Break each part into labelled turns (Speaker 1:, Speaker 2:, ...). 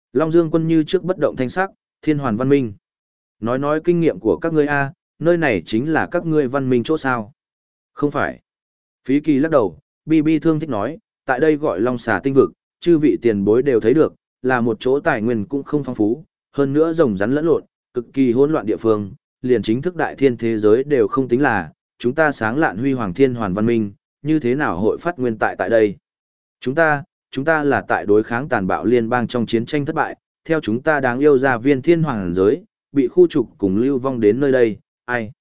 Speaker 1: Long Dương Quân như trước bất động thanh sắc, Thiên Hoàn văn minh. Nói kinh nghiệm của các ngươi a, nơi này chính là các ngươi văn minh chỗ sao? Không phải. Phí Kỳ lắc đầu, bi thương thích nói, tại đây gọi Long Xà tinh vực, chư vị tiền bối đều thấy được, là một chỗ tài nguyên cũng không phong phú, hơn nữa rồng rắn lẫn lộn, cực kỳ hỗn loạn địa phương, liền chính thức đại thiên thế giới đều không tính là, chúng ta sáng lạn huy hoàng thiên hoàn văn minh, như thế nào hội phát nguyên tại đây? Chúng ta là tại đối kháng tàn bạo liên bang trong chiến tranh thất bại, theo chúng ta đáng yêu gia viên thiên hoàng giới, bị khu trục cùng lưu vong đến nơi đây, ai?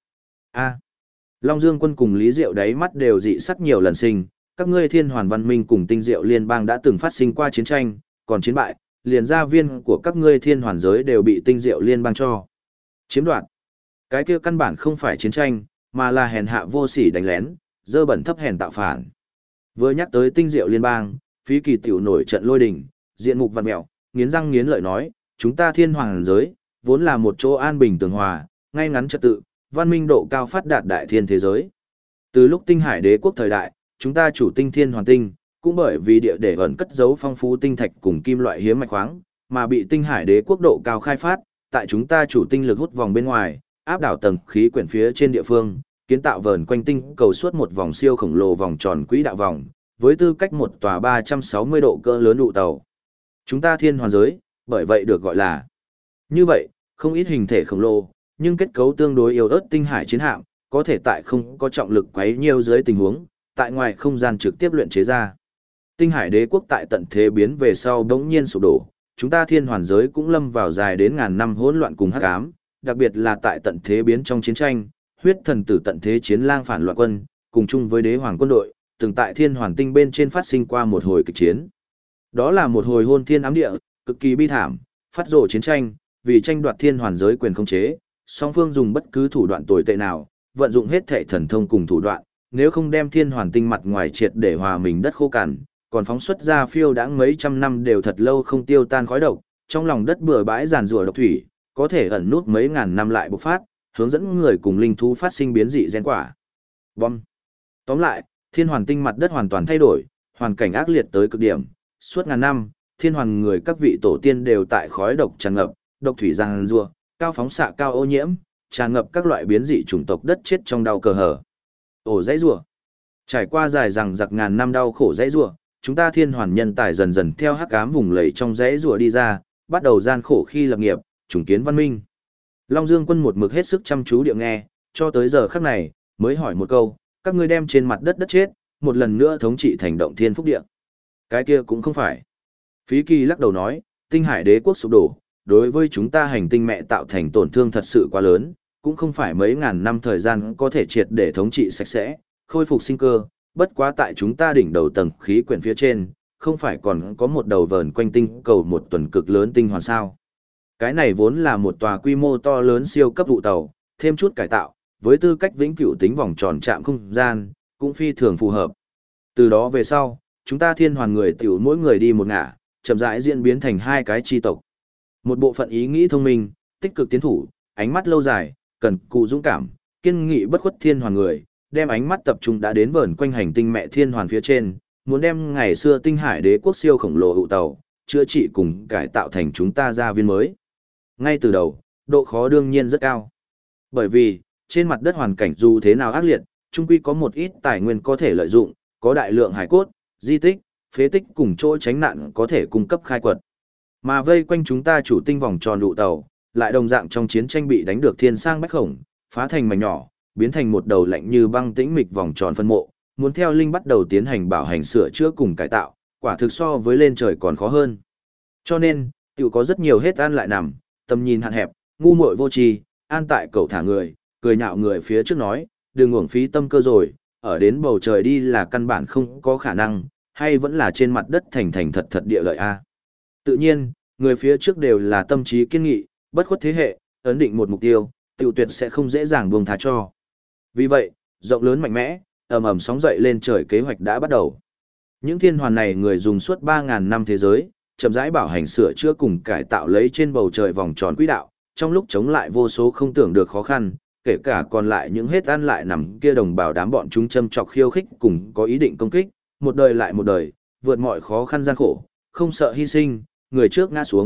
Speaker 1: Long Dương Quân cùng Lý Diệu đáy mắt đều dị sắc nhiều lần sinh, các ngươi thiên hoàn văn minh cùng tinh diệu liên bang đã từng phát sinh qua chiến tranh, còn chiến bại, liền gia viên của các ngươi thiên hoàn giới đều bị tinh diệu liên bang cho chiếm đoạt. Cái kia căn bản không phải chiến tranh, mà là hèn hạ vô sỉ đánh lén, dơ bẩn thấp hèn tạo phản. Vừa nhắc tới tinh diệu liên bang, Phí Kỳ tiểu nổi trận lôi đình, diện mục vặn mẹo, nghiến răng nghiến lợi nói, chúng ta thiên hoàng giới, vốn là một chỗ an bình tường hòa, ngay ngắn trật tự, văn minh độ cao phát đạt đại thiên thế giới. Từ lúc tinh hải đế quốc thời đại, chúng ta chủ tinh thiên hoàn tinh, cũng bởi vì địa để ẩn cất giấu phong phú tinh thạch cùng kim loại hiếm mạch khoáng, mà bị tinh hải đế quốc độ cao khai phát, tại chúng ta chủ tinh lực hút vòng bên ngoài, áp đảo tầng khí quyển phía trên địa phương, kiến tạo vờn quanh tinh cầu suốt một vòng siêu khổng lồ vòng tròn quỹ đạo vòng, với tư cách một tòa 360 độ cỡ lớn đụ tàu. Chúng ta thiên hoàn giới, bởi vậy được gọi là như vậy, không ít hình thể khổng lồ, nhưng kết cấu tương đối yếu ớt tinh hải chiến hạm, có thể tại không có trọng lực quấy nhiều dưới tình huống, tại ngoài không gian trực tiếp luyện chế ra. Tinh hải đế quốc tại tận thế biến về sau đống nhiên sụp đổ, chúng ta thiên hoàn giới cũng lâm vào dài đến ngàn năm hỗn loạn cùng hắc ám, đặc biệt là tại tận thế biến trong chiến tranh, huyết thần tử tận thế chiến lang phản loạn quân, cùng chung với đế hoàng quân đội, từng tại thiên hoàn tinh bên trên phát sinh qua một hồi kịch chiến. Đó là một hồi hôn thiên ám địa, cực kỳ bi thảm, phát rồ chiến tranh, vì tranh đoạt thiên hoàn giới quyền khống chế, song phương dùng bất cứ thủ đoạn tồi tệ nào, vận dụng hết thảy thần thông cùng thủ đoạn, nếu không đem thiên hoàn tinh mặt ngoài triệt để hòa mình đất khô cằn, còn phóng xuất ra phiêu đãng mấy trăm năm đều thật lâu không tiêu tan khói độc, trong lòng đất bừa bãi giàn rủa độc thủy, có thể ẩn nút mấy ngàn năm lại bộc phát, hướng dẫn người cùng linh thú phát sinh biến dị gen quả. Bom. Tóm lại, thiên hoàn tinh mặt đất hoàn toàn thay đổi, hoàn cảnh ác liệt tới cực điểm, suốt ngàn năm, thiên hoàn người các vị tổ tiên đều tại khói độc tràn ngập, độc thủy giàn rủa, cao phóng xạ cao ô nhiễm, tràn ngập các loại biến dị chủng tộc đất chết trong đau cờ hở. Ổ dãy rủa. Trải qua dài rằng giặc ngàn năm đau khổ dãy rủa, chúng ta thiên hoàn nhân tài dần dần theo hắc ám vùng lầy trong dãy rủa đi ra, bắt đầu gian khổ khi lập nghiệp, trùng kiến văn minh. Long Dương Quân một mực hết sức chăm chú địa nghe, cho tới giờ khắc này, mới hỏi một câu, các ngươi đem trên mặt đất đất chết, một lần nữa thống trị thành động thiên phúc địa. Cái kia cũng không phải. Phí Kỳ lắc đầu nói, tinh hải đế quốc sụp đổ, đối với chúng ta hành tinh mẹ tạo thành tổn thương thật sự quá lớn, cũng không phải mấy ngàn năm thời gian có thể triệt để thống trị sạch sẽ, khôi phục sinh cơ, bất quá tại chúng ta đỉnh đầu tầng khí quyển phía trên, không phải còn có một đầu vờn quanh tinh cầu một tuần cực lớn tinh hoàn sao. Cái này vốn là một tòa quy mô to lớn siêu cấp vụ tàu, thêm chút cải tạo, với tư cách vĩnh cửu tính vòng tròn chạm không gian, cũng phi thường phù hợp. Từ đó về sau, chúng ta thiên hoàn người tiểu mỗi người đi một ngả, chậm rãi diễn biến thành hai cái chi tộc. Một bộ phận ý nghĩ thông minh, tích cực tiến thủ, ánh mắt lâu dài, cần cù dũng cảm, kiên nghị bất khuất thiên hoàn người, đem ánh mắt tập trung đã đến vờn quanh hành tinh mẹ thiên hoàn phía trên, muốn đem ngày xưa tinh hải đế quốc siêu khổng lồ hụ tàu, chữa trị cùng cải tạo thành chúng ta gia viên mới. Ngay từ đầu, độ khó đương nhiên rất cao. Bởi vì, trên mặt đất hoàn cảnh dù thế nào ác liệt, chung quy có một ít tài nguyên có thể lợi dụng, có đại lượng hải cốt, di tích, phế tích cùng chỗ tránh nạn có thể cung cấp khai quật. Mà vây quanh chúng ta chủ tinh vòng tròn đụ tàu, lại đồng dạng trong chiến tranh bị đánh được thiên sang bách khổng, phá thành mảnh nhỏ, biến thành một đầu lạnh như băng tĩnh mịch vòng tròn phân mộ, muốn theo linh bắt đầu tiến hành bảo hành sửa chữa cùng cải tạo, quả thực so với lên trời còn khó hơn. Cho nên, tiểu có rất nhiều hết ăn lại nằm, tầm nhìn hạn hẹp, ngu muội vô tri, an tại cậu thả người, cười nhạo người phía trước nói, đừng uổng phí tâm cơ rồi, ở đến bầu trời đi là căn bản không có khả năng, hay vẫn là trên mặt đất thành thành thật thật địa lợi a. Tự nhiên, người phía trước đều là tâm trí kiên nghị, bất khuất thế hệ, ấn định một mục tiêu, tiểu tuyệt sẽ không dễ dàng buông tha cho. Vì vậy, rộng lớn mạnh mẽ, ầm ầm sóng dậy lên trời kế hoạch đã bắt đầu. Những thiên hoàn này người dùng suốt 3.000 năm thế giới, chậm rãi bảo hành sửa chữa cùng cải tạo lấy trên bầu trời vòng tròn quỹ đạo, trong lúc chống lại vô số không tưởng được khó khăn, kể cả còn lại những hết ăn lại nằm kia đồng bào đám bọn chúng châm chọc khiêu khích cùng có ý định công kích, một đời lại một đời, vượt mọi khó khăn gian khổ, không sợ hy sinh, người trước ngã xuống,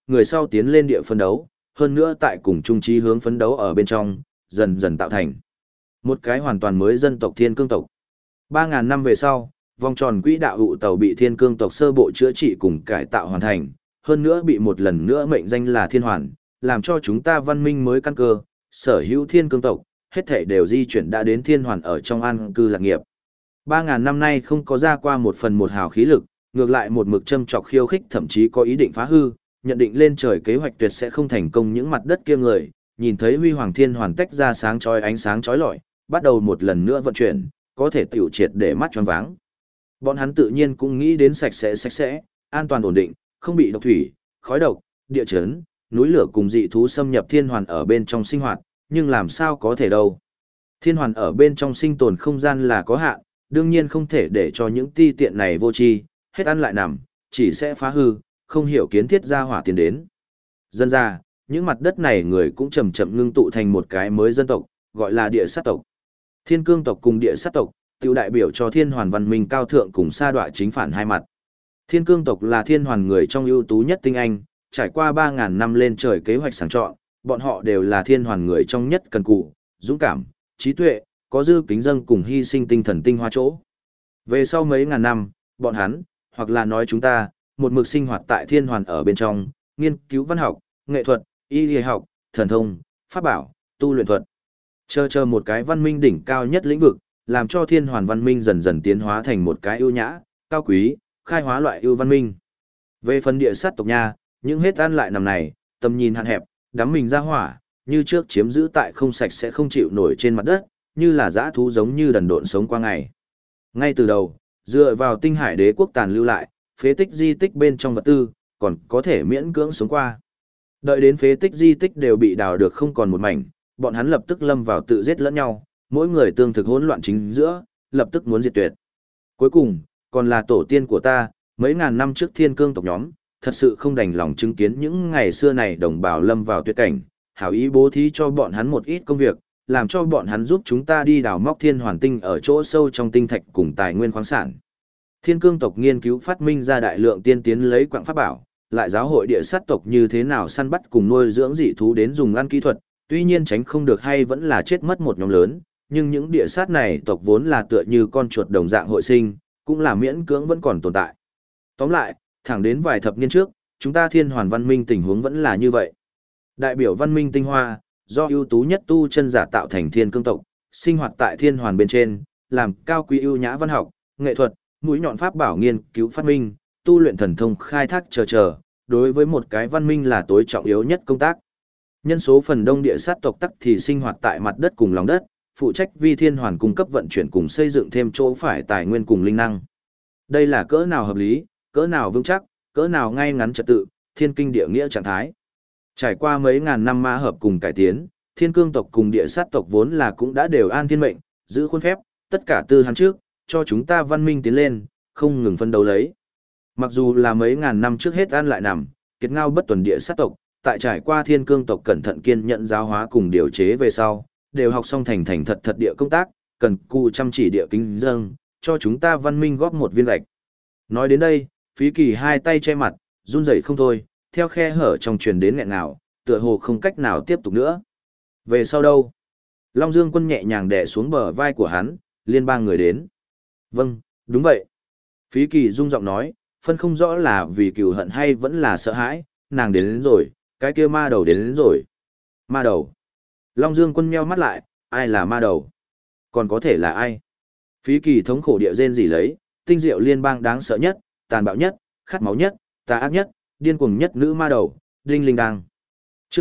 Speaker 1: người sau tiến lên địa phân đấu, hơn nữa tại cùng chung chí hướng phấn đấu ở bên trong, dần dần tạo thành một cái hoàn toàn mới dân tộc Thiên Cương tộc. 3.000 năm về sau, vòng tròn quỹ đạo hụ tàu bị Thiên Cương tộc sơ bộ chữa trị cùng cải tạo hoàn thành, hơn nữa bị một lần nữa mệnh danh là Thiên Hoàn, làm cho chúng ta văn minh mới căn cơ, sở hữu Thiên Cương tộc, hết thảy đều di chuyển đã đến Thiên Hoàn ở trong an cư lạc nghiệp. 3.000 năm nay không có ra qua một phần một hào khí lực, ngược lại một mực châm chọc khiêu khích, thậm chí có ý định phá hư, nhận định lên trời kế hoạch tuyệt sẽ không thành công. Những mặt đất kia người, nhìn thấy huy hoàng Thiên Hoàn tách ra sáng chói ánh sáng chói lọi, bắt đầu một lần nữa vận chuyển, có thể tiểu triệt để mắt choáng váng. Bọn hắn tự nhiên cũng nghĩ đến sạch sẽ, an toàn ổn định, không bị độc thủy, khói độc, địa chấn, núi lửa cùng dị thú xâm nhập Thiên Hoàn ở bên trong sinh hoạt, nhưng làm sao có thể đâu. Thiên Hoàn ở bên trong sinh tồn không gian là có hạn, đương nhiên không thể để cho những ti tiện này vô tri, hết ăn lại nằm, chỉ sẽ phá hư, không hiểu kiến thiết ra hỏa tiến đến. Dân ra, những mặt đất này người cũng chậm chậm ngưng tụ thành một cái mới dân tộc, gọi là địa sát tộc. Thiên Cương tộc cùng địa sát tộc, tiểu đại biểu cho Thiên Hoàn văn minh cao thượng cùng sa đọa chính phản hai mặt. Thiên Cương tộc là Thiên Hoàn người trong ưu tú nhất tinh anh, trải qua 3.000 năm lên trời kế hoạch sàng chọn, bọn họ đều là Thiên Hoàn người trong nhất cần cù, dũng cảm, trí tuệ, có dư kính dâng cùng hy sinh tinh thần tinh hoa chỗ. Về sau mấy ngàn năm, bọn hắn, hoặc là nói chúng ta, một mực sinh hoạt tại Thiên Hoàn ở bên trong, nghiên cứu văn học, nghệ thuật, y y học, thần thông, pháp bảo, tu luyện thuật. Chờ một cái văn minh đỉnh cao nhất lĩnh vực, làm cho Thiên Hoàn văn minh dần dần tiến hóa thành một cái ưu nhã, cao quý, khai hóa loại ưu văn minh. Về phần địa sát tộc nha, những hết ăn lại nằm này, tầm nhìn hạn hẹp, đắm mình ra hỏa, như trước chiếm giữ tại không sạch sẽ không chịu nổi trên mặt đất, như là dã thú giống như đần độn sống qua ngày. Ngay từ đầu, dựa vào tinh hải đế quốc tàn lưu lại, phế tích di tích bên trong vật tư, còn có thể miễn cưỡng sống qua. Đợi đến phế tích di tích đều bị đào được không còn một mảnh, bọn hắn lập tức lâm vào tự giết lẫn nhau, mỗi người tương thực hỗn loạn chính giữa, lập tức muốn diệt tuyệt. Cuối cùng, còn là tổ tiên của ta, mấy ngàn năm trước Thiên Cương tộc nhóm, thật sự không đành lòng chứng kiến những ngày xưa này đồng bào lâm vào tuyệt cảnh, hảo ý bố thí cho bọn hắn một ít công việc, làm cho bọn hắn giúp chúng ta đi đào móc Thiên Hoàn tinh ở chỗ sâu trong tinh thạch cùng tài nguyên khoáng sản. Thiên Cương tộc nghiên cứu phát minh ra đại lượng tiên tiến lấy quặng pháp bảo, lại giáo hội địa sát tộc như thế nào săn bắt cùng nuôi dưỡng dị thú đến dùng ăn kỹ thuật, tuy nhiên tránh không được hay vẫn là chết mất một nhóm lớn, nhưng những địa sát này tộc vốn là tựa như con chuột đồng dạng hội sinh, cũng là miễn cưỡng vẫn còn tồn tại. Tóm lại, thẳng đến vài thập niên trước, chúng ta Thiên Hoàn văn minh tình huống vẫn là như vậy. Đại biểu văn minh tinh hoa, do ưu tú nhất tu chân giả tạo thành Thiên Cương tộc, sinh hoạt tại Thiên Hoàn bên trên, làm cao quý ưu nhã văn học, nghệ thuật, mũi nhọn pháp bảo nghiên cứu phát minh, tu luyện thần thông khai thác chờ, đối với một cái văn minh là tối trọng yếu nhất công tác. Nhân số phần đông địa sát tộc tắc thì sinh hoạt tại mặt đất cùng lòng đất, phụ trách vi Thiên Hoàn cung cấp vận chuyển cùng xây dựng thêm chỗ phải tài nguyên cùng linh năng. Đây là cỡ nào hợp lý, cỡ nào vững chắc, cỡ nào ngay ngắn trật tự, thiên kinh địa nghĩa trạng thái. Trải qua mấy ngàn năm ma hợp cùng cải tiến, Thiên Cương tộc cùng địa sát tộc vốn là cũng đã đều an thiên mệnh, giữ khuôn phép, tất cả tư hắn trước, cho chúng ta văn minh tiến lên, không ngừng phân đấu lấy. Mặc dù là mấy ngàn năm trước hết ăn lại nằm, kiệt ngao bất tuần địa sát tộc, tại trải qua Thiên Cương tộc cẩn thận kiên nhận giáo hóa cùng điều chế về sau, đều học xong thành thật địa công tác, cần cù chăm chỉ địa kính dâng, cho chúng ta văn minh góp một viên gạch. Nói đến đây, Phí Kỳ hai tay che mặt, run rẩy không thôi, theo khe hở trong truyền đến nghẹn ngào, tựa hồ không cách nào tiếp tục nữa. Về sau đâu? Long Dương Quân nhẹ nhàng đè xuống bờ vai của hắn, liên bang người đến. Vâng, đúng vậy. Phí Kỳ rung giọng nói, phân không rõ là vì cừu hận hay vẫn là sợ hãi, nàng đến rồi, cái kia ma đầu đến rồi. Ma đầu. Long Dương Quân meo mắt lại, ai là ma đầu? Còn có thể là ai? Phí Kỳ thống khổ địa rên rỉ lấy, tinh diệu liên bang đáng sợ nhất, tàn bạo nhất, khát máu nhất, tà ác nhất, điên cuồng nhất nữ ma đầu, Đinh Linh Đang. Chương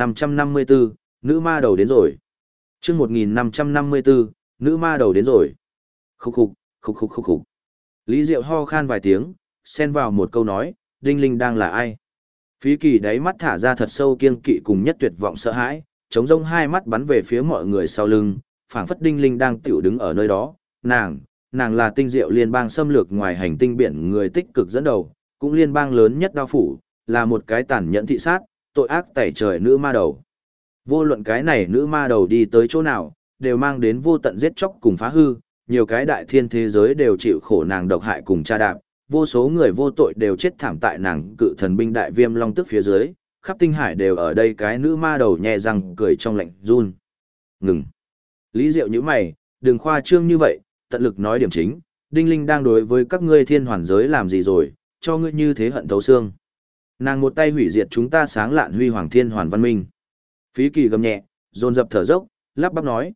Speaker 1: 1554, nữ ma đầu đến rồi. Chương 1554, nữ ma đầu đến rồi. Khục khục. Lý Diệu ho khan vài tiếng, xen vào một câu nói, Đinh Linh Đang là ai? Phí Kỳ đáy mắt thả ra thật sâu kiêng kỵ cùng nhất tuyệt vọng sợ hãi, trống rông hai mắt bắn về phía mọi người sau lưng, phảng phất Đinh Linh Đang tiểu đứng ở nơi đó. Nàng là tinh diệu liên bang xâm lược ngoài hành tinh biển người tích cực dẫn đầu, cũng liên bang lớn nhất đao phủ, là một cái tàn nhẫn thị sát, tội ác tẩy trời nữ ma đầu. Vô luận cái này nữ ma đầu đi tới chỗ nào, đều mang đến vô tận giết chóc cùng phá hư, nhiều cái đại thiên thế giới đều chịu khổ nàng độc hại cùng tra đạp, Vô số người vô tội đều chết thảm tại nàng cự thần binh đại viêm long tức phía dưới, khắp tinh hải đều ở đây cái nữ ma đầu nhẹ răng cười trong lạnh run. Ngừng. Lý Diệu nhíu mày, đừng khoa trương như vậy, tận lực nói điểm chính, Đinh Linh đang đối với các ngươi thiên hoàn giới làm gì rồi, cho ngươi như thế hận thấu xương. Nàng một tay hủy diệt chúng ta sáng lạn huy hoàng thiên hoàn văn minh. Phí Kỳ gầm nhẹ, dồn dập thở dốc, lắp bắp nói,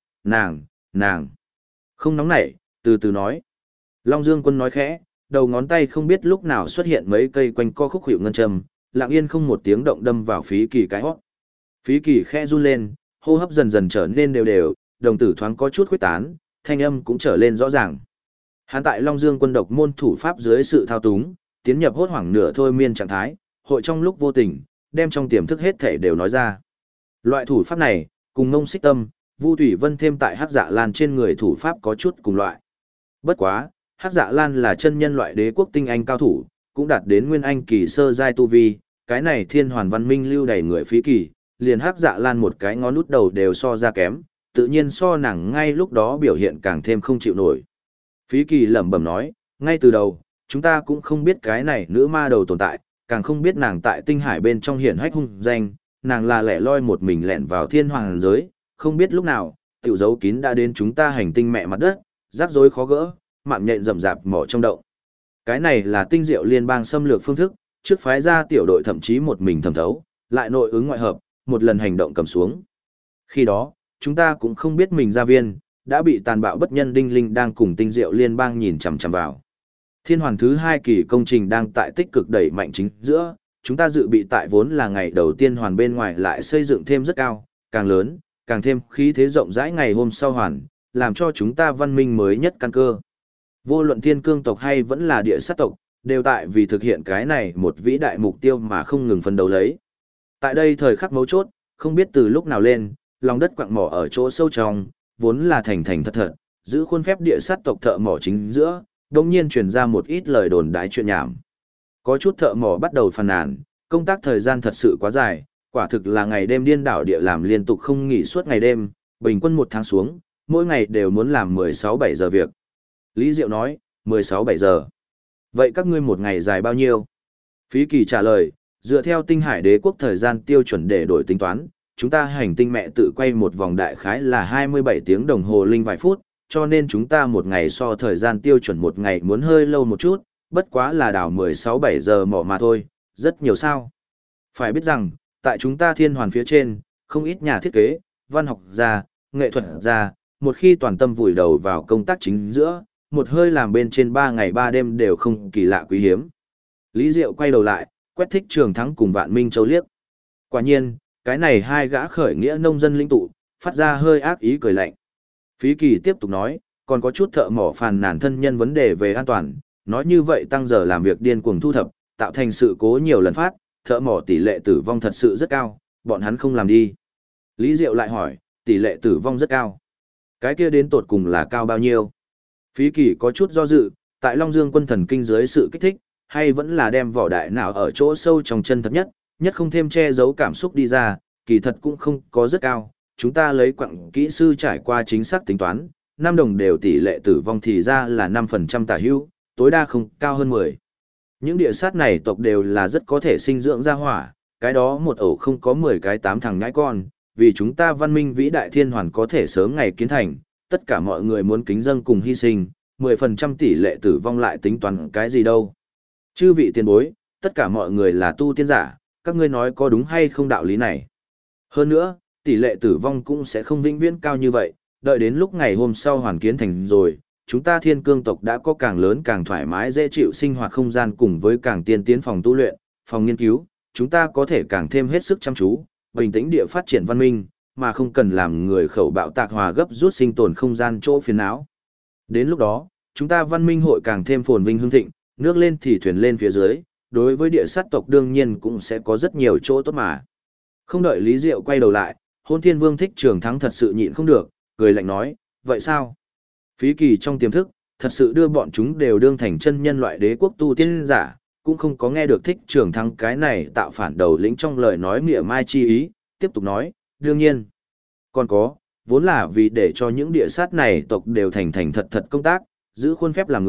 Speaker 1: nàng. Không nóng nảy, từ từ nói. Long Dương Quân nói khẽ, đầu ngón tay không biết lúc nào xuất hiện mấy cây quanh co khúc hiệu ngân châm, lặng yên không một tiếng động đâm vào Phí Kỳ cái hót. Phí Kỳ khẽ run lên, hô hấp dần dần trở nên đều đều, đồng tử thoáng có chút khuếch tán, thanh âm cũng trở lên rõ ràng. Hắn tại Long Dương Quân độc môn thủ pháp dưới sự thao túng, tiến nhập hốt hoảng nửa thôi miên trạng thái, hội trong lúc vô tình, đem trong tiềm thức hết thể đều nói ra. Loại thủ pháp này, cùng Ngông Xích Tâm, Vu Thủy Vân thêm tại Hắc Dạ Lan trên người thủ pháp có chút cùng loại. Bất quá, Hắc Dạ Lan là chân nhân loại đế quốc tinh anh cao thủ, cũng đạt đến nguyên anh kỳ sơ giai tu vi, cái này thiên hoàn văn minh lưu đầy người Phí Kỳ, liền Hắc Dạ Lan một cái ngón út đầu đều so ra kém, tự nhiên so nàng ngay lúc đó biểu hiện càng thêm không chịu nổi. Phí Kỳ lẩm bẩm nói, ngay từ đầu, chúng ta cũng không biết cái này nữ ma đầu tồn tại, càng không biết nàng tại tinh hải bên trong hiển hách hung danh, nàng là lẻ loi một mình lẻn vào thiên hoàng giới, không biết lúc nào, tiểu dấu kín đã đến chúng ta hành tinh mẹ mặt đất, rắc rối khó gỡ, mạng nhện rậm rạp mỏ trong động. Cái này là tinh diệu liên bang xâm lược phương thức, trước phái ra tiểu đội thậm chí một mình thẩm thấu, lại nội ứng ngoại hợp, một lần hành động cầm xuống. Khi đó, chúng ta cũng không biết mình ra viên, đã bị tàn bạo bất nhân Đinh Linh đang cùng tinh diệu liên bang nhìn chằm chằm vào. Thiên hoàn thứ 2 kỳ công trình đang tại tích cực đẩy mạnh chính giữa, chúng ta dự bị tại vốn là ngày đầu tiên hoàn bên ngoài lại xây dựng thêm rất cao, càng lớn, càng thêm khí thế rộng rãi ngày hôm sau hoàn, làm cho chúng ta văn minh mới nhất căn cơ. Vô luận thiên cương tộc hay vẫn là địa sát tộc, đều tại vì thực hiện cái này một vĩ đại mục tiêu mà không ngừng phấn đấu lấy. Tại đây thời khắc mấu chốt, không biết từ lúc nào lên, lòng đất quặng mỏ ở chỗ sâu trong, vốn là thành thành thật thật, giữ khuôn phép địa sát tộc thợ mỏ chính giữa, đồng nhiên truyền ra một ít lời đồn đái chuyện nhảm. Có chút thợ mỏ bắt đầu phàn nàn, công tác thời gian thật sự quá dài, quả thực là ngày đêm điên đảo địa làm liên tục không nghỉ suốt ngày đêm, bình quân một tháng xuống, mỗi ngày đều muốn làm 16-7 giờ việc. Lý Diệu nói, 16-7 giờ. Vậy các ngươi một ngày dài bao nhiêu? Phí Kỳ trả lời, dựa theo tinh hải đế quốc thời gian tiêu chuẩn để đổi tính toán, chúng ta hành tinh mẹ tự quay một vòng đại khái là 27 tiếng đồng hồ linh vài phút, cho nên chúng ta một ngày so thời gian tiêu chuẩn một ngày muốn hơi lâu một chút, bất quá là đào 16-7 giờ mỏ mà thôi, rất nhiều sao. Phải biết rằng, tại chúng ta thiên hoàn phía trên, không ít nhà thiết kế, văn học gia, nghệ thuật gia, một khi toàn tâm vùi đầu vào công tác chính giữa, một hơi làm bên trên 3 ngày 3 đêm đều không kỳ lạ quý hiếm. Lý Diệu quay đầu lại, quét Thích Trường Thắng cùng Vạn Minh Châu liếc. Quả nhiên, cái này hai gã khởi nghĩa nông dân lĩnh tụ, phát ra hơi ác ý cười lạnh. Phí Kỳ tiếp tục nói, còn có chút thợ mỏ phàn nàn thân nhân vấn đề về an toàn, nói như vậy tăng giờ làm việc điên cuồng thu thập, tạo thành sự cố nhiều lần phát, thợ mỏ tỷ lệ tử vong thật sự rất cao, bọn hắn không làm đi. Lý Diệu lại hỏi, tỷ lệ tử vong rất cao. Cái kia đến tột cùng là cao bao nhiêu? Phí Kỳ có chút do dự, tại Long Dương Quân thần kinh dưới sự kích thích, hay vẫn là đem vỏ đại não ở chỗ sâu trong chân thật nhất, nhất không thêm che giấu cảm xúc đi ra, kỳ thật cũng không có rất cao. Chúng ta lấy quặng kỹ sư trải qua chính xác tính toán, 5 đồng đều tỷ lệ tử vong thì ra là 5% tả hữu, tối đa không cao hơn 10. Những địa sát này tộc đều là rất có thể sinh dưỡng ra hỏa, cái đó một ổ không có 10 cái 8 thằng nhãi con, vì chúng ta văn minh vĩ đại thiên hoàn có thể sớm ngày kiến thành, tất cả mọi người muốn kính dâng cùng hy sinh, 10% tỷ lệ tử vong lại tính toán cái gì đâu. Chư vị tiền bối, tất cả mọi người là tu tiên giả, các ngươi nói có đúng hay không đạo lý này. Hơn nữa, tỷ lệ tử vong cũng sẽ không vĩnh viễn cao như vậy, đợi đến lúc ngày hôm sau hoàn kiến thành rồi, chúng ta thiên cương tộc đã có càng lớn càng thoải mái dễ chịu sinh hoạt không gian cùng với càng tiên tiến phòng tu luyện, phòng nghiên cứu, chúng ta có thể càng thêm hết sức chăm chú, bình tĩnh địa phát triển văn minh, mà không cần làm người khẩu bạo tạc hòa gấp rút sinh tồn không gian chỗ phiền não. Đến lúc đó, chúng ta văn minh hội càng thêm phồn vinh hưng thịnh, nước lên thì thuyền lên phía dưới, đối với địa sát tộc đương nhiên cũng sẽ có rất nhiều chỗ tốt mà. Không đợi Lý Diệu quay đầu lại, Hôn Thiên Vương Thích Trường Thắng thật sự nhịn không được, cười lạnh nói, vậy sao? Phí Kỳ trong tiềm thức, thật sự đưa bọn chúng đều đương thành chân nhân loại đế quốc tu tiên giả, cũng không có nghe được Thích Trường Thắng cái này tạo phản đầu lĩnh trong lời nói mỉa mai chi ý, tiếp tục nói, đương nhiên. Còn có, vốn là vì để cho những địa sát này tộc đều thành thành thật thật công tác, giữ khuôn phép làm người,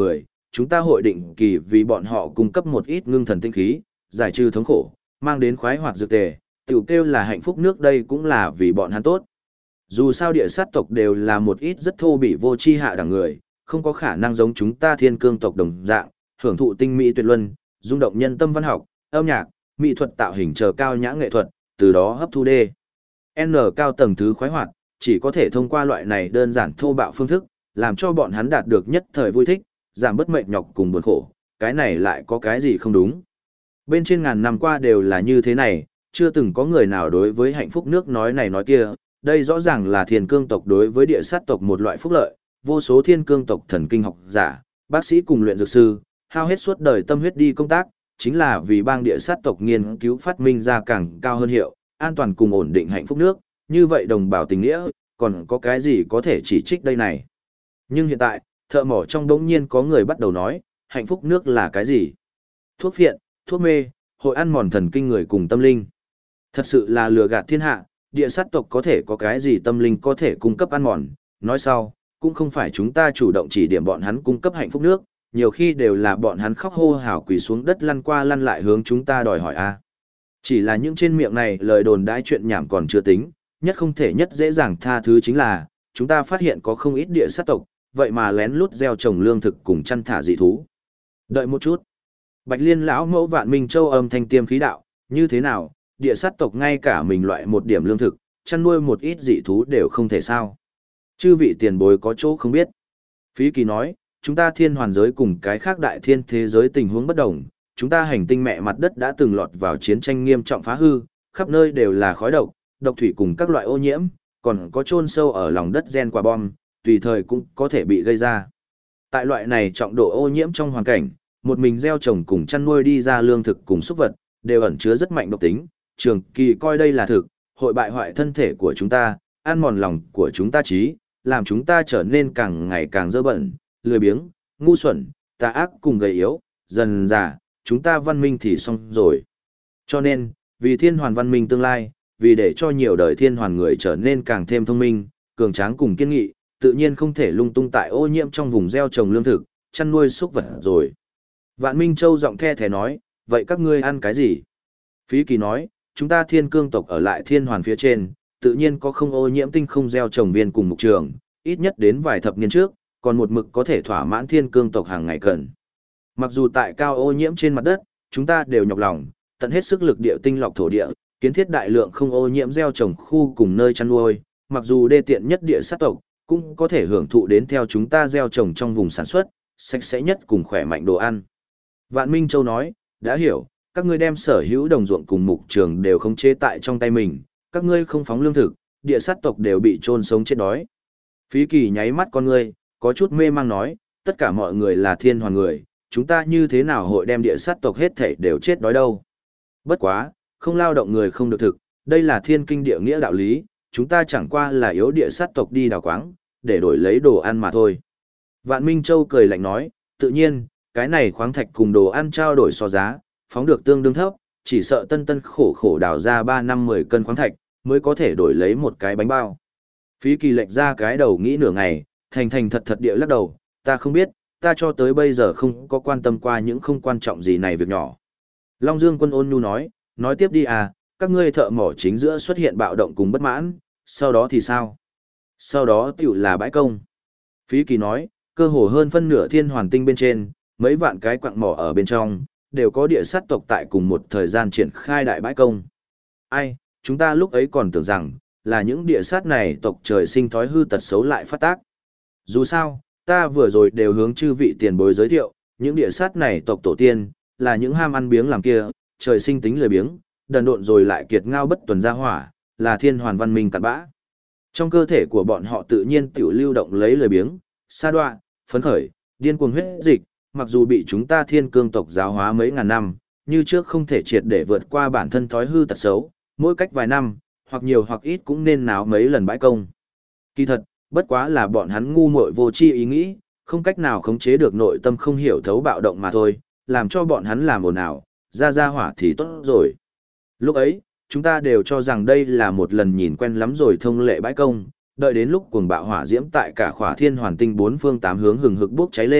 Speaker 1: chúng ta hội định kỳ vì bọn họ cung cấp một ít ngưng thần tinh khí, giải trừ thống khổ, mang đến khoái hoạt dược tề, tiểu kêu là hạnh phúc nước đây cũng là vì bọn hắn tốt. Dù sao địa sát tộc đều là một ít rất thô bỉ vô tri hạ đẳng người, không có khả năng giống chúng ta thiên cương tộc đồng dạng, hưởng thụ tinh mỹ tuyệt luân, rung động nhân tâm văn học, âm nhạc, mỹ thuật tạo hình chờ cao nhã nghệ thuật, từ đó hấp thu đê. N cao tầng thứ khoái hoạt, chỉ có thể thông qua loại này đơn giản thô bạo phương thức, làm cho bọn hắn đạt được nhất thời vui thích, giảm bớt mệt nhọc cùng buồn khổ, cái này lại có cái gì không đúng. Bên trên ngàn năm qua đều là như thế này, chưa từng có người nào đối với hạnh phúc nước nói này nói kia, đây rõ ràng là thiên cương tộc đối với địa sát tộc một loại phúc lợi, vô số thiên cương tộc thần kinh học giả, bác sĩ cùng luyện dược sư, hao hết suốt đời tâm huyết đi công tác, chính là vì bang địa sát tộc nghiên cứu phát minh ra càng cao hơn hiệu, an toàn cùng ổn định hạnh phúc nước, như vậy đồng bào tình nghĩa, còn có cái gì có thể chỉ trích đây này. Nhưng hiện tại, thợ mỏ trong đống nhiên có người bắt đầu nói, hạnh phúc nước là cái gì? Thuốc phiện, thuốc mê, hội ăn mòn thần kinh người cùng tâm linh. Thật sự là lừa gạt thiên hạ, địa sát tộc có thể có cái gì tâm linh có thể cung cấp ăn mòn, nói sau, cũng không phải chúng ta chủ động chỉ điểm bọn hắn cung cấp hạnh phúc nước, nhiều khi đều là bọn hắn khóc hô hào quỳ xuống đất lăn qua lăn lại hướng chúng ta đòi hỏi a. Chỉ là những trên miệng này lời đồn đãi chuyện nhảm còn chưa tính, nhất không thể nhất dễ dàng tha thứ chính là, chúng ta phát hiện có không ít địa sát tộc, vậy mà lén lút gieo trồng lương thực cùng chăn thả dị thú. Đợi một chút. Bạch Liên lão mẫu Vạn Minh Châu âm thanh tiêm khí đạo, như thế nào, địa sát tộc ngay cả mình loại một điểm lương thực, chăn nuôi một ít dị thú đều không thể sao. Chư vị tiền bối có chỗ không biết. Phí Kỳ nói, chúng ta thiên hoàn giới cùng cái khác đại thiên thế giới tình huống bất đồng, chúng ta hành tinh mẹ mặt đất đã từng lọt vào chiến tranh nghiêm trọng phá hư, khắp nơi đều là khói độc, độc thủy cùng các loại ô nhiễm, còn có chôn sâu ở lòng đất gen quả bom, tùy thời cũng có thể bị gây ra. Tại loại này trọng độ ô nhiễm trong hoàn cảnh, một mình gieo trồng cùng chăn nuôi đi ra lương thực cùng súc vật, đều ẩn chứa rất mạnh độc tính, trường kỳ coi đây là thực, hội bại hoại thân thể của chúng ta, ăn mòn lòng của chúng ta trí, làm chúng ta trở nên càng ngày càng dơ bẩn, lười biếng, ngu xuẩn, tà ác cùng gầy yếu, dần dà, chúng ta văn minh thì xong rồi. Cho nên, vì thiên hoàn văn minh tương lai, vì để cho nhiều đời thiên hoàn người trở nên càng thêm thông minh, cường tráng cùng kiên nghị, tự nhiên không thể lung tung tại ô nhiễm trong vùng gieo trồng lương thực, chăn nuôi súc vật rồi. Vạn Minh Châu giọng the thé nói, vậy các ngươi ăn cái gì? Phí Kỳ nói, chúng ta thiên cương tộc ở lại thiên hoàn phía trên, tự nhiên có không ô nhiễm tinh không gieo trồng viên cùng mục trường, ít nhất đến vài thập niên trước, còn một mực có thể thỏa mãn thiên cương tộc hàng ngày cần. Mặc dù tại cao ô nhiễm trên mặt đất, chúng ta đều nhọc lòng, tận hết sức lực địa tinh lọc thổ địa, kiến thiết đại lượng không ô nhiễm gieo trồng khu cùng nơi chăn nuôi, mặc dù đê tiện nhất địa sát tộc, cũng có thể hưởng thụ đến theo chúng ta gieo trồng trong vùng sản xuất, sạch sẽ nhất cùng khỏe mạnh đồ ăn. Vạn Minh Châu nói, đã hiểu, các ngươi đem sở hữu đồng ruộng cùng mục trường đều khống chế tại trong tay mình, các ngươi không phóng lương thực, địa sát tộc đều bị chôn sống chết đói. Phí Kỳ nháy mắt con ngươi, có chút mê mang nói, tất cả mọi người là thiên hoàn người, chúng ta như thế nào hội đem địa sát tộc hết thảy đều chết đói đâu. Bất quá, không lao động người không được thực, đây là thiên kinh địa nghĩa đạo lý, chúng ta chẳng qua là yếu địa sát tộc đi đào quáng, để đổi lấy đồ ăn mà thôi. Vạn Minh Châu cười lạnh nói, tự nhiên, cái này khoáng thạch cùng đồ ăn trao đổi so giá, phóng được tương đương thấp, chỉ sợ tân tân khổ khổ đào ra 3 năm 10 cân khoáng thạch, mới có thể đổi lấy một cái bánh bao. Phí Kỳ lệch ra cái đầu nghĩ nửa ngày, thành thành thật thật địa lắc đầu, ta không biết, ta cho tới bây giờ không có quan tâm qua những không quan trọng gì này việc nhỏ. Long Dương Quân ôn nhu nói tiếp đi à, các ngươi thợ mỏ chính giữa xuất hiện bạo động cùng bất mãn, sau đó thì sao? Sau đó tiểu là bãi công. Phí Kỳ nói, cơ hồ hơn phân nửa thiên hoàn tinh bên trên, mấy vạn cái quặng mỏ ở bên trong, đều có địa sát tộc tại cùng một thời gian triển khai đại bãi công. Ai, chúng ta lúc ấy còn tưởng rằng, là những địa sát này tộc trời sinh thói hư tật xấu lại phát tác. Dù sao, ta vừa rồi đều hướng chư vị tiền bối giới thiệu, những địa sát này tộc tổ tiên, là những ham ăn biếng làm kia, trời sinh tính lười biếng, đần độn rồi lại kiệt ngao bất tuần ra hỏa, là thiên hoàn văn minh cặn bã. Trong cơ thể của bọn họ tự nhiên tiểu lưu động lấy lười biếng, sa đoạ, phấn khởi, điên cuồng huyết dịch, mặc dù bị chúng ta thiên cương tộc giáo hóa mấy ngàn năm, như trước không thể triệt để vượt qua bản thân thói hư tật xấu, mỗi cách vài năm, hoặc nhiều hoặc ít cũng nên náo mấy lần bãi công. Kỳ thật, bất quá là bọn hắn ngu muội vô tri ý nghĩ, không cách nào khống chế được nội tâm không hiểu thấu bạo động mà thôi, làm cho bọn hắn làm ồn ào, ra hỏa thì tốt rồi. Lúc ấy, chúng ta đều cho rằng đây là một lần nhìn quen lắm rồi thông lệ bãi công, đợi đến lúc cuồng bạo hỏa diễm tại cả khỏa thiên hoàn tinh bốn phương tám hướng hừng hực bốc cháy lên,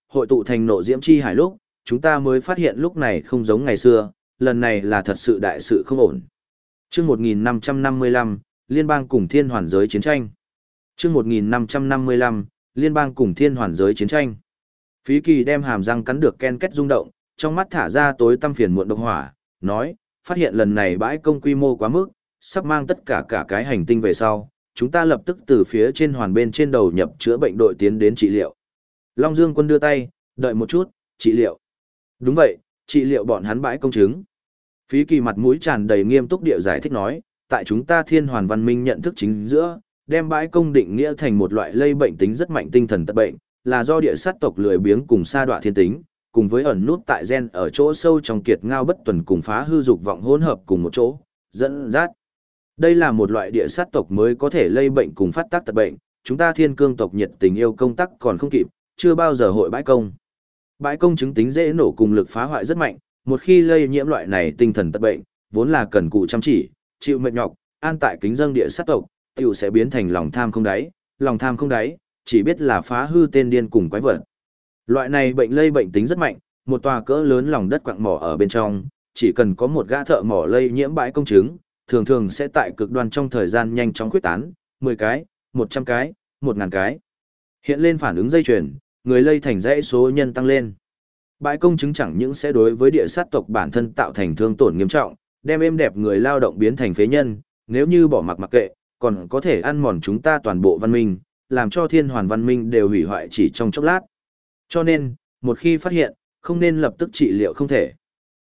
Speaker 1: hội tụ thành nộ diễm chi hải lúc, chúng ta mới phát hiện lúc này không giống ngày xưa, lần này là thật sự đại sự không ổn. Chương 1555, Liên bang cùng Thiên Hoàn giới chiến tranh. Chương 1555, Liên bang cùng Thiên Hoàn giới chiến tranh. Phí Kỳ đem hàm răng cắn được ken két rung động, trong mắt thả ra tối tăm phiền muộn độc hỏa, nói, phát hiện lần này bãi công quy mô quá mức, sắp mang tất cả cái hành tinh về sau, chúng ta lập tức từ phía trên hoàn bên trên đầu nhập chữa bệnh đội tiến đến trị liệu. Long Dương Quân đưa tay, đợi một chút, trị liệu. Đúng vậy, trị liệu bọn hắn bãi công chứng. Phí Kỳ mặt mũi tràn đầy nghiêm túc địa giải thích nói, tại chúng ta Thiên Hoàn văn minh nhận thức chính giữa, đem bãi công định nghĩa thành một loại lây bệnh tính rất mạnh tinh thần tật bệnh, là do địa sát tộc lười biếng cùng sa đọa thiên tính, cùng với ẩn nút tại gen ở chỗ sâu trong kiệt ngao bất tuần cùng phá hư dục vọng hỗn hợp cùng một chỗ, dẫn dắt. Đây là một loại địa sát tộc mới có thể lây bệnh cùng phát tác tật bệnh, chúng ta Thiên Cương tộc nhiệt tình yêu công tác còn không kịp, chưa bao giờ hội bãi công. Bãi công chứng tính dễ nổ cùng lực phá hoại rất mạnh, một khi lây nhiễm loại này tinh thần tật bệnh, vốn là cần cù chăm chỉ, chịu mệt nhọc, an tại kính dâng địa sát tộc, tiểu sẽ biến thành lòng tham không đáy, lòng tham không đáy, chỉ biết là phá hư tên điên cùng quái vật. Loại này bệnh lây bệnh tính rất mạnh, một tòa cỡ lớn lòng đất quặng mỏ ở bên trong, chỉ cần có một gã thợ mỏ lây nhiễm bãi công chứng, thường thường sẽ tại cực đoan trong thời gian nhanh chóng khuyết tán, 10 cái, 100 cái, 1000 cái. Hiện lên phản ứng dây chuyền, người lây thành dãy số nhân tăng lên. Bãi công chứng chẳng những sẽ đối với địa sát tộc bản thân tạo thành thương tổn nghiêm trọng, đem êm đẹp người lao động biến thành phế nhân, nếu như bỏ mặc kệ, còn có thể ăn mòn chúng ta toàn bộ văn minh, làm cho Thiên Hoàn văn minh đều hủy hoại chỉ trong chốc lát. Cho nên, một khi phát hiện, không nên lập tức trị liệu không thể.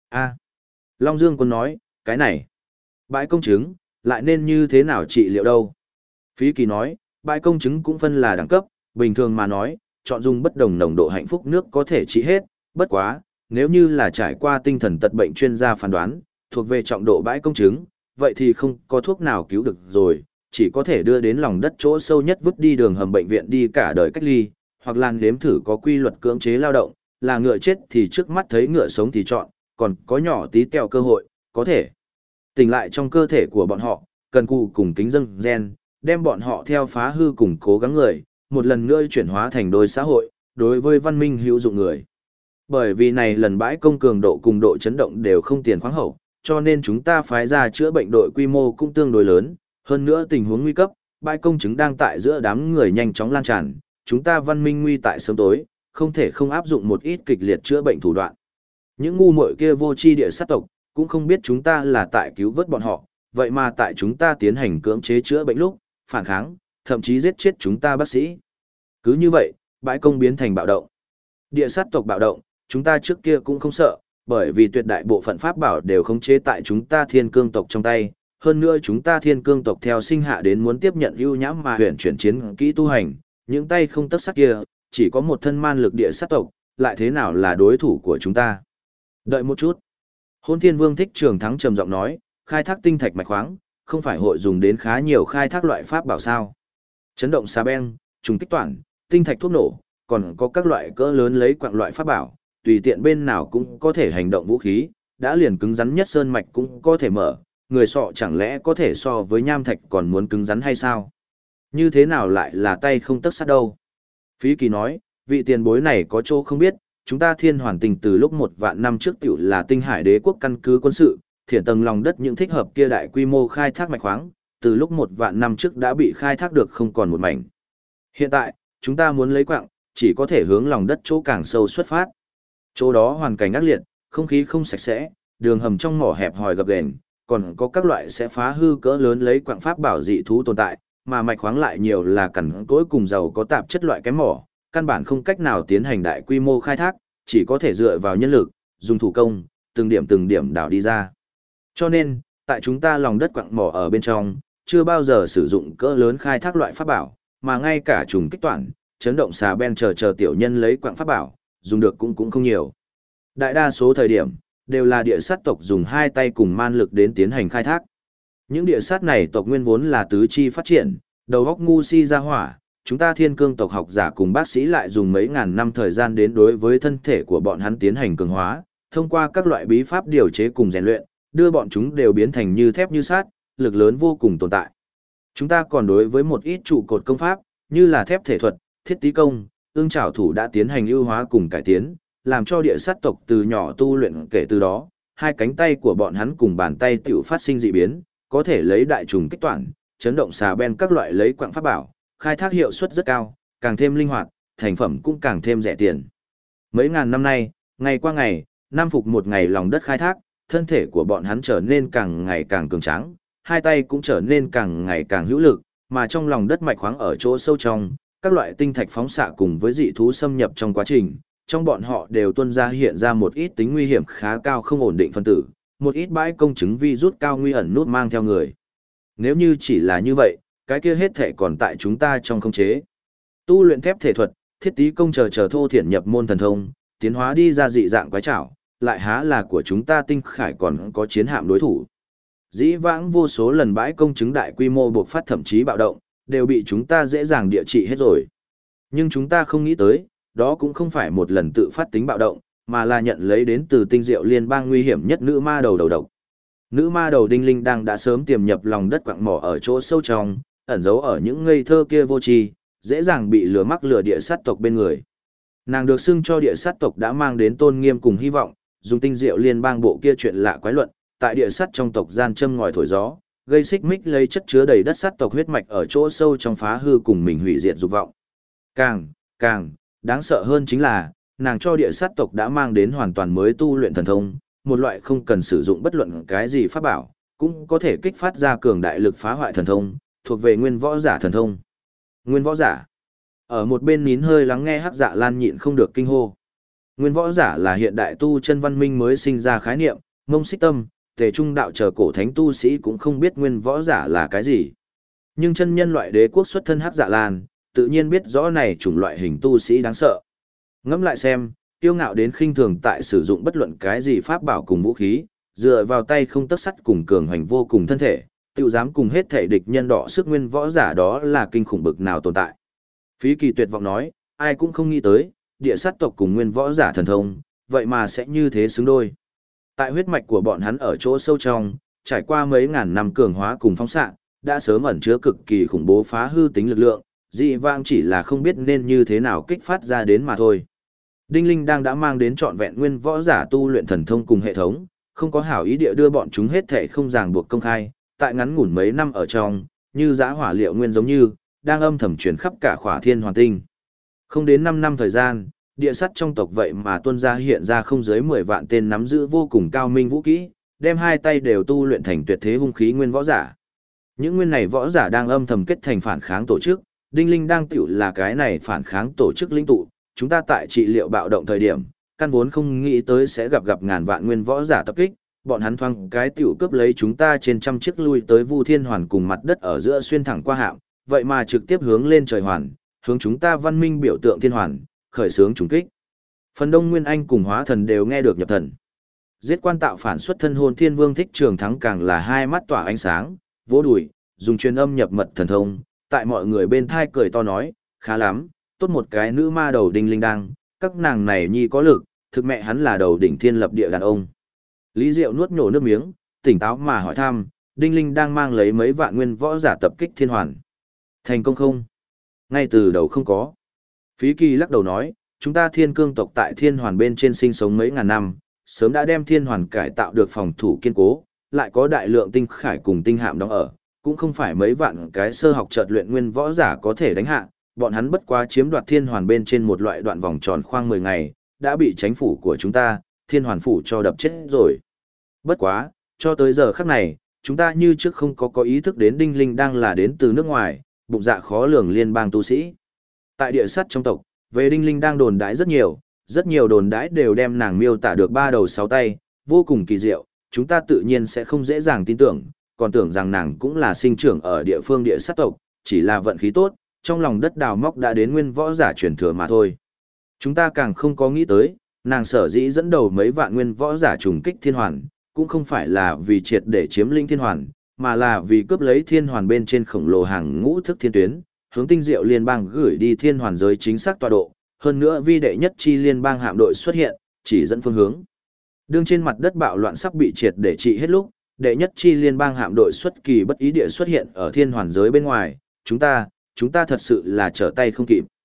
Speaker 1: Long Dương Quân nói, cái này, bãi công chứng, lại nên như thế nào trị liệu đâu? Phí Kỳ nói, bãi công chứng cũng phân là đẳng cấp, bình thường mà nói, chọn dùng bất đồng nồng độ hạnh phúc nước có thể trị hết, bất quá, nếu như là trải qua tinh thần tật bệnh chuyên gia phán đoán, thuộc về trọng độ bãi công chứng, vậy thì không có thuốc nào cứu được rồi, chỉ có thể đưa đến lòng đất chỗ sâu nhất vứt đi đường hầm bệnh viện đi cả đời cách ly, hoặc là nếm thử có quy luật cưỡng chế lao động, là ngựa chết thì trước mắt thấy ngựa sống thì chọn, còn có nhỏ tí tẹo cơ hội, có thể tỉnh lại trong cơ thể của bọn họ, cần cù cùng kính dâng gen, đem bọn họ theo phá hư cùng cố gắng người, một lần nữa chuyển hóa thành đôi xã hội, đối với văn minh hữu dụng người. Bởi vì này lần bãi công cường độ cùng độ chấn động đều không tiền khoáng hậu, cho nên chúng ta phái ra chữa bệnh đội quy mô cũng tương đối lớn, hơn nữa tình huống nguy cấp, bãi công chứng đang tại giữa đám người nhanh chóng lan tràn, chúng ta văn minh nguy tại sớm tối, không thể không áp dụng một ít kịch liệt chữa bệnh thủ đoạn. Những ngu muội kia vô tri địa sát tộc, cũng không biết chúng ta là tại cứu vớt bọn họ, vậy mà tại chúng ta tiến hành cưỡng chế chữa bệnh lúc, phản kháng, thậm chí giết chết chúng ta bác sĩ. Cứ như vậy, bãi công biến thành bạo động. Địa sát tộc bạo động, chúng ta trước kia cũng không sợ, bởi vì tuyệt đại bộ phận pháp bảo đều khống chế tại chúng ta Thiên Cương tộc trong tay. Hơn nữa chúng ta Thiên Cương tộc theo sinh hạ đến muốn tiếp nhận ưu nhãm mà huyền chuyển chiến kỹ tu hành, những tay không tấc sắc kia, chỉ có một thân man lực địa sát tộc, lại thế nào là đối thủ của chúng ta. Đợi một chút. Hôn Thiên Vương Thích Trường Thắng trầm giọng nói, khai thác tinh thạch mạch khoáng, không phải hội dùng đến khá nhiều khai thác loại pháp bảo sao. Chấn động xà beng, trùng kích toản, tinh thạch thuốc nổ, còn có các loại cỡ lớn lấy quặng loại pháp bảo, tùy tiện bên nào cũng có thể hành động vũ khí, đã liền cứng rắn nhất sơn mạch cũng có thể mở, người sọ chẳng lẽ có thể so với nham thạch còn muốn cứng rắn hay sao? Như thế nào lại là tay không tấc sắt đâu? Phí Kỳ nói, vị tiền bối này có chỗ không biết, chúng ta Thiên Hoàn Tinh từ lúc 1.000 năm trước tiểu là Tinh Hải Đế quốc căn cứ quân sự, thiển tầng lòng đất những thích hợp kia đại quy mô khai thác mạch khoáng, từ lúc 1.000 năm trước đã bị khai thác được không còn một mảnh. Hiện tại, chúng ta muốn lấy quặng, chỉ có thể hướng lòng đất chỗ càng sâu xuất phát. Chỗ đó hoàn cảnh ác liệt, không khí không sạch sẽ, đường hầm trong mỏ hẹp hòi gập ghềnh, còn có các loại sẽ phá hư cỡ lớn lấy quặng pháp bảo dị thú tồn tại, mà mạch khoáng lại nhiều là cằn cỗi cùng dầu có tạp chất loại kém mỏ, căn bản không cách nào tiến hành đại quy mô khai thác, chỉ có thể dựa vào nhân lực, dùng thủ công, từng điểm đào đi ra. Cho nên, tại chúng ta lòng đất quặng mỏ ở bên trong, chưa bao giờ sử dụng cỡ lớn khai thác loại pháp bảo, mà ngay cả trùng kích toản, chấn động xà ben chờ tiểu nhân lấy quặng pháp bảo, dùng được cũng không nhiều. Đại đa số thời điểm, đều là địa sát tộc dùng hai tay cùng man lực đến tiến hành khai thác. Những địa sát này tộc nguyên vốn là tứ chi phát triển, đầu óc ngu si ra hỏa, chúng ta Thiên Cương tộc học giả cùng bác sĩ lại dùng mấy ngàn năm thời gian đến đối với thân thể của bọn hắn tiến hành cường hóa, thông qua các loại bí pháp điều chế cùng rèn luyện, đưa bọn chúng đều biến thành như thép như sắt, lực lớn vô cùng tồn tại. Chúng ta còn đối với một ít trụ cột công pháp, như là thép thể thuật, thiết tí công, ương trảo thủ đã tiến hành ưu hóa cùng cải tiến, làm cho địa sát tộc từ nhỏ tu luyện kể từ đó, hai cánh tay của bọn hắn cùng bàn tay tiểu phát sinh dị biến, có thể lấy đại trùng kích toản, chấn động xà ben các loại lấy quặng pháp bảo, khai thác hiệu suất rất cao, càng thêm linh hoạt, thành phẩm cũng càng thêm rẻ tiền. Mấy ngàn năm nay, ngày qua ngày, năm phục một ngày lòng đất khai thác, thân thể của bọn hắn trở nên càng ngày càng cường tráng, hai tay cũng trở nên càng ngày càng hữu lực, mà trong lòng đất mạch khoáng ở chỗ sâu trong, các loại tinh thạch phóng xạ cùng với dị thú xâm nhập trong quá trình, trong bọn họ đều tuôn ra hiện ra một ít tính nguy hiểm khá cao không ổn định phân tử, một ít bãi công chứng virus cao nguy ẩn nút mang theo người. Nếu như chỉ là như vậy, cái kia hết thể còn tại chúng ta trong khống chế. Tu luyện thép thể thuật, thiết tí công chờ thô thiển nhập môn thần thông, tiến hóa đi ra dị dạng quái trảo, lại há là của chúng ta tinh khải còn có chiến hạm đối thủ. Dĩ vãng vô số lần bãi công chứng đại quy mô buộc phát thậm chí bạo động, đều bị chúng ta dễ dàng địa trị hết rồi. Nhưng chúng ta không nghĩ tới, đó cũng không phải một lần tự phát tính bạo động, mà là nhận lấy đến từ tinh diệu liên bang nguy hiểm nhất nữ ma đầu đầu độc. Nữ ma đầu Đinh Linh đang đã sớm tiềm nhập lòng đất quặng mỏ ở chỗ sâu trong, ẩn giấu ở những ngây thơ kia vô tri, dễ dàng bị lừa mắc lừa địa sát tộc bên người. Nàng được xưng cho địa sát tộc đã mang đến tôn nghiêm cùng hy vọng, dùng tinh diệu liên bang bộ kia chuyện lạ quái luận, tại địa sát trong tộc gian châm ngòi thổi gió, gây xích mích lấy chất chứa đầy đất sát tộc huyết mạch ở chỗ sâu trong phá hư cùng mình hủy diệt dục vọng. Càng đáng sợ hơn chính là, nàng cho địa sát tộc đã mang đến hoàn toàn mới tu luyện thần thông, một loại không cần sử dụng bất luận cái gì pháp bảo, cũng có thể kích phát ra cường đại lực phá hoại thần thông, thuộc về nguyên võ giả thần thông. Nguyên võ giả. Ở một bên nín hơi lắng nghe Hắc Dạ Lan nhịn không được kinh hô. Nguyên võ giả là hiện đại tu chân văn minh mới sinh ra khái niệm, Mông Xích Tâm, Tề Trung đạo chờ cổ thánh tu sĩ cũng không biết nguyên võ giả là cái gì. Nhưng chân nhân loại đế quốc xuất thân Hắc Dạ Lan, tự nhiên biết rõ này chủng loại hình tu sĩ đáng sợ. Ngẫm lại xem, kiêu ngạo đến khinh thường tại sử dụng bất luận cái gì pháp bảo cùng vũ khí, dựa vào tay không tấc sắt cùng cường hành vô cùng thân thể, tự dám cùng hết thể địch nhân đọ sức nguyên võ giả, đó là kinh khủng bực nào tồn tại. Phí Kỳ tuyệt vọng nói, ai cũng không nghĩ tới, địa sát tộc cùng nguyên võ giả thần thông, vậy mà sẽ như thế xứng đôi. Tại huyết mạch của bọn hắn ở chỗ sâu trong, trải qua mấy ngàn năm cường hóa cùng phóng xạ, đã sớm ẩn chứa cực kỳ khủng bố phá hư tính lực lượng, dị vãng chỉ là không biết nên như thế nào kích phát ra đến mà thôi. Đinh Linh đang đã mang đến trọn vẹn nguyên võ giả tu luyện thần thông cùng hệ thống, không có hảo ý địa đưa bọn chúng hết thể không ràng buộc công khai, tại ngắn ngủn mấy năm ở trong, như dã hỏa liệu nguyên giống như, đang âm thầm truyền khắp cả khỏa thiên hoàn tinh. Không đến 5 năm thời gian, địa sắt trong tộc vậy mà tuân ra hiện ra không dưới 10 vạn tên nắm giữ vô cùng cao minh vũ kỹ, đem hai tay đều tu luyện thành tuyệt thế hung khí nguyên võ giả. Những nguyên này võ giả đang âm thầm kết thành phản kháng tổ chức, Đinh Linh đang tiểu là cái này phản kháng tổ chức linh tụ, chúng ta tại trị liệu bạo động thời điểm, căn vốn không nghĩ tới sẽ gặp ngàn vạn nguyên võ giả tập kích, bọn hắn thoáng cái tiểu cướp lấy chúng ta trên trăm chiếc lui tới Vu Thiên Hoàn cùng mặt đất ở giữa xuyên thẳng qua hạm, vậy mà trực tiếp hướng lên trời hoàn, hướng chúng ta văn minh biểu tượng thiên hoàn, khởi xướng trùng kích. Phần đông Nguyên Anh cùng Hóa Thần đều nghe được nhập thần. Giết quan tạo phản xuất thân Hồn Thiên Vương Thích Trường Thắng càng là hai mắt tỏa ánh sáng, vỗ đùi, dùng truyền âm nhập mật thần thông, tại mọi người bên thai cười to nói, khá lắm, tốt một cái nữ ma đầu Đinh Linh đang, các nàng này nhi có lực, thực mẹ hắn là đầu đỉnh thiên lập địa đàn ông. Lý Diệu nuốt nhổ nước miếng, tỉnh táo mà hỏi thăm, Đinh Linh đang mang lấy mấy vạn nguyên võ giả tập kích thiên hoàn. Thành công không? Ngay từ đầu không có. Phí Kỳ lắc đầu nói, chúng ta thiên cương tộc tại thiên hoàn bên trên sinh sống mấy ngàn năm, sớm đã đem thiên hoàn cải tạo được phòng thủ kiên cố, lại có đại lượng tinh khải cùng tinh hạm đóng ở, cũng không phải mấy vạn cái sơ học chợt luyện nguyên võ giả có thể đánh hạ, bọn hắn bất quá chiếm đoạt thiên hoàn bên trên một loại đoạn vòng tròn khoang 10 ngày, đã bị chánh phủ của chúng ta, thiên hoàn phủ cho đập chết rồi. Bất quá, cho tới giờ khắc này, chúng ta như trước không có ý thức đến Đinh Linh đang là đến từ nước ngoài, bụng dạ khó lường liên bang tu sĩ. Tại địa sắt trong tộc, về Đinh Linh đang đồn đãi rất nhiều đồn đãi đều đem nàng miêu tả được 3 đầu 6 tay, vô cùng kỳ diệu, chúng ta tự nhiên sẽ không dễ dàng tin tưởng, còn tưởng rằng nàng cũng là sinh trưởng ở địa phương địa sắt tộc, chỉ là vận khí tốt, trong lòng đất đào móc đã đến nguyên võ giả truyền thừa mà thôi. Chúng ta càng không có nghĩ tới, nàng sở dĩ dẫn đầu mấy vạn nguyên võ giả trùng kích thiên hoàn, cũng không phải là vì triệt để chiếm lĩnh thiên hoàn, mà là vì cướp lấy thiên hoàn bên trên khổng lồ hàng ngũ thức thiên tuyến, hướng tinh diệu liên bang gửi đi thiên hoàn giới chính xác tọa độ, hơn nữa vi đệ nhất chi liên bang hạm đội xuất hiện, chỉ dẫn phương hướng. Đương trên mặt đất bạo loạn sắp bị triệt để trị hết lúc, đệ nhất chi liên bang hạm đội xuất kỳ bất ý địa xuất hiện ở thiên hoàn giới bên ngoài, chúng ta thật sự là trở tay không kịp.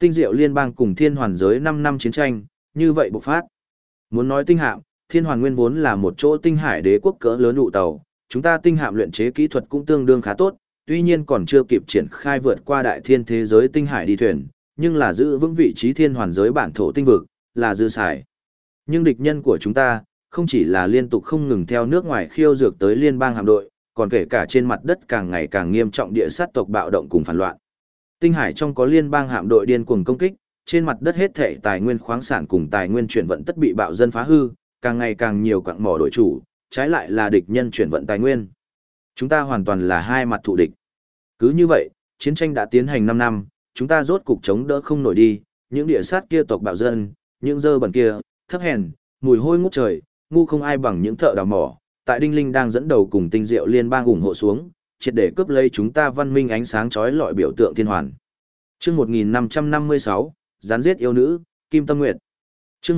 Speaker 1: Tinh Diệu Liên bang cùng Thiên Hoàn giới 5 năm chiến tranh, như vậy bộc phát. Muốn nói tinh hạm, Thiên Hoàn nguyên vốn là một chỗ tinh hải đế quốc cỡ lớn ụ tàu, chúng ta tinh hạm luyện chế kỹ thuật cũng tương đương khá tốt, tuy nhiên còn chưa kịp triển khai vượt qua đại thiên thế giới tinh hải đi thuyền, nhưng là giữ vững vị trí Thiên Hoàn giới bản thổ tinh vực, là dư xài. Nhưng địch nhân của chúng ta, không chỉ là liên tục không ngừng theo nước ngoài khiêu dược tới liên bang hạm đội, còn kể cả trên mặt đất càng ngày càng nghiêm trọng địa sát tộc bạo động cùng phản loạn. Tinh hải trong có liên bang hạm đội điên cuồng công kích, trên mặt đất hết thảy tài nguyên khoáng sản cùng tài nguyên chuyển vận tất bị bạo dân phá hư, càng ngày càng nhiều quặng mỏ đổi chủ, trái lại là địch nhân chuyển vận tài nguyên. Chúng ta hoàn toàn là hai mặt thù địch. Cứ như vậy, chiến tranh đã tiến hành 5 năm, chúng ta rốt cục chống đỡ không nổi đi, những địa sát kia tộc bạo dân, những dơ bẩn kia, thấp hèn, mùi hôi ngút trời, ngu không ai bằng những thợ đào mỏ, tại Đinh Linh đang dẫn đầu cùng Tinh Diệu Liên bang ủng hộ xuống, triệt để cướp lấy chúng ta văn minh ánh sáng chói lọi biểu tượng thiên hoàn. Chương 1556, gián giết yêu nữ, Kim Tâm Nguyệt. Chương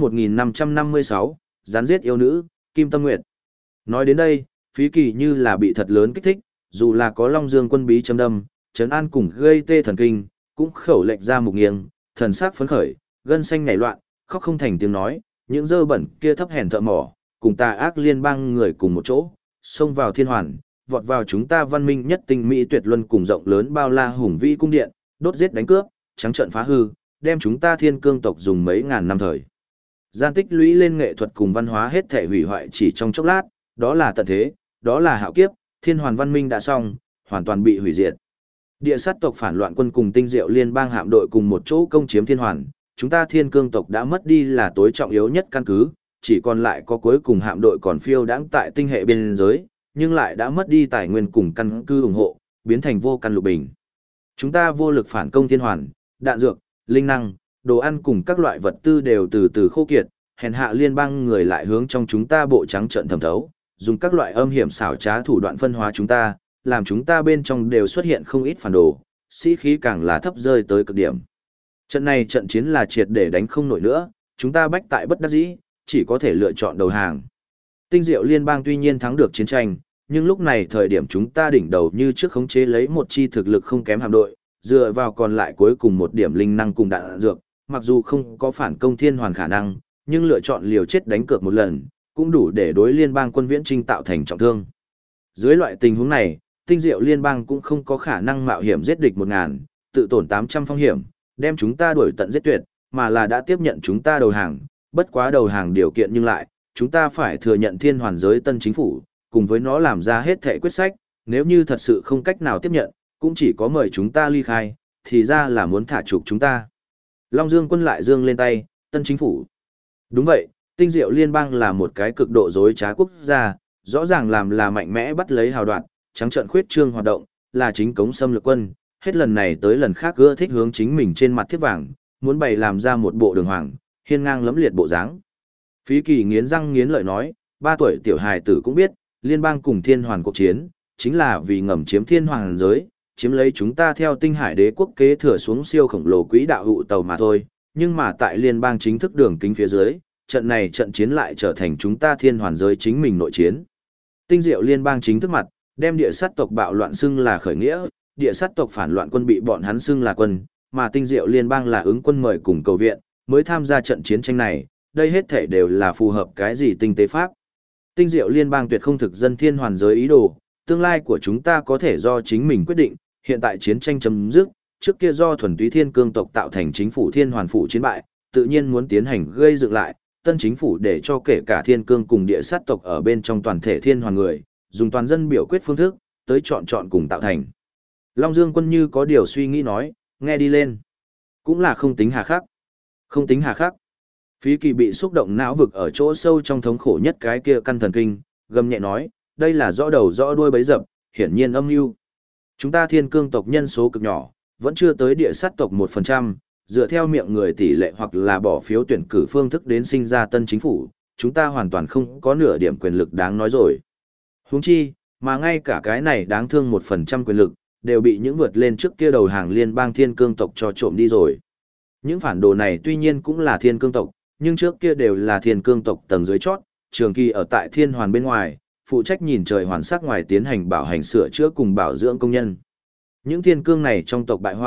Speaker 1: 1556, gián giết yêu nữ, Kim Tâm Nguyệt. Nói đến đây, Phí Kỳ như là bị thật lớn kích thích, dù là có Long Dương quân bí châm đâm, trấn an cùng gây tê thần kinh, cũng khẩu lệnh ra mục nghiêng, thần sắc phấn khởi, gân xanh nảy loạn, khóc không thành tiếng nói, những dơ bẩn kia thấp hèn thợ mỏ, cùng tà ác liên bang người cùng một chỗ, xông vào thiên hoàn, vọt vào chúng ta văn minh nhất tinh mỹ tuyệt luân cùng rộng lớn bao la hùng vĩ cung điện, đốt giết đánh cướp, trắng trợn phá hư, đem chúng ta thiên cương tộc dùng mấy ngàn năm thời gian tích lũy lên nghệ thuật cùng văn hóa hết thể hủy hoại chỉ trong chốc lát, đó là tận thế, đó là hạo kiếp, thiên hoàn văn minh đã xong, hoàn toàn bị hủy diệt. Địa sát tộc phản loạn quân cùng Tinh Diệu Liên bang hạm đội cùng một chỗ công chiếm thiên hoàn, chúng ta thiên cương tộc đã mất đi là tối trọng yếu nhất căn cứ, chỉ còn lại có cuối cùng hạm đội còn phiêu đãng tại tinh hệ biên giới, nhưng lại đã mất đi tài nguyên cùng căn cứ ủng hộ, biến thành vô căn lục bình. Chúng ta vô lực phản công thiên hoàn, đạn dược, linh năng, đồ ăn cùng các loại vật tư đều từ từ khô kiệt, hèn hạ liên bang người lại hướng trong chúng ta bộ trắng trợn thẩm thấu, dùng các loại âm hiểm xảo trá thủ đoạn phân hóa chúng ta, làm chúng ta bên trong đều xuất hiện không ít phản đồ, sĩ khí càng là thấp rơi tới cực điểm. Trận này trận chiến là triệt để đánh không nổi nữa, chúng ta bách tại bất đắc dĩ, chỉ có thể lựa chọn đầu hàng. Tinh Diệu Liên bang tuy nhiên thắng được chiến tranh, nhưng lúc này thời điểm chúng ta đỉnh đầu như trước khống chế lấy một chi thực lực không kém hạm đội, dựa vào còn lại cuối cùng một điểm linh năng cùng đạn dược, mặc dù không có phản công thiên hoàn khả năng, nhưng lựa chọn liều chết đánh cược một lần, cũng đủ để đối liên bang quân viễn trinh tạo thành trọng thương. Dưới loại tình huống này, Tinh Diệu Liên bang cũng không có khả năng mạo hiểm giết địch 1000, tự tổn 800 phong hiểm, đem chúng ta đuổi tận giết tuyệt, mà là đã tiếp nhận chúng ta đầu hàng, bất quá đầu hàng điều kiện nhưng lại, chúng ta phải thừa nhận thiên hoàn giới tân chính phủ, cùng với nó làm ra hết thể quyết sách, nếu như thật sự không cách nào tiếp nhận, cũng chỉ có mời chúng ta ly khai, thì ra là muốn thả trục chúng ta. Long Dương quân lại dương lên tay, tân chính phủ. Đúng vậy, Tinh Diệu Liên bang là một cái cực độ dối trá quốc gia, rõ ràng làm là mạnh mẽ bắt lấy hào đoạn, trắng trợn khuyết trương hoạt động, là chính cống xâm lược quân, hết lần này tới lần khác ưa thích hướng chính mình trên mặt thiết vàng, muốn bày làm ra một bộ đường hoàng, hiên ngang lẫm liệt bộ dáng. Phí Kỳ nghiến răng nghiến lợi nói, 3 tuổi tiểu hài tử cũng biết, liên bang cùng thiên hoàn cuộc chiến, chính là vì ngầm chiếm thiên hoàng giới, chiếm lấy chúng ta theo tinh hải đế quốc kế thừa xuống siêu khổng lồ quỹ đạo hụ tàu mà thôi, nhưng mà tại liên bang chính thức đường kính phía dưới, trận này trận chiến lại trở thành chúng ta thiên hoàn giới chính mình nội chiến. Tinh Diệu Liên bang chính thức mặt, đem địa sát tộc bạo loạn xưng là khởi nghĩa, địa sát tộc phản loạn quân bị bọn hắn xưng là quân, mà Tinh Diệu Liên bang là ứng quân mời cùng cầu viện, mới tham gia trận chiến tranh này, đây hết thể đều là phù hợp cái gì tinh tế pháp. Tinh Diệu Liên bang tuyệt không thực dân thiên hoàn giới ý đồ, tương lai của chúng ta có thể do chính mình quyết định, hiện tại chiến tranh chấm dứt, trước kia do thuần túy thiên cương tộc tạo thành chính phủ thiên hoàn phủ chiến bại, tự nhiên muốn tiến hành gây dựng lại, tân chính phủ để cho kể cả thiên cương cùng địa sát tộc ở bên trong toàn thể thiên hoàn người, dùng toàn dân biểu quyết phương thức, tới chọn cùng tạo thành. Long Dương quân như có điều suy nghĩ nói, nghe đi lên. Cũng là không tính hà khắc. Không tính hà khắc. Phí Kỳ bị xúc động não vực ở chỗ sâu trong thống khổ nhất cái kia căn thần kinh, gầm nhẹ nói, đây là rõ đầu rõ đuôi bấy dập, hiển nhiên âm mưu. Chúng ta thiên cương tộc nhân số cực nhỏ, vẫn chưa tới địa sát tộc 1%, dựa theo miệng người tỷ lệ hoặc là bỏ phiếu tuyển cử phương thức đến sinh ra tân chính phủ, chúng ta hoàn toàn không có nửa điểm quyền lực đáng nói rồi. Huống chi, mà ngay cả cái này đáng thương 1% quyền lực, đều bị những vượt lên trước kia đầu hàng liên bang thiên cương tộc cho trộm đi rồi. Những phản đồ này tuy nhiên cũng là thiên cương tộc, nhưng trước kia đều là thiên cương tộc tầng dưới chót, trường kỳ ở tại thiên hoàn bên ngoài, phụ trách nhìn trời hoàn sắc ngoài tiến hành bảo hành sửa chữa cùng bảo dưỡng công nhân. Những thiên cương này trong tộc bại hoại,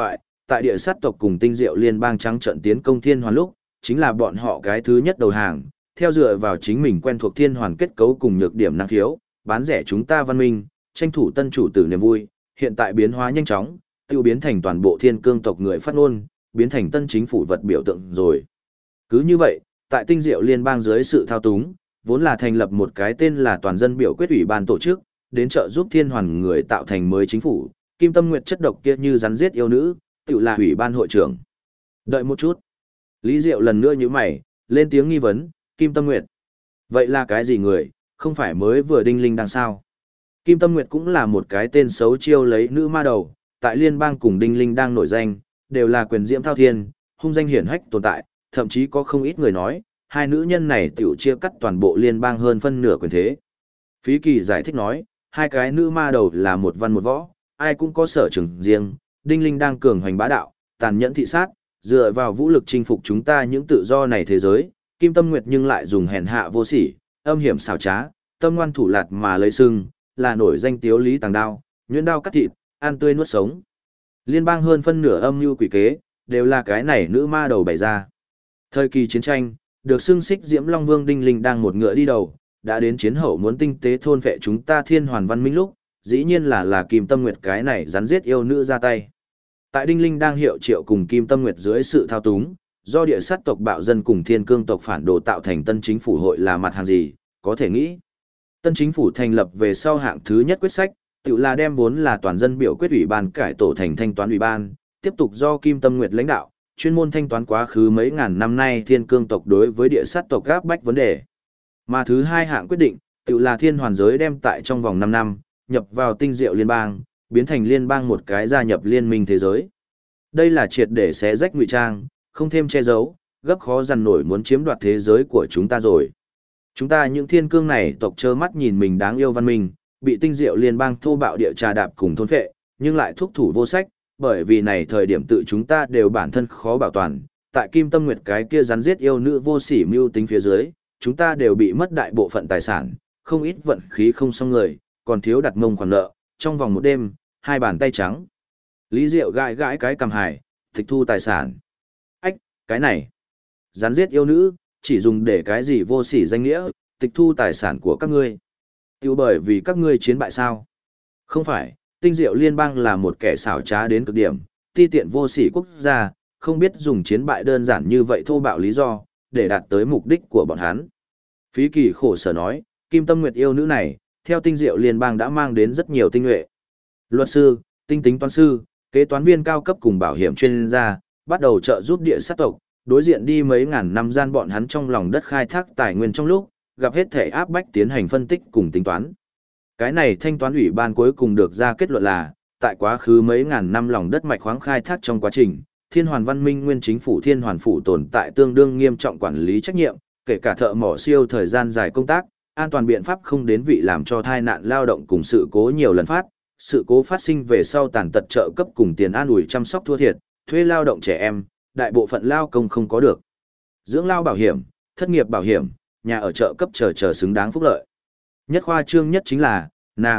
Speaker 1: tại địa sát tộc cùng tinh diệu liên bang trắng trận tiến công thiên hoàn lúc, chính là bọn họ cái thứ nhất đầu hàng, theo dựa vào chính mình quen thuộc thiên hoàn kết cấu cùng nhược điểm năng khiếu, bán rẻ chúng ta văn minh, tranh thủ tân chủ tử niềm vui, hiện tại biến hóa nhanh chóng, tiêu biến thành toàn bộ thiên cương tộc người phát ngôn, biến thành tân chính phủ vật biểu tượng rồi. Cứ như vậy, tại tinh diệu liên bang dưới sự thao túng, vốn là thành lập một cái tên là toàn dân biểu quyết ủy ban tổ chức, đến trợ giúp thiên hoàn người tạo thành mới chính phủ, Kim Tâm Nguyệt chất độc kia như rắn giết yêu nữ, tự là ủy ban hội trưởng. Đợi một chút. Lý Diệu lần nữa như mày, lên tiếng nghi vấn, Kim Tâm Nguyệt. Vậy là cái gì người, không phải mới vừa đinh linh đang sao? Kim Tâm Nguyệt cũng là một cái tên xấu chiêu lấy nữ ma đầu, tại liên bang cùng đinh linh đang nổi danh, đều là quyền diễm thao thiên, hung danh hiển hách tồn tại, thậm chí có không ít người nói, hai nữ nhân này tiểu chia cắt toàn bộ liên bang hơn phân nửa quyền thế. Phí Kỳ giải thích nói, hai cái nữ ma đầu là một văn một võ, ai cũng có sở trường riêng, đinh linh đang cường hoành bá đạo, tàn nhẫn thị sát, dựa vào vũ lực chinh phục chúng ta những tự do này thế giới, Kim Tâm Nguyệt nhưng lại dùng hèn hạ vô sỉ, âm hiểm xảo trá, tâm ngoan thủ lạt mà lấy sưng, là nổi danh tiếu lý tàng đao, nhuyễn đao cắt thịt, ăn tươi nuốt sống. Liên bang hơn phân nửa âm mưu quỷ kế, đều là cái này nữ ma đầu bày ra. Thời kỳ chiến tranh, được xưng xích Diễm Long Vương Đinh Linh đang một ngựa đi đầu, đã đến chiến hậu muốn tinh tế thôn vệ chúng ta thiên hoàn văn minh lúc, dĩ nhiên là Kim Tâm Nguyệt cái này rắn giết yêu nữ ra tay. Tại Đinh Linh đang hiệu triệu cùng Kim Tâm Nguyệt dưới sự thao túng, do địa sát tộc bạo dân cùng thiên cương tộc phản đồ tạo thành tân chính phủ hội là mặt hàng gì, có thể nghĩ. Tân chính phủ thành lập về sau hạng thứ nhất quyết sách, tự là đem vốn là toàn dân biểu quyết ủy ban cải tổ thành thanh toán ủy ban, tiếp tục do Kim Tâm Nguyệt lãnh đạo, chuyên môn thanh toán quá khứ mấy ngàn năm nay thiên cương tộc đối với địa sát tộc gáp bách vấn đề. Mà thứ hai hạng quyết định, tự là thiên hoàn giới đem tại trong vòng 5 năm, nhập vào tinh diệu liên bang, biến thành liên bang một cái gia nhập liên minh thế giới. Đây là triệt để xé rách ngụy trang, không thêm che giấu, gấp khó dằn nổi muốn chiếm đoạt thế giới của chúng ta rồi. Chúng ta những thiên cương này tộc trơ mắt nhìn mình đáng yêu văn minh, bị tinh diệu liên bang thô bạo địa trà đạp cùng thôn phệ, nhưng lại thúc thủ vô sách, bởi vì này thời điểm tự chúng ta đều bản thân khó bảo toàn, tại Kim Tâm Nguyệt cái kia rắn giết yêu nữ vô sỉ mưu tính phía dưới, chúng ta đều bị mất đại bộ phận tài sản, không ít vận khí không xong người, còn thiếu đặt mông khoản nợ, trong vòng một đêm, hai bàn tay trắng. Lý Diệu gãi gãi cái cằm hài, tịch thu tài sản. Ách, cái này, rắn giết yêu nữ, chỉ dùng để cái gì vô sỉ danh nghĩa, tịch thu tài sản của các ngươi. Tiêu bởi vì các ngươi chiến bại sao? Không phải, tinh diệu liên bang là một kẻ xảo trá đến cực điểm, ti tiện vô sỉ quốc gia, không biết dùng chiến bại đơn giản như vậy thô bạo lý do, để đạt tới mục đích của bọn hắn. Phí Kỳ khổ sở nói, Kim Tâm Nguyệt yêu nữ này, theo tinh diệu liên bang đã mang đến rất nhiều tinh nhuệ. Luật sư, tinh tính toán sư, kế toán viên cao cấp cùng bảo hiểm chuyên gia, bắt đầu trợ giúp địa sát tộc, đối diện đi mấy ngàn năm gian bọn hắn trong lòng đất khai thác tài nguyên trong lúc, gặp hết thể áp bách tiến hành phân tích cùng tính toán. Cái này thanh toán ủy ban cuối cùng được ra kết luận là, tại quá khứ mấy ngàn năm lòng đất mạch khoáng khai thác trong quá trình, Thiên Hoàn Văn Minh nguyên chính phủ Thiên Hoàn phủ tồn tại tương đương nghiêm trọng quản lý trách nhiệm, kể cả thợ mỏ siêu thời gian dài công tác, an toàn biện pháp không đến vị làm cho tai nạn lao động cùng sự cố nhiều lần phát, sự cố phát sinh về sau tàn tật trợ cấp cùng tiền an ủi chăm sóc thua thiệt, thuê lao động trẻ em, đại bộ phận lao công không có được. Dưỡng lao bảo hiểm, thất nghiệp bảo hiểm, nhà ở trợ cấp chờ xứng đáng phúc lợi. Nhất khoa trương nhất chính là,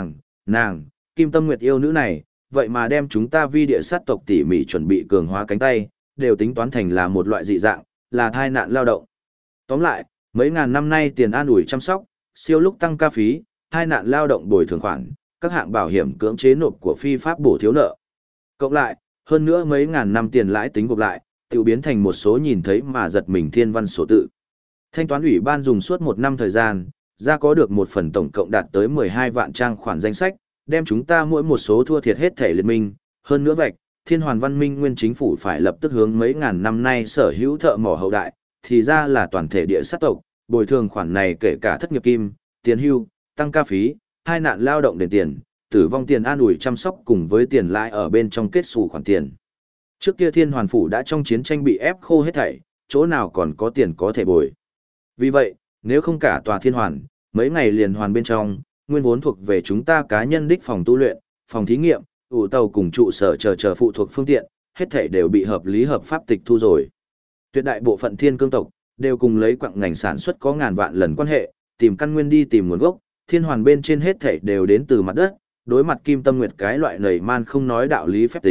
Speaker 1: nàng, Kim Tâm Nguyệt yêu nữ này, vậy mà đem chúng ta vi địa sát tộc tỉ mỉ chuẩn bị cường hóa cánh tay, đều tính toán thành là một loại dị dạng, là thai nạn lao động. Tóm lại, mấy ngàn năm nay tiền an ủi chăm sóc, siêu lúc tăng ca phí, thai nạn lao động bồi thường khoản, các hạng bảo hiểm cưỡng chế nộp của phi pháp bổ thiếu nợ. Cộng lại, hơn nữa mấy ngàn năm tiền lãi tính gộp lại, tự biến thành một số nhìn thấy mà giật mình thiên văn số tự. Thanh toán ủy ban dùng suốt 1 năm thời gian, ra có được một phần tổng cộng đạt tới 12 vạn trang khoản danh sách, đem chúng ta mỗi một số thua thiệt hết thể liệt minh, hơn nữa vạch, Thiên Hoàn Văn Minh nguyên chính phủ phải lập tức hướng mấy ngàn năm nay sở hữu thợ mỏ hậu đại, thì ra là toàn thể địa sát tộc, bồi thường khoản này kể cả thất nghiệp kim, tiền hưu, tăng ca phí, hai nạn lao động đền tiền, tử vong tiền an ủi chăm sóc cùng với tiền lãi ở bên trong kết sủ khoản tiền. Trước kia Thiên Hoàn phủ đã trong chiến tranh bị ép khô hết thảy, chỗ nào còn có tiền có thể bồi. Vì vậy, nếu không cả tòa Thiên Hoàn, mấy ngày liền hoàn bên trong, nguyên vốn thuộc về chúng ta cá nhân đích phòng tu luyện, phòng thí nghiệm, ủ tàu cùng trụ sở chờ phụ thuộc phương tiện, hết thảy đều bị hợp lý hợp pháp tịch thu rồi. Tuyệt đại bộ phận thiên cương tộc đều cùng lấy quặng ngành sản xuất có ngàn vạn lần quan hệ, tìm căn nguyên đi tìm nguồn gốc, Thiên Hoàn bên trên hết thảy đều đến từ mặt đất, đối mặt Kim Tâm Nguyệt cái loại nầy man không nói đạo lý phép tính,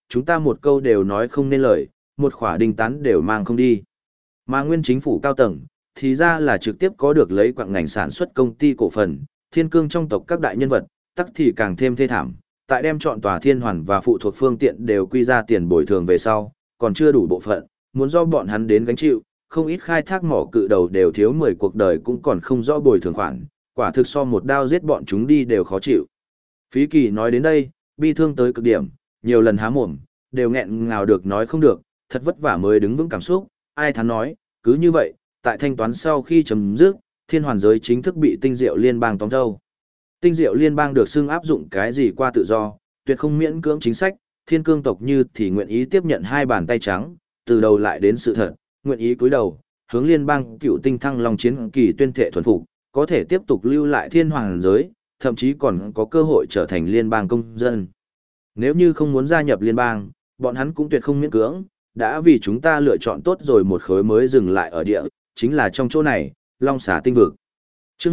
Speaker 1: chúng ta một câu đều nói không nên lời, một khỏa đinh tán đều mang không đi. Mà nguyên chính phủ cao tầng, thì ra là trực tiếp có được lấy quạng ngành sản xuất công ty cổ phần, thiên cương trong tộc các đại nhân vật, tắc thì càng thêm thê thảm, tại đem chọn tòa thiên hoàn và phụ thuộc phương tiện đều quy ra tiền bồi thường về sau, còn chưa đủ bộ phận, muốn do bọn hắn đến gánh chịu, không ít khai thác mỏ cự đầu đều thiếu 10 cuộc đời cũng còn không rõ bồi thường khoản, quả thực so một đao giết bọn chúng đi đều khó chịu. Phí Kỳ nói đến đây, bi thương tới cực điểm, nhiều lần há mồm, đều nghẹn ngào được nói không được, thật vất vả mới đứng vững cảm xúc, ai thắn nói, cứ như vậy, tại thanh toán sau khi chấm dứt, thiên hoàn giới chính thức bị tinh diệu liên bang tóm thâu. Tinh diệu liên bang được xưng áp dụng cái gì qua tự do, tuyệt không miễn cưỡng chính sách, thiên cương tộc như thì nguyện ý tiếp nhận hai bàn tay trắng, từ đầu lại đến sự thật, nguyện ý cúi đầu, hướng liên bang cựu tinh thăng long chiến kỳ tuyên thệ thuần phục, có thể tiếp tục lưu lại thiên hoàng giới, thậm chí còn có cơ hội trở thành liên bang công dân. Nếu như không muốn gia nhập liên bang, bọn hắn cũng tuyệt không miễn cưỡng, đã vì chúng ta lựa chọn tốt rồi một khối mới dừng lại ở địa, chính là trong chỗ này, Long Xà tinh vực. Chương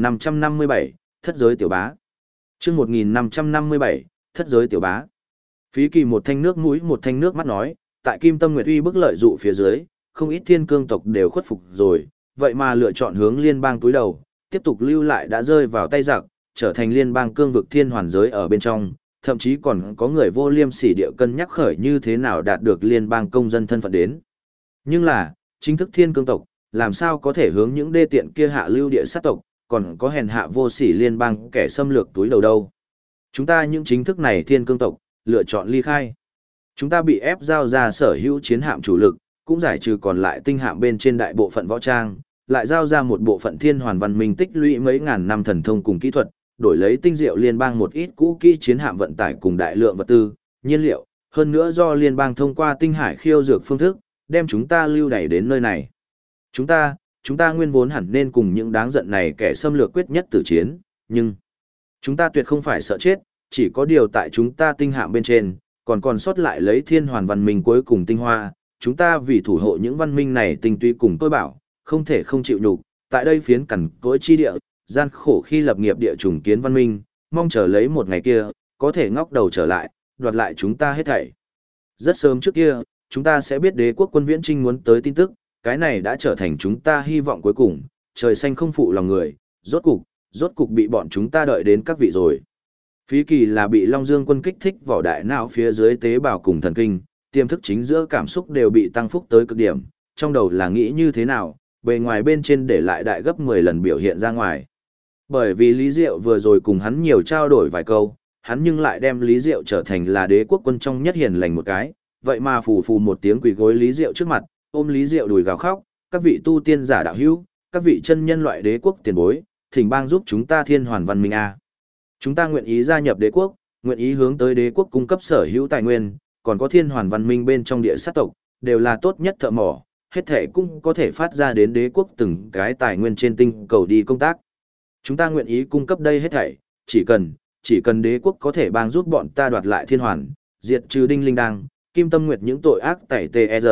Speaker 1: 1557, thất giới tiểu bá. Chương 1557, thất giới tiểu bá. Phí Kỳ một thanh nước mũi một thanh nước mắt nói, tại Kim Tâm Nguyệt Uy bức lợi dụ phía dưới, không ít thiên cương tộc đều khuất phục rồi, vậy mà lựa chọn hướng liên bang túi đầu, tiếp tục lưu lại đã rơi vào tay giặc, trở thành liên bang cương vực thiên hoàn giới ở bên trong, thậm chí còn có người vô liêm sỉ địa cân nhắc khởi như thế nào đạt được liên bang công dân thân phận đến. Nhưng là, chính thức thiên cương tộc, làm sao có thể hướng những đê tiện kia hạ lưu địa sát tộc, còn có hèn hạ vô sỉ liên bang kẻ xâm lược túi đầu đâu. Chúng ta những chính thức này thiên cương tộc, lựa chọn ly khai. Chúng ta bị ép giao ra sở hữu chiến hạm chủ lực, cũng giải trừ còn lại tinh hạm bên trên đại bộ phận võ trang, lại giao ra một bộ phận thiên hoàn văn minh tích lũy mấy ngàn năm thần thông cùng kỹ thuật, đổi lấy tinh diệu liên bang một ít cũ kỹ chiến hạm vận tải cùng đại lượng vật tư, nhiên liệu, hơn nữa do liên bang thông qua tinh hải khiêu dược phương thức, đem chúng ta lưu đẩy đến nơi này. Chúng ta nguyên vốn hẳn nên cùng những đáng giận này kẻ xâm lược quyết nhất tử chiến, nhưng chúng ta tuyệt không phải sợ chết, chỉ có điều tại chúng ta tinh hạm bên trên, còn sót lại lấy thiên hoàn văn minh cuối cùng tinh hoa, chúng ta vì thủ hộ những văn minh này tinh túy cùng tôi bảo, không thể không chịu nhục, tại đây phiến cằn cỗi chi địa, gian khổ khi lập nghiệp địa trùng kiến văn minh, mong chờ lấy một ngày kia, có thể ngóc đầu trở lại, đoạt lại chúng ta hết thảy. Rất sớm trước kia, chúng ta sẽ biết đế quốc quân viễn trinh muốn tới tin tức, cái này đã trở thành chúng ta hy vọng cuối cùng, trời xanh không phụ lòng người, rốt cục bị bọn chúng ta đợi đến các vị rồi. Phí Kỳ là bị Long Dương quân kích thích vỏ đại não phía dưới tế bào cùng thần kinh, tiềm thức chính giữa cảm xúc đều bị tăng phúc tới cực điểm, trong đầu là nghĩ như thế nào, bề ngoài bên trên để lại đại gấp 10 lần biểu hiện ra ngoài. Bởi vì Lý Diệu vừa rồi cùng hắn nhiều trao đổi vài câu, hắn nhưng lại đem Lý Diệu trở thành là đế quốc quân trong nhất hiền lành một cái, vậy mà phù phù một tiếng quỳ gối Lý Diệu trước mặt, ôm Lý Diệu đùi gào khóc, các vị tu tiên giả đạo hữu, các vị chân nhân loại đế quốc tiền bối, thỉnh bang giúp chúng ta thiên hoàn văn minh a. Chúng ta nguyện ý gia nhập đế quốc, nguyện ý hướng tới đế quốc cung cấp sở hữu tài nguyên, còn có thiên hoàn văn minh bên trong địa sát tộc, đều là tốt nhất thợ mỏ, hết thể cũng có thể phát ra đến đế quốc từng cái tài nguyên trên tinh cầu đi công tác. Chúng ta nguyện ý cung cấp đây hết thảy, chỉ cần đế quốc có thể bang giúp bọn ta đoạt lại thiên hoàn, diệt trừ đinh linh đăng, kim tâm nguyệt những tội ác tẩy TR.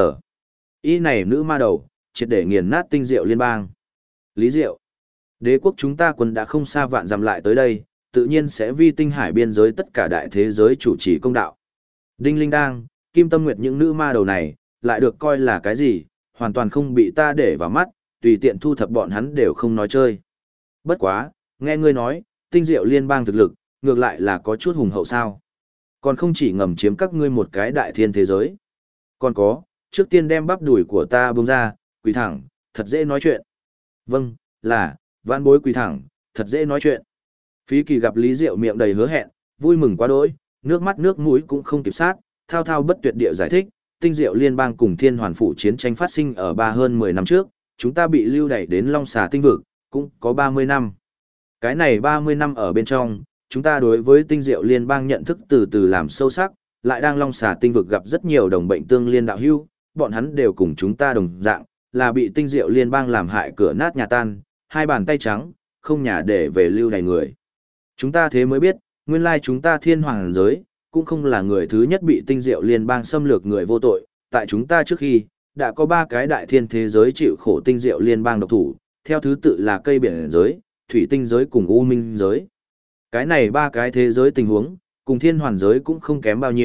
Speaker 1: Ý này nữ ma đầu, triệt để nghiền nát tinh diệu liên bang. Lý Diệu. Đế quốc chúng ta quân đã không xa vạn dặm lại tới đây, tự nhiên sẽ vi tinh hải biên giới tất cả đại thế giới chủ trì công đạo. Đinh linh đăng, kim tâm nguyệt những nữ ma đầu này, lại được coi là cái gì, hoàn toàn không bị ta để vào mắt, tùy tiện thu thập bọn hắn đều không nói chơi. Bất quá, nghe ngươi nói, tinh diệu liên bang thực lực, ngược lại là có chút hùng hậu sao. Còn không chỉ ngầm chiếm các ngươi một cái đại thiên thế giới. Còn có, trước tiên đem bắp đùi của ta bông ra, quỳ thẳng, thật dễ nói chuyện. Vâng, là, vãn bối quỳ thẳng, thật dễ nói chuyện. Phí Kỳ gặp Lý Diệu miệng đầy hứa hẹn, vui mừng quá đỗi, nước mắt nước mũi cũng không kịp sát, thao thao bất tuyệt địa giải thích, tinh diệu liên bang cùng thiên hoàn phủ chiến tranh phát sinh ở hơn 10 năm trước, chúng ta bị lưu đày đến Long Xà tinh vực, cũng có 30 năm. Cái này 30 năm ở bên trong, chúng ta đối với tinh diệu liên bang nhận thức từ từ làm sâu sắc, lại đang Long Xà tinh vực gặp rất nhiều đồng bệnh tương liên đạo hữu, bọn hắn đều cùng chúng ta đồng dạng, là bị tinh diệu liên bang làm hại cửa nát nhà tan, hai bàn tay trắng, không nhà để về lưu đày người. Chúng ta thế mới biết, nguyên lai chúng ta thiên hoàng giới, cũng không là người thứ nhất bị tinh diệu liên bang xâm lược người vô tội, tại chúng ta trước khi, đã có 3 cái đại thiên thế giới chịu khổ tinh diệu liên bang độc thủ, theo thứ tự là cây biển giới, thủy tinh giới cùng u minh giới. Cái này 3 cái thế giới tình huống, cùng thiên hoàn giới cũng không kém bao nhiêu,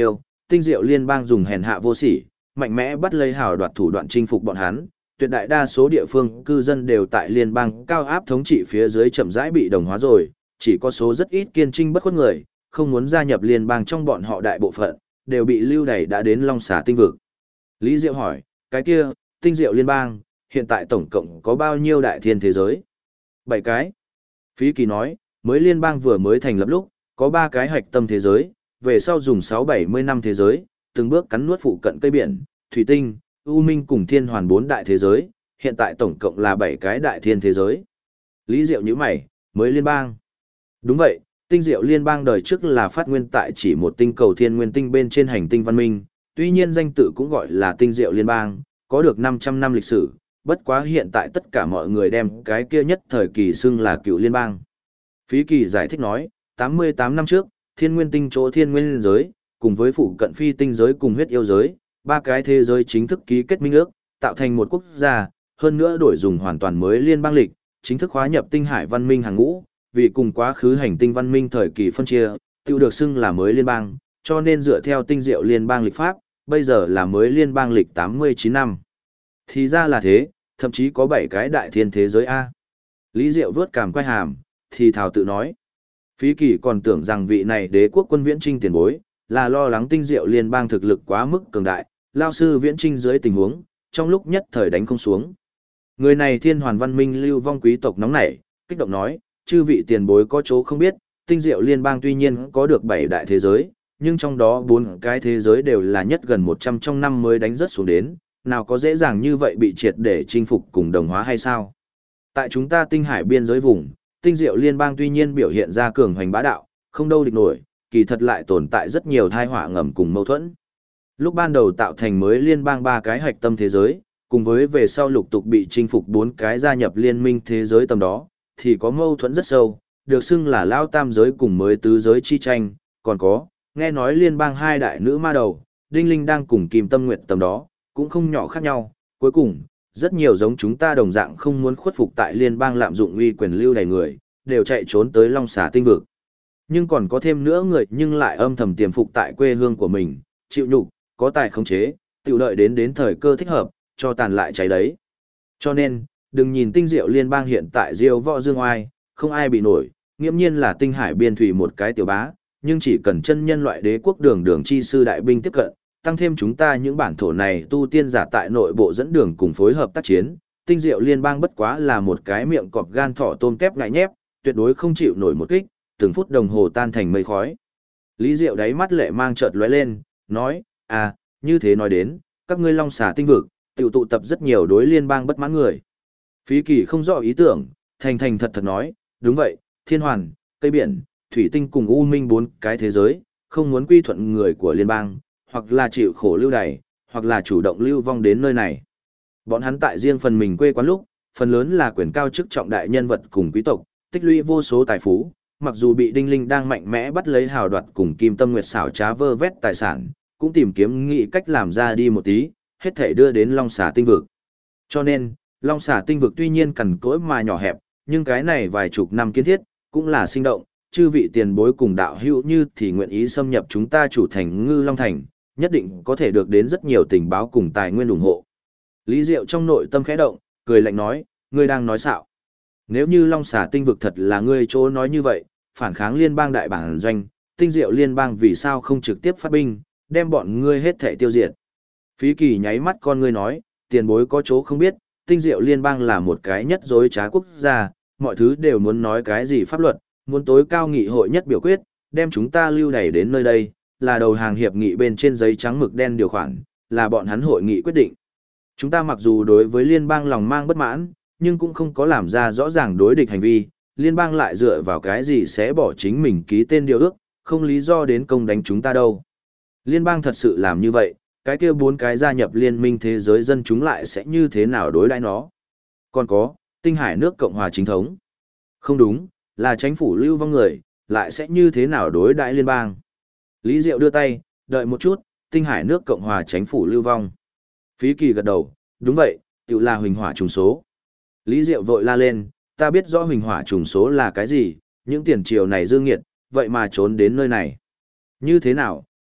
Speaker 1: tinh diệu liên bang dùng hèn hạ vô sỉ, mạnh mẽ bắt lấy hào đoạt thủ đoạn chinh phục bọn hắn, tuyệt đại đa số địa phương cư dân đều tại liên bang cao áp thống trị phía dưới chậm rãi bị đồng hóa rồi, chỉ có số rất ít kiên trinh bất khuất người, không muốn gia nhập liên bang trong bọn họ đại bộ phận, đều bị lưu đày đã đến Long Xà tinh vực. Lý Diệu hỏi, cái kia, tinh diệu liên bang, hiện tại tổng cộng có bao nhiêu đại thiên thế giới? 7 cái. Phí Kỳ nói, mới liên bang vừa mới thành lập lúc, có 3 cái hạch tâm thế giới, về sau dùng 6-70 năm thế giới, từng bước cắn nuốt phụ cận cây biển, thủy tinh, U Minh cùng Thiên Hoàn 4 đại thế giới, hiện tại tổng cộng là 7 cái đại thiên thế giới. Lý Diệu nhíu mày, mới liên bang. Đúng vậy, tinh diệu liên bang đời trước là phát nguyên tại chỉ một tinh cầu thiên nguyên tinh bên trên hành tinh văn minh, tuy nhiên danh tự cũng gọi là tinh diệu liên bang, có được 500 năm lịch sử, bất quá hiện tại tất cả mọi người đem cái kia nhất thời kỳ xưng là cựu liên bang. Phí Kỳ giải thích nói, 88 năm trước, thiên nguyên tinh chỗ thiên nguyên giới, cùng với phụ cận phi tinh giới cùng huyết yêu giới, 3 cái thế giới chính thức ký kết minh ước, tạo thành một quốc gia, hơn nữa đổi dùng hoàn toàn mới liên bang lịch, chính thức hóa nhập tinh hải văn minh hàng ngũ, vì cùng quá khứ hành tinh văn minh thời kỳ phân chia, tiêu được xưng là mới liên bang, cho nên dựa theo tinh diệu liên bang lịch pháp, bây giờ là mới liên bang lịch 89 năm. Thì ra là thế, thậm chí có 7 cái đại thiên thế giới A. Lý Diệu vớt cằm quay hàm, thì thào tự nói. Phí Kỳ còn tưởng rằng vị này đế quốc quân viễn trinh tiền bối, là lo lắng tinh diệu liên bang thực lực quá mức cường đại, lao sư viễn trinh dưới tình huống, trong lúc nhất thời đánh không xuống. Người này thiên hoàn văn minh lưu vong quý tộc nóng nảy, kích động nói, chư vị tiền bối có chỗ không biết, tinh diệu liên bang tuy nhiên có được 7 đại thế giới, nhưng trong đó 4 cái thế giới đều là nhất gần 100 trong năm mới đánh rớt xuống đến, nào có dễ dàng như vậy bị triệt để chinh phục cùng đồng hóa hay sao? Tại chúng ta tinh hải biên giới vùng, tinh diệu liên bang tuy nhiên biểu hiện ra cường hoành bá đạo, không đâu địch nổi, kỳ thật lại tồn tại rất nhiều tai họa ngầm cùng mâu thuẫn. Lúc ban đầu tạo thành mới liên bang 3 cái hạch tâm thế giới, cùng với về sau lục tục bị chinh phục 4 cái gia nhập liên minh thế giới tầm đó, thì có mâu thuẫn rất sâu, được xưng là lao tam giới cùng mới tứ giới chi tranh, còn có, nghe nói liên bang 2 đại nữ ma đầu, Đinh Linh đang cùng Kim Tâm Nguyệt tầm đó, cũng không nhỏ khác nhau, cuối cùng, rất nhiều giống chúng ta đồng dạng không muốn khuất phục tại liên bang lạm dụng uy quyền lưu đầy người, đều chạy trốn tới Long Xà tinh vực. Nhưng còn có thêm nữa người nhưng lại âm thầm tiềm phục tại quê hương của mình, chịu nhục, có tài khống chế, tự đợi đến thời cơ thích hợp, cho tàn lại cháy đấy. Cho nên, đừng nhìn tinh diệu liên bang hiện tại diêu võ dương oai, không ai bị nổi, nghiễm nhiên là tinh hải biên thủy một cái tiểu bá, nhưng chỉ cần chân nhân loại đế quốc đường chi sư đại binh tiếp cận, tăng thêm chúng ta những bản thổ này tu tiên giả tại nội bộ dẫn đường cùng phối hợp tác chiến, tinh diệu liên bang bất quá là một cái miệng cọp gan thỏ tôm tép ngại nhép, tuyệt đối không chịu nổi một kích, từng phút đồng hồ tan thành mây khói. Lý Diệu đáy mắt lệ mang chợt lóe lên, nói, à, như thế nói đến, các ngươi Long Xà tinh vực, tiểu tụ tập rất nhiều đối liên bang bất mãn người. Phí Kỳ không rõ ý tưởng, thành thật nói, đúng vậy, thiên hoàn, cây biển, thủy tinh cùng u minh 4 cái thế giới, không muốn quy thuận người của liên bang, hoặc là chịu khổ lưu đày, hoặc là chủ động lưu vong đến nơi này. Bọn hắn tại riêng phần mình quê quán lúc, phần lớn là quyền cao chức trọng đại nhân vật cùng quý tộc, tích lũy vô số tài phú, mặc dù bị Đinh Linh đang mạnh mẽ bắt lấy hào đoạt cùng Kim Tâm Nguyệt xảo trá vơ vét tài sản, cũng tìm kiếm nghị cách làm ra đi một tí, hết thể đưa đến Long Xà tinh vực. Cho nên, Long Xà tinh vực tuy nhiên cằn cỗi mà nhỏ hẹp, nhưng cái này vài chục năm kiến thiết, cũng là sinh động, chư vị tiền bối cùng đạo hữu như thì nguyện ý xâm nhập chúng ta chủ thành Ngư Long Thành, nhất định có thể được đến rất nhiều tình báo cùng tài nguyên ủng hộ. Lý Diệu trong nội tâm khẽ động, cười lạnh nói, ngươi đang nói xạo. Nếu như Long Xà tinh vực thật là ngươi chỗ nói như vậy, phản kháng liên bang đại bản doanh, tinh diệu liên bang vì sao không trực tiếp phát binh, đem bọn ngươi hết thể tiêu diệt. Phí Kỳ nháy mắt con ngươi nói, tiền bối có chỗ không biết, tinh diệu liên bang là một cái nhất dối trá quốc gia, mọi thứ đều muốn nói cái gì pháp luật, muốn tối cao nghị hội nhất biểu quyết, đem chúng ta lưu đày đến nơi đây, là đầu hàng hiệp nghị bên trên giấy trắng mực đen điều khoản, là bọn hắn hội nghị quyết định. Chúng ta mặc dù đối với liên bang lòng mang bất mãn, nhưng cũng không có làm ra rõ ràng đối địch hành vi, liên bang lại dựa vào cái gì sẽ bỏ chính mình ký tên điều ước, không lý do đến công đánh chúng ta đâu. Liên bang thật sự làm như vậy, cái kia 4 cái gia nhập liên minh thế giới dân chúng lại sẽ như thế nào đối đãi nó. Còn có, tinh hải nước Cộng hòa chính thống. Không đúng, là chính phủ lưu vong người, lại sẽ như thế nào đối đãi liên bang. Lý Diệu đưa tay, đợi một chút, tinh hải nước Cộng hòa chính phủ lưu vong. Phí Kỳ gật đầu, đúng vậy, tự là huỳnh hỏa trùng số. Lý Diệu vội la lên, ta biết rõ huỳnh hỏa trùng số là cái gì, những tiền triều này dương nghiệt, vậy mà trốn đến nơi này. Như thế nào,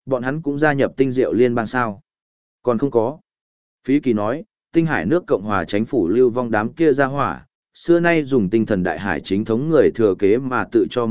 Speaker 1: Bọn hắn cũng gia nhập tinh diệu liên bang sao? Còn không có. Phí Kỳ nói, tinh hải nước Cộng hòa chính phủ lưu vong đám kia ra hỏa, xưa nay dùng tinh thần đại hải chính thống người thừa kế mà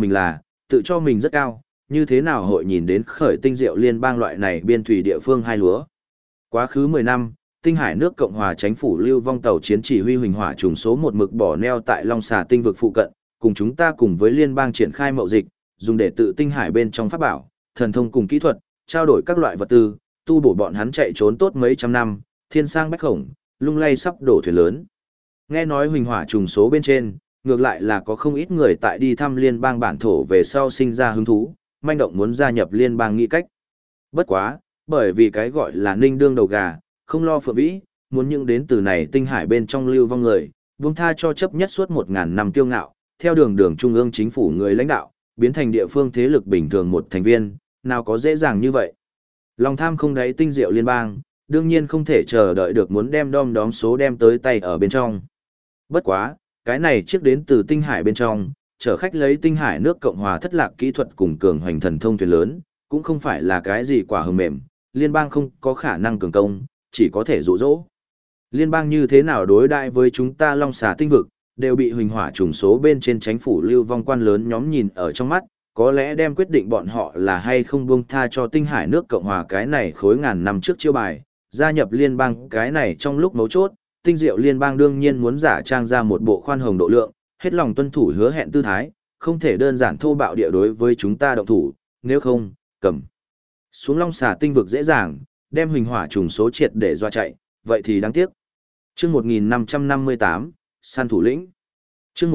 Speaker 1: tự cho mình rất cao, như thế nào hội nhìn đến khởi tinh diệu liên bang loại này biên thủy địa phương hai lúa. Quá khứ 10 năm, tinh hải nước Cộng hòa chính phủ lưu vong tàu chiến chỉ huy huỳnh hỏa trùng số một mực bỏ neo tại Long Xà tinh vực phụ cận, cùng chúng ta cùng với liên bang triển khai mậu dịch, dùng để tự tinh hải bên trong pháp bảo, thần thông cùng kỹ thuật, trao đổi các loại vật tư, tu bổ bọn hắn chạy trốn tốt mấy trăm năm, thiên sang bách khổng, lung lay sắp đổ thuyền lớn. Nghe nói huỳnh hỏa trùng số bên trên, ngược lại là có không ít người tại đi thăm liên bang bản thổ về sau sinh ra hứng thú, manh động muốn gia nhập liên bang nghĩ cách. Bất quá, bởi vì cái gọi là ninh đương đầu gà, không lo phượng vĩ, muốn những đến từ này tinh hải bên trong lưu vong người, buông tha cho chấp nhất suốt 1000 năm kiêu ngạo, theo đường trung ương chính phủ người lãnh đạo, biến thành địa phương thế lực bình thường một thành viên, nào có dễ dàng như vậy. Lòng tham không đáy tinh diệu liên bang, đương nhiên không thể chờ đợi được muốn đem đom đóm số đem tới tay ở bên trong. Bất quá, cái này trước đến từ tinh hải bên trong, chở khách lấy tinh hải nước Cộng hòa thất lạc kỹ thuật cùng cường hoành thần thông thuyền lớn, cũng không phải là cái gì quả hờ mềm, liên bang không có khả năng cường công, chỉ có thể dụ dỗ. Liên bang như thế nào đối đại với chúng ta Long Xà tinh vực, đều bị huỳnh hỏa trùng số bên trên chính phủ lưu vong quan lớn nhóm nhìn ở trong mắt, có lẽ đem quyết định bọn họ là hay không buông tha cho tinh hải nước Cộng hòa cái này khối ngàn năm trước chiêu bài, gia nhập liên bang cái này trong lúc mấu chốt, tinh diệu liên bang đương nhiên muốn giả trang ra một bộ khoan hồng độ lượng, hết lòng tuân thủ hứa hẹn tư thái, không thể đơn giản thô bạo địa đối với chúng ta động thủ, nếu không, cầm xuống Long Xà tinh vực dễ dàng, đem huỳnh hỏa trùng số triệt để doa chạy, vậy thì đáng tiếc. Chương 1558, Săn thủ lĩnh. Chương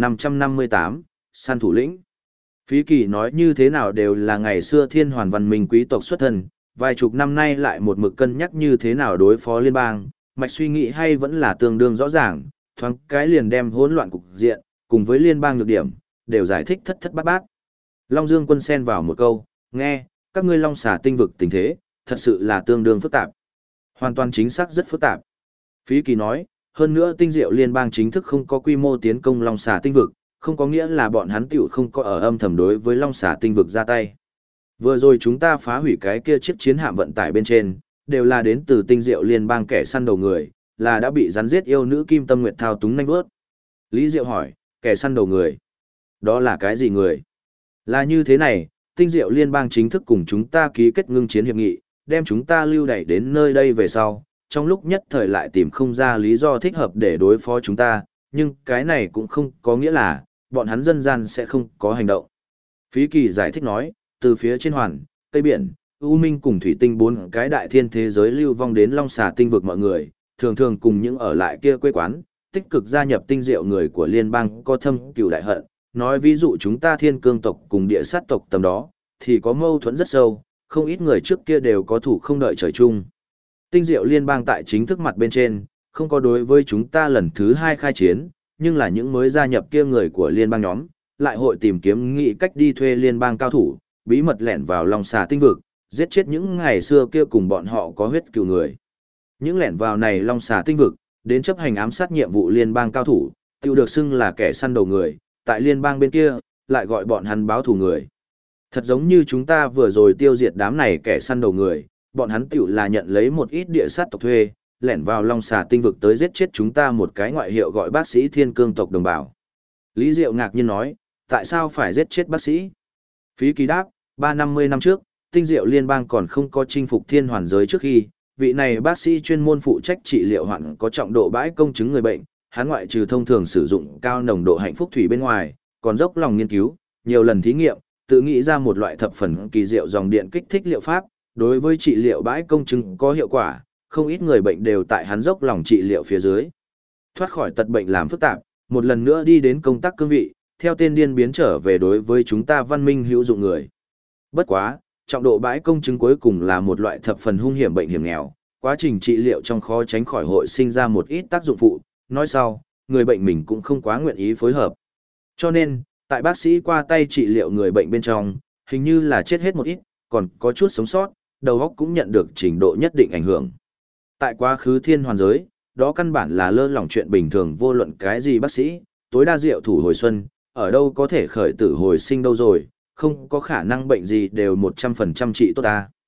Speaker 1: 1558, Săn thủ lĩnh. Phí Kỳ nói như thế nào đều là ngày xưa thiên hoàn văn minh quý tộc xuất thân, vài chục năm nay lại một mực cân nhắc như thế nào đối phó liên bang, mạch suy nghĩ hay vẫn là tương đương rõ ràng, thoáng cái liền đem hỗn loạn cục diện, cùng với liên bang nhược điểm, đều giải thích thất thất bát bát. Long Dương Quân xen vào một câu, nghe, các ngươi Long Xà tinh vực tình thế, thật sự là tương đương phức tạp. Hoàn toàn chính xác rất phức tạp. Phí Kỳ nói, hơn nữa tinh diệu liên bang chính thức không có quy mô tiến công Long Xà tinh vực, không có nghĩa là bọn hắn tiểu không có ở âm thầm đối với Long Xà tinh vực ra tay. Vừa rồi chúng ta phá hủy cái kia chiếc chiến hạm vận tải bên trên, đều là đến từ tinh diệu liên bang kẻ săn đầu người, là đã bị rắn giết yêu nữ Kim Tâm Nguyệt thao túng nhanh vớt. Lý Diệu hỏi, kẻ săn đầu người? Đó là cái gì người? Là như thế này, tinh diệu liên bang chính thức cùng chúng ta ký kết ngưng chiến hiệp nghị, đem chúng ta lưu đẩy đến nơi đây về sau, trong lúc nhất thời lại tìm không ra lý do thích hợp để đối phó chúng ta, nhưng cái này cũng không có nghĩa là, bọn hắn dân gian sẽ không có hành động. Phí Kỳ giải thích nói, từ phía trên hoàn, Tây Biển, U Minh cùng Thủy Tinh bốn cái đại thiên thế giới lưu vong đến Long Xà tinh vực mọi người, thường thường cùng những ở lại kia quê quán, tích cực gia nhập tinh diệu người của liên bang có thâm cừu đại hận, nói ví dụ chúng ta thiên cương tộc cùng địa sát tộc tầm đó, thì có mâu thuẫn rất sâu, không ít người trước kia đều có thủ không đợi trời chung. Tinh diệu liên bang tại chính thức mặt bên trên, không có đối với chúng ta lần thứ hai khai chiến, nhưng là những mới gia nhập kia người của liên bang nhóm, lại hội tìm kiếm nghị cách đi thuê liên bang cao thủ, bí mật lẻn vào Long Xà tinh vực, giết chết những ngày xưa kia cùng bọn họ có huyết cừu người. Những lẻn vào này Long Xà tinh vực, đến chấp hành ám sát nhiệm vụ liên bang cao thủ, tiêu được xưng là kẻ săn đầu người, tại liên bang bên kia, lại gọi bọn hắn báo thù người. Thật giống như chúng ta vừa rồi tiêu diệt đám này kẻ săn đầu người, bọn hắn tiểu là nhận lấy một ít địa sát tộc thuê, lẻn vào Long Xà tinh vực tới giết chết chúng ta một cái ngoại hiệu gọi bác sĩ thiên cương tộc đồng bào. Lý Diệu ngạc nhiên nói, tại sao phải giết chết bác sĩ? Phí Kỳ đáp, 350 năm trước, tinh diệu liên bang còn không có chinh phục thiên hoàn giới trước khi, vị này bác sĩ chuyên môn phụ trách trị liệu hoạn có trọng độ bãi công chứng người bệnh, hắn ngoại trừ thông thường sử dụng cao nồng độ hạnh phúc thủy bên ngoài, còn dốc lòng nghiên cứu, nhiều lần thí nghiệm, tự nghĩ ra một loại thập phần kỳ diệu dòng điện kích thích liệu pháp, đối với trị liệu bãi công chứng có hiệu quả, không ít người bệnh đều tại hắn dốc lòng trị liệu phía dưới. Thoát khỏi tật bệnh làm phức tạp, một lần nữa đi đến công tác cương vị, theo tên điên biến trở về đối với chúng ta văn minh hữu dụng người. Bất quá, trọng độ bãi công chứng cuối cùng là một loại thập phần hung hiểm bệnh hiểm nghèo, quá trình trị liệu trong khó tránh khỏi hội sinh ra một ít tác dụng phụ, nói sau, người bệnh mình cũng không quá nguyện ý phối hợp. Cho nên, tại bác sĩ qua tay trị liệu người bệnh bên trong, hình như là chết hết một ít, còn có chút sống sót, đầu óc cũng nhận được trình độ nhất định ảnh hưởng. Tại quá khứ thiên hoàn giới, đó căn bản là lơ lỏng chuyện bình thường vô luận cái gì bác sĩ, tối đa diệu thủ hồi xuân, ở đâu có thể khởi tử hồi sinh đâu rồi, không có khả năng bệnh gì đều 100% trị tốt ta.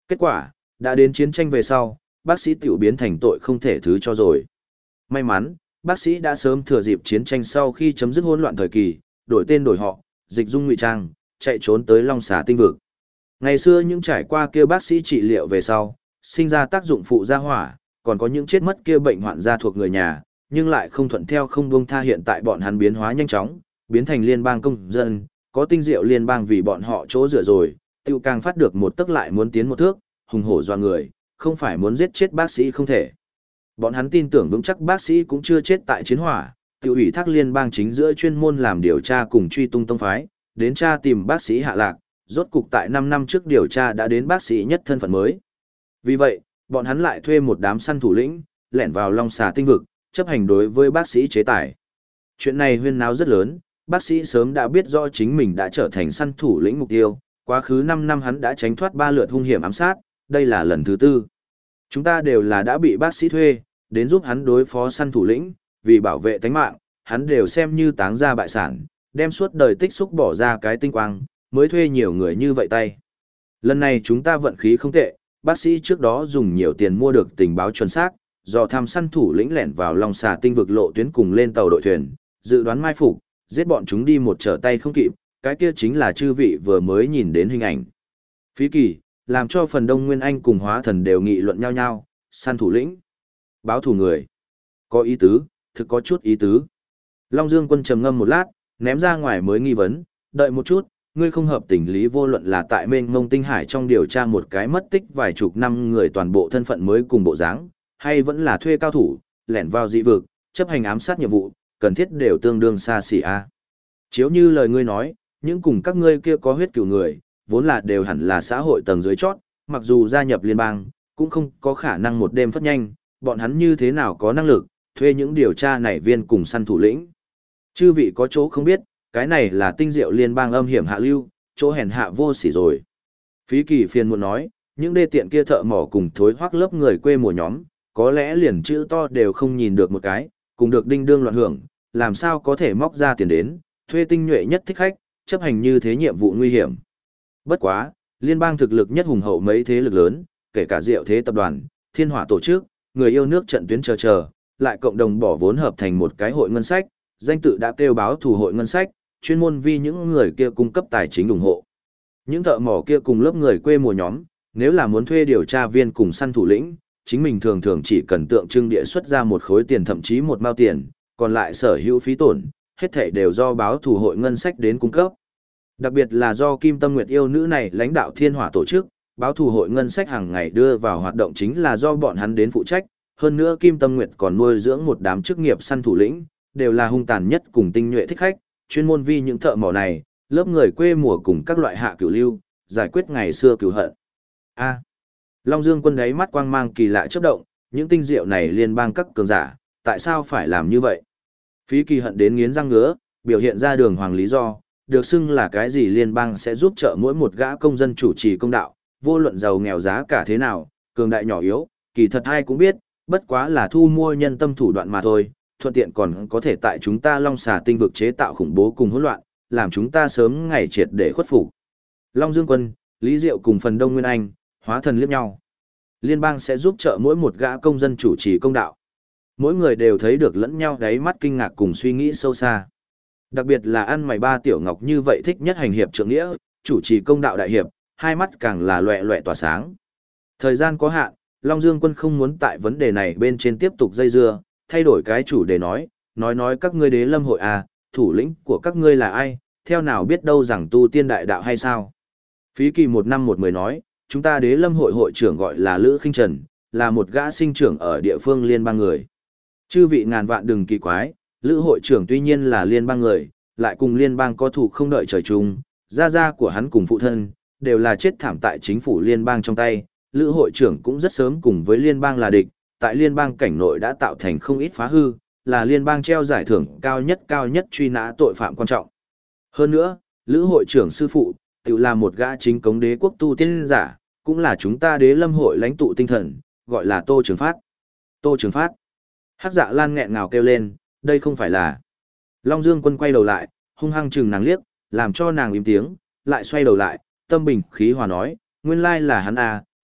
Speaker 1: Kết quả, đã đến chiến tranh về sau, bác sĩ tiểu biến thành tội không thể thứ cho rồi. May mắn, bác sĩ đã sớm thừa dịp chiến tranh sau khi chấm dứt hỗn loạn thời kỳ, đổi tên đổi họ, dịch dung ngụy trang, chạy trốn tới Long Xà tinh vực. Ngày xưa những trải qua kia bác sĩ trị liệu về sau, sinh ra tác dụng phụ gia hỏa, còn có những chết mất kia bệnh hoạn gia thuộc người nhà, nhưng lại không thuận theo không buông tha hiện tại bọn hắn biến hóa nhanh chóng, biến thành liên bang công dân, có tinh diệu liên bang vì bọn họ chỗ dựa rồi, tiêu càng phát được một tức lại muốn tiến một thước, hùng hổ doa người, không phải muốn giết chết bác sĩ không thể. Bọn hắn tin tưởng vững chắc bác sĩ cũng chưa chết tại chiến hỏa, tiêu ủy thác liên bang chính giữa chuyên môn làm điều tra cùng truy tung tông phái, đến tra tìm bác sĩ hạ lạc, rốt cục tại 5 năm trước điều tra đã đến bác sĩ nhất thân phận mới. Vì vậy, bọn hắn lại thuê một đám săn thủ lĩnh, lẻn vào Long Xà tinh vực, chấp hành đối với bác sĩ chế tài. Chuyện này huyên náo rất lớn, bác sĩ sớm đã biết rõ chính mình đã trở thành săn thủ lĩnh mục tiêu, quá khứ 5 năm hắn đã tránh thoát 3 lượt hung hiểm ám sát, đây là lần thứ 4. Chúng ta đều là đã bị bác sĩ thuê, đến giúp hắn đối phó săn thủ lĩnh, vì bảo vệ tánh mạng, hắn đều xem như táng ra bại sản, đem suốt đời tích xúc bỏ ra cái tinh quang, mới thuê nhiều người như vậy tay. Lần này chúng ta vận khí không tệ, bác sĩ trước đó dùng nhiều tiền mua được tình báo chuẩn xác, do tham săn thủ lĩnh lẻn vào Long Xà tinh vực lộ tuyến cùng lên tàu đội thuyền, dự đoán mai phục, giết bọn chúng đi một trở tay không kịp, cái kia chính là chư vị vừa mới nhìn đến hình ảnh. Phí kỳ, làm cho phần đông Nguyên Anh cùng hóa thần đều nghị luận nhau nhau, săn thủ lĩnh, báo thủ người. Có ý tứ, thực có chút ý tứ. Long Dương Quân trầm ngâm một lát, ném ra ngoài mới nghi vấn, đợi một chút, ngươi không hợp tình lý vô luận là tại mênh mông tinh hải trong điều tra một cái mất tích vài chục năm người toàn bộ thân phận mới cùng bộ dáng, hay vẫn là thuê cao thủ, lẻn vào dị vực, chấp hành ám sát nhiệm vụ, cần thiết đều tương đương xa xỉ a. Chiếu như lời ngươi nói, những cùng các ngươi kia có huyết cửu người, vốn là đều hẳn là xã hội tầng dưới chót, mặc dù gia nhập liên bang, cũng không có khả năng một đêm phất nhanh, bọn hắn như thế nào có năng lực, thuê những điều tra nảy viên cùng săn thủ lĩnh. Chư vị có chỗ không biết, cái này là tinh diệu liên bang âm hiểm hạ lưu, chỗ hèn hạ vô sỉ rồi. Phí kỳ phiền muốn nói, những đê tiện kia thợ mỏ cùng thối hoác lớp người quê mùa nhóm, có lẽ liền chữ to đều không nhìn được một cái, cùng được đinh đương loạn hưởng, làm sao có thể móc ra tiền đến, thuê tinh nhuệ nhất thích khách, chấp hành như thế nhiệm vụ nguy hiểm. Bất quá, liên bang thực lực nhất hùng hậu mấy thế lực lớn, kể cả Diệu Thế tập đoàn, Thiên Hỏa tổ chức, người yêu nước trận tuyến chờ, lại cộng đồng bỏ vốn hợp thành một cái hội ngân sách, danh tự đã kêu báo thủ hội ngân sách, chuyên môn vì những người kia cung cấp tài chính ủng hộ. Những thợ mỏ kia cùng lớp người quê mùa nhóm, nếu là muốn thuê điều tra viên cùng săn thủ lĩnh, chính mình thường thường chỉ cần tượng trưng địa xuất ra một khối tiền thậm chí một mao tiền, còn lại sở hữu phí tổn, hết thảy đều do báo thủ hội ngân sách đến cung cấp. Đặc biệt là do Kim Tâm Nguyệt yêu nữ này lãnh đạo Thiên Hỏa tổ chức, báo thủ hội ngân sách hàng ngày đưa vào hoạt động chính là do bọn hắn đến phụ trách, hơn nữa Kim Tâm Nguyệt còn nuôi dưỡng một đám chức nghiệp săn thủ lĩnh, đều là hung tàn nhất cùng tinh nhuệ thích khách, chuyên môn vì những thợ mỏ này, lớp người quê mùa cùng các loại hạ cửu lưu, giải quyết ngày xưa cửu hận. A. Long Dương Quân đấy mắt quang mang kỳ lạ chớp động, những tinh diệu này liên bang các cường giả, tại sao phải làm như vậy? Phí Kỳ hận đến nghiến răng ngứa, biểu hiện ra đường hoàng lý do, được xưng là cái gì liên bang sẽ giúp trợ mỗi một gã công dân chủ trì công đạo, vô luận giàu nghèo giá cả thế nào, cường đại nhỏ yếu, kỳ thật ai cũng biết, bất quá là thu mua nhân tâm thủ đoạn mà thôi, thuận tiện còn có thể tại chúng ta Long Xà tinh vực chế tạo khủng bố cùng hỗn loạn, làm chúng ta sớm ngày triệt để khuất phục. Long Dương Quân, Lý Diệu cùng phần Đông Nguyên Anh, hóa thần liếc nhau. Liên bang sẽ giúp trợ mỗi một gã công dân chủ trì công đạo. Mỗi người đều thấy được lẫn nhau đáy mắt kinh ngạc cùng suy nghĩ sâu xa. Đặc biệt là ăn mày ba tiểu ngọc như vậy thích nhất hành hiệp trượng nghĩa, chủ trì công đạo đại hiệp, hai mắt càng là loẹ loẹ tỏa sáng. Thời gian có hạn, Long Dương Quân không muốn tại vấn đề này bên trên tiếp tục dây dưa, thay đổi cái chủ đề nói các ngươi Đế Lâm hội à, thủ lĩnh của các ngươi là ai, theo nào biết đâu rằng tu tiên đại đạo hay sao. Phí Kỳ 1 năm 1 10 nói, chúng ta Đế Lâm hội hội trưởng gọi là Lữ Khinh Trần, là một gã sinh trưởng ở địa phương liên bang người. Chư vị ngàn vạn đừng kỳ quái, Lữ hội trưởng tuy nhiên là liên bang người, lại cùng liên bang có thủ không đợi trời chung, gia của hắn cùng phụ thân, đều là chết thảm tại chính phủ liên bang trong tay, Lữ hội trưởng cũng rất sớm cùng với liên bang là địch, tại liên bang cảnh nội đã tạo thành không ít phá hư, là liên bang treo giải thưởng cao nhất truy nã tội phạm quan trọng. Hơn nữa, Lữ hội trưởng sư phụ, tự là một gã chính cống đế quốc tu tiên giả, cũng là chúng ta Đế Lâm hội lãnh tụ tinh thần, gọi là Tô Trường Phát. Tô Trường Phát. Hắc Dạ Lan nghẹn ngào kêu lên, đây không phải là. Long Dương Quân quay đầu lại, hung hăng chừng nàng liếc, làm cho nàng im tiếng, lại xoay đầu lại, tâm bình khí hòa nói, nguyên lai là hắn à,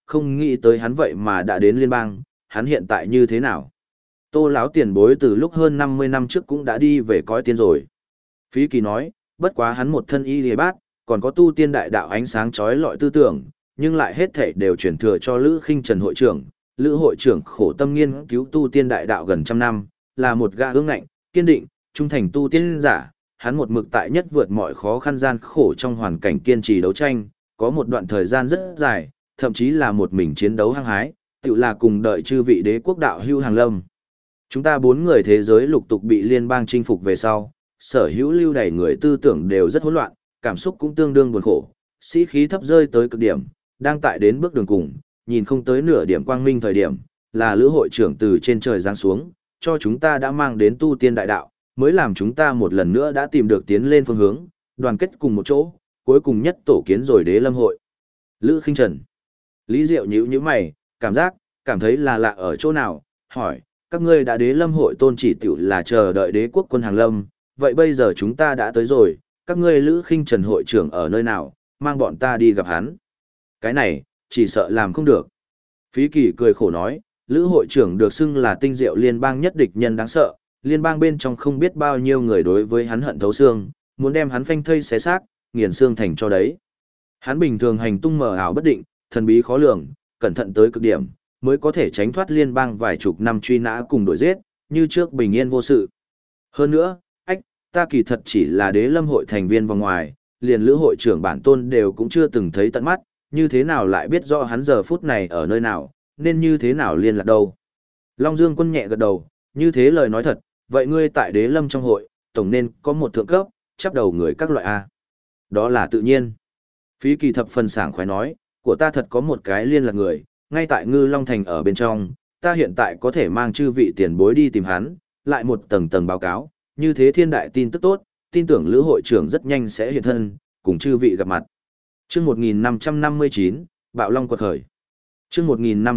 Speaker 1: không nghĩ tới hắn vậy mà đã đến liên bang, hắn hiện tại như thế nào? Tô lão tiền bối từ lúc hơn 50 năm trước cũng đã đi về cõi tiên rồi. Phí Kỳ nói, bất quá hắn một thân y liề bát, còn có tu tiên đại đạo ánh sáng chói lọi tư tưởng, nhưng lại hết thảy đều chuyển thừa cho Lữ Khinh Trần hội trưởng. Lữ hội trưởng khổ tâm nghiên cứu tu tiên đại đạo gần trăm năm, là một gã ương ngạnh, kiên định, trung thành tu tiên giả. Hắn một mực tại nhất vượt mọi khó khăn gian khổ trong hoàn cảnh kiên trì đấu tranh, có một đoạn thời gian rất dài, thậm chí là một mình chiến đấu hăng hái, tự là cùng đợi chư vị đế quốc đạo hưu hàng lâm. Chúng ta 4 người thế giới lục tục bị liên bang chinh phục về sau, sở hữu lưu đày người tư tưởng đều rất hỗn loạn, cảm xúc cũng tương đương buồn khổ, sĩ khí thấp rơi tới cực điểm, đang tại đến bước đường cùng, nhìn không tới nửa điểm quang minh thời điểm, là Lữ hội trưởng từ trên trời giáng xuống, cho chúng ta đã mang đến tu tiên đại đạo, mới làm chúng ta một lần nữa đã tìm được tiến lên phương hướng, đoàn kết cùng một chỗ, cuối cùng nhất tổ kiến rồi Đế Lâm hội. Lữ Khinh Trần, Lý Diệu nhíu mày, cảm thấy là lạ ở chỗ nào, hỏi, các ngươi đã Đế Lâm hội tôn chỉ tiểu là chờ đợi đế quốc quân hàng lâm, vậy bây giờ chúng ta đã tới rồi, các ngươi Lữ Khinh Trần hội trưởng ở nơi nào, mang bọn ta đi gặp hắn. Cái này, chỉ sợ làm không được. Phí Kỳ cười khổ nói, Lữ hội trưởng được xưng là tinh diệu liên bang nhất địch nhân đáng sợ, liên bang bên trong không biết bao nhiêu người đối với hắn hận thấu xương, muốn đem hắn phanh thây xé xác, nghiền xương thành cho đấy. Hắn bình thường hành tung mờ ảo bất định, thần bí khó lường, cẩn thận tới cực điểm, mới có thể tránh thoát liên bang vài chục năm truy nã cùng đuổi giết, như trước bình yên vô sự. Hơn nữa, ta kỳ thật chỉ là Đế Lâm hội thành viên vòng ngoài, liền Lữ hội trưởng bản tôn đều cũng chưa từng thấy tận mắt, như thế nào lại biết rõ hắn giờ phút này ở nơi nào, nên như thế nào liên lạc đâu. Long Dương Quân nhẹ gật đầu, như thế lời nói thật, vậy ngươi tại Đế Lâm trong hội, tổng nên có một thượng cấp, chắp đầu người các loại A. Đó là tự nhiên. Phí Kỳ thập phần sảng khoái nói, của ta thật có một cái liên lạc người, ngay tại Ngư Long Thành ở bên trong, ta hiện tại có thể mang chư vị tiền bối đi tìm hắn, lại một tầng tầng báo cáo, như thế thiên đại tin tức tốt, tin tưởng Lữ hội trưởng rất nhanh sẽ hiện thân, cùng chư vị gặp mặt. Chương 1559, Bạo Long quật khởi. Chương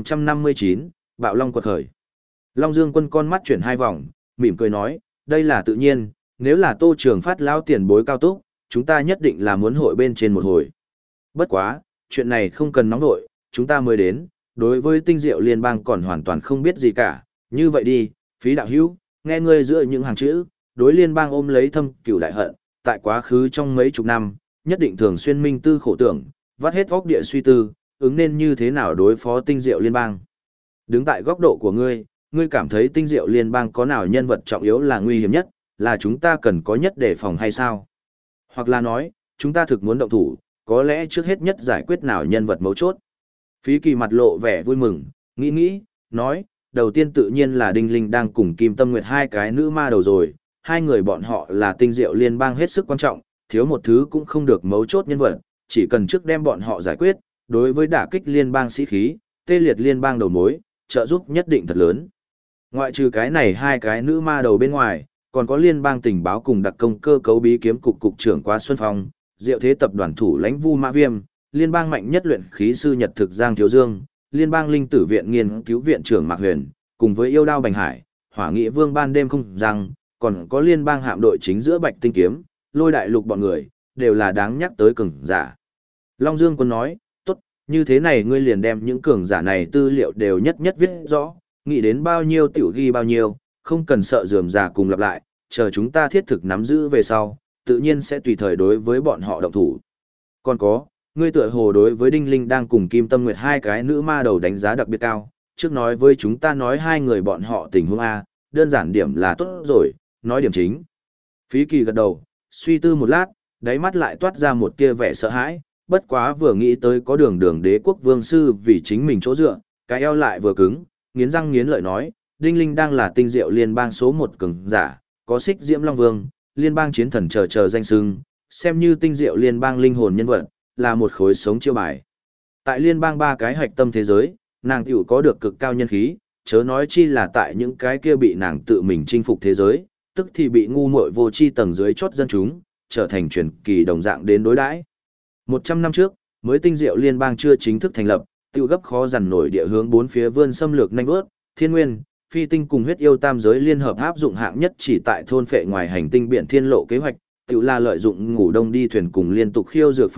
Speaker 1: 1559, Bạo Long quật khởi. Long Dương Quân con mắt chuyển hai vòng, mỉm cười nói, đây là tự nhiên, nếu là Tô Trường Phát lão tiền bối cao túc, chúng ta nhất định là muốn hội bên trên một hồi. Bất quá, chuyện này không cần nóng nội, chúng ta mới đến, đối với tinh diệu liên bang còn hoàn toàn không biết gì cả, như vậy đi, Phí đạo hữu, nghe ngươi giữa những hàng chữ, đối liên bang ôm lấy thâm cửu đại hận, tại quá khứ trong mấy chục năm, nhất định thường xuyên minh tư khổ tưởng, vắt hết óc địa suy tư, ứng nên như thế nào đối phó tinh diệu liên bang. Đứng tại góc độ của ngươi, ngươi cảm thấy tinh diệu liên bang có nào nhân vật trọng yếu là nguy hiểm nhất, là chúng ta cần có nhất để phòng hay sao? Hoặc là nói, chúng ta thực muốn động thủ, có lẽ trước hết nhất giải quyết nào nhân vật mấu chốt. Phí Kỳ mặt lộ vẻ vui mừng, nghĩ, nói, đầu tiên tự nhiên là Đinh Linh đang cùng Kim Tâm Nguyệt hai cái nữ ma đầu rồi, hai người bọn họ là tinh diệu liên bang hết sức quan trọng, thiếu một thứ cũng không được mấu chốt nhân vật, chỉ cần trước đem bọn họ giải quyết, đối với đả kích liên bang sĩ khí, tê liệt liên bang đầu mối, trợ giúp nhất định thật lớn. Ngoại trừ cái này hai cái nữ ma đầu bên ngoài, còn có liên bang tình báo cùng đặc công cơ cấu bí kiếm cục cục trưởng Quá Xuân Phong, Diệu Thế tập đoàn thủ lãnh Vu Mã Viêm, liên bang mạnh nhất luyện khí sư Nhật Thực Giang Thiếu Dương, liên bang linh tử viện nghiên cứu viện trưởng Mạc Huyền, cùng với yêu đao Bành Hải, Hỏa Nghị Vương ban đêm không rằng, còn có liên bang hạm đội chính giữa Bạch Tinh Kiếm, Lôi Đại Lục bọn người, đều là đáng nhắc tới cường giả. Long Dương Quân nói, tốt, như thế này ngươi liền đem những cường giả này tư liệu đều nhất nhất viết rõ, nghĩ đến bao nhiêu tiểu ghi bao nhiêu, không cần sợ rườm rà cùng lặp lại, chờ chúng ta thiết thực nắm giữ về sau, tự nhiên sẽ tùy thời đối với bọn họ động thủ. Còn có, ngươi tựa hồ đối với Đinh Linh đang cùng Kim Tâm Nguyệt hai cái nữ ma đầu đánh giá đặc biệt cao, trước nói với chúng ta nói hai người bọn họ tình huống A, đơn giản điểm là tốt rồi, nói điểm chính. Phí Kỳ gật đầu, suy tư một lát, đáy mắt lại toát ra một tia vẻ sợ hãi, bất quá vừa nghĩ tới có đường đế quốc vương sư vì chính mình chỗ dựa, cái eo lại vừa cứng, nghiến răng nghiến lợi nói, Đinh Linh đang là tinh diệu liên bang số 1 cường giả, có Xích Diễm Long Vương, liên bang chiến thần chờ danh xưng, xem như tinh diệu liên bang linh hồn nhân vật, là một khối sống chiêu bài. Tại liên bang ba cái hạch tâm thế giới, nàng tiểu có được cực cao nhân khí, chớ nói chi là tại những cái kia bị nàng tự mình chinh phục thế giới, tức thì bị ngu muội vô tri tầng dưới chót dân chúng, trở thành truyền kỳ đồng dạng đến đối đãi. 100 năm trước, mới tinh diệu liên bang chưa chính thức thành lập, tiêu gấp khó dằn nổi địa hướng bốn phía vươn xâm lược nhanh vớt, thiên nguyên, phi tinh cùng huyết yêu tam giới liên hợp áp dụng hạng nhất chỉ tại thôn phệ ngoài hành tinh biển thiên lộ kế hoạch, tiêu là lợi dụng ngủ đông đi thuyền cùng liên tục khiêu dược phương thức,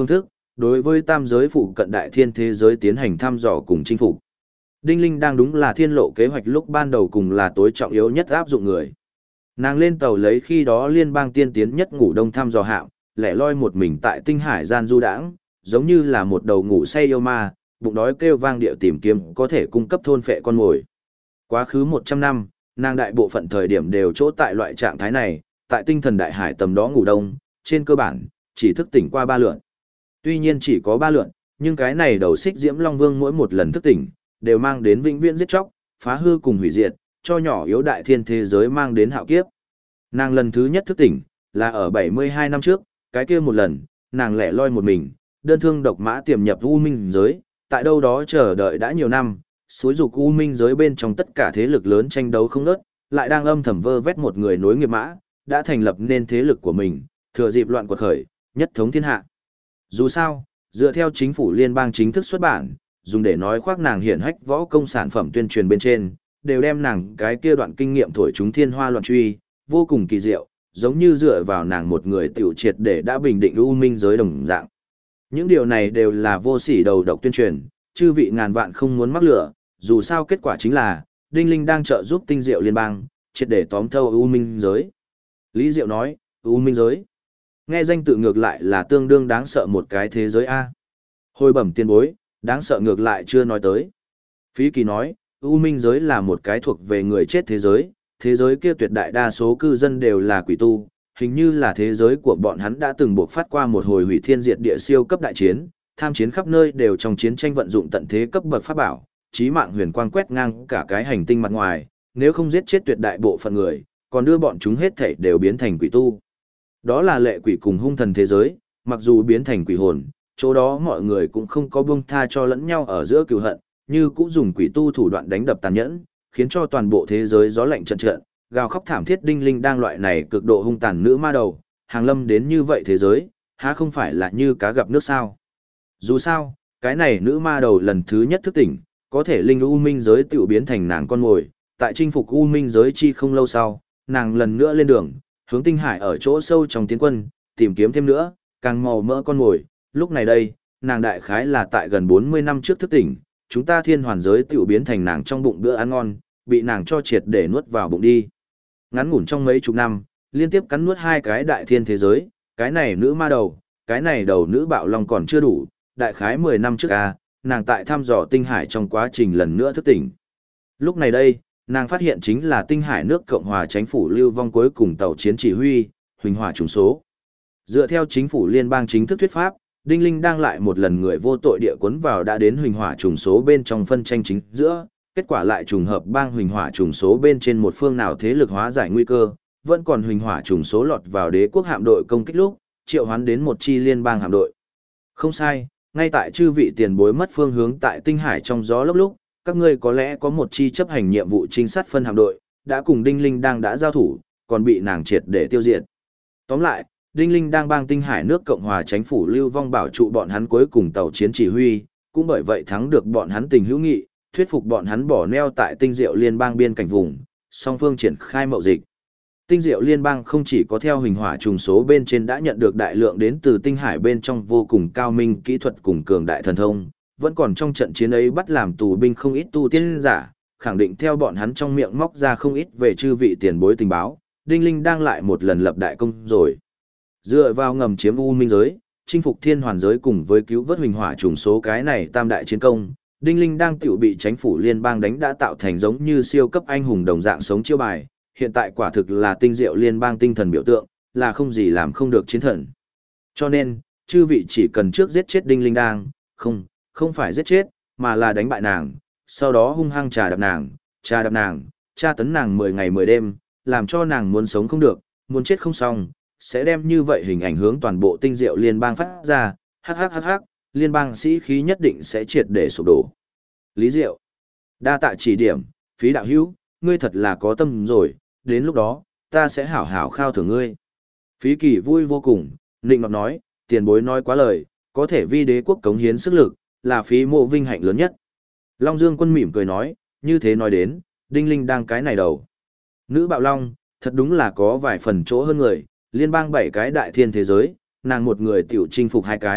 Speaker 1: đối với tam giới phụ cận đại thiên thế giới tiến hành thăm dò cùng chinh phục. Đinh Linh đang đúng là thiên lộ kế hoạch lúc ban đầu cùng là tối trọng yếu nhất áp dụng người. Nàng lên tàu lấy khi đó liên bang tiên tiến nhất ngủ đông thăm dò hạm, lẻ loi một mình tại tinh hải gian du đãng, giống như là một đầu ngủ say yêu ma, bụng đói kêu vang điệu tìm kiếm có thể cung cấp thôn phệ con mồi. Quá khứ 100 năm, nàng đại bộ phận thời điểm đều chỗ tại loại trạng thái này, tại tinh thần đại hải tầm đó ngủ đông, trên cơ bản, chỉ thức tỉnh qua 3 lượt. Tuy nhiên chỉ có 3 lượt, nhưng cái này đầu xích Diễm Long Vương mỗi một lần thức tỉnh, đều mang đến vĩnh viễn giết chóc, phá hư cùng hủy diệt, cho nhỏ yếu đại thiên thế giới mang đến hạo kiếp. Nàng lần thứ nhất thức tỉnh, là ở 72 năm trước, cái kia một lần, nàng lẻ loi một mình, đơn thương độc mã tiềm nhập U Minh giới, tại đâu đó chờ đợi đã nhiều năm, xúi dục U Minh giới bên trong tất cả thế lực lớn tranh đấu không ngớt, lại đang âm thầm vơ vét một người nối nghiệp mã, đã thành lập nên thế lực của mình, thừa dịp loạn quật khởi, nhất thống thiên hạ. Dù sao, dựa theo chính phủ liên bang chính thức xuất bản, dùng để nói khoác nàng hiển hách võ công sản phẩm tuyên truyền bên trên, đều đem nàng cái kia đoạn kinh nghiệm thổi chúng thiên hoa loạn truy, vô cùng kỳ diệu, giống như dựa vào nàng một người tiểu triệt để đã bình định U Minh giới đồng dạng. Những điều này đều là vô sỉ đầu độc tuyên truyền, chư vị ngàn vạn không muốn mắc lửa, dù sao kết quả chính là, Đinh Linh đang trợ giúp tinh diệu liên bang, triệt để tóm thâu U Minh giới. Lý Diệu nói, U Minh giới. Nghe danh tự ngược lại là tương đương đáng sợ một cái thế giới A. Hồi bẩm tiên bối, đáng sợ ngược lại chưa nói tới. Phí Kỳ nói, U Minh giới là một cái thuộc về người chết thế giới kia tuyệt đại đa số cư dân đều là quỷ tu, hình như là thế giới của bọn hắn đã từng buộc phát qua một hồi hủy thiên diệt địa siêu cấp đại chiến, tham chiến khắp nơi đều trong chiến tranh vận dụng tận thế cấp bậc pháp bảo, chí mạng huyền quang quét ngang cả cái hành tinh mặt ngoài, nếu không giết chết tuyệt đại bộ phận người, còn đưa bọn chúng hết thảy đều biến thành quỷ tu. Đó là lệ quỷ cùng hung thần thế giới, mặc dù biến thành quỷ hồn, chỗ đó mọi người cũng không có buông tha cho lẫn nhau ở giữa cừu hận, như cũng dùng quỷ tu thủ đoạn đánh đập tàn nhẫn, khiến cho toàn bộ thế giới gió lạnh trận trận, gào khóc thảm thiết. Đinh Linh đang loại này cực độ hung tàn nữ ma đầu, hàng lâm đến như vậy thế giới, há không phải là như cá gặp nước sao? Dù sao, cái này nữ ma đầu lần thứ nhất thức tỉnh, có thể linh U Minh giới tiểu biến thành nàng con ngồi, tại chinh phục U Minh giới chi không lâu sau, nàng lần nữa lên đường, hướng tinh hải ở chỗ sâu trong tiến quân, tìm kiếm thêm nữa, càng màu mỡ con ngồi. Lúc này đây, nàng đại khái là tại gần 40 năm trước thức tỉnh, chúng ta thiên hoàn giới tiểu biến thành nàng trong bụng bữa ăn ngon, bị nàng cho triệt để nuốt vào bụng đi. Ngắn ngủn trong mấy chục năm, liên tiếp cắn nuốt 2 cái đại thiên thế giới, cái này nữ ma đầu, cái này đầu nữ bạo long còn chưa đủ, đại khái 10 năm trước nàng tại thăm dò tinh hải trong quá trình lần nữa thức tỉnh. Lúc này đây, nàng phát hiện chính là tinh hải nước Cộng hòa chính phủ lưu vong cuối cùng tàu chiến chỉ huy, huỳnh hỏa trùng số. Dựa theo chính phủ liên bang chính thức thuyết pháp, Đinh Linh đang lại một lần người vô tội địa cuốn vào đã đến huỳnh hỏa trùng số bên trong phân tranh chính giữa, kết quả lại trùng hợp bang huỳnh hỏa trùng số bên trên một phương nào thế lực hóa giải nguy cơ, vẫn còn huỳnh hỏa trùng số lọt vào đế quốc hạm đội công kích lúc, triệu hoán đến một chi liên bang hạm đội. Không sai, ngay tại chư vị tiền bối mất phương hướng tại tinh hải trong gió lốc lúc, các ngươi có lẽ có một chi chấp hành nhiệm vụ trinh sát phân hạm đội, đã cùng Đinh Linh đang đã giao thủ, còn bị nàng triệt để tiêu diệt. Tóm lại, Đinh Linh đang bang tinh hải nước Cộng hòa chính phủ lưu vong bảo trụ bọn hắn cuối cùng tàu chiến chỉ huy, cũng bởi vậy thắng được bọn hắn tình hữu nghị, thuyết phục bọn hắn bỏ neo tại tinh diệu liên bang biên cảnh vùng, song phương triển khai mậu dịch. Tinh diệu liên bang không chỉ có theo huỳnh hỏa trùng số bên trên đã nhận được đại lượng đến từ tinh hải bên trong vô cùng cao minh kỹ thuật cùng cường đại thần thông, vẫn còn trong trận chiến ấy bắt làm tù binh không ít tu tiên giả, khẳng định theo bọn hắn trong miệng móc ra không ít về chư vị tiền bối tình báo, Đinh Linh đang lại một lần lập đại công rồi. Dựa vào ngầm chiếm U Minh giới, chinh phục thiên hoàn giới cùng với cứu vớt huỳnh hỏa trùng số cái này tam đại chiến công, Đinh Linh đang tiểu bị chính phủ liên bang đánh đã tạo thành giống như siêu cấp anh hùng đồng dạng sống chiêu bài, hiện tại quả thực là tinh diệu liên bang tinh thần biểu tượng, là không gì làm không được chiến thần. Cho nên, chư vị chỉ cần trước giết chết Đinh Linh đang, không phải giết chết, mà là đánh bại nàng, sau đó hung hăng trà đạp nàng, tra tấn nàng 10 ngày 10 đêm, làm cho nàng muốn sống không được, muốn chết không xong, sẽ đem như vậy hình ảnh hướng toàn bộ tinh diệu liên bang phát ra, hắc, liên bang sĩ khí nhất định sẽ triệt để sụp đổ. Lý Diệu, đa tạ chỉ điểm, Phí đạo hữu, ngươi thật là có tâm rồi, đến lúc đó, ta sẽ hảo hảo khao thưởng ngươi. Phí Kỳ vui vô cùng, nịnh nọt nói, tiền bối nói quá lời, có thể vi đế quốc cống hiến sức lực, là phí mộ vinh hạnh lớn nhất. Long Dương Quân mỉm cười nói, như thế nói đến, Đinh Linh đang cái này đầu. Nữ bạo long, thật đúng là có vài phần chỗ hơn người, liên bang 7 cái đại thiên thế giới, nàng một người tiểu chinh phục 2 cái,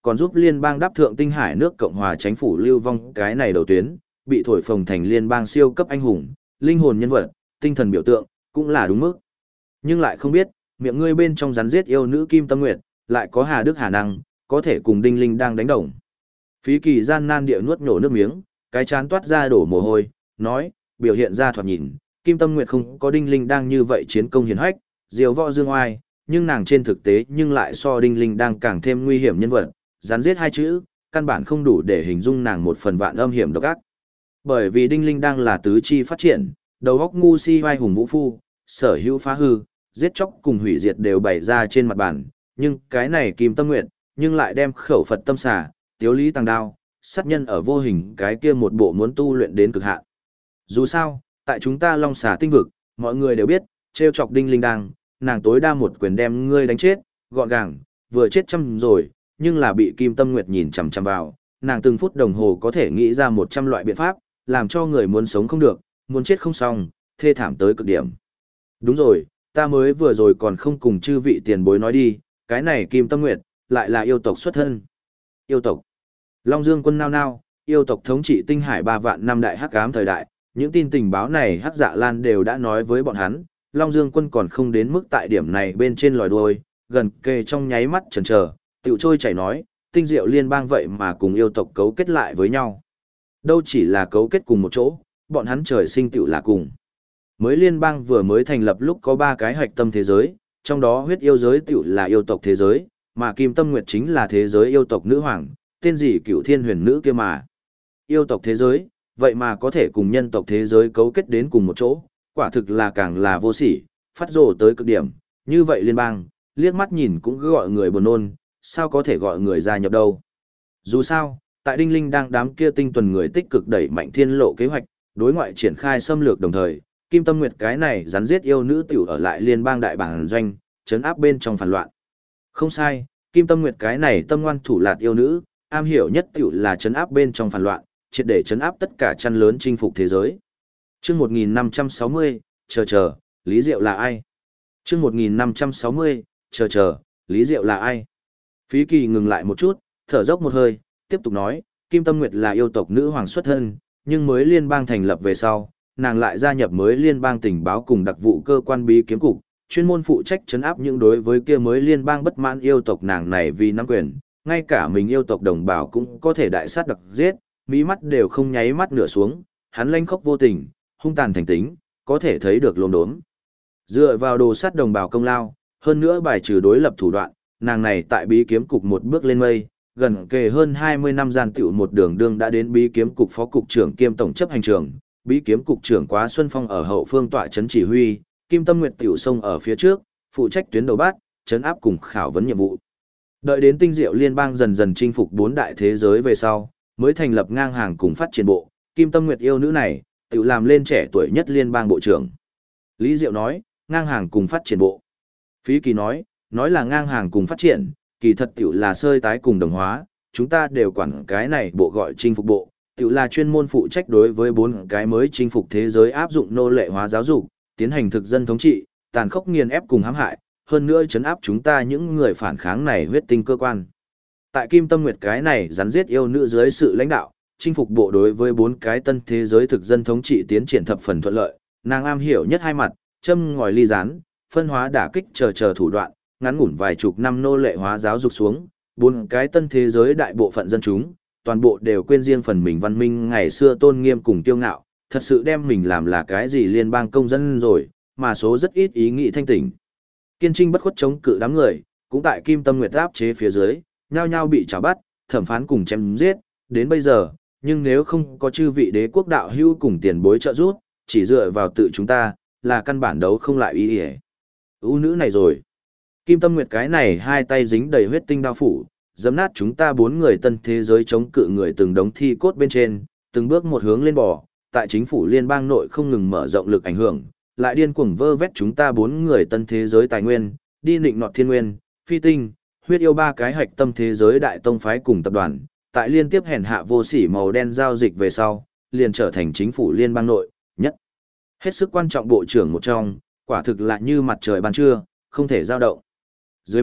Speaker 1: còn giúp liên bang đáp thượng tinh hải nước Cộng hòa chính phủ lưu vong cái này đầu tuyến, bị thổi phồng thành liên bang siêu cấp anh hùng, linh hồn nhân vật, tinh thần biểu tượng, cũng là đúng mức. Nhưng lại không biết, miệng ngươi bên trong rắn giết yêu nữ Kim Tâm Nguyệt, lại có hà đức hà năng, có thể cùng Đinh Linh đang đánh đồng. Phí Kỳ gian nan địa nuốt nhổ nước miếng, cái chán toát ra đổ mồ hôi, nói, biểu hiện ra thoạt nhìn, Kim Tâm Nguyệt không có Đinh Linh đang như vậy chiến công hiển hách, diều võ dương oai, nhưng nàng trên thực tế nhưng lại so Đinh Linh đang càng thêm nguy hiểm nhân vật, rắn giết hai chữ, căn bản không đủ để hình dung nàng một phần vạn âm hiểm độc ác. Bởi vì Đinh Linh đang là tứ chi phát triển, đầu óc ngu si vai hùng vũ phu, sở hữu phá hư, giết chóc cùng hủy diệt đều bày ra trên mặt bàn, nhưng cái này Kim Tâm Nguyệt, nhưng lại đem khẩu Phật tâm xà, tiếu lý tăng đao, sát nhân ở vô hình cái kia một bộ muốn tu luyện đến cực hạn. Dù sao, tại chúng ta Long Xà tinh vực, mọi người đều biết, trêu chọc Đinh Linh đang, nàng tối đa một quyền đem ngươi đánh chết, gọn gàng, vừa chết trăm rồi, nhưng là bị Kim Tâm Nguyệt nhìn chằm chằm vào, nàng từng phút đồng hồ có thể nghĩ ra 100 loại biện pháp, làm cho người muốn sống không được, muốn chết không xong, thê thảm tới cực điểm. Đúng rồi, ta mới vừa rồi còn không cùng chư vị tiền bối nói đi, cái này Kim Tâm Nguyệt, lại là yêu tộc xuất thân. Yêu tộc. Long Dương quân nao nao, yêu tộc thống trị tinh hải 3 vạn năm đại hắc ám thời đại, những tin tình báo này Hắc Dạ Lan đều đã nói với bọn hắn, Long Dương quân còn không đến mức tại điểm này bên trên lòi đuôi, gần kề trong nháy mắt chần chờ, tiểu trôi chảy nói, tinh diệu liên bang vậy mà cùng yêu tộc cấu kết lại với nhau. Đâu chỉ là cấu kết cùng một chỗ, bọn hắn trời sinh tiểu là cùng. Mới liên bang vừa mới thành lập lúc có 3 cái hạch tâm thế giới, trong đó huyết yêu giới tiểu là yêu tộc thế giới, mà Kim Tâm Nguyệt chính là thế giới yêu tộc nữ hoàng, tên gì Cửu Thiên Huyền Nữ kia mà. Yêu tộc thế giới, vậy mà có thể cùng nhân tộc thế giới cấu kết đến cùng một chỗ, quả thực là càng là vô sỉ, phát rồ tới cực điểm, như vậy liên bang, liếc mắt nhìn cũng cứ gọi người buồn nôn, sao có thể gọi người gia nhập đâu. Dù sao, tại Đinh Linh đang đám kia tinh tuần người tích cực đẩy mạnh thiên lộ kế hoạch, đối ngoại triển khai xâm lược đồng thời, Kim Tâm Nguyệt cái này rắn giết yêu nữ tiểu ở lại liên bang đại bản doanh, chấn áp bên trong phản loạn. Không sai, Kim Tâm Nguyệt cái này tâm ngoan thủ lạt yêu nữ, am hiểu nhất tiểu là chấn áp bên trong phản loạn, triệt để chấn áp tất cả chăn lớn chinh phục thế giới. Chương 1560, chờ, Lý Diệu là ai? Chương 1560, chờ, Lý Diệu là ai? Phí Kỳ ngừng lại một chút, thở dốc một hơi, tiếp tục nói, Kim Tâm Nguyệt là yêu tộc nữ hoàng xuất thân, nhưng mới liên bang thành lập về sau, nàng lại gia nhập mới liên bang tình báo cùng đặc vụ cơ quan bí kiếm cục, chuyên môn phụ trách trấn áp những đối với kia mới liên bang bất mãn yêu tộc nàng này vì nắm quyền, ngay cả mình yêu tộc đồng bào cũng có thể đại sát đặc giết, mí mắt đều không nháy mắt nửa xuống, hắn lanh khốc vô tình, hung tàn thành tính, có thể thấy được lồn đốm. Dựa vào đồ sát đồng bào công lao, hơn nữa bài trừ đối lập thủ đoạn, nàng này tại bí kiếm cục một bước lên mây, gần kề hơn 20 năm gian tiểu một đường đương đã đến bí kiếm cục phó cục trưởng kiêm tổng chấp hành trưởng, bí kiếm cục trưởng Quá Xuân Phong ở hậu phương tọa trấn chỉ huy, Kim Tâm Nguyệt tiểu sông ở phía trước, phụ trách tuyến đầu bát, trấn áp cùng khảo vấn nhiệm vụ. Đợi đến tinh diệu liên bang dần dần chinh phục 4 đại thế giới về sau, mới thành lập ngang hàng cùng phát triển bộ, Kim Tâm Nguyệt yêu nữ này, tự làm lên trẻ tuổi nhất liên bang bộ trưởng. Lý Diệu nói, ngang hàng cùng phát triển bộ. Phí Kỳ nói là ngang hàng cùng phát triển, kỳ thật tiểu là sơi tái cùng đồng hóa, chúng ta đều quản cái này bộ gọi chinh phục bộ, tiểu là chuyên môn phụ trách đối với 4 cái mới chinh phục thế giới áp dụng nô lệ hóa giáo dục, tiến hành thực dân thống trị, tàn khốc nghiền ép cùng hãm hại, hơn nữa trấn áp chúng ta những người phản kháng này huyết tinh cơ quan. Tại Kim Tâm Nguyệt cái này rắn giết yêu nữ dưới sự lãnh đạo, chinh phục bộ đối với 4 cái tân thế giới thực dân thống trị tiến triển thập phần thuận lợi, nàng am hiểu nhất hai mặt, châm ngòi ly gián, phân hóa đả kích chờ thủ đoạn, ngắn ngủn vài chục năm nô lệ hóa giáo dục xuống, 4 cái tân thế giới đại bộ phận dân chúng, toàn bộ đều quên riêng phần mình văn minh ngày xưa tôn nghiêm cùng tiêu ngạo, thật sự đem mình làm là cái gì liên bang công dân rồi, mà số rất ít ý nghĩ thanh tỉnh. Kiên trinh bất khuất chống cự đám người, cũng tại Kim Tâm Nguyệt áp chế phía dưới, nhao nhao bị trảo bắt, thẩm phán cùng chém giết, đến bây giờ, nhưng nếu không có chư vị đế quốc đạo hữu cùng tiền bối trợ giúp, chỉ dựa vào tự chúng ta, là căn bản đấu không lại ý ỉa. Ú nữ này rồi. Kim Tâm Nguyệt cái này hai tay dính đầy huyết tinh đao phủ, giẫm nát chúng ta 4 người tân thế giới chống cự người từng đống thi cốt bên trên, từng bước một hướng lên bò, tại chính phủ liên bang nội không ngừng mở rộng lực ảnh hưởng, lại điên cuồng vơ vét chúng ta 4 người tân thế giới tài nguyên, đi nịnh nọt thiên nguyên, phi tinh, huyết yêu 3 cái hạch tâm thế giới đại tông phái cùng tập đoàn, tại liên tiếp hèn hạ vô sỉ màu đen giao dịch về sau, liền trở thành chính phủ liên bang nội nhất. Hết sức quan trọng bộ trưởng một trong, quả thực là như mặt trời ban trưa, không thể dao động. Dưới mắt,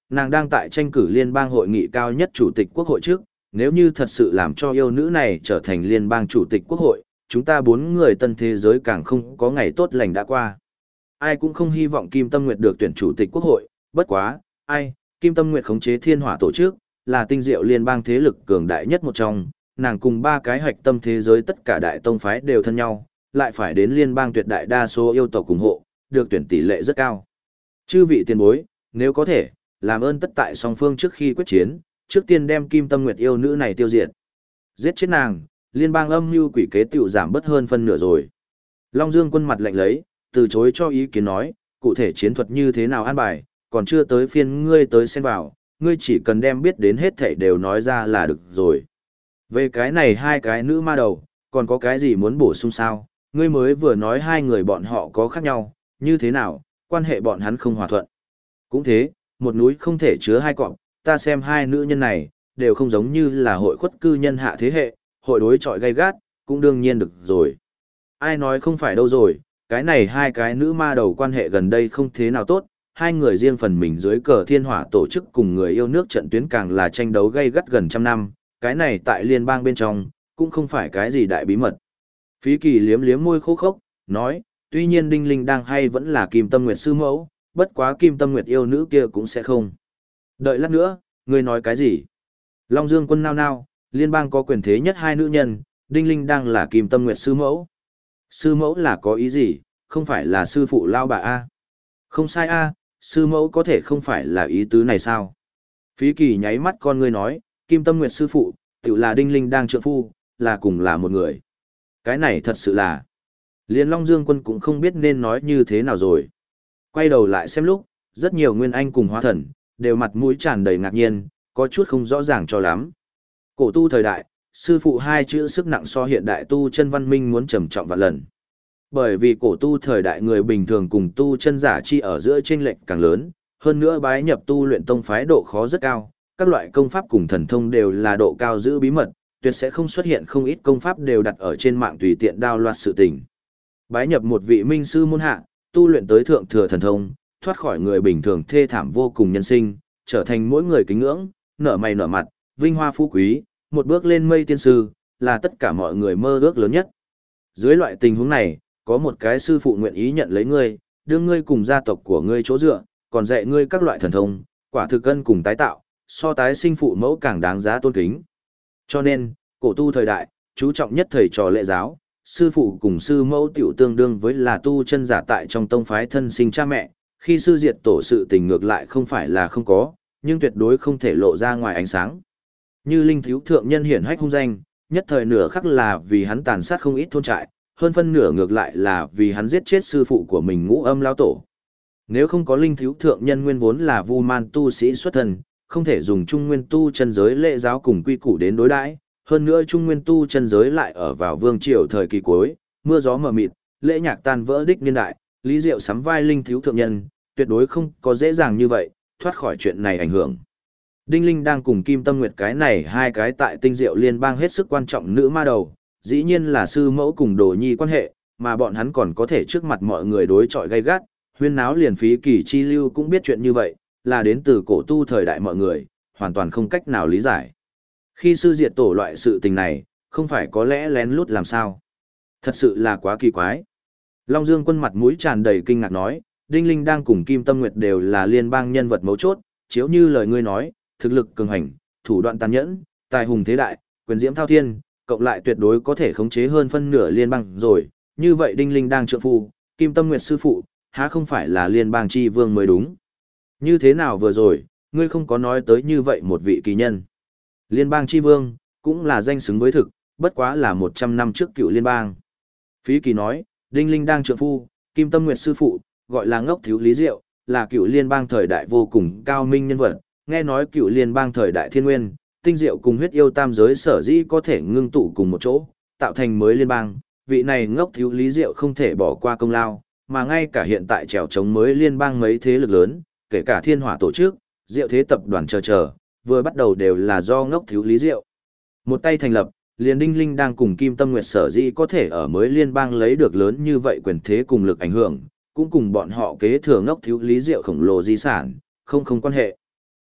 Speaker 1: nàng đang tại tranh cử liên bang hội nghị cao nhất chủ tịch quốc hội trước, nếu như thật sự làm cho yêu nữ này trở thành liên bang chủ tịch quốc hội, chúng ta 4 người tân thế giới càng không có ngày tốt lành đã qua. Ai cũng không hy vọng Kim Tâm Nguyệt được tuyển chủ tịch quốc hội, bất quá, Kim Tâm Nguyệt khống chế Thiên Hỏa tổ chức, là tinh diệu liên bang thế lực cường đại nhất một trong, nàng cùng 3 cái hạch tâm thế giới tất cả đại tông phái đều thân nhau, lại phải đến liên bang tuyệt đại đa số yêu tộc ủng hộ, được tuyển tỷ lệ rất cao. Chư vị tiền bối, nếu có thể, làm ơn tất tại song phương trước khi quyết chiến, trước tiên đem Kim Tâm Nguyệt yêu nữ này tiêu diệt. Giết chết nàng, liên bang âm mưu quỷ kế tiểu giảm bớt hơn phân nửa rồi. Long Dương Quân mặt lạnh lấy, từ chối cho ý kiến nói, cụ thể chiến thuật như thế nào an bài, còn chưa tới phiên ngươi tới xen vào, ngươi chỉ cần đem biết đến hết thảy đều nói ra là được rồi. Về cái này 2 cái nữ ma đầu, còn có cái gì muốn bổ sung sao? Ngươi mới vừa nói 2 người bọn họ có khác nhau, như thế nào, quan hệ bọn hắn không hòa thuận. Cũng thế, một núi không thể chứa 2 cọp, ta xem 2 nữ nhân này, đều không giống như là hội khuất cư nhân hạ thế hệ, hội đối chọi gay gắt, cũng đương nhiên được rồi. Ai nói không phải đâu rồi, cái này 2 cái nữ ma đầu quan hệ gần đây không thế nào tốt, 2 người riêng phần mình dưới cờ Thiên Hỏa tổ chức cùng người yêu nước trận tuyến càng là tranh đấu gay gắt gần trăm năm, cái này tại liên bang bên trong, cũng không phải cái gì đại bí mật. Phí Kỳ liếm liếm môi khô khốc, nói, tuy nhiên Đinh Linh đang hay vẫn là Kim Tâm Nguyệt sư mẫu, bất quá Kim Tâm Nguyệt yêu nữ kia cũng sẽ không. Đợi lát nữa, ngươi nói cái gì? Long Dương Quân nao nao, liên bang có quyền thế nhất 2 nữ nhân, Đinh Linh đang là Kim Tâm Nguyệt sư mẫu. Sư mẫu là có ý gì, không phải là sư phụ lao bà A. Không sai A, sư mẫu có thể không phải là ý tứ này sao? Phí Kỳ nháy mắt con ngươi nói, Kim Tâm Nguyệt sư phụ, tự là Đinh Linh đang trượng phu, là cùng là một người. Cái này thật sự là... Liên Long Dương Quân cũng không biết nên nói như thế nào rồi. Quay đầu lại xem lúc, rất nhiều nguyên anh cùng hóa thần, đều mặt mũi tràn đầy ngạc nhiên, có chút không rõ ràng cho lắm. Cổ tu thời đại, sư phụ 2 chữ sức nặng so hiện đại tu chân văn minh muốn trầm trọng vạn lần. Bởi vì cổ tu thời đại người bình thường cùng tu chân giả chi ở giữa chênh lệch càng lớn, hơn nữa bái nhập tu luyện tông phái độ khó rất cao, các loại công pháp cùng thần thông đều là độ cao giữ bí mật, tuyệt sẽ không xuất hiện không ít công pháp đều đặt ở trên mạng tùy tiện đao loạt sự tình. Bái nhập một vị minh sư môn hạ, tu luyện tới thượng thừa thần thông, thoát khỏi người bình thường thê thảm vô cùng nhân sinh, trở thành mỗi người kính ngưỡng, nở mày nở mặt, vinh hoa phú quý, một bước lên mây tiên sư, là tất cả mọi người mơ ước lớn nhất. Dưới loại tình huống này, có một cái sư phụ nguyện ý nhận lấy ngươi, đưa ngươi cùng gia tộc của ngươi chỗ dựa, còn dạy ngươi các loại thần thông, quả thực cân cùng tái tạo, so tái sinh phụ mẫu càng đáng giá tôn kính. Cho nên, cổ tu thời đại, chú trọng nhất thầy trò lễ giáo, sư phụ cùng sư mẫu tiểu tương đương với là tu chân giả tại trong tông phái thân sinh cha mẹ, khi sư diệt tổ sự tình ngược lại không phải là không có, nhưng tuyệt đối không thể lộ ra ngoài ánh sáng. Như Linh Thiếu Thượng Nhân hiển hách hung danh, nhất thời nửa khắc là vì hắn tàn sát không ít thôn trại, hơn phân nửa ngược lại là vì hắn giết chết sư phụ của mình Ngũ Âm lão tổ. Nếu không có Linh Thiếu Thượng Nhân nguyên vốn là vu man tu sĩ xuất thân, không thể dùng trung nguyên tu chân giới lễ giáo cùng quy củ đến đối đãi, hơn nữa trung nguyên tu chân giới lại ở vào vương triều thời kỳ cuối, mưa gió mờ mịt, lễ nhạc tan vỡ đích niên đại, Lý Diệu sắm vai Linh Thiếu Thượng Nhân, tuyệt đối không có dễ dàng như vậy, thoát khỏi chuyện này ảnh hưởng. Đinh Linh đang cùng Kim Tâm Nguyệt cái này 2 cái tại tinh diệu liên bang hết sức quan trọng nữ ma đầu, dĩ nhiên là sư mẫu cùng đồ nhi quan hệ, mà bọn hắn còn có thể trước mặt mọi người đối chọi gay gắt, huyên náo liền Phí Kỳ chi lưu cũng biết chuyện như vậy, là đến từ cổ tu thời đại mọi người, hoàn toàn không cách nào lý giải. Khi sư diệt tổ loại sự tình này, không phải có lẽ lén lút làm sao? Thật sự là quá kỳ quái. Long Dương Quân mặt mũi tràn đầy kinh ngạc nói, Đinh Linh đang cùng Kim Tâm Nguyệt đều là liên bang nhân vật mấu chốt, chiếu như lời ngươi nói, thực lực cường hành, thủ đoạn tàn nhẫn, tài hùng thế đại, quyền diễm thao thiên, cộng lại tuyệt đối có thể khống chế hơn phân nửa liên bang rồi, như vậy Đinh Linh đang trượng phu, Kim Tâm Nguyệt sư phụ, há không phải là liên bang chi vương mới đúng. Như thế nào vừa rồi, ngươi không có nói tới như vậy một vị kỳ nhân. Liên bang chi vương, cũng là danh xứng với thực, bất quá là 100 năm trước cựu liên bang. Phí Kỳ nói, Đinh Linh đang trượng phu, Kim Tâm Nguyệt sư phụ, gọi là Ngốc Thiếu Lý Diệu, là cựu liên bang thời đại vô cùng cao minh nhân vật, nghe nói cựu liên bang thời đại thiên nguyên, tinh diệu cùng huyết yêu tam giới sở dĩ có thể ngưng tụ cùng một chỗ, tạo thành mới liên bang, vị này Ngốc Thiếu Lý Diệu không thể bỏ qua công lao, mà ngay cả hiện tại trèo chống mới liên bang mấy thế lực lớn, kể cả Thiên Hỏa tổ chức, Diệu Thế tập đoàn chờ, vừa bắt đầu đều là do Ngốc Thiếu Lý Diệu một tay thành lập. Liền Đinh Linh đang cùng Kim Tâm Nguyệt sở dĩ có thể ở mới liên bang lấy được lớn như vậy quyền thế cùng lực ảnh hưởng, cũng cùng bọn họ kế thừa Ngốc Thiếu Lý Diệu khổng lồ di sản, không quan hệ.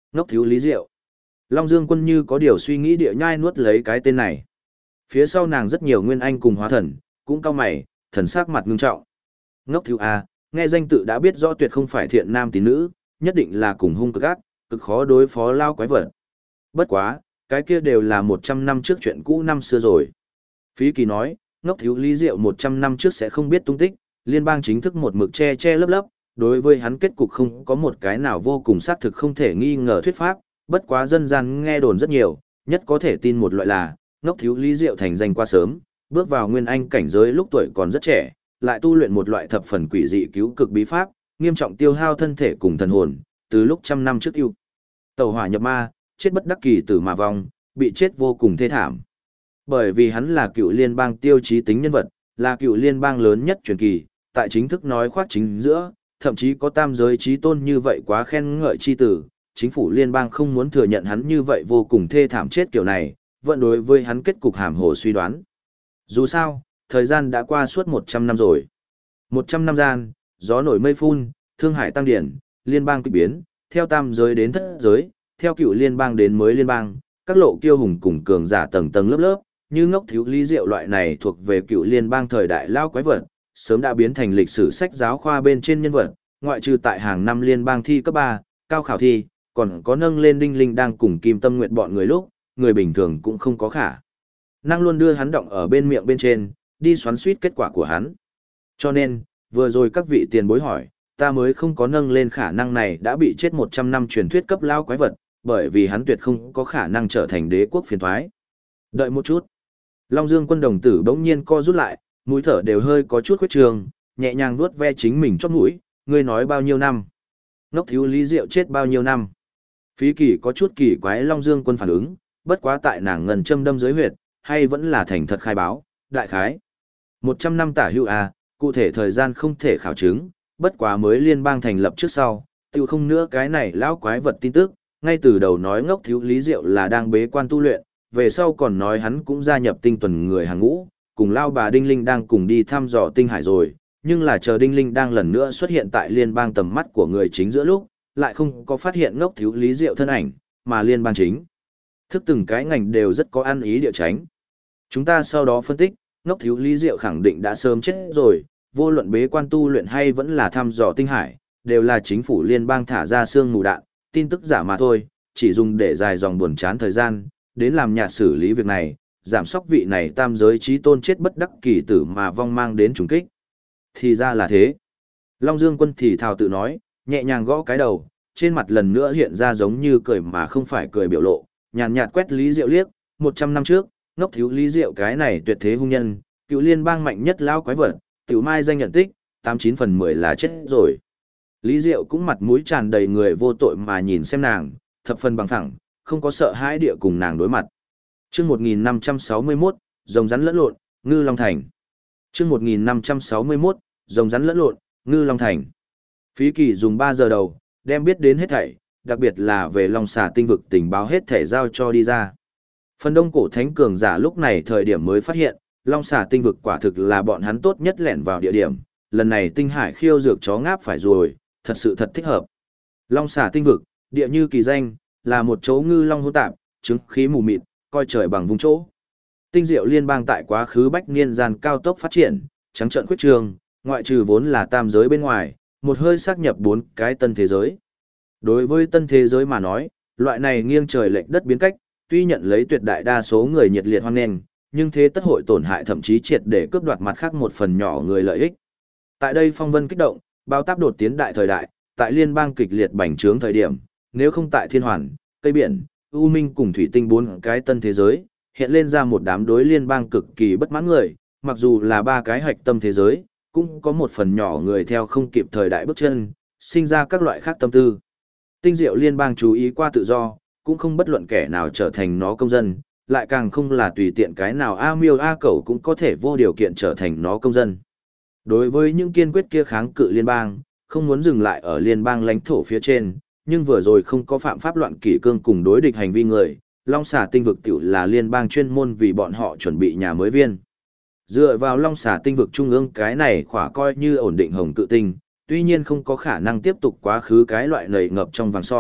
Speaker 1: Ngốc thiếu Lý Diệu. Long Dương Quân như có điều suy nghĩ địa nhai nuốt lấy cái tên này. Phía sau nàng rất nhiều nguyên anh cùng hóa thần, cũng cau mày, thần sắc mặt ngưng trọng. Ngốc thiếu A, nghe danh tự đã biết rõ tuyệt không phải thiện nam tín nữ, nhất định là cùng hung cực ác, cực khó đối phó lao quái vật. Bất quá, cái kia đều là 100 năm trước chuyện cũ năm xưa rồi. Phí Kỳ nói, ngốc thiếu Lý Diệu 100 năm trước sẽ không biết tung tích, liên bang chính thức một mực che che lấp lấp, đối với hắn kết cục không có một cái nào vô cùng xác thực không thể nghi ngờ thuyết pháp, bất quá dân gian nghe đồn rất nhiều, nhất có thể tin một loại là, ngốc thiếu Lý Diệu thành danh quá sớm, bước vào nguyên anh cảnh giới lúc tuổi còn rất trẻ, lại tu luyện một loại thập phần quỷ dị cứu cực bí pháp, nghiêm trọng tiêu hao thân thể cùng thần hồn, từ lúc trăm năm trước yêu. Tẩu hỏa nhập ma, chết bất đắc kỳ tử mà vong, bị chết vô cùng thê thảm. Bởi vì hắn là cựu liên bang tiêu chí tính nhân vật, là cựu liên bang lớn nhất truyền kỳ, tại chính thức nói khoác chính giữa, thậm chí có tam giới trí tôn như vậy quá khen ngợi chi tử, chính phủ liên bang không muốn thừa nhận hắn như vậy vô cùng thê thảm chết kiểu này, vẫn đối với hắn kết cục hàm hồ suy đoán. Dù sao, thời gian đã qua suốt 100 năm rồi. 100 năm gian, gió nổi mây phun, thương hải tăng điển, liên bang kịch biến, theo tam giới đến thất giới, theo cựu liên bang đến mới liên bang, các lộ kiêu hùng cùng cường giả tầng tầng lớp lớp, như ngốc thiếu Lý Diệu loại này thuộc về cựu liên bang thời đại lao quái vật, sớm đã biến thành lịch sử sách giáo khoa bên trên nhân vật, ngoại trừ tại hàng năm liên bang thi cấp 3, cao khảo thi, còn có nâng lên Đinh Linh đang cùng Kim Tâm Nguyệt bọn người lúc, người bình thường cũng không có khả năng luôn đưa hắn động ở bên miệng bên trên, đi xoắn suýt kết quả của hắn. Cho nên, vừa rồi các vị tiền bối hỏi, ta mới không có nâng lên khả năng này đã bị chết 100 năm truyền thuyết cấp lao quái vật, bởi vì hắn tuyệt không có khả năng trở thành đế quốc phiền thoái. Đợi một chút. Long Dương Quân đồng tử bỗng nhiên co rút lại, mũi thở đều hơi có chút khuyết trường, nhẹ nhàng vuốt ve chính mình chóp mũi, ngươi nói bao nhiêu năm? Ngốc thiếu Lý Diệu chết bao nhiêu năm? Phí Kỳ có chút kỳ quái Long Dương Quân phản ứng, bất quá tại nàng ngần châm đâm giới huyệt, hay vẫn là thành thật khai báo, đại khái. 100 năm tả hữu à, cụ thể thời gian không thể khảo chứng, bất quá mới liên bang thành lập trước sau, tiêu không nữa cái này lão quái vật tin tức, ngay từ đầu nói ngốc thiếu Lý Diệu là đang bế quan tu luyện, về sau còn nói hắn cũng gia nhập tinh tuần người hàng ngũ, cùng lao bà Đinh Linh đang cùng đi thăm dò tinh hải rồi, nhưng là chờ Đinh Linh đang lần nữa xuất hiện tại liên bang tầm mắt của người chính giữa lúc, lại không có phát hiện ngốc thiếu Lý Diệu thân ảnh, mà liên bang chính thức từng cái ngành đều rất có ăn ý địa tránh. Chúng ta sau đó phân tích, ngốc thiếu Lý Diệu khẳng định đã sớm chết rồi, vô luận bế quan tu luyện hay vẫn là thăm dò tinh hải, đều là chính phủ liên bang thả ra xương mù đạn, tin tức giả mà thôi, chỉ dùng để dài dòng buồn chán thời gian, đến làm nhạt xử lý việc này, giảm sóc vị này tam giới trí tôn chết bất đắc kỳ tử mà vong mang đến trùng kích. Thì ra là thế. Long Dương Quân thì thào tự nói, nhẹ nhàng gõ cái đầu, trên mặt lần nữa hiện ra giống như cười mà không phải cười biểu lộ, nhàn nhạt quét Lý Diệu liếc, 100 năm trước, ngốc thiếu Lý Diệu cái này tuyệt thế hung nhân, cựu liên bang mạnh nhất lao quái vật, tiểu mai danh nhận tích, 89 phần 10 là chết rồi. Lý Diệu cũng mặt mũi tràn đầy người vô tội mà nhìn xem nàng, thập phần bằng thẳng, không có sợ hãi địa cùng nàng đối mặt. Chương 1561, rồng rắn lẫn lộn, ngư long thành. Chương 1561, rồng rắn lẫn lộn, ngư long thành. Phí Kỳ dùng 3 giờ đầu, đem biết đến hết thảy, đặc biệt là về Long Xà tinh vực tình báo hết thảy giao cho đi ra. Phần đông cổ thánh cường giả lúc này thời điểm mới phát hiện, Long Xà tinh vực quả thực là bọn hắn tốt nhất lẻn vào địa điểm, lần này tinh hải khiêu dược chó ngáp phải rồi, thật sự thật thích hợp. Long Xà tinh vực, địa như kỳ danh, là một chỗ ngư long hỗn tạp, chứng khí mù mịt, coi trời bằng vùng chỗ. Tinh diệu liên bang tại quá khứ bách niên gian cao tốc phát triển, trắng trợn khuyết trường, ngoại trừ vốn là tam giới bên ngoài, một hơi xác nhập 4 cái tân thế giới. Đối với tân thế giới mà nói, loại này nghiêng trời lệch đất biến cách, tuy nhận lấy tuyệt đại đa số người nhiệt liệt hoan nghênh, nhưng thế tất hội tổn hại thậm chí triệt để cướp đoạt mặt khác một phần nhỏ người lợi ích. Tại đây phong vân kích động, bao táp đột tiến đại thời đại, tại liên bang kịch liệt bành trướng thời điểm, nếu không tại thiên hoàn, cây biển, u minh cùng thủy tinh 4 cái tân thế giới, hiện lên ra một đám đối liên bang cực kỳ bất mãn người, mặc dù là 3 cái hạch tâm thế giới, cũng có một phần nhỏ người theo không kịp thời đại bước chân, sinh ra các loại khác tâm tư. Tinh diệu liên bang chú ý qua tự do, cũng không bất luận kẻ nào trở thành nó công dân, lại càng không là tùy tiện cái nào A miêu A cẩu cũng có thể vô điều kiện trở thành nó công dân. Đối với những kiên quyết kia kháng cự liên bang, không muốn dừng lại ở liên bang lãnh thổ phía trên, nhưng vừa rồi không có phạm pháp loạn kỷ cương cùng đối địch hành vi người, Long Xà tinh vực tiểu là liên bang chuyên môn vì bọn họ chuẩn bị nhà mới viên. Dựa vào Long Xà tinh vực trung ương cái này khỏa coi như ổn định hồng cự tinh, tuy nhiên không có khả năng tiếp tục quá khứ cái loại nảy ngập trong vàng son,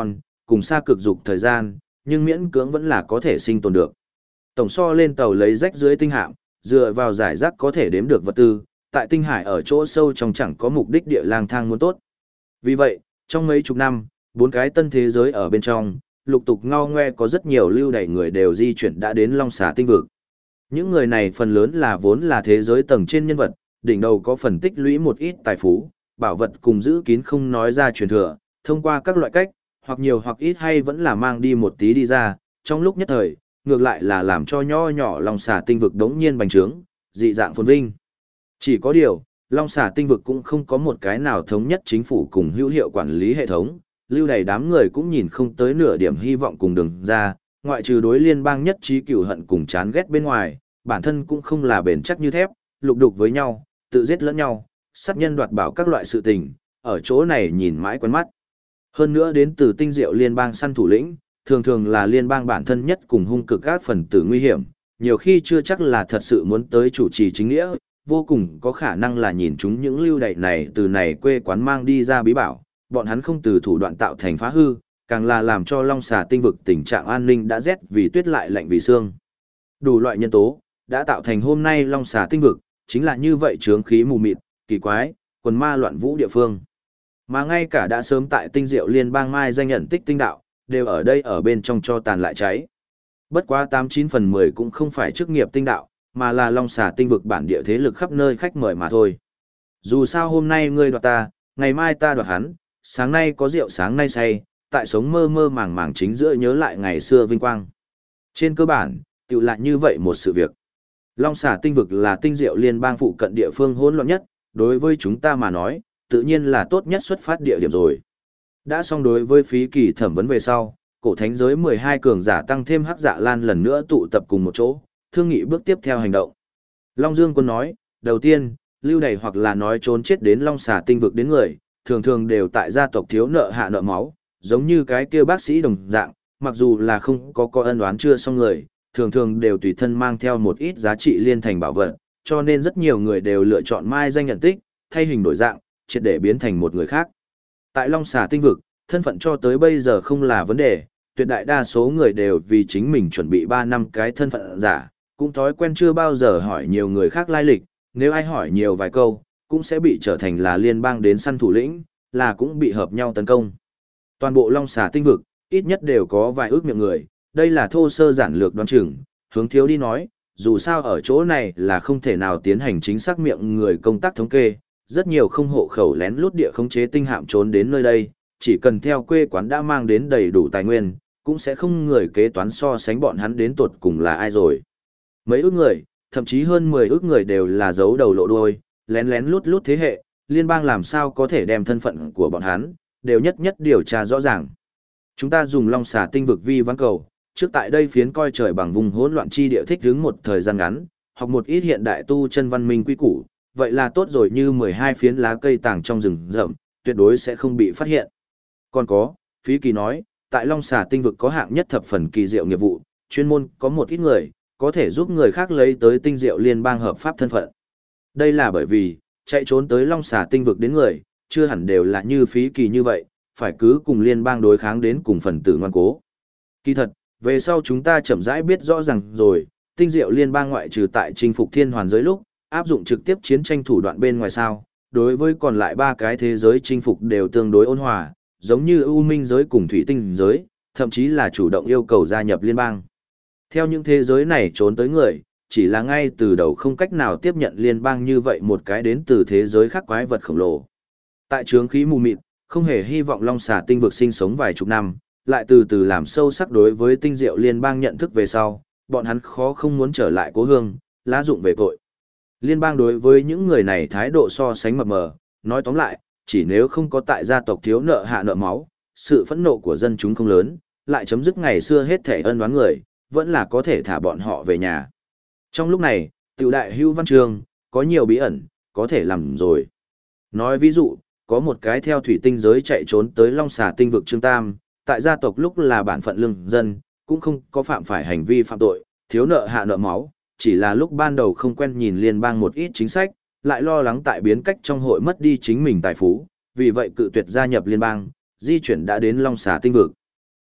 Speaker 1: cùng xa cực dục thời gian, nhưng miễn cưỡng vẫn là có thể sinh tồn được. Tổng so lên tàu lấy rách dưới tinh hạm, dựa vào giải rác có thể đếm được vật tư, tại tinh hải ở chỗ sâu trong chẳng có mục đích địa lang thang muốn tốt. Vì vậy, trong mấy chục năm, 4 cái tân thế giới ở bên trong, lục tục ngao ngoe có rất nhiều lưu đày người đều di chuyển đã đến Long Xà tinh vực. Những người này phần lớn là vốn là thế giới tầng trên nhân vật, đỉnh đầu có phần tích lũy một ít tài phú, bảo vật cùng giữ kín không nói ra truyền thừa, thông qua các loại cách, hoặc nhiều hoặc ít hay vẫn là mang đi một tí đi ra, trong lúc nhất thời, ngược lại là làm cho nho nhỏ Long Xà tinh vực đống nhiên bành trướng, dị dạng phồn vinh. Chỉ có điều, Long Xà tinh vực cũng không có một cái nào thống nhất chính phủ cùng hữu hiệu quản lý hệ thống, lưu đầy đám người cũng nhìn không tới nửa điểm hy vọng cùng đường ra, ngoại trừ đối liên bang nhất trí cửu hận cùng chán ghét bên ngoài, bản thân cũng không là bền chắc như thép, lục đục với nhau, tự giết lẫn nhau, sát nhân đoạt bảo các loại sự tình, ở chỗ này nhìn mãi quen mắt. Hơn nữa đến từ tinh diệu liên bang săn thủ lĩnh, thường thường là liên bang bản thân nhất cùng hung cực các phần tử nguy hiểm, nhiều khi chưa chắc là thật sự muốn tới chủ trì chính nghĩa, vô cùng có khả năng là nhìn chúng những lưu đày này từ này quê quán mang đi ra bí bảo, bọn hắn không từ thủ đoạn tạo thành phá hư, càng là làm cho Long Xà tinh vực tình trạng an ninh đã rét vì tuyết lại lạnh vì xương. Đủ loại nhân tố đã tạo thành hôm nay Long Xà tinh vực, chính là như vậy chướng khí mù mịt, kỳ quái, quần ma loạn vũ địa phương. Mà ngay cả đã sớm tại tinh diệu liên bang mai danh nhận tích tinh đạo, đều ở đây ở bên trong cho tàn lại cháy. Bất quá 89/10 cũng không phải chức nghiệp tinh đạo, mà là Long Xà tinh vực bản địa thế lực khắp nơi khách mời mà thôi. Dù sao hôm nay ngươi đoạt ta, ngày mai ta đoạt hắn, sáng nay có rượu sáng nay say, tại sống mơ mơ màng màng chính giữa nhớ lại ngày xưa vinh quang. Trên cơ bản, tựu lại như vậy một sự việc. Long Xà tinh vực là tinh diệu liên bang phụ cận địa phương hỗn loạn nhất, đối với chúng ta mà nói, tự nhiên là tốt nhất xuất phát địa điểm rồi. Đã xong đối với phí kỳ thẩm vấn về sau, cổ thánh giới 12 cường giả tăng thêm Hắc Dạ Lan lần nữa tụ tập cùng một chỗ, thương nghị bước tiếp theo hành động. Long Dương Quân nói, đầu tiên, lưu đày hoặc là nói trốn chết đến Long Xà tinh vực đến người, thường thường đều tại gia tộc thiếu nợ hạ nợ máu, giống như cái kia bác sĩ đồng dạng, mặc dù là không có ân oán chưa xong người, thường thường đều tùy thân mang theo một ít giá trị liên thành bảo vật, cho nên rất nhiều người đều lựa chọn mai danh nhận tích, thay hình đổi dạng, triệt để biến thành một người khác. Tại Long Xà tinh vực, thân phận cho tới bây giờ không là vấn đề, tuyệt đại đa số người đều vì chính mình chuẩn bị 3 năm cái thân phận giả, cũng thói quen chưa bao giờ hỏi nhiều người khác lai lịch, nếu ai hỏi nhiều vài câu, cũng sẽ bị trở thành là liên bang đến săn thủ lĩnh, là cũng bị hợp nhau tấn công. Toàn bộ Long Xà tinh vực, ít nhất đều có vài ước miệng người, đây là thô sơ giản lược đoán chừng, hướng thiếu đi nói, dù sao ở chỗ này là không thể nào tiến hành chính xác miệng người công tác thống kê, rất nhiều không hộ khẩu lén lút địa khống chế tinh hạm trốn đến nơi đây, chỉ cần theo quê quán đã mang đến đầy đủ tài nguyên, cũng sẽ không người kế toán so sánh bọn hắn đến tột cùng là ai rồi. Mấy ước người, thậm chí hơn 10 ước người đều là giấu đầu lộ đuôi, lén lén lút lút thế hệ, liên bang làm sao có thể đem thân phận của bọn hắn, đều nhất nhất điều tra rõ ràng. Chúng ta dùng Long Xà tinh vực vi ván cầu, trước tại đây phiến coi trời bằng vùng hỗn loạn chi địa thích đứng một thời gian ngắn, học một ít hiện đại tu chân văn minh quy củ, vậy là tốt rồi, như 12 phiến lá cây tàng trong rừng rậm, tuyệt đối sẽ không bị phát hiện. Còn có, Phí Kỳ nói, tại Long Xà tinh vực có hạng nhất thập phần kỳ diệu nghiệp vụ, chuyên môn có một ít người, có thể giúp người khác lấy tới tinh diệu liên bang hợp pháp thân phận. Đây là bởi vì, chạy trốn tới Long Xà tinh vực đến người, chưa hẳn đều là như Phí Kỳ như vậy, phải cứ cùng liên bang đối kháng đến cùng phần tử ngoan cố. Kỳ thật, về sau chúng ta chậm rãi biết rõ ràng rồi, tinh diệu liên bang ngoại trừ tại chinh phục thiên hoàn giới lúc, áp dụng trực tiếp chiến tranh thủ đoạn bên ngoài sao, đối với còn lại 3 cái thế giới chinh phục đều tương đối ôn hòa, giống như U Minh giới cùng Thủy Tinh giới, thậm chí là chủ động yêu cầu gia nhập liên bang. Theo những thế giới này trốn tới người, chỉ là ngay từ đầu không cách nào tiếp nhận liên bang như vậy một cái đến từ thế giới khác quái vật khổng lồ. Tại trướng khí mù mịt, không hề hy vọng Long Xà tinh vực sinh sống vài chục năm, lại từ từ làm sâu sắc đối với tinh diệu liên bang nhận thức về sau, bọn hắn khó không muốn trở lại cố hương, lá dụng về tội. Liên bang đối với những người này thái độ so sánh mập mờ, nói tóm lại, chỉ nếu không có tại gia tộc thiếu nợ hạ nợ máu, sự phẫn nộ của dân chúng không lớn, lại chấm dứt ngày xưa hết thể ân oán người, vẫn là có thể thả bọn họ về nhà. Trong lúc này, tiểu đại hưu văn trường, có nhiều bí ẩn, có thể làm rồi. Nói ví dụ, có một cái theo thủy tinh giới chạy trốn tới Long Xà tinh vực Trương Tam, tại gia tộc lúc là bản phận lương dân, cũng không có phạm phải hành vi phạm tội, thiếu nợ hạ nợ máu, chỉ là lúc ban đầu không quen nhìn liên bang một ít chính sách, lại lo lắng tại biến cách trong hội mất đi chính mình tài phú, vì vậy cự tuyệt gia nhập liên bang, di chuyển đã đến Long Xà tinh vực.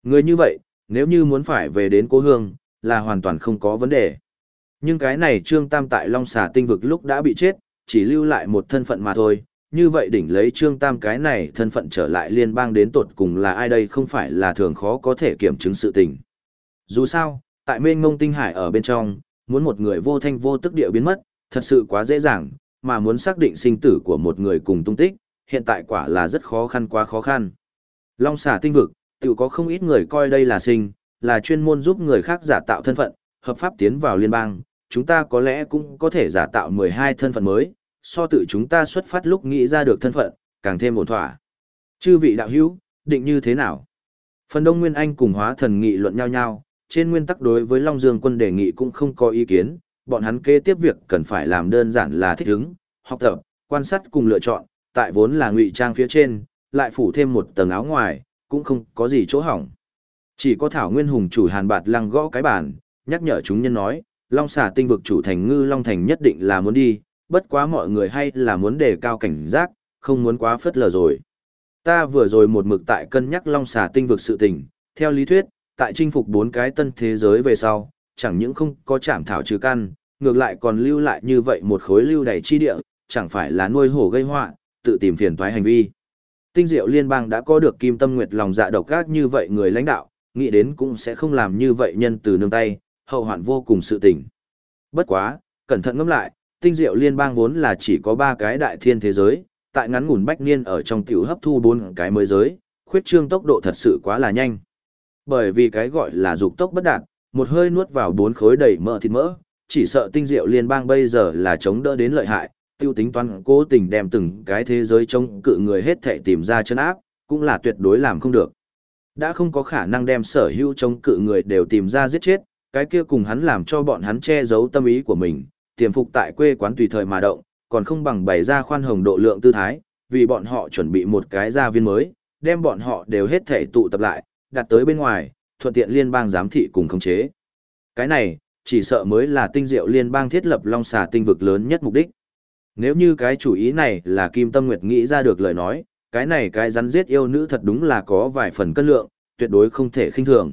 Speaker 1: Người như vậy, nếu như muốn phải về đến cố hương, là hoàn toàn không có vấn đề. Nhưng cái này Trương Tam tại Long Xà tinh vực lúc đã bị chết, chỉ lưu lại một thân phận mà thôi. Như vậy đỉnh lấy Trương Tam cái này thân phận trở lại liên bang đến tột cùng là ai đây không phải là thường khó có thể kiểm chứng sự tình. Dù sao, tại mênh mông tinh hải ở bên trong, muốn một người vô thanh vô tức địa biến mất, thật sự quá dễ dàng, mà muốn xác định sinh tử của một người cùng tung tích, hiện tại quả là rất khó khăn quá khó khăn. Long Xà tinh vực, tự có không ít người coi đây là sinh, là chuyên môn giúp người khác giả tạo thân phận, hợp pháp tiến vào liên bang, chúng ta có lẽ cũng có thể giả tạo 12 thân phận mới, so tự chúng ta xuất phát lúc nghĩ ra được thân phận, càng thêm ổn thỏa. Chư vị đạo hữu, định như thế nào? Phần Đông Nguyên Anh cùng Hóa Thần nghị luận nhau nhau, trên nguyên tắc đối với Long Dương quân đề nghị cũng không có ý kiến, bọn hắn kế tiếp việc cần phải làm đơn giản là thích ứng, học tập, quan sát cùng lựa chọn, tại vốn là ngụy trang phía trên, lại phủ thêm một tầng áo ngoài, cũng không có gì chỗ hỏng. Chỉ có Thảo Nguyên Hùng chủ Hàn Bạt Lăng gõ cái bàn, nhắc nhở chúng nhân nói, Long Xà tinh vực chủ thành Ngư Long Thành nhất định là muốn đi, bất quá mọi người hay là muốn đề cao cảnh giác, không muốn quá phất lờ rồi. Ta vừa rồi một mực tại cân nhắc Long Xà tinh vực sự tình, theo lý thuyết, tại chinh phục 4 cái tân thế giới về sau, chẳng những không có chạm thảo trừ căn, ngược lại còn lưu lại như vậy một khối lưu đầy chi địa, chẳng phải là nuôi hổ gây họa, tự tìm phiền toái hành vi. Tinh Diệu Liên bang đã có được Kim Tâm Nguyệt lòng dạ độc ác như vậy người lãnh đạo, nghĩ đến cũng sẽ không làm như vậy nhân từ nương tay, hậu hoạn vô cùng sự tình. Bất quá, cẩn thận ngẫm lại, Tinh Diệu Liên bang vốn là chỉ có 3 cái đại thiên thế giới, tại ngắn ngủn bách niên ở trong tiểu hấp thu 4 cái mới giới, khuyết trương tốc độ thật sự quá là nhanh. Bởi vì cái gọi là dục tốc bất đạt, một hơi nuốt vào 4 khối đầy mỡ thịt mỡ, chỉ sợ Tinh Diệu Liên bang bây giờ là chống đỡ đến lợi hại, tiêu tính toán cố tình đem từng cái thế giới chống cự người hết thảy tìm ra chân áp, cũng là tuyệt đối làm không được. Đã không có khả năng đem sở hữu chống cự người đều tìm ra giết chết, cái kia cùng hắn làm cho bọn hắn che giấu tâm ý của mình, tiềm phục tại quê quán tùy thời mà động, còn không bằng bày ra khoan hồng độ lượng tư thái, vì bọn họ chuẩn bị một cái gia viên mới, đem bọn họ đều hết thảy tụ tập lại, đặt tới bên ngoài, thuận tiện liên bang giám thị cùng khống chế. Cái này, chỉ sợ mới là Tinh Diệu Liên bang thiết lập Long Xà tinh vực lớn nhất mục đích. Nếu như cái chủ ý này là Kim Tâm Nguyệt nghĩ ra được lời nói, cái này cái rắn giết yêu nữ thật đúng là có vài phần cân lượng, tuyệt đối không thể khinh thường.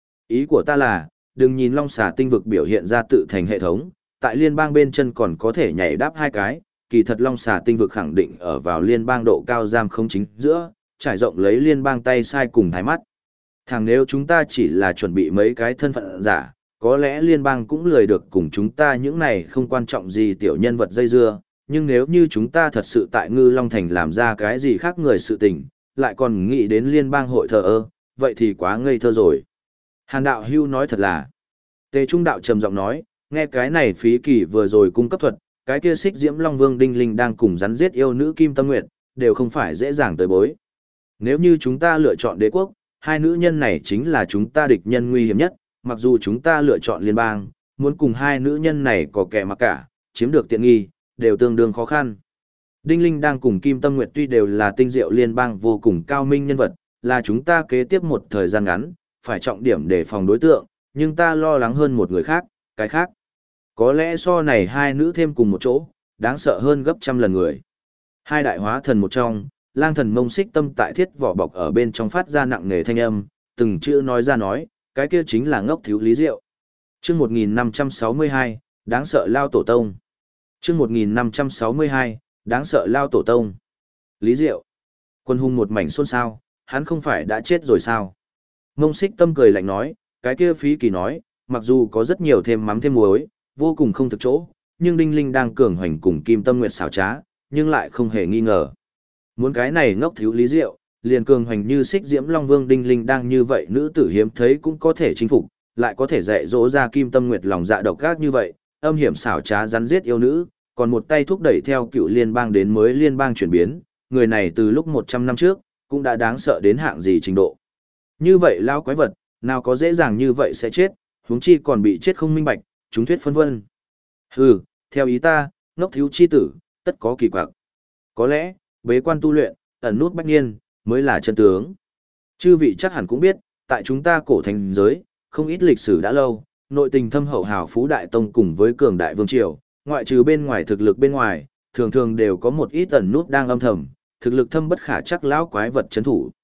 Speaker 1: Ý của ta là, đừng nhìn Long Xà tinh vực biểu hiện ra tự thành hệ thống, tại liên bang bên chân còn có thể nhảy đáp 2 cái, kỳ thật Long Xà tinh vực khẳng định ở vào liên bang độ cao giam không chính giữa, trải rộng lấy liên bang tay sai cùng thái mắt. Thằng nếu chúng ta chỉ là chuẩn bị mấy cái thân phận giả, có lẽ liên bang cũng lười được cùng chúng ta những này không quan trọng gì tiểu nhân vật dây dưa, nhưng nếu như chúng ta thật sự tại Ngư Long Thành làm ra cái gì khác người sự tình, lại còn nghĩ đến liên bang hội thờ ơ, vậy thì quá ngây thơ rồi. Hàn đạo hưu nói thật là. Tề Trung đạo trầm giọng nói, nghe cái này Phí Kỳ vừa rồi cung cấp thuật, cái kia Xích Diễm Long Vương Đinh Linh đang cùng rắn giết yêu nữ Kim Tâm Nguyệt, đều không phải dễ dàng tới bối. Nếu như chúng ta lựa chọn đế quốc, 2 nữ nhân này chính là chúng ta địch nhân nguy hiểm nhất, mặc dù chúng ta lựa chọn liên bang, muốn cùng 2 nữ nhân này có kẻ mặc cả, chiếm được tiện nghi, đều tương đương khó khăn. Đinh Linh đang cùng Kim Tâm Nguyệt tuy đều là Tinh Diệu Liên bang vô cùng cao minh nhân vật, là chúng ta kế tiếp một thời gian ngắn, phải trọng điểm để phòng đối tượng, nhưng ta lo lắng hơn một người khác, cái khác. Có lẽ so này 2 nữ thêm cùng một chỗ, đáng sợ hơn gấp trăm lần người. 2 đại hóa thần một trong, Lang Thần Mông Xích Tâm tại thiết vỏ bọc ở bên trong phát ra nặng nề thanh âm, từng chữ nói ra nói, cái kia chính là ngốc thiếu Lý Diệu. Chương 1562, đáng sợ lao tổ tông. Chương 1562, đáng sợ lao tổ tông. Lý Diệu. Quân hùng một mảnh xôn xao, hắn không phải đã chết rồi sao? Mông Xích Tâm cười lạnh nói, cái kia Phí Kỳ nói, mặc dù có rất nhiều thêm mắm thêm muối, vô cùng không thực chỗ, nhưng Đinh Linh đang cường hoành cùng Kim Tâm Nguyệt xảo trá, nhưng lại không hề nghi ngờ. Muốn cái này ngốc thiếu Lý Diệu, liền cường hoành như Xích Diễm Long Vương Đinh Linh đang như vậy nữ tử hiếm thấy cũng có thể chinh phục, lại có thể dạy dỗ ra Kim Tâm Nguyệt lòng dạ độc ác như vậy, âm hiểm xảo trá rắn giết yêu nữ, còn một tay thúc đẩy theo cựu liên bang đến mới liên bang chuyển biến, người này từ lúc 100 năm trước, cũng đã đáng sợ đến hạng gì trình độ. Như vậy lao quái vật, nào có dễ dàng như vậy sẽ chết, huống chi còn bị chết không minh bạch, chúng thuyết phân vân. Hừ, theo ý ta, ngốc thiếu chi tử, tất có kỳ quặc. Có lẽ, bế quan tu luyện, ẩn nút bách niên, mới là chân tướng. Chư vị chắc hẳn cũng biết, tại chúng ta cổ thành giới, không ít lịch sử đã lâu, nội tình thâm hậu hào phú đại tông cùng với cường đại vương triều, ngoại trừ bên ngoài thực lực bên ngoài, thường thường đều có một ít ẩn nút đang âm thầm, thực lực thâm bất khả chắc lão quái vật chấn thủ.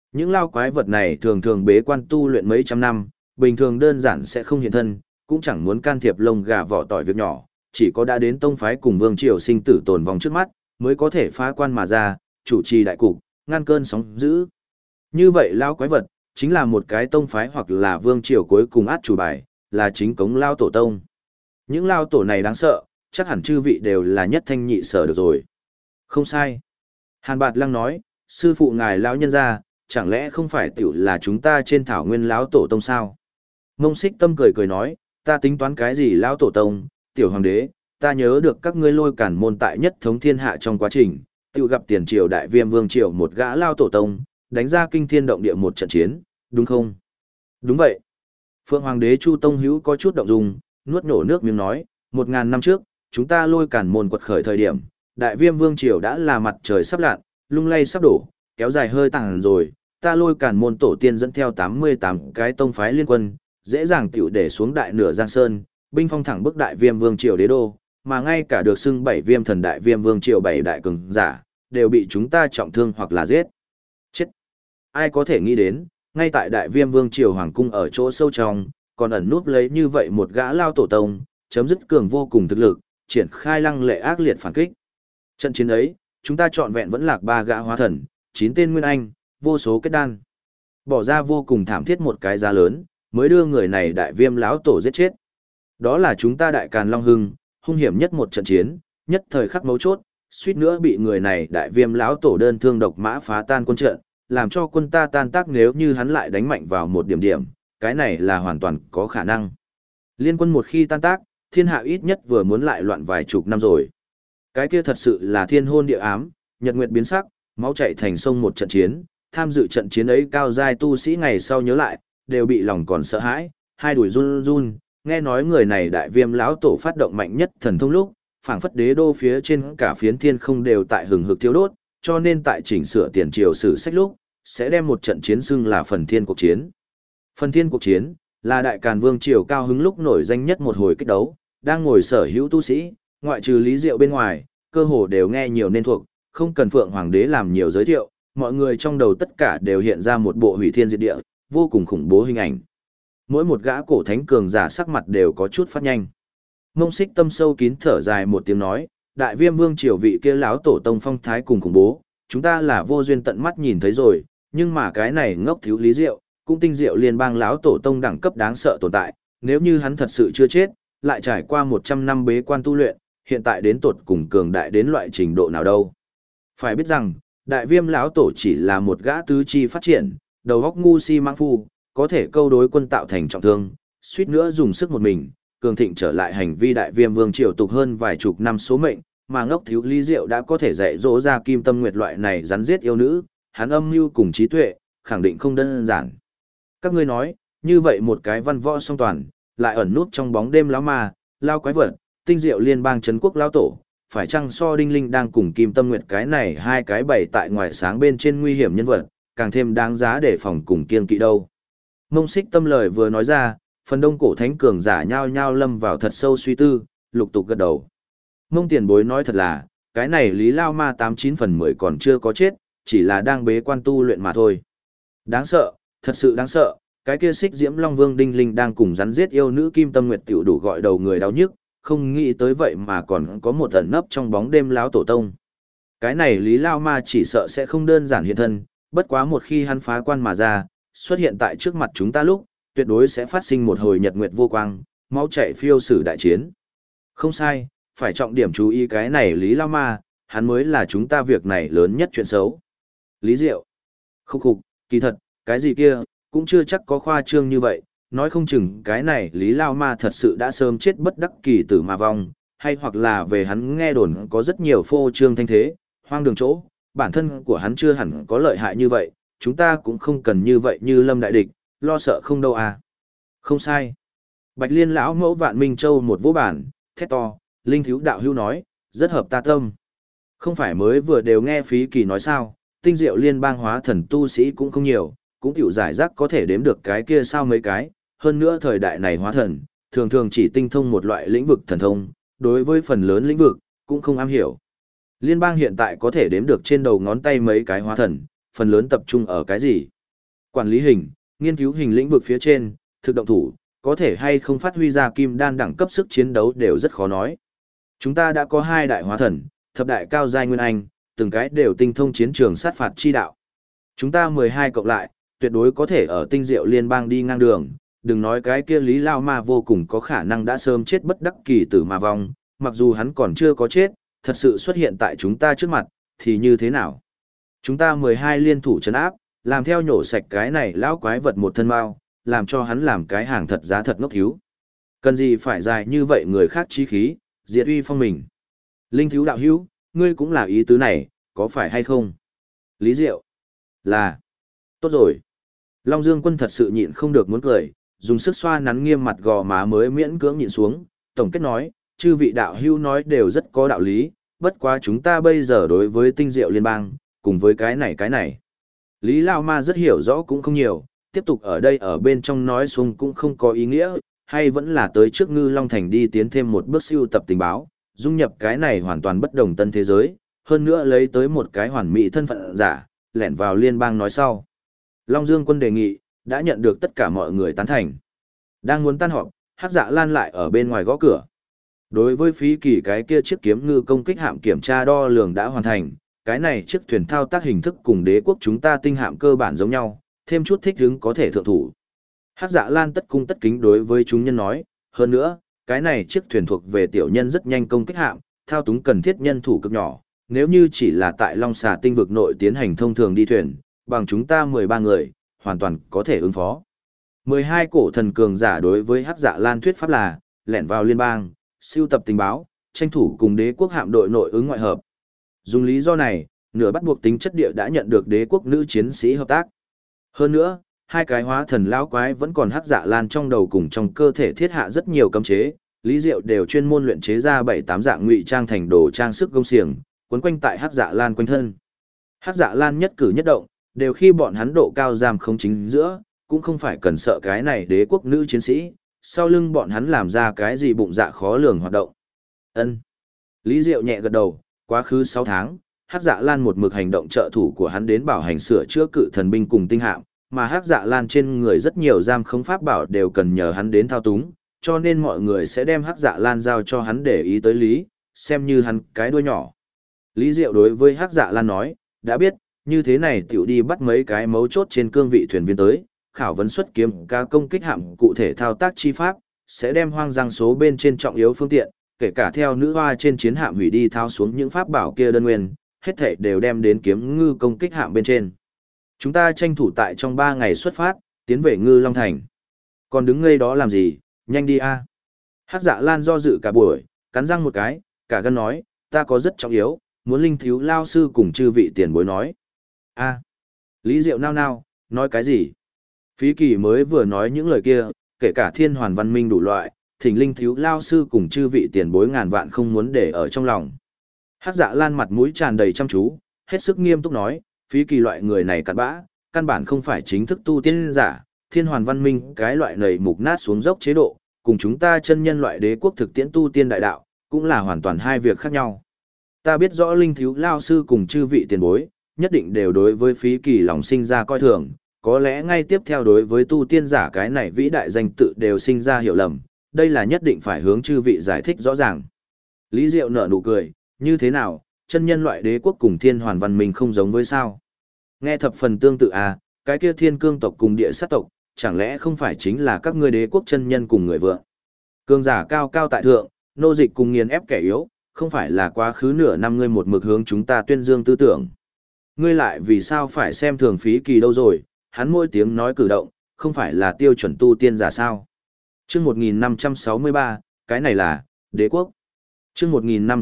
Speaker 1: Những lao quái vật này thường thường bế quan tu luyện mấy trăm năm, bình thường đơn giản sẽ không hiện thân, cũng chẳng muốn can thiệp lông gà vỏ tỏi việc nhỏ, chỉ có đã đến tông phái cùng vương triều sinh tử tồn vong trước mắt, mới có thể phá quan mà ra, chủ trì đại cục, ngăn cơn sóng dữ. Như vậy lao quái vật, chính là một cái tông phái hoặc là vương triều cuối cùng át chủ bài, là chính cống lao tổ tông. Những lao tổ này đáng sợ, chắc hẳn chư vị đều là nhất thanh nhị sở được rồi. Không sai. Hàn Bạt Lăng nói, sư phụ ngài lão nhân gia, chẳng lẽ không phải tiểu là chúng ta trên thảo nguyên lão tổ tông sao? Mông Xích Tâm cười cười nói, ta tính toán cái gì lão tổ tông, tiểu hoàng đế, ta nhớ được các ngươi lôi cản môn tại nhất thống thiên hạ trong quá trình, tiểu gặp tiền triều đại viêm vương triều một gã lao tổ tông, đánh ra kinh thiên động địa một trận chiến, đúng không? Đúng vậy. Phượng Hoàng đế Chu Tông Hữu có chút động dung, nuốt nổ nước miếng nói, 1000 năm trước, chúng ta lôi cản môn quật khởi thời điểm, đại viêm vương triều đã là mặt trời sắp lặn, lung lay sắp đổ, kéo dài hơi tàn rồi, ta lôi cản môn tổ tiên dẫn theo 88 cái tông phái liên quân, dễ dàng tiểu để xuống đại nửa Giang Sơn, binh phong thẳng bức đại viêm vương triều đế đô, mà ngay cả được xưng bảy viêm thần đại viêm vương triều bảy đại cường giả, đều bị chúng ta trọng thương hoặc là giết. Chết! Ai có thể nghĩ đến, ngay tại đại viêm vương triều hoàng cung ở chỗ sâu trong, còn ẩn núp lấy như vậy một gã lao tổ tông, chấm dứt cường vô cùng thực lực, triển khai lăng lệ ác liệt phản kích. Trận chiến ấy, chúng ta chọn vẹn vẫn lạc 3 gã hóa thần, 9 tên nguyên anh, vô số kết đan. Bỏ ra vô cùng thảm thiết một cái giá lớn, mới đưa người này đại viêm lão tổ giết chết. Đó là chúng ta đại càn long hưng, hung hiểm nhất một trận chiến, nhất thời khắc mấu chốt, suýt nữa bị người này đại viêm lão tổ đơn thương độc mã phá tan quân trận, làm cho quân ta tan tác nếu như hắn lại đánh mạnh vào một điểm điểm, cái này là hoàn toàn có khả năng. Liên quân một khi tan tác, thiên hạ ít nhất vừa muốn lại loạn vài chục năm rồi. Cái kia thật sự là thiên hôn địa ám, nhật nguyệt biến sắc, máu chảy thành sông một trận chiến, tham dự trận chiến ấy cao giai tu sĩ ngày sau nhớ lại, đều bị lòng còn sợ hãi, hai đùi run run, nghe nói người này đại viêm lão tổ phát động mạnh nhất thần thông lúc, phảng phất đế đô phía trên cả phiến thiên không đều tại hừng hực thiêu đốt, cho nên tại chỉnh sửa tiền triều sử sách lúc, sẽ đem một trận chiến xưng là phần thiên cuộc chiến. Phần thiên cuộc chiến là đại càn vương triều cao hứng lúc nổi danh nhất một hồi kích đấu, đang ngồi sở hữu tu sĩ, ngoại trừ Lý Diệu bên ngoài, cơ hồ đều nghe nhiều nên thuộc, không cần Phượng Hoàng đế làm nhiều giới thiệu, mọi người trong đầu tất cả đều hiện ra một bộ hủy thiên diệt địa, vô cùng khủng bố hình ảnh. Mỗi một gã cổ thánh cường giả sắc mặt đều có chút phát nhanh. Mông Xích Tâm sâu kín thở dài một tiếng nói, đại viêm vương triều vị kia lão tổ tông phong thái cùng khủng bố, chúng ta là vô duyên tận mắt nhìn thấy rồi, nhưng mà cái này ngốc thiếu Lý Diệu, cũng tinh diệu liên bang lão tổ tông đẳng cấp đáng sợ tồn tại, nếu như hắn thật sự chưa chết, lại trải qua 100 năm bế quan tu luyện, hiện tại đến tột cùng cường đại đến loại trình độ nào đâu. Phải biết rằng, đại viêm lão tổ chỉ là một gã tứ chi phát triển, đầu óc ngu si mãng phu, có thể câu đối quân tạo thành trọng thương, suýt nữa dùng sức một mình, cường thịnh trở lại hành vi đại viêm vương triều tục hơn vài chục năm số mệnh, mà ngốc thiếu Lý Diệu đã có thể dạy dỗ ra kim tâm nguyệt loại này rắn giết yêu nữ, hắn âm mưu cùng trí tuệ, khẳng định không đơn giản. Các ngươi nói, như vậy một cái văn võ song toàn, lại ẩn nút trong bóng đêm lão ma, lao quái vật, tinh diệu liên bang trấn quốc lão tổ, phải chăng so Đinh Linh đang cùng Kim Tâm Nguyệt cái này hai cái bày tại ngoài sáng bên trên nguy hiểm nhân vật, càng thêm đáng giá để phòng cùng kiên kỵ đâu. Mông Xích Tâm lời vừa nói ra, phần đông cổ thánh cường giả nhao nhao lâm vào thật sâu suy tư, lục tục gật đầu. Mông tiền bối nói thật là, cái này Lý Lao Ma 89 phần 10 còn chưa có chết, chỉ là đang bế quan tu luyện mà thôi. Đáng sợ, thật sự đáng sợ, cái kia Xích Diễm Long Vương Đinh Linh đang cùng rắn giết yêu nữ Kim Tâm Nguyệt tiểu đủ gọi đầu người đau nhức, không nghĩ tới vậy mà còn có một ẩn nấp trong bóng đêm lão tổ tông. Cái này Lý Lao Ma chỉ sợ sẽ không đơn giản hiện thân, bất quá một khi hắn phá quan mà ra, xuất hiện tại trước mặt chúng ta lúc, tuyệt đối sẽ phát sinh một hồi nhật nguyệt vô quang, máu chảy phiêu sử đại chiến. Không sai, phải trọng điểm chú ý cái này Lý Lao Ma, hắn mới là chúng ta việc này lớn nhất chuyện xấu. Lý Diệu. Khúc khục, kỳ thật, cái gì kia, cũng chưa chắc có khoa trương như vậy, nói không chừng cái này Lý Lao Ma thật sự đã sớm chết bất đắc kỳ tử mà vong, hay hoặc là về hắn nghe đồn có rất nhiều phô trương thanh thế, hoang đường chỗ, bản thân của hắn chưa hẳn có lợi hại như vậy, chúng ta cũng không cần như vậy như lâm đại địch, lo sợ không đâu à. Không sai. Bạch Liên lão mẫu Vạn Minh Châu một vô bản, thét to, linh thiếu đạo hưu nói, rất hợp ta tâm. Không phải mới vừa đều nghe Phí Kỳ nói sao, tinh diệu liên bang hóa thần tu sĩ cũng không nhiều, cũng tiểu giải rác có thể đếm được cái kia sao mấy cái, hơn nữa thời đại này hóa thần, thường thường chỉ tinh thông một loại lĩnh vực thần thông, đối với phần lớn lĩnh vực, cũng không am hiểu. Liên bang hiện tại có thể đếm được trên đầu ngón tay mấy cái hóa thần, phần lớn tập trung ở cái gì? Quản lý hình, nghiên cứu hình lĩnh vực phía trên, thực động thủ, có thể hay không phát huy ra kim đan đẳng cấp sức chiến đấu đều rất khó nói. Chúng ta đã có 2 đại hóa thần, thập đại cao giai nguyên anh, từng cái đều tinh thông chiến trường sát phạt chi đạo. Chúng ta 12 cộng lại, tuyệt đối có thể ở tinh diệu liên bang đi ngang đường, đừng nói cái kia Lý Lao Ma vô cùng có khả năng đã sớm chết bất đắc kỳ tử mà vong, mặc dù hắn còn chưa có chết, thật sự xuất hiện tại chúng ta trước mặt, thì như thế nào? Chúng ta 12 liên thủ trấn áp, làm theo nhổ sạch cái này lão quái vật một thân mau, làm cho hắn làm cái hàng thật giá thật ngốc thiếu. Cần gì phải dài như vậy người khác chí khí, diệt uy phong mình. Linh thiếu đạo hữu, ngươi cũng là ý tứ này, có phải hay không? Lý Diệu. Là. Tốt rồi. Long Dương Quân thật sự nhịn không được muốn cười, dùng sức xoa nắn nghiêm mặt gò má mới miễn cưỡng nhịn xuống, tổng kết nói, chư vị đạo hữu nói đều rất có đạo lý, bất quá chúng ta bây giờ đối với tinh diệu liên bang, cùng với cái này. Lý Lao Ma rất hiểu rõ cũng không nhiều, tiếp tục ở đây ở bên trong nói xuống cũng không có ý nghĩa, hay vẫn là tới trước Ngư Long Thành đi tiến thêm một bước siêu tập tình báo, dung nhập cái này hoàn toàn bất đồng tân thế giới, hơn nữa lấy tới một cái hoàn mỹ thân phận giả, lẻn vào liên bang nói sau. Long Dương Quân đề nghị, đã nhận được tất cả mọi người tán thành. Đang muốn tan họp, Hắc Dạ Lan lại ở bên ngoài gõ cửa. Đối với phí kỳ cái kia chiếc kiếm ngư công kích hạm kiểm tra đo lường đã hoàn thành, cái này chiếc thuyền thao tác hình thức cùng đế quốc chúng ta tinh hạm cơ bản giống nhau, thêm chút thích ứng có thể thượng thủ. Hắc Dạ Lan tất cung tất kính đối với chúng nhân nói, hơn nữa, cái này chiếc thuyền thuộc về tiểu nhân rất nhanh công kích hạm, thao túng cần thiết nhân thủ cực nhỏ, nếu như chỉ là tại Long Xà tinh vực nội tiến hành thông thường đi thuyền, bằng chúng ta 13 người, hoàn toàn có thể ứng phó. 12 cổ thần cường giả đối với Hắc Dạ Lan thuyết pháp là, lẻn vào liên bang, siêu tập tình báo, tranh thủ cùng đế quốc hạm đội nội ứng ngoại hợp. Dùng lý do này, nửa bắt buộc tính chất địa đã nhận được đế quốc nữ chiến sĩ hợp tác. Hơn nữa, 2 cái hóa thần lão quái vẫn còn Hắc Dạ Lan trong đầu cùng trong cơ thể thiết hạ rất nhiều cấm chế, Lý Diệu đều chuyên môn luyện chế ra 7-8 dạng ngụy trang thành đồ trang sức gông xiềng, quấn quanh tại Hắc Dạ Lan quanh thân. Hắc Dạ Lan nhất cử nhất động, đều khi bọn hắn độ cao giam không chính giữa, cũng không phải cần sợ cái này đế quốc nữ chiến sĩ, sau lưng bọn hắn làm ra cái gì bụng dạ khó lường hoạt động. Ân. Lý Diệu nhẹ gật đầu, quá khứ 6 tháng, Hắc Dạ Lan một mực hành động trợ thủ của hắn đến bảo hành sửa chữa cự thần binh cùng tinh hạm, mà Hắc Dạ Lan trên người rất nhiều giam không pháp bảo đều cần nhờ hắn đến thao túng, cho nên mọi người sẽ đem Hắc Dạ Lan giao cho hắn để ý tới lý, xem như hắn cái đuôi nhỏ. Lý Diệu đối với Hắc Dạ Lan nói, đã biết, như thế này tiểu đi bắt mấy cái mấu chốt trên cương vị thuyền viên tới, khảo vấn xuất kiếm ca công kích hạm cụ thể thao tác chi pháp, sẽ đem hoang giang số bên trên trọng yếu phương tiện, kể cả theo nữ hoa trên chiến hạm hủy đi thao xuống những pháp bảo kia đơn nguyên, hết thảy đều đem đến kiếm ngư công kích hạm bên trên. Chúng ta tranh thủ tại trong 3 ngày xuất phát, tiến về Ngư Long Thành. Còn đứng ngây đó làm gì, nhanh đi a. Hắc Dạ Lan do dự cả buổi, cắn răng một cái, cả gan nói, ta có rất trọng yếu, muốn linh thiếu lao sư cùng chư vị tiền bối nói. A. Lý Diệu nao nao, nói cái gì? Phí Kỳ mới vừa nói những lời kia, kể cả thiên hoàn văn minh đủ loại, thỉnh linh thiếu lao sư cùng chư vị tiền bối ngàn vạn không muốn để ở trong lòng. Hắc Dạ Lan mặt mũi tràn đầy chăm chú, hết sức nghiêm túc nói, Phí Kỳ loại người này cặn bã, căn bản không phải chính thức tu tiên giả, thiên hoàn văn minh cái loại nầy mục nát xuống dốc chế độ, cùng chúng ta chân nhân loại đế quốc thực tiễn tu tiên đại đạo, cũng là hoàn toàn hai việc khác nhau. Ta biết rõ linh thiếu lao sư cùng chư vị tiền bối, nhất định đều đối với Phí Kỳ lòng sinh ra coi thường, có lẽ ngay tiếp theo đối với tu tiên giả cái này vĩ đại danh tự đều sinh ra hiểu lầm, đây là nhất định phải hướng chư vị giải thích rõ ràng. Lý Diệu nở nụ cười, như thế nào, chân nhân loại đế quốc cùng thiên hoàn văn minh không giống với sao? Nghe thập phần tương tự à, cái kia thiên cương tộc cùng địa sát tộc, chẳng lẽ không phải chính là các ngươi đế quốc chân nhân cùng người vượng? Cương giả cao cao tại thượng, nô dịch cùng nghiền ép kẻ yếu, không phải là quá khứ nửa năm ngươi một mực hướng chúng ta tuyên dương tư tưởng. Ngươi lại vì sao phải xem thường Phí Kỳ đâu rồi, hắn mỗi tiếng nói cử động, không phải là tiêu chuẩn tu tiên giả sao? Chương 1563, cái này là đế quốc. Chương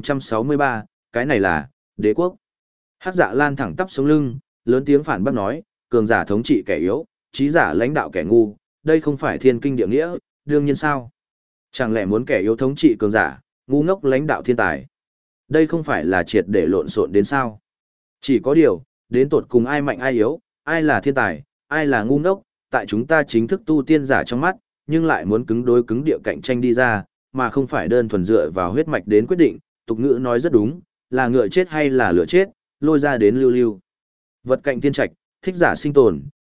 Speaker 1: 1563, cái này là đế quốc. Hắc Dạ Lan thẳng tắp sống lưng, lớn tiếng phản bác nói, cường giả thống trị kẻ yếu, trí giả lãnh đạo kẻ ngu, đây không phải thiên kinh địa nghĩa, đương nhiên sao? Chẳng lẽ muốn kẻ yếu thống trị cường giả, ngu ngốc lãnh đạo thiên tài? Đây không phải là triệt để lộn xộn đến sao? Chỉ có điều, đến tột cùng ai mạnh ai yếu, ai là thiên tài, ai là ngu ngốc, tại chúng ta chính thức tu tiên giả trong mắt, nhưng lại muốn cứng đối cứng địa cạnh tranh đi ra, mà không phải đơn thuần dựa vào huyết mạch đến quyết định, tục ngữ nói rất đúng, là ngựa chết hay là lửa chết, lôi ra đến lưu lưu. Vật cạnh tiên trạch, thích giả sinh tồn,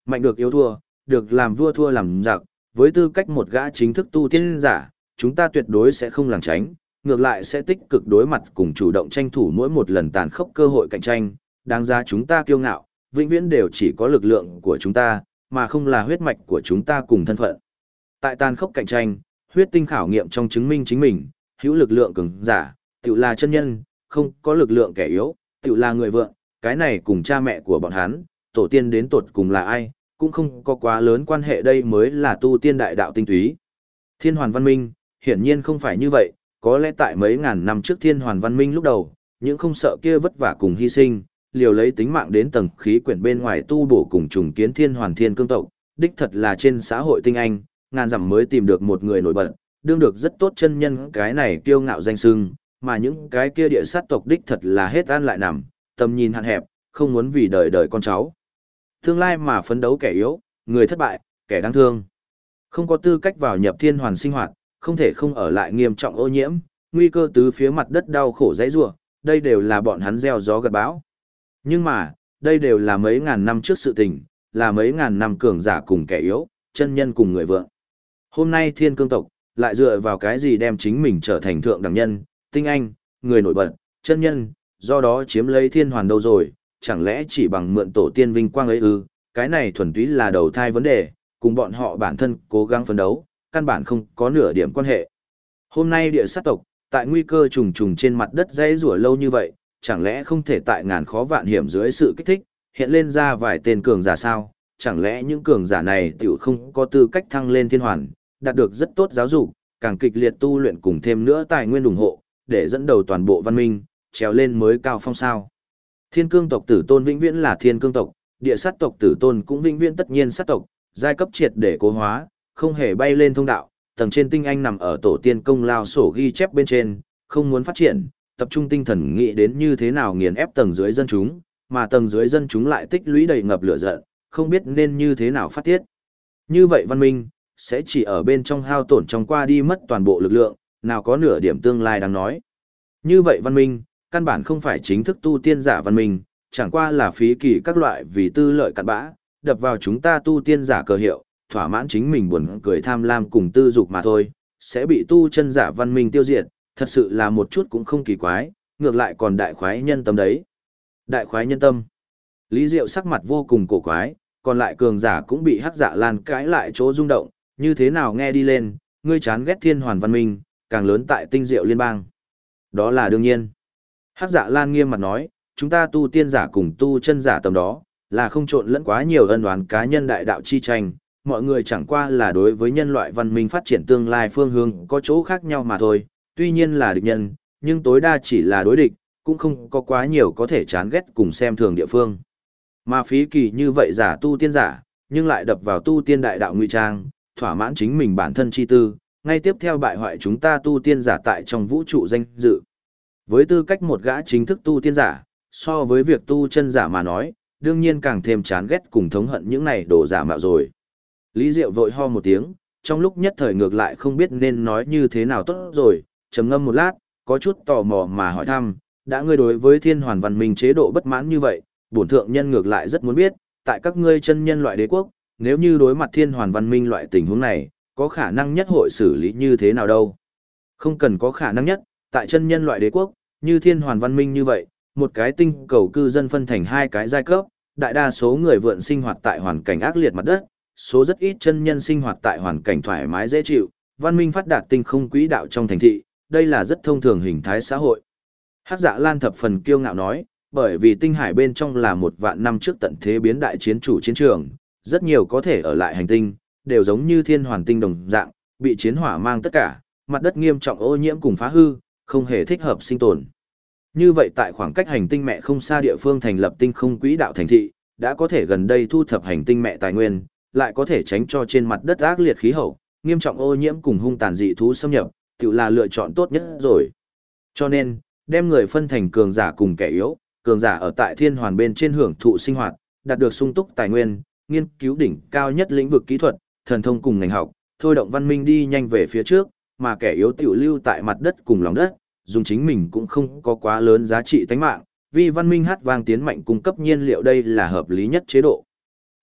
Speaker 1: Mạnh được yếu thua, được làm vua thua làm giặc, với tư cách một gã chính thức tu tiên giả, chúng ta tuyệt đối sẽ không lảng tránh, ngược lại sẽ tích cực đối mặt cùng chủ động tranh thủ mỗi một lần tàn khốc cơ hội cạnh tranh, đáng giá chúng ta kiêu ngạo, vĩnh viễn đều chỉ có lực lượng của chúng ta, mà không là huyết mạch của chúng ta cùng thân phận. Tại tàn khốc cạnh tranh, huyết tinh khảo nghiệm trong chứng minh chính mình, hữu lực lượng cường giả, tự là chân nhân, không có lực lượng kẻ yếu, tự là người vượng, cái này cùng cha mẹ của bọn hắn, tổ tiên đến tột cùng là ai, cũng không có quá lớn quan hệ, đây mới là tu tiên đại đạo tinh túy. Thiên Hoàn Văn Minh, hiển nhiên không phải như vậy, có lẽ tại mấy ngàn năm trước Thiên Hoàn Văn Minh lúc đầu, những không sợ kia vất vả cùng hy sinh, liều lấy tính mạng đến tầng khí quyển bên ngoài tu bổ cùng trùng kiến Thiên Hoàn Thiên Cương tộc, đích thật là trên xã hội tinh anh, ngàn dặm mới tìm được một người nổi bật, đương được rất tốt chân nhân, cái này kiêu ngạo danh xưng, mà những cái kia địa sát tộc đích thật là hết ăn lại nằm, tầm nhìn hạn hẹp, không muốn vì đời đời con cháu tương lai mà phấn đấu kẻ yếu, người thất bại, kẻ đáng thương. Không có tư cách vào nhập thiên hoàn sinh hoạt, không thể không ở lại nghiêm trọng ô nhiễm, nguy cơ tứ phía mặt đất đau khổ dãy rủa, đây đều là bọn hắn gieo gió gặt bão. Nhưng mà, đây đều là mấy ngàn năm trước sự tình, là mấy ngàn năm cường giả cùng kẻ yếu, chân nhân cùng người vượng. Hôm nay thiên cương tộc, lại dựa vào cái gì đem chính mình trở thành thượng đẳng nhân, tinh anh, người nổi bật, chân nhân, do đó chiếm lấy thiên hoàn đâu rồi, chẳng lẽ chỉ bằng mượn tổ tiên vinh quang ấy ư? Cái này thuần túy là đầu thai vấn đề, cùng bọn họ bản thân cố gắng phấn đấu, căn bản không có nửa điểm quan hệ. Hôm nay địa sát tộc, tại nguy cơ trùng trùng trên mặt đất dãy rủa lâu như vậy, chẳng lẽ không thể tại ngàn khó vạn hiểm dưới sự kích thích, hiện lên ra vài tên cường giả sao? Chẳng lẽ những cường giả này tiểu không có tư cách thăng lên thiên hoàn, đạt được rất tốt giáo dục, càng kịch liệt tu luyện cùng thêm nữa tài nguyên ủng hộ, để dẫn đầu toàn bộ văn minh, trèo lên mới cao phong sao? Thiên cương tộc tử tôn vĩnh viễn là thiên cương tộc, địa sát tộc tử tôn cũng vĩnh viễn tất nhiên sát tộc, giai cấp triệt để cố hóa, không hề bay lên thông đạo, tầng trên tinh anh nằm ở tổ tiên công lao sổ ghi chép bên trên, không muốn phát triển, tập trung tinh thần nghĩ đến như thế nào nghiền ép tầng dưới dân chúng, mà tầng dưới dân chúng lại tích lũy đầy ngập lửa giận, không biết nên như thế nào phát tiết. Như vậy văn minh, sẽ chỉ ở bên trong hao tổn trong qua đi mất toàn bộ lực lượng, nào có nửa điểm tương lai đáng nói. Như vậy văn minh, căn bản không phải chính thức tu tiên giả văn minh, chẳng qua là phí kỳ các loại vì tư lợi cặn bã, đập vào chúng ta tu tiên giả cờ hiệu, thỏa mãn chính mình buồn cười tham lam cùng tư dục mà thôi, sẽ bị tu chân giả văn minh tiêu diệt, thật sự là một chút cũng không kỳ quái, ngược lại còn đại khoái nhân tâm đấy. Đại khoái nhân tâm. Lý Diệu sắc mặt vô cùng cổ quái, còn lại cường giả cũng bị Hắc Dạ Lan cãi lại chỗ rung động, như thế nào nghe đi lên, ngươi chán ghét thiên hoàn văn minh, càng lớn tại tinh diệu liên bang. Đó là đương nhiên. Hắc Dạ Lan nghiêm mặt nói, chúng ta tu tiên giả cùng tu chân giả tầm đó, là không trộn lẫn quá nhiều ân oán cá nhân đại đạo chi tranh, mọi người chẳng qua là đối với nhân loại văn minh phát triển tương lai phương hướng có chỗ khác nhau mà thôi, tuy nhiên là địch nhân, nhưng tối đa chỉ là đối địch, cũng không có quá nhiều có thể chán ghét cùng xem thường địa phương. Mà phí kỳ như vậy giả tu tiên giả, nhưng lại đập vào tu tiên đại đạo ngụy trang, thỏa mãn chính mình bản thân chi tư, ngay tiếp theo bại hoại chúng ta tu tiên giả tại trong vũ trụ danh dự. Với tư cách một gã chính thức tu tiên giả, so với việc tu chân giả mà nói, đương nhiên càng thêm chán ghét cùng thống hận những này đồ giả mạo rồi. Lý Diệu vội ho một tiếng, trong lúc nhất thời ngược lại không biết nên nói như thế nào tốt rồi, trầm ngâm một lát, có chút tò mò mà hỏi thăm, đã ngươi đối với thiên hoàn văn minh chế độ bất mãn như vậy, bổn thượng nhân ngược lại rất muốn biết, tại các ngươi chân nhân loại đế quốc, nếu như đối mặt thiên hoàn văn minh loại tình huống này, có khả năng nhất hội xử lý như thế nào đâu? Không cần có khả năng nhất, tại chân nhân loại đế quốc, như thiên hoàn văn minh như vậy, một cái tinh cầu cư dân phân thành hai cái giai cấp, đại đa số người vượn sinh hoạt tại hoàn cảnh ác liệt mặt đất, số rất ít chân nhân sinh hoạt tại hoàn cảnh thoải mái dễ chịu, văn minh phát đạt tinh không quỹ đạo trong thành thị, đây là rất thông thường hình thái xã hội. Hắc Dạ Lan thập phần kiêu ngạo nói, bởi vì tinh hải bên trong là 1.000 năm trước tận thế biến đại chiến chủ chiến trường, rất nhiều có thể ở lại hành tinh, đều giống như thiên hoàn tinh đồng dạng, bị chiến hỏa mang tất cả, mặt đất nghiêm trọng ô nhiễm cùng phá hư, không hề thích hợp sinh tồn. Như vậy tại khoảng cách hành tinh mẹ không xa địa phương thành lập tinh không quỹ đạo thành thị, đã có thể gần đây thu thập hành tinh mẹ tài nguyên, lại có thể tránh cho trên mặt đất ác liệt khí hậu, nghiêm trọng ô nhiễm cùng hung tàn dị thú xâm nhập, tự là lựa chọn tốt nhất rồi. Cho nên, đem người phân thành cường giả cùng kẻ yếu, cường giả ở tại thiên hoàn bên trên hưởng thụ sinh hoạt, đạt được sung túc tài nguyên, nghiên cứu đỉnh cao nhất lĩnh vực kỹ thuật, thần thông cùng ngành học, thôi động văn minh đi nhanh về phía trước, mà kẻ yếu tiểu lưu tại mặt đất cùng lòng đất, dùng chính mình cũng không có quá lớn giá trị tánh mạng, vì văn minh hát vang tiến mạnh cung cấp nhiên liệu, đây là hợp lý nhất chế độ.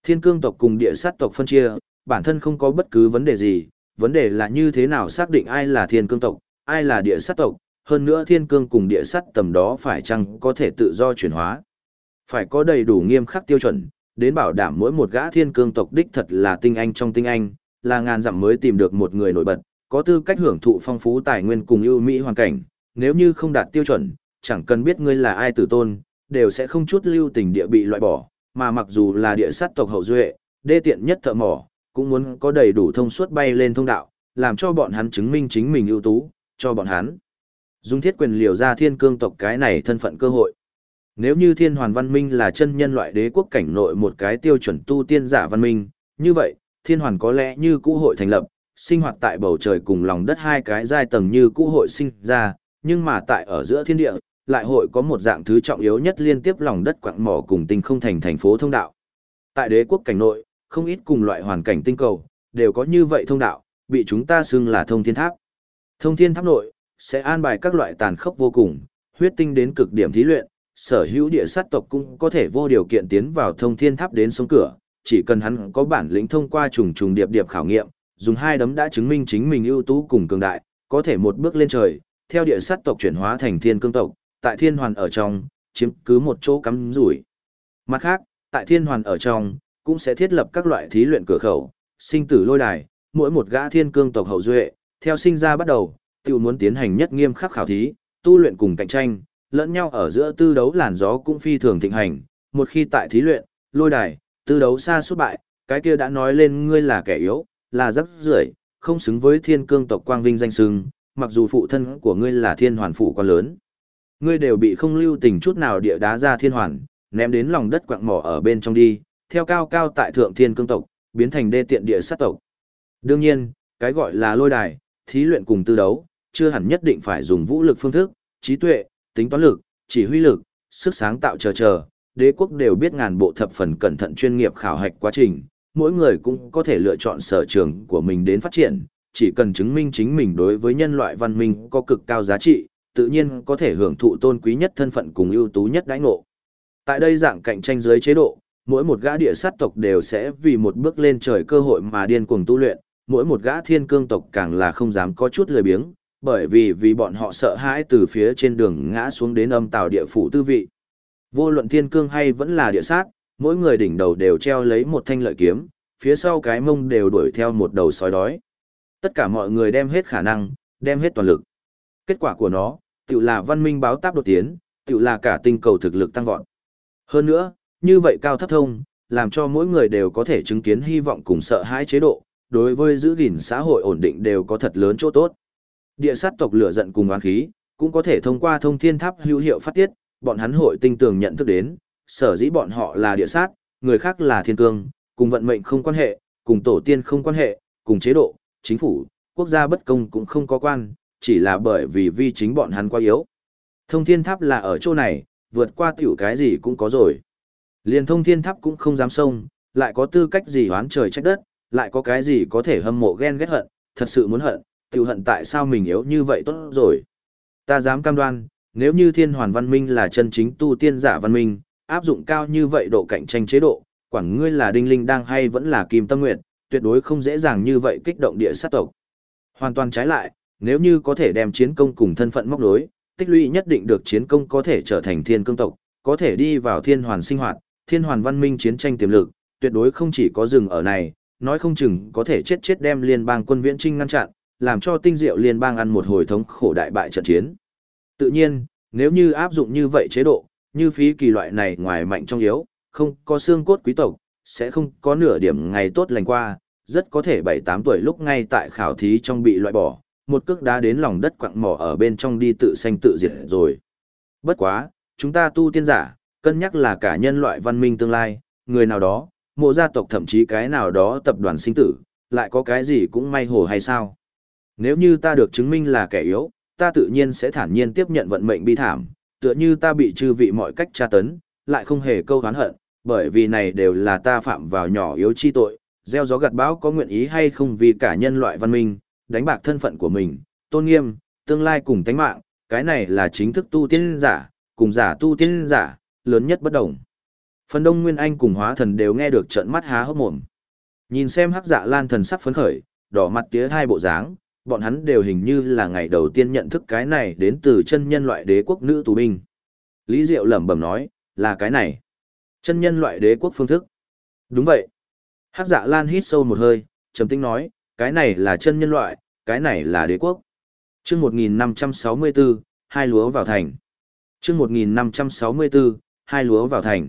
Speaker 1: Thiên cương tộc cùng địa sát tộc phân chia, bản thân không có bất cứ vấn đề gì, vấn đề là như thế nào xác định ai là thiên cương tộc, ai là địa sát tộc, hơn nữa thiên cương cùng địa sát tầm đó phải chăng có thể tự do chuyển hóa. Phải có đầy đủ nghiêm khắc tiêu chuẩn, đến bảo đảm mỗi một gã thiên cương tộc đích thật là tinh anh trong tinh anh, là ngàn dặm mới tìm được một người nổi bật, có tư cách hưởng thụ phong phú tài nguyên cùng ưu mỹ hoàn cảnh, nếu như không đạt tiêu chuẩn, chẳng cần biết ngươi là ai tử tôn, đều sẽ không chút lưu tình địa bị loại bỏ, mà mặc dù là địa sát tộc hậu duệ, đê tiện nhất thợ mỏ, cũng muốn có đầy đủ thông suốt bay lên thông đạo, làm cho bọn hắn chứng minh chính mình ưu tú, cho bọn hắn dùng thiết quyền liều ra thiên cương tộc cái này thân phận cơ hội. Nếu như thiên hoàn văn minh là chân nhân loại đế quốc cảnh nội một cái tiêu chuẩn tu tiên giả văn minh, như vậy, thiên hoàn có lẽ như cũ hội thành lập, sinh hoạt tại bầu trời cùng lòng đất hai cái giai tầng như cũ hội sinh ra, nhưng mà tại ở giữa thiên địa, lại hội có một dạng thứ trọng yếu nhất liên tiếp lòng đất quặng mỏ cùng tinh không thành thành phố thông đạo. Tại đế quốc cảnh nội, không ít cùng loại hoàn cảnh tinh cầu, đều có như vậy thông đạo, bị chúng ta xưng là thông thiên tháp. Thông thiên tháp nội, sẽ an bài các loại tàn khốc vô cùng, huyết tinh đến cực điểm thí luyện, sở hữu địa sát tộc cũng có thể vô điều kiện tiến vào thông thiên tháp đến sống cửa, chỉ cần hắn có bản lĩnh thông qua trùng trùng điệp điệp khảo nghiệm, dùng hai đấm đã chứng minh chính mình ưu tú cùng cường đại, có thể một bước lên trời, theo địa sát tộc chuyển hóa thành thiên cương tộc, tại thiên hoàn ở trong, chiếm cứ một chỗ cắm rủi. Mặt khác, tại thiên hoàn ở trong, cũng sẽ thiết lập các loại thí luyện cửa khẩu, sinh tử lôi đài, mỗi một gã thiên cương tộc hậu duệ, theo sinh ra bắt đầu, tiểu muốn tiến hành nhất nghiêm khắc khảo thí, tu luyện cùng cạnh tranh, lẫn nhau ở giữa tư đấu làn gió cũng phi thường thịnh hành, một khi tại thí luyện, lôi đài, tư đấu xa suốt bại, cái kia đã nói lên ngươi là kẻ yếu, là rắc rưởi, không xứng với thiên cương tộc quang vinh danh xưng, mặc dù phụ thân của ngươi là thiên hoàn phủ quan lớn. Ngươi đều bị không lưu tình chút nào địa đá ra thiên hoàn, ném đến lòng đất quặng mỏ ở bên trong đi, theo cao cao tại thượng thiên cương tộc, biến thành đê tiện địa sát tộc. Đương nhiên, cái gọi là lôi đài, thí luyện cùng tư đấu, chưa hẳn nhất định phải dùng vũ lực phương thức, trí tuệ, tính toán lực, chỉ huy lực, sức sáng tạo chờ. Đế quốc đều biết ngàn bộ thập phần cẩn thận chuyên nghiệp khảo hạch quá trình, mỗi người cũng có thể lựa chọn sở trường của mình đến phát triển, chỉ cần chứng minh chính mình đối với nhân loại văn minh có cực cao giá trị, tự nhiên có thể hưởng thụ tôn quý nhất thân phận cùng ưu tú nhất đãi ngộ. Tại đây dạng cạnh tranh dưới chế độ, mỗi một gã địa sát tộc đều sẽ vì một bước lên trời cơ hội mà điên cuồng tu luyện, mỗi một gã thiên cương tộc càng là không dám có chút lười biếng, bởi vì bọn họ sợ hãi từ phía trên đường ngã xuống đến âm tào địa phủ tư vị. Vô luận thiên cương hay vẫn là địa sát, mỗi người đỉnh đầu đều treo lấy một thanh lợi kiếm, phía sau cái mông đều đuổi theo một đầu sói đói. Tất cả mọi người đem hết khả năng, đem hết toàn lực. Kết quả của nó, tự là văn minh báo táp đột tiến, tự là cả tinh cầu thực lực tăng vọt. Hơn nữa, như vậy cao thấp thông, làm cho mỗi người đều có thể chứng kiến hy vọng cùng sợ hãi chế độ, đối với giữ gìn xã hội ổn định đều có thật lớn chỗ tốt. Địa sát tộc lửa giận cùng oán khí, cũng có thể thông qua thông thiên tháp hữu hiệu phát tiết, bọn hắn hội tinh tường nhận thức đến, sở dĩ bọn họ là địa sát, người khác là thiên cương, cùng vận mệnh không quan hệ, cùng tổ tiên không quan hệ, cùng chế độ, chính phủ, quốc gia bất công cũng không có quan, chỉ là bởi vì chính bọn hắn quá yếu. Thông thiên tháp là ở chỗ này, vượt qua tiểu cái gì cũng có rồi. Liền thông thiên tháp cũng không dám xông, lại có tư cách gì oán trời trách đất, lại có cái gì có thể hâm mộ ghen ghét hận, thật sự muốn hận, tiểu hận tại sao mình yếu như vậy tốt rồi. Ta dám cam đoan, nếu như thiên hoàn văn minh là chân chính tu tiên giả văn minh, áp dụng cao như vậy độ cạnh tranh chế độ, quản ngươi là đinh linh đang hay vẫn là kim tâm nguyệt, tuyệt đối không dễ dàng như vậy kích động địa sát tộc. Hoàn toàn trái lại, nếu như có thể đem chiến công cùng thân phận móc đối, tích lũy nhất định được chiến công có thể trở thành thiên cương tộc, có thể đi vào thiên hoàn sinh hoạt, thiên hoàn văn minh chiến tranh tiềm lực, tuyệt đối không chỉ có dừng ở này, nói không chừng có thể chết đem liên bang quân viễn trinh ngăn chặn, làm cho tinh diệu liên bang ăn một hồi thống khổ đại bại trận chiến. Tự nhiên, nếu như áp dụng như vậy chế độ, như phí kỳ loại này ngoài mạnh trong yếu, không có xương cốt quý tộc, sẽ không có nửa điểm ngày tốt lành qua, rất có thể 7-8 tuổi lúc ngay tại khảo thí trong bị loại bỏ, một cước đá đến lòng đất quặng mỏ ở bên trong đi tự sanh tự diệt rồi. Bất quá, chúng ta tu tiên giả, cân nhắc là cả nhân loại văn minh tương lai, người nào đó, mộ gia tộc thậm chí cái nào đó tập đoàn sinh tử, lại có cái gì cũng may hồ hay sao. Nếu như ta được chứng minh là kẻ yếu, ta tự nhiên sẽ thản nhiên tiếp nhận vận mệnh bi thảm, tựa như ta bị chư vị mọi cách tra tấn, lại không hề câu oán hận, bởi vì này đều là ta phạm vào nhỏ yếu chi tội, gieo gió gặt bão có nguyện ý hay không vì cả nhân loại văn minh, đánh bạc thân phận của mình, tôn nghiêm, tương lai cùng tánh mạng, cái này là chính thức tu tiên giả, cùng giả tu tiên giả, lớn nhất bất đồng. Phần đông Nguyên Anh cùng hóa thần đều nghe được trợn mắt há hốc mồm. Nhìn xem Hắc Dạ Lan thần sắc phấn khởi, đỏ mặt tía hai bộ dáng, bọn hắn đều hình như là ngày đầu tiên nhận thức cái này đến từ chân nhân loại đế quốc nữ tù binh. Lý Diệu lẩm bẩm nói, là cái này. Chân nhân loại đế quốc phương thức. Đúng vậy. Hắc Dạ Lan hít sâu một hơi, trầm tĩnh nói, cái này là chân nhân loại, cái này là đế quốc. Chương 1564, hai lúa vào thành. Chương 1564, hai lúa vào thành.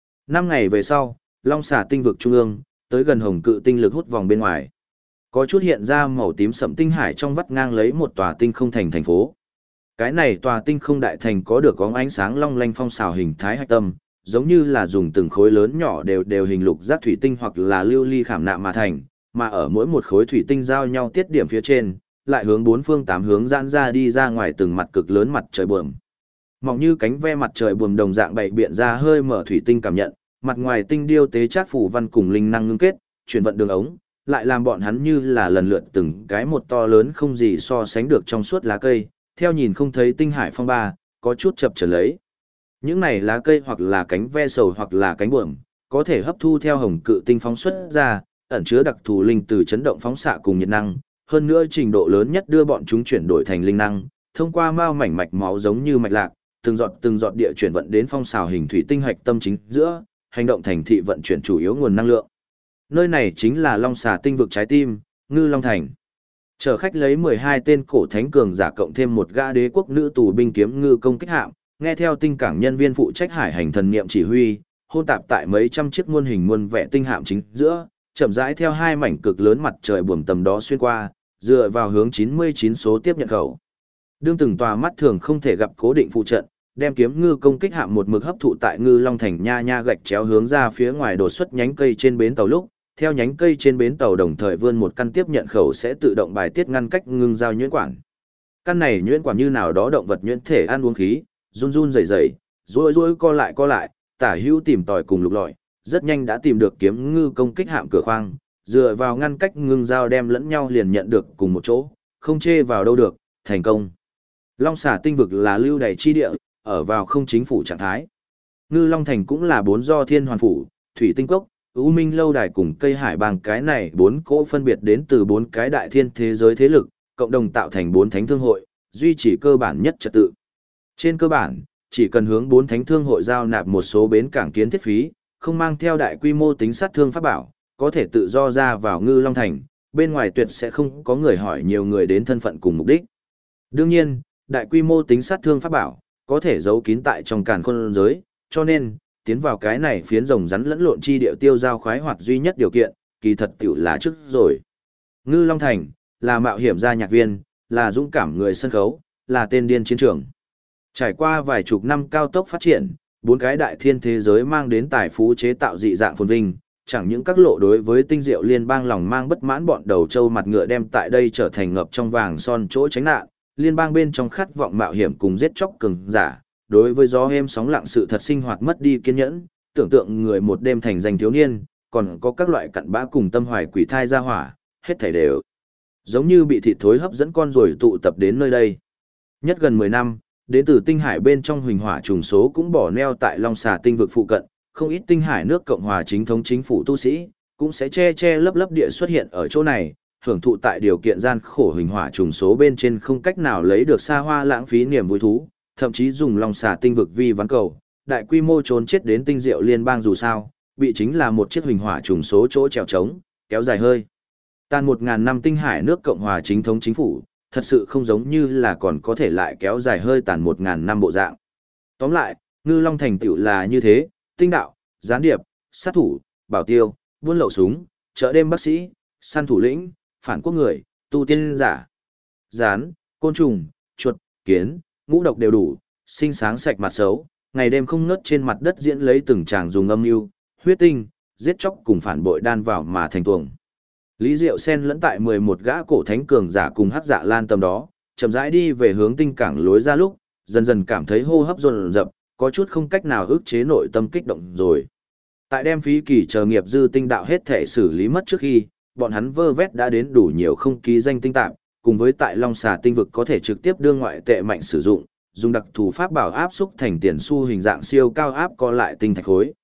Speaker 1: 5 ngày về sau, Long Xà tinh vực trung ương, tới gần Hồng Cự tinh lực hút vòng bên ngoài. Có chút hiện ra màu tím sẫm tinh hải trong vắt ngang lấy một tòa tinh không thành thành phố. Cái này tòa tinh không đại thành có được có ánh sáng long lanh phong xào hình thái hạch tâm, giống như là dùng từng khối lớn nhỏ đều hình lục giác thủy tinh hoặc là lưu ly khảm nạm mà thành, mà ở mỗi một khối thủy tinh giao nhau tiết điểm phía trên, lại hướng bốn phương tám hướng giãn ra đi ra ngoài từng mặt cực lớn mặt trời buồm. Mỏng như cánh ve mặt trời buồm đồng dạng bày biện ra hơi mở thủy tinh cảm nhận, mặt ngoài tinh điêu tế trác phủ văn cùng linh năng ngưng kết, chuyển vận đường ống, lại làm bọn hắn như là lần lượt từng cái một to lớn không gì so sánh được trong suốt lá cây, theo nhìn không thấy tinh hải phong ba, có chút chập chờn lấy. Những này lá cây hoặc là cánh ve sầu hoặc là cánh buồm, có thể hấp thu theo hồng cự tinh phóng xuất ra, ẩn chứa đặc thù linh từ chấn động phóng xạ cùng nhiệt năng, hơn nữa trình độ lớn nhất đưa bọn chúng chuyển đổi thành linh năng, thông qua mao mảnh mạch máu giống như mạch lạc, từng giọt địa chuyển vận đến phong xào hình thủy tinh hạch tâm chính giữa, hành động thành thị vận chuyển chủ yếu nguồn năng lượng. Nơi này chính là Long Xà tinh vực trái tim, Ngư Long Thành. Chở khách lấy 12 tên cổ thánh cường giả cộng thêm một gã đế quốc nữ tù binh kiếm ngư công kích hạm, nghe theo tinh cảng nhân viên phụ trách hải hành thần niệm chỉ huy, hôn tạp tại mấy trăm chiếc muôn hình muôn vẻ tinh hạm chính giữa, chậm rãi theo hai mảnh cực lớn mặt trời buồm tầm đó xuyên qua, dựa vào hướng 99 số tiếp nhận khẩu. Đương từng tòa mắt thường không thể gặp cố định phụ trận, đem kiếm ngư công kích hạm một mực hấp thụ tại Ngư Long Thành nha gạch chéo hướng ra phía ngoài đột xuất nhánh cây trên bến tàu lúc, theo nhánh cây trên bến tàu đồng thời vươn một căn tiếp nhận khẩu sẽ tự động bài tiết ngăn cách ngưng giao nhuyễn quản. Căn này nhuyễn quản như nào đó động vật nhuyễn thể ăn uống khí, run run rẩy rẩy, rối co lại, tả hữu tìm tòi cùng lục lọi, rất nhanh đã tìm được kiếm ngư công kích hạm cửa khoang, dựa vào ngăn cách ngưng giao đem lẫn nhau liền nhận được cùng một chỗ, không chê vào đâu được, thành công. Long Xà tinh vực là lưu đày chi địa, ở vào không chính phủ trạng thái. Ngư Long Thành cũng là 4 do Thiên Hoàn phủ, Thủy Tinh Cốc, U Minh lâu đài cùng cây hải bang cái này 4 cỗ phân biệt đến từ 4 cái đại thiên thế giới thế lực, cộng đồng tạo thành 4 thánh thương hội, duy trì cơ bản nhất trật tự. Trên cơ bản, chỉ cần hướng 4 thánh thương hội giao nạp một số bến cảng kiến thiết phí, không mang theo đại quy mô tính sát thương pháp bảo, có thể tự do ra vào Ngư Long Thành, bên ngoài tuyệt sẽ không có người hỏi nhiều người đến thân phận cùng mục đích. Đương nhiên, đại quy mô tính sát thương pháp bảo, có thể giấu kín tại trong càn khôn giới, cho nên, tiến vào cái này phiến rồng rắn lẫn lộn chi địa tiêu giao khoái hoạt duy nhất điều kiện, kỳ thật tiểu là trước rồi. Ngư Long Thành, là mạo hiểm gia nhạc viên, là dũng cảm người sân khấu, là tên điên chiến trường. Trải qua vài chục năm cao tốc phát triển, 4 cái đại thiên thế giới mang đến tài phú chế tạo dị dạng phồn vinh, chẳng những các lộ đối với tinh diệu liên bang lòng mang bất mãn bọn đầu trâu mặt ngựa đem tại đây trở thành ngập trong vàng son chỗ tránh nạn, liên bang bên trong khát vọng mạo hiểm cùng giết chóc cường giả, đối với gió êm sóng lặng sự thật sinh hoạt mất đi kiên nhẫn, tưởng tượng người một đêm thành danh thiếu niên, còn có các loại cặn bã cùng tâm hoài quỷ thai ra hỏa, hết thảy đều giống như bị thịt thối hấp dẫn con rồi tụ tập đến nơi đây. Nhất gần 10 năm, đến từ tinh hải bên trong huỳnh hỏa trùng số cũng bỏ neo tại Long Xà tinh vực phụ cận, không ít tinh hải nước Cộng hòa chính thống chính phủ tu sĩ, cũng sẽ che lấp địa xuất hiện ở chỗ này, hưởng thụ tại điều kiện gian khổ huỳnh hỏa trùng số bên trên không cách nào lấy được xa hoa lãng phí niềm vui thú, thậm chí dùng Long Xà tinh vực vi ván cầu, đại quy mô trốn chết đến tinh diệu liên bang dù sao, bị chính là một chiếc huỳnh hỏa trùng số chỗ trèo trống, kéo dài hơi. Tàn 1000 năm tinh hải nước Cộng hòa chính thống chính phủ, thật sự không giống như là còn có thể lại kéo dài hơi tàn 1000 năm bộ dạng. Tóm lại, Ngư Long thành tựu là như thế, tinh đạo, gián điệp, sát thủ, bảo tiêu, buôn lậu súng, chợ đêm bác sĩ, săn thủ lĩnh, phản quốc người, tu tiên giả, gián, côn trùng, chuột, kiến, ngũ độc đều đủ, sinh sáng sạch mặt xấu, ngày đêm không ngớt trên mặt đất diễn lấy từng tràng dùng âm mưu, huyết tinh, giết chóc cùng phản bội đan vào mà thành tuồng. Lý Diệu xen lẫn tại 11 gã cổ thánh cường giả cùng Hắc Dạ Lan tầm đó, chậm rãi đi về hướng tinh cảng lối ra lúc, dần dần cảm thấy hô hấp dồn dập, có chút không cách nào ức chế nội tâm kích động rồi. Tại đem phí kỳ chờ nghiệp dư tinh đạo hết thể xử lý mất trước khi, bọn hắn vơ vét đã đến đủ nhiều không ký danh tinh tạp, cùng với tại Long Xà tinh vực có thể trực tiếp đưa ngoại tệ mạnh sử dụng, dùng đặc thù pháp bảo áp xúc thành tiền xu hình dạng siêu cao áp co lại tinh thạch khối.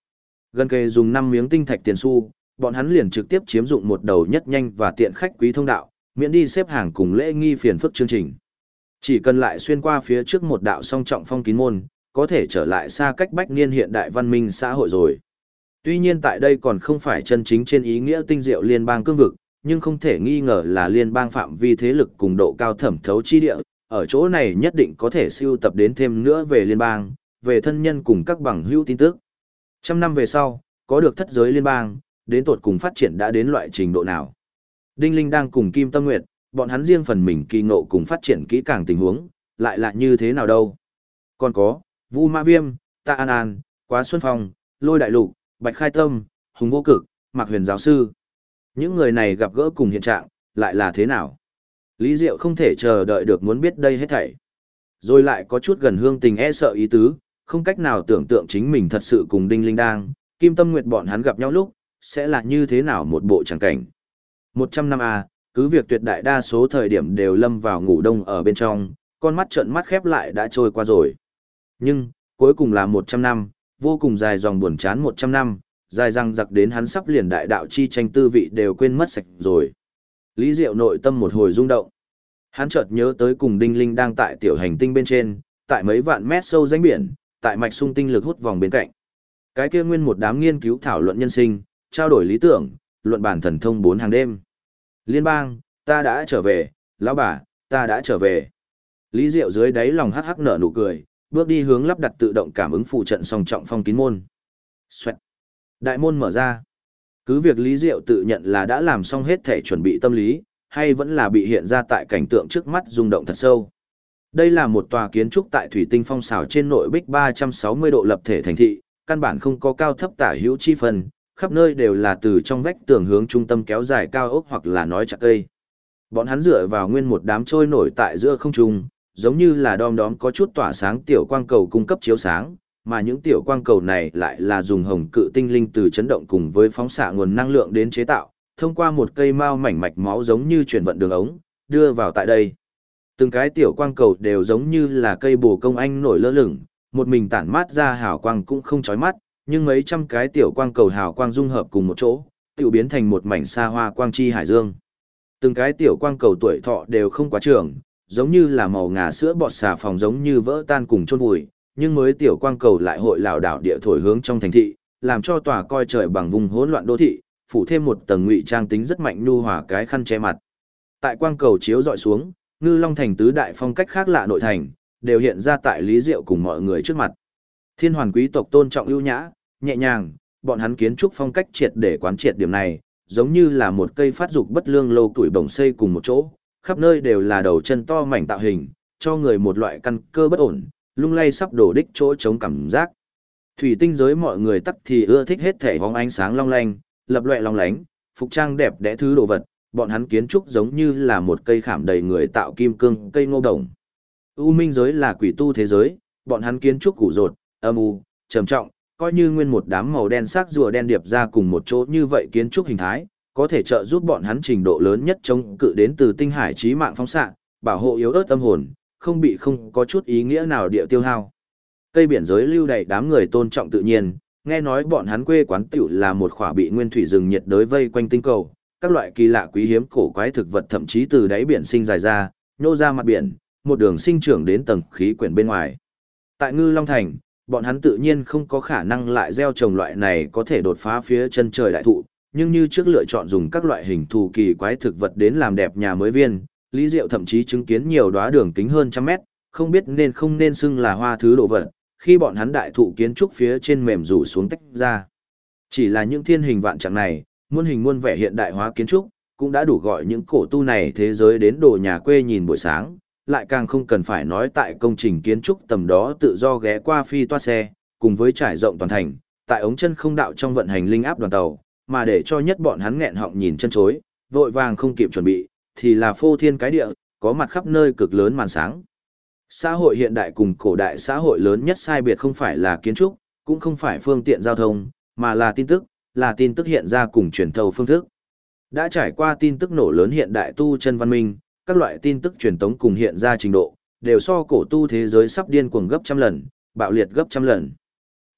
Speaker 1: Gần kề dùng 5 miếng tinh thạch tiền xu, bọn hắn liền trực tiếp chiếm dụng một đầu nhất nhanh và tiện khách quý thông đạo, miễn đi xếp hàng cùng lễ nghi phiền phức chương trình. Chỉ cần lại xuyên qua phía trước một đạo song trọng phong kín môn, có thể trở lại xa cách bách niên hiện đại văn minh xã hội rồi. Tuy nhiên tại đây còn không phải chân chính trên ý nghĩa tinh diệu liên bang cương vực, nhưng không thể nghi ngờ là liên bang phạm vi thế lực cùng độ cao thẩm thấu chi địa, ở chỗ này nhất định có thể siêu tập đến thêm nữa về liên bang, về thân nhân cùng các bằng hữu tin tức. Trăm năm về sau, có được thất giới liên bang, đến tột cùng phát triển đã đến loại trình độ nào. Đinh Linh đang cùng Kim Tâm Nguyệt, bọn hắn riêng phần mình kỳ ngộ cùng phát triển kỹ càng tình huống, lại là như thế nào đâu. Còn có, Vu Mã Viêm, Tạ An An, Quá Xuân Phong, Lôi Đại Lục, Bạch Khai Tâm, Hùng Vô Cực, Mạc Huyền Giáo Sư. Những người này gặp gỡ cùng hiện trạng, lại là thế nào? Lý Diệu không thể chờ đợi được muốn biết đây hết thảy. Rồi lại có chút gần hương tình e sợ ý tứ, không cách nào tưởng tượng chính mình thật sự cùng Đinh Linh Đang, Kim Tâm Nguyệt bọn hắn gặp nhau lúc, sẽ là như thế nào một bộ tràng cảnh. 100 năm à, cứ việc tuyệt đại đa số thời điểm đều lâm vào ngủ đông ở bên trong, con mắt trợn mắt khép lại đã trôi qua rồi. Nhưng, cuối cùng là 100 năm, vô cùng dài dòng buồn chán 100 năm, dài răng giặc đến hắn sắp liền đại đạo chi tranh tư vị đều quên mất sạch rồi. Lý Diệu nội tâm một hồi rung động. Hắn chợt nhớ tới cùng Đinh Linh đang tại tiểu hành tinh bên trên, tại mấy vạn mét sâu rãnh biển, tại mạch sung tinh lực hút vòng bên cạnh. Cái kia nguyên một đám nghiên cứu thảo luận nhân sinh, trao đổi lý tưởng, luận bản thần thông 4 hàng đêm. Liên bang, ta đã trở về, lão bà, ta đã trở về. Lý Diệu dưới đáy lòng hắc hắc nở nụ cười, bước đi hướng lắp đặt tự động cảm ứng phụ trận song trọng phong kín môn. Xoẹt. Đại môn mở ra. Cứ việc Lý Diệu tự nhận là đã làm xong hết thể chuẩn bị tâm lý, hay vẫn là bị hiện ra tại cảnh tượng trước mắt rung động thật sâu. Đây là một tòa kiến trúc tại thủy tinh phong xào trên nội bích 360 độ lập thể thành thị, căn bản không có cao thấp tả hữu chi phần, khắp nơi đều là từ trong vách tường hướng trung tâm kéo dài cao ốc hoặc là nói chặt cây. Bọn hắn dựa vào nguyên một đám trôi nổi tại giữa không trung, giống như là đom đóm có chút tỏa sáng tiểu quang cầu cung cấp chiếu sáng, mà những tiểu quang cầu này lại là dùng hồng cự tinh linh từ chấn động cùng với phóng xạ nguồn năng lượng đến chế tạo, thông qua một cây mao mảnh mạch máu giống như chuyển vận đường ống, đưa vào tại đây. Từng cái tiểu quang cầu đều giống như là cây bồ công anh nổi lơ lửng, một mình tản mát ra hào quang cũng không chói mắt, nhưng mấy trăm cái tiểu quang cầu hào quang dung hợp cùng một chỗ, tự biến thành một mảnh xa hoa quang chi hải dương. Từng cái tiểu quang cầu tuổi thọ đều không quá trường, giống như là màu ngà sữa bọt xà phòng giống như vỡ tan cùng chôn vùi, nhưng mới tiểu quang cầu lại hội lảo đảo địa thổi hướng trong thành thị, làm cho tòa coi trời bằng vùng hỗn loạn đô thị, phủ thêm một tầng ngụy trang tính rất mạnh nhu hòa cái khăn che mặt. Tại quang cầu chiếu dọi xuống, Ngư Long thành tứ đại phong cách khác lạ nội thành, đều hiện ra tại Lý Diệu cùng mọi người trước mặt. Thiên hoàn quý tộc tôn trọng ưu nhã, nhẹ nhàng, bọn hắn kiến trúc phong cách triệt để quán triệt điểm này, giống như là một cây phát dục bất lương lâu tuổi bồng xây cùng một chỗ, khắp nơi đều là đầu chân to mảnh tạo hình, cho người một loại căn cơ bất ổn, lung lay sắp đổ đích chỗ chống cảm giác. Thủy tinh giới mọi người tắc thì ưa thích hết thể bóng ánh sáng long lanh, lập loè long lánh, phục trang đẹp đẽ thứ đồ vật, bọn hắn kiến trúc giống như là một cây khảm đầy người tạo kim cương, cây ngô đồng. U minh giới là quỷ tu thế giới, bọn hắn kiến trúc củ rột, âm u, trầm trọng, coi như nguyên một đám màu đen sắc rùa đen điệp ra cùng một chỗ như vậy kiến trúc hình thái, có thể trợ giúp bọn hắn trình độ lớn nhất chống cự đến từ tinh hải chí mạng phóng xạ, bảo hộ yếu ớt tâm hồn, không bị không có chút ý nghĩa nào địa tiêu hao. Cây biển giới lưu đầy đám người tôn trọng tự nhiên, nghe nói bọn hắn quê quán tiểu là một khỏa bị nguyên thủy rừng nhiệt đới vây quanh tinh cầu, các loại kỳ lạ quý hiếm cổ quái thực vật thậm chí từ đáy biển sinh dài ra, nhô ra mặt biển, một đường sinh trưởng đến tầng khí quyển bên ngoài. Tại Ngư Long Thành, bọn hắn tự nhiên không có khả năng lại gieo trồng loại này có thể đột phá phía chân trời đại thụ, nhưng như trước lựa chọn dùng các loại hình thù kỳ quái thực vật đến làm đẹp nhà mới viên, Lý Diệu thậm chí chứng kiến nhiều đóa đường kính hơn trăm mét, không biết nên không nên xưng là hoa thứ đồ vật, khi bọn hắn đại thụ kiến trúc phía trên mềm rủ xuống tách ra. Chỉ là những thiên hình vạn trạng này, muôn hình muôn vẻ hiện đại hóa kiến trúc, cũng đã đủ gọi những cổ tu này thế giới đến đồ nhà quê nhìn buổi sáng, lại càng không cần phải nói tại công trình kiến trúc tầm đó tự do ghé qua phi toa xe, cùng với trải rộng toàn thành, tại ống chân không đạo trong vận hành linh áp đoàn tàu, mà để cho nhất bọn hắn nghẹn họng nhìn chân chối, vội vàng không kịp chuẩn bị, thì là phô thiên cái địa, có mặt khắp nơi cực lớn màn sáng. Xã hội hiện đại cùng cổ đại xã hội lớn nhất sai biệt không phải là kiến trúc, cũng không phải phương tiện giao thông, mà là tin tức hiện ra cùng truyền thâu phương thức. Đã trải qua tin tức nổ lớn hiện đại tu chân văn minh, các loại tin tức truyền tống cùng hiện ra trình độ, đều so cổ tu thế giới sắp điên cuồng gấp trăm lần, bạo liệt gấp trăm lần.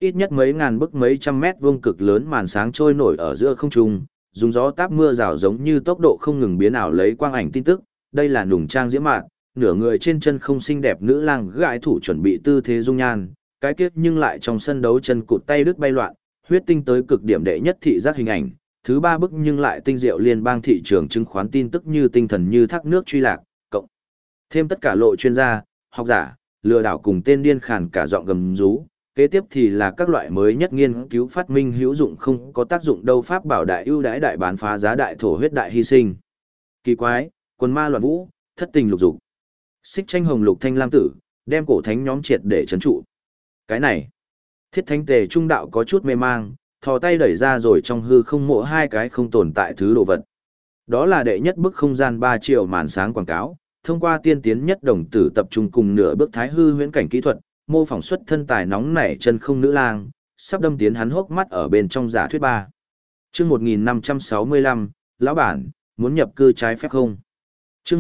Speaker 1: Ít nhất mấy ngàn bức mấy trăm mét vuông cực lớn màn sáng trôi nổi ở giữa không trung, dùng gió táp mưa rào giống như tốc độ không ngừng biến ảo lấy quang ảnh tin tức. Đây là nùng trang diễm mạn, nửa người trên chân không xinh đẹp nữ lang gãi thủ chuẩn bị tư thế dung nhan, cái kiếp nhưng lại trong sân đấu chân cụt tay đứt bay loạn, huyết tinh tới cực điểm đệ nhất thị giác hình ảnh. Thứ ba bức nhưng lại tinh diệu liên bang thị trường chứng khoán tin tức như tinh thần như thác nước truy lạc, cộng thêm tất cả lộ chuyên gia, học giả, lừa đảo cùng tên điên khàn cả giọng gầm rú. Kế tiếp thì là các loại mới nhất nghiên cứu phát minh hữu dụng không có tác dụng đâu pháp bảo đại ưu đãi đại bán phá giá đại thổ huyết đại hy sinh. Kỳ quái, quần ma loạn vũ, thất tình lục dục. Xích tranh hồng lục thanh lam tử, đem cổ thánh nhóm triệt để trấn trụ. Cái này, Thiết Thánh Tề trung đạo có chút mê mang, thò tay đẩy ra rồi trong hư không mộ hai cái không tồn tại thứ đồ vật. Đó là đệ nhất bức không gian 3 triệu màn sáng quảng cáo, thông qua tiên tiến nhất đồng tử tập trung cùng nửa bước thái hư huyễn cảnh kỹ thuật, mô phỏng xuất thân tài nóng nảy chân không nữ lang, sắp đâm tiến hắn hốc mắt ở bên trong giả thuyết ba. Chương 1565, lão bản, muốn nhập cư trái phép không? Chương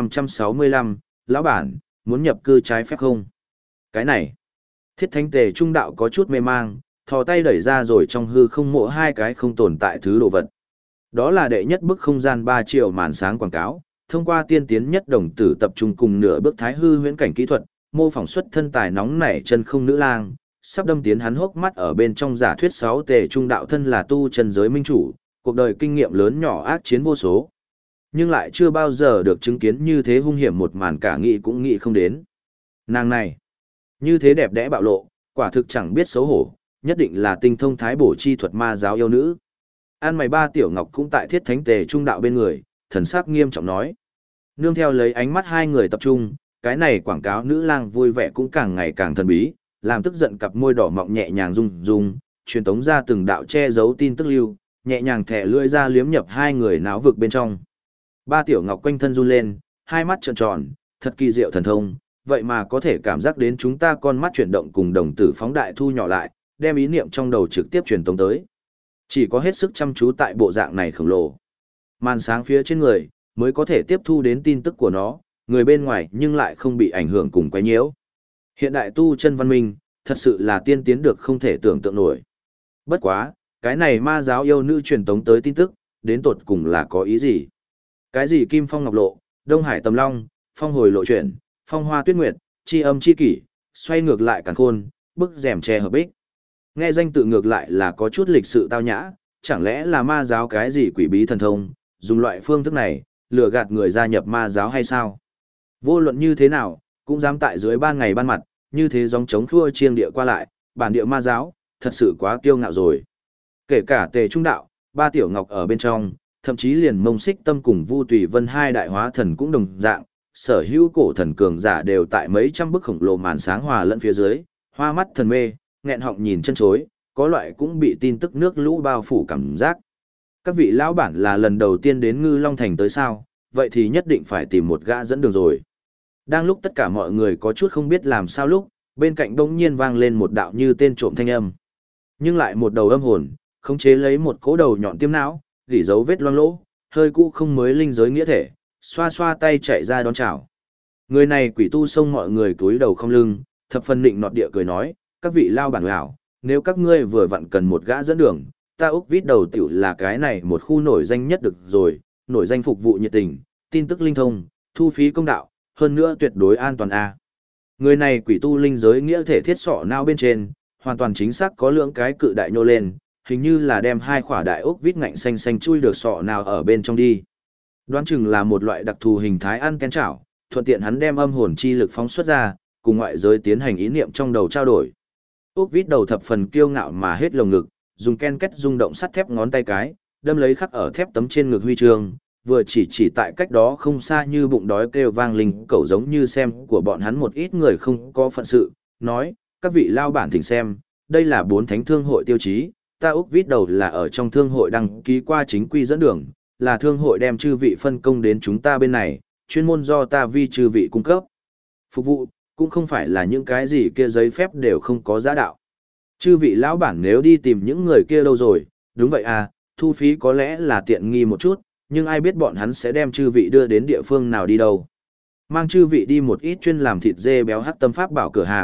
Speaker 1: 1565, lão bản, muốn nhập cư trái phép không? Cái này, Thiết Thánh Tề trung đạo có chút mê mang, thò tay đẩy ra rồi trong hư không mộ hai cái không tồn tại thứ đồ vật. Đó là đệ nhất bức không gian 3 triệu màn sáng quảng cáo, thông qua tiên tiến nhất đồng tử tập trung cùng nửa bước thái hư huyễn cảnh kỹ thuật, mô phỏng xuất thân tài nóng nảy chân không nữ lang, sắp đâm tiến hắn hốc mắt ở bên trong giả thuyết 6 Tề trung đạo thân là tu chân giới minh chủ, cuộc đời kinh nghiệm lớn nhỏ ác chiến vô số. Nhưng lại chưa bao giờ được chứng kiến như thế hung hiểm một màn cả nghĩ cũng nghĩ không đến. Nàng này, như thế đẹp đẽ bạo lộ, quả thực chẳng biết xấu hổ, nhất định là tinh thông thái bổ chi thuật ma giáo yêu nữ. An mày ba tiểu ngọc cũng tại Thiết Thánh Tề trung đạo bên người, thần sắc nghiêm trọng nói. Nương theo lấy ánh mắt hai người tập trung, cái này quảng cáo nữ lang vui vẻ cũng càng ngày càng thần bí, làm tức giận cặp môi đỏ mọng nhẹ nhàng rung rung, truyền tống ra từng đạo che giấu tin tức lưu, nhẹ nhàng thẻ lưỡi ra liếm nhập hai người náo vực bên trong. Ba tiểu ngọc quanh thân run lên, hai mắt trợn tròn, thật kỳ diệu thần thông, vậy mà có thể cảm giác đến chúng ta con mắt chuyển động cùng đồng tử phóng đại thu nhỏ lại, đem ý niệm trong đầu trực tiếp truyền tống tới. Chỉ có hết sức chăm chú tại bộ dạng này khổng lồ. Màn sáng phía trên người, mới có thể tiếp thu đến tin tức của nó, người bên ngoài nhưng lại không bị ảnh hưởng cùng quấy nhiễu. Hiện đại tu chân văn minh, thật sự là tiên tiến được không thể tưởng tượng nổi. Bất quá, cái này ma giáo yêu nữ truyền tống tới tin tức, đến tột cùng là có ý gì? Cái gì Kim Phong Ngọc Lộ, Đông Hải Tầm Long, Phong Hồi Lộ Chuyển, Phong Hoa Tuyết Nguyệt, Chi Âm Chi Kỷ, xoay ngược lại càn khôn, bức rèm che hợp bích. Nghe danh tự ngược lại là có chút lịch sự tao nhã, chẳng lẽ là ma giáo cái gì quỷ bí thần thông, dùng loại phương thức này, lừa gạt người gia nhập ma giáo hay sao? Vô luận như thế nào, cũng dám tại dưới ban ngày ban mặt, như thế gióng trống khua chiêng địa qua lại, bản địa ma giáo, thật sự quá kiêu ngạo rồi. Kể cả Tề trung đạo, ba tiểu ngọc ở bên trong, thậm chí liền Mông Xích Tâm cùng Vu Tùy Vân hai đại hóa thần cũng đồng dạng, sở hữu cổ thần cường giả đều tại mấy trăm bức khổng lồ màn sáng hòa lẫn phía dưới, hoa mắt thần mê, nghẹn họng nhìn chân chối, có loại cũng bị tin tức nước lũ bao phủ cảm giác. Các vị lão bản là lần đầu tiên đến Ngư Long Thành tới sao, vậy thì nhất định phải tìm một gã dẫn đường rồi. Đang lúc tất cả mọi người có chút không biết làm sao lúc, bên cạnh bỗng nhiên vang lên một đạo như tên trộm thanh âm. Nhưng lại một đầu âm hồn, khống chế lấy một cỗ đầu nhọn tiêm não, gỉ dấu vết loang lỗ, hơi cũ không mới linh giới nghĩa thể, xoa xoa tay chạy ra đón chào. Người này quỷ tu xông mọi người cúi đầu không lưng, thập phần định nọt địa cười nói, các vị lao bản hảo, nếu các ngươi vừa vặn cần một gã dẫn đường, ta Úc Vít đầu tiểu là cái này một khu nổi danh nhất được rồi, nổi danh phục vụ nhiệt tình, tin tức linh thông, thu phí công đạo, hơn nữa tuyệt đối an toàn a. Người này quỷ tu linh giới nghĩa thể thiết sọ não bên trên, hoàn toàn chính xác có lượng cái cự đại nhô lên, hình như là đem hai khỏa đại ốc vít ngạnh xanh xanh chui được sọ nào ở bên trong đi. Đoán chừng là một loại đặc thù hình thái ăn kén chảo, thuận tiện hắn đem âm hồn chi lực phóng xuất ra, cùng ngoại giới tiến hành ý niệm trong đầu trao đổi. Ốc vít đầu thập phần kiêu ngạo mà hết lồng ngực, dùng ken kết rung động sắt thép ngón tay cái, đâm lấy khắc ở thép tấm trên ngực huy chương, vừa chỉ tại cách đó không xa như bụng đói kêu vang linh cẩu giống như xem của bọn hắn một ít người không có phận sự, nói, các vị lao bản thỉnh xem, đây là 4 thánh thương hội tiêu chí, ta Úc Vít đầu là ở trong thương hội đăng ký qua chính quy dẫn đường, là thương hội đem chư vị phân công đến chúng ta bên này, chuyên môn do ta vi chư vị cung cấp. Phục vụ, cũng không phải là những cái gì kia giấy phép đều không có giá đạo. Chư vị lão bản nếu đi tìm những người kia đâu rồi, đúng vậy à, thu phí có lẽ là tiện nghi một chút, nhưng ai biết bọn hắn sẽ đem chư vị đưa đến địa phương nào đi đâu. Mang chư vị đi một ít chuyên làm thịt dê béo hắc tâm pháp bảo cửa hàng,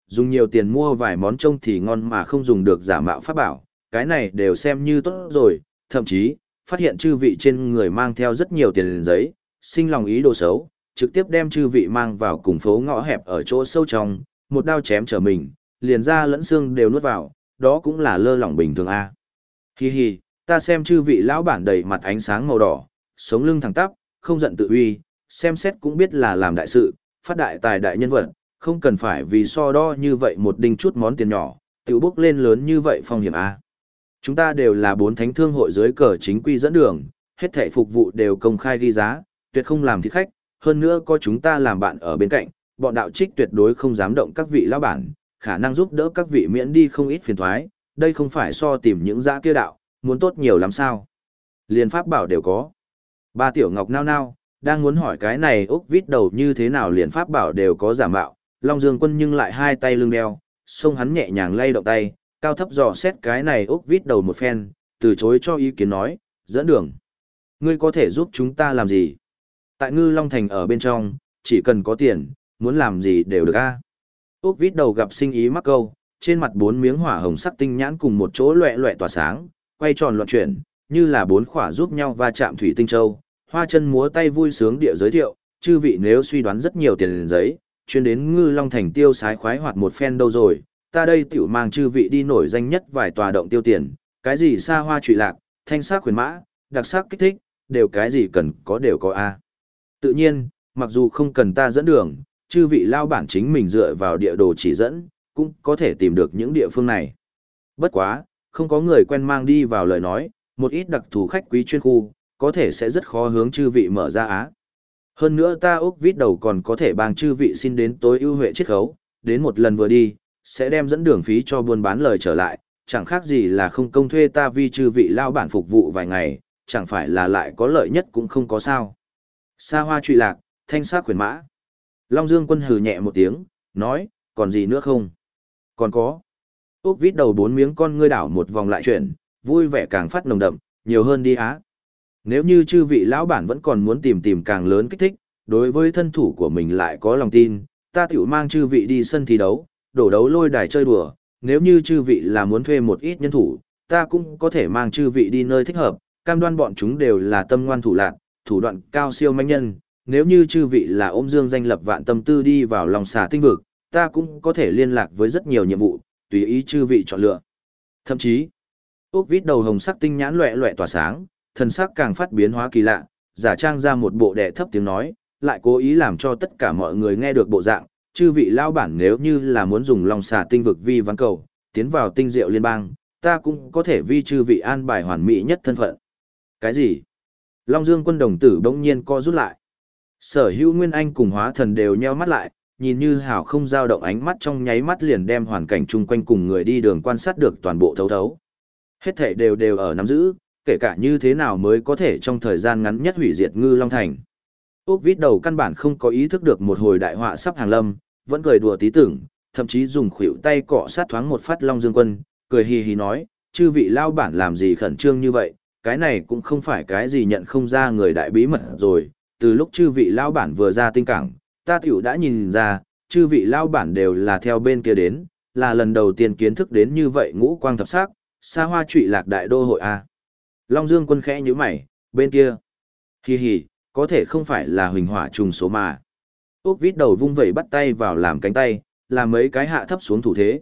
Speaker 1: dùng nhiều tiền mua vài món trông thì ngon mà không dùng được giả mạo pháp bảo, cái này đều xem như tốt rồi, thậm chí, phát hiện chư vị trên người mang theo rất nhiều tiền giấy, sinh lòng ý đồ xấu, trực tiếp đem chư vị mang vào cùng phố ngõ hẹp ở chỗ sâu trong, một đao chém trở mình, liền da lẫn xương đều nuốt vào, đó cũng là lơ lỏng bình thường a. Hi hi, ta xem chư vị lão bản đầy mặt ánh sáng màu đỏ, sống lưng thẳng tắp, không giận tự uy, xem xét cũng biết là làm đại sự, phát đại tài đại nhân vật, không cần phải vì so đo như vậy một đinh chút món tiền nhỏ, tiểu bước lên lớn như vậy phong hiểm a. Chúng ta đều là 4 thánh thương hội dưới cờ chính quy dẫn đường, hết thảy phục vụ đều công khai ghi giá, tuyệt không làm thịt khách, hơn nữa có chúng ta làm bạn ở bên cạnh, bọn đạo trích tuyệt đối không dám động các vị lão bản, khả năng giúp đỡ các vị miễn đi không ít phiền toái, đây không phải so tìm những dã kia đạo, muốn tốt nhiều lắm sao. Liên pháp bảo đều có. Ba Tiểu Ngọc nao nao, đang muốn hỏi cái này ốc vít đầu như thế nào liền pháp bảo đều có giả mạo, Long Dương Quân nhưng lại hai tay lưng đeo, xông hắn nhẹ nhàng lay động tay, cao thấp dò xét cái này ốc vít đầu một phen, từ chối cho ý kiến nói, dẫn đường. Ngươi có thể giúp chúng ta làm gì? Tại Ngư Long Thành ở bên trong, chỉ cần có tiền, muốn làm gì đều được a. Ốc vít đầu gặp sinh ý mắc câu, trên mặt 4 miếng hỏa hồng sắc tinh nhãn cùng một chỗ loẹ loẹ tỏa sáng, quay tròn loạn chuyển, như là 4 khỏa giúp nhau va chạm thủy tinh châu, hoa chân múa tay vui sướng địa giới thiệu, chư vị nếu suy đoán rất nhiều tiền giấy, chuyên đến Ngư Long Thành tiêu sái khoái hoạt một phen đâu rồi, ta đây tiểu mang chư vị đi nổi danh nhất vài tòa động tiêu tiền, cái gì xa hoa trụy lạc, thanh sắc khuyến mã, đặc sắc kích thích, đều cái gì cần có đều có a. Tự nhiên, mặc dù không cần ta dẫn đường, chư vị lao bản chính mình dựa vào địa đồ chỉ dẫn, cũng có thể tìm được những địa phương này. Bất quá, không có người quen mang đi vào lời nói, một ít đặc thù khách quý chuyên khu, có thể sẽ rất khó hướng chư vị mở ra á. Hơn nữa ta ốc vít đầu còn có thể bằng chư vị xin đến tối ưu huệ chiết khấu, đến một lần vừa đi, sẽ đem dẫn đường phí cho buôn bán lời trở lại, chẳng khác gì là không công thuê ta vì chư vị lao bản phục vụ vài ngày, chẳng phải là lại có lợi nhất cũng không có sao. Xa hoa trụy lạc, thanh sắc khuyến mã. Long Dương Quân hừ nhẹ một tiếng, nói, còn gì nữa không? Còn có. Ốc vít đầu 4 miếng con ngươi đảo một vòng lại chuyển, vui vẻ càng phát nồng đậm, nhiều hơn đi á. Nếu như chư vị lão bản vẫn còn muốn tìm càng lớn kích thích, đối với thân thủ của mình lại có lòng tin, ta tiểu mang chư vị đi sân thi đấu, đổ đấu lôi đài chơi đùa, nếu như chư vị là muốn thuê một ít nhân thủ, ta cũng có thể mang chư vị đi nơi thích hợp, cam đoan bọn chúng đều là tâm ngoan thủ lạn, thủ đoạn cao siêu manh nhân, nếu như chư vị là ôm dương danh lập vạn tâm tư đi vào lòng xà tinh vực, ta cũng có thể liên lạc với rất nhiều nhiệm vụ, tùy ý chư vị chọn lựa. Thậm chí, ốc vít đầu hồng sắc tinh nhãn loẹ loẹ tỏa sáng, thần sắc càng phát biến hóa kỳ lạ, giả trang ra một bộ đệ thấp tiếng nói, lại cố ý làm cho tất cả mọi người nghe được bộ dạng, chư vị lao bản nếu như là muốn dùng lòng xà tinh vực vi ván cầu, tiến vào tinh diệu liên bang, ta cũng có thể vi chư vị an bài hoàn mỹ nhất thân phận. Cái gì? Long Dương Quân đồng tử bỗng nhiên co rút lại. Sở Hữu Nguyên Anh cùng Hóa Thần đều nheo mắt lại, nhìn như hào không dao động ánh mắt trong nháy mắt liền đem hoàn cảnh chung quanh cùng người đi đường quan sát được toàn bộ thấu thấu. Hết thảy đều ở nắm giữ, kể cả như thế nào mới có thể trong thời gian ngắn nhất hủy diệt Ngư Long Thành. Ốc vít đầu căn bản không có ý thức được một hồi đại họa sắp hàng lâm, vẫn cười đùa tí tưởng, thậm chí dùng khuỷu tay cọ sát thoáng một phát Long Dương Quân, cười hì hì nói, chư vị lao bản làm gì khẩn trương như vậy, cái này cũng không phải cái gì nhận không ra người đại bí mật rồi, từ lúc chư vị lao bản vừa ra tinh cảng, ta tiểu đã nhìn ra, chư vị lao bản đều là theo bên kia đến, là lần đầu tiên kiến thức đến như vậy ngũ quang thập sắc, xa hoa trụy lạc đại đô hội A. Long Dương Quân khẽ nhíu mày, bên kia. Hì hì, có thể không phải là huỳnh hỏa trùng số mà. Ốc vít đầu vung vẩy bắt tay vào làm cánh tay, làm mấy cái hạ thấp xuống thủ thế,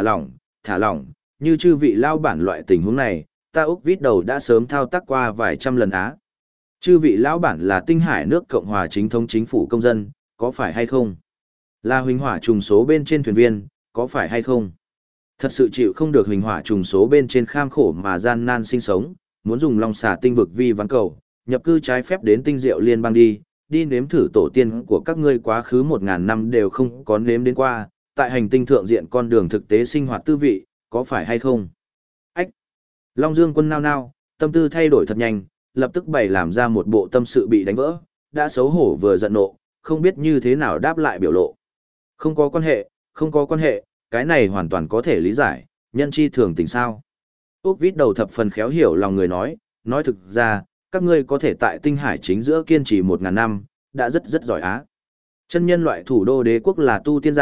Speaker 1: thả lỏng, như chư vị lao bản loại tình huống này, ta Ốc vít đầu đã sớm thao tác qua vài trăm lần á. Chư vị lão bản là Tinh Hải nước Cộng hòa chính thống chính phủ công dân, có phải hay không? Là huỳnh hỏa trùng số bên trên thuyền viên, có phải hay không? Thật sự chịu không được huỳnh hỏa trùng số bên trên kham khổ mà gian nan sinh sống, muốn dùng long xà tinh vực vi ván cầu, nhập cư trái phép đến tinh diệu liên bang đi nếm thử tổ tiên của các ngươi quá khứ 1000 năm đều không có nếm đến qua, tại hành tinh thượng diện con đường thực tế sinh hoạt tư vị, có phải hay không? Ách! Long Dương Quân nao nao, tâm tư thay đổi thật nhanh, lập tức bày làm ra một bộ tâm sự bị đánh vỡ, đã xấu hổ vừa giận nộ, không biết như thế nào đáp lại biểu lộ. Không có quan hệ, cái này hoàn toàn có thể lý giải, nhân chi thường tình sao. Úc vít đầu thập phần khéo hiểu lòng người nói thực ra, các ngươi có thể tại tinh hải chính giữa kiên trì 1000 năm, đã rất giỏi á. Chân nhân loại thủ đô đế quốc là tu tiên giả,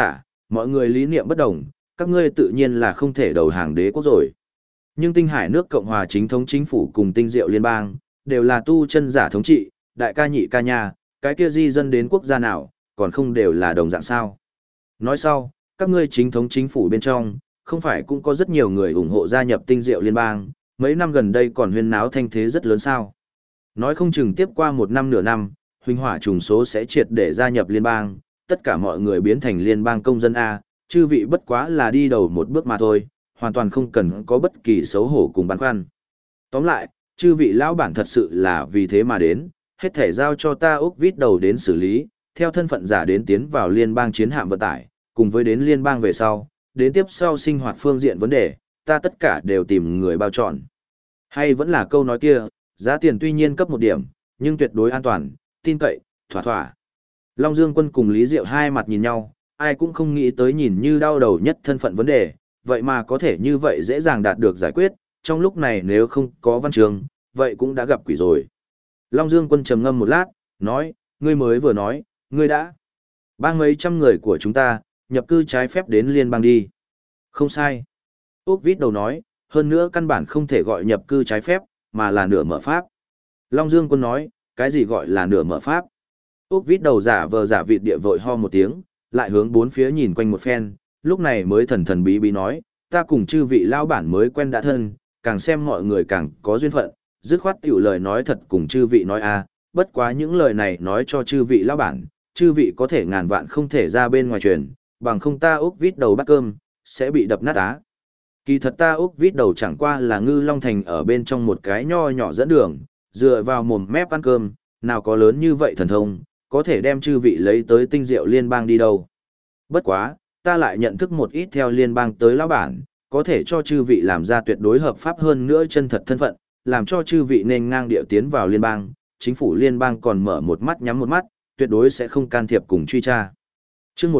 Speaker 1: Mọi người lý niệm bất đồng, các ngươi tự nhiên là không thể đầu hàng đế quốc rồi. Nhưng Tinh Hải nước Cộng hòa chính thống chính phủ cùng Tinh Diệu liên bang, đều là tu chân giả thống trị, đại ca nhị ca nha, cái kia di dân đến quốc gia nào, còn không đều là đồng dạng sao. Nói sau, các ngươi chính thống chính phủ bên trong, không phải cũng có rất nhiều người ủng hộ gia nhập Tinh Diệu liên bang, mấy năm gần đây còn huyên náo thanh thế rất lớn sao. Nói không chừng tiếp qua một năm nửa năm, huynh hỏa trùng số sẽ triệt để gia nhập liên bang, tất cả mọi người biến thành liên bang công dân A, chư vị bất quá là đi đầu một bước mà thôi, hoàn toàn không cần có bất kỳ xấu hổ cùng băn khoăn. Tóm lại, chư vị lão bản thật sự là vì thế mà đến, hết thể giao cho ta Úc Vít đầu đến xử lý, theo thân phận giả đến tiến vào liên bang chiến hạm vận tải, cùng với đến liên bang về sau, đến tiếp sau sinh hoạt phương diện vấn đề, ta tất cả đều tìm người bao trọn. Hay vẫn là câu nói kia, giá tiền tuy nhiên cấp một điểm, nhưng tuyệt đối an toàn, tin cậy, thỏa thỏa. Long Dương Quân cùng Lý Diệu hai mặt nhìn nhau, ai cũng không nghĩ tới nhìn như đau đầu nhất thân phận vấn đề, vậy mà có thể như vậy dễ dàng đạt được giải quyết, trong lúc này nếu không có văn trường, vậy cũng đã gặp quỷ rồi. Long Dương Quân trầm ngâm một lát, nói, ngươi mới vừa nói, ngươi đã bang mấy trăm người của chúng ta, nhập cư trái phép đến liên bang đi. Không sai. Úc Vít đầu nói, hơn nữa căn bản không thể gọi nhập cư trái phép, mà là nửa mở pháp. Long Dương Quân nói, cái gì gọi là nửa mở pháp? Úc Vít đầu giả vờ giả vịt địa vội ho một tiếng, lại hướng bốn phía nhìn quanh một phen, lúc này mới thần thần bí bí nói, ta cùng chư vị lao bản mới quen đã thân, càng xem mọi người càng có duyên phận, dứt khoát tiểu lời nói thật cùng chư vị nói a, bất quá những lời này nói cho chư vị lao bản, chư vị có thể ngàn vạn không thể ra bên ngoài truyền, bằng không ta Úc Vít đầu bát cơm, sẽ bị đập nát á. Kỳ thật ta Úc Vít đầu chẳng qua là Ngư Long Thành ở bên trong một cái nho nhỏ dẫn đường, dựa vào mồm mép ăn cơm, nào có lớn như vậy thần thông, có thể đem chư vị lấy tới Tinh Diệu liên bang đi đâu. Bất quá, ta lại nhận thức một ít theo liên bang tới lão bản, có thể cho chư vị làm ra tuyệt đối hợp pháp hơn nữa chân thật thân phận, làm cho chư vị nên ngang điệu tiến vào liên bang, chính phủ liên bang còn mở một mắt nhắm một mắt, tuyệt đối sẽ không can thiệp cùng truy tra. Chương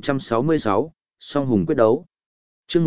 Speaker 1: 1566, Song Hùng quyết đấu. Chương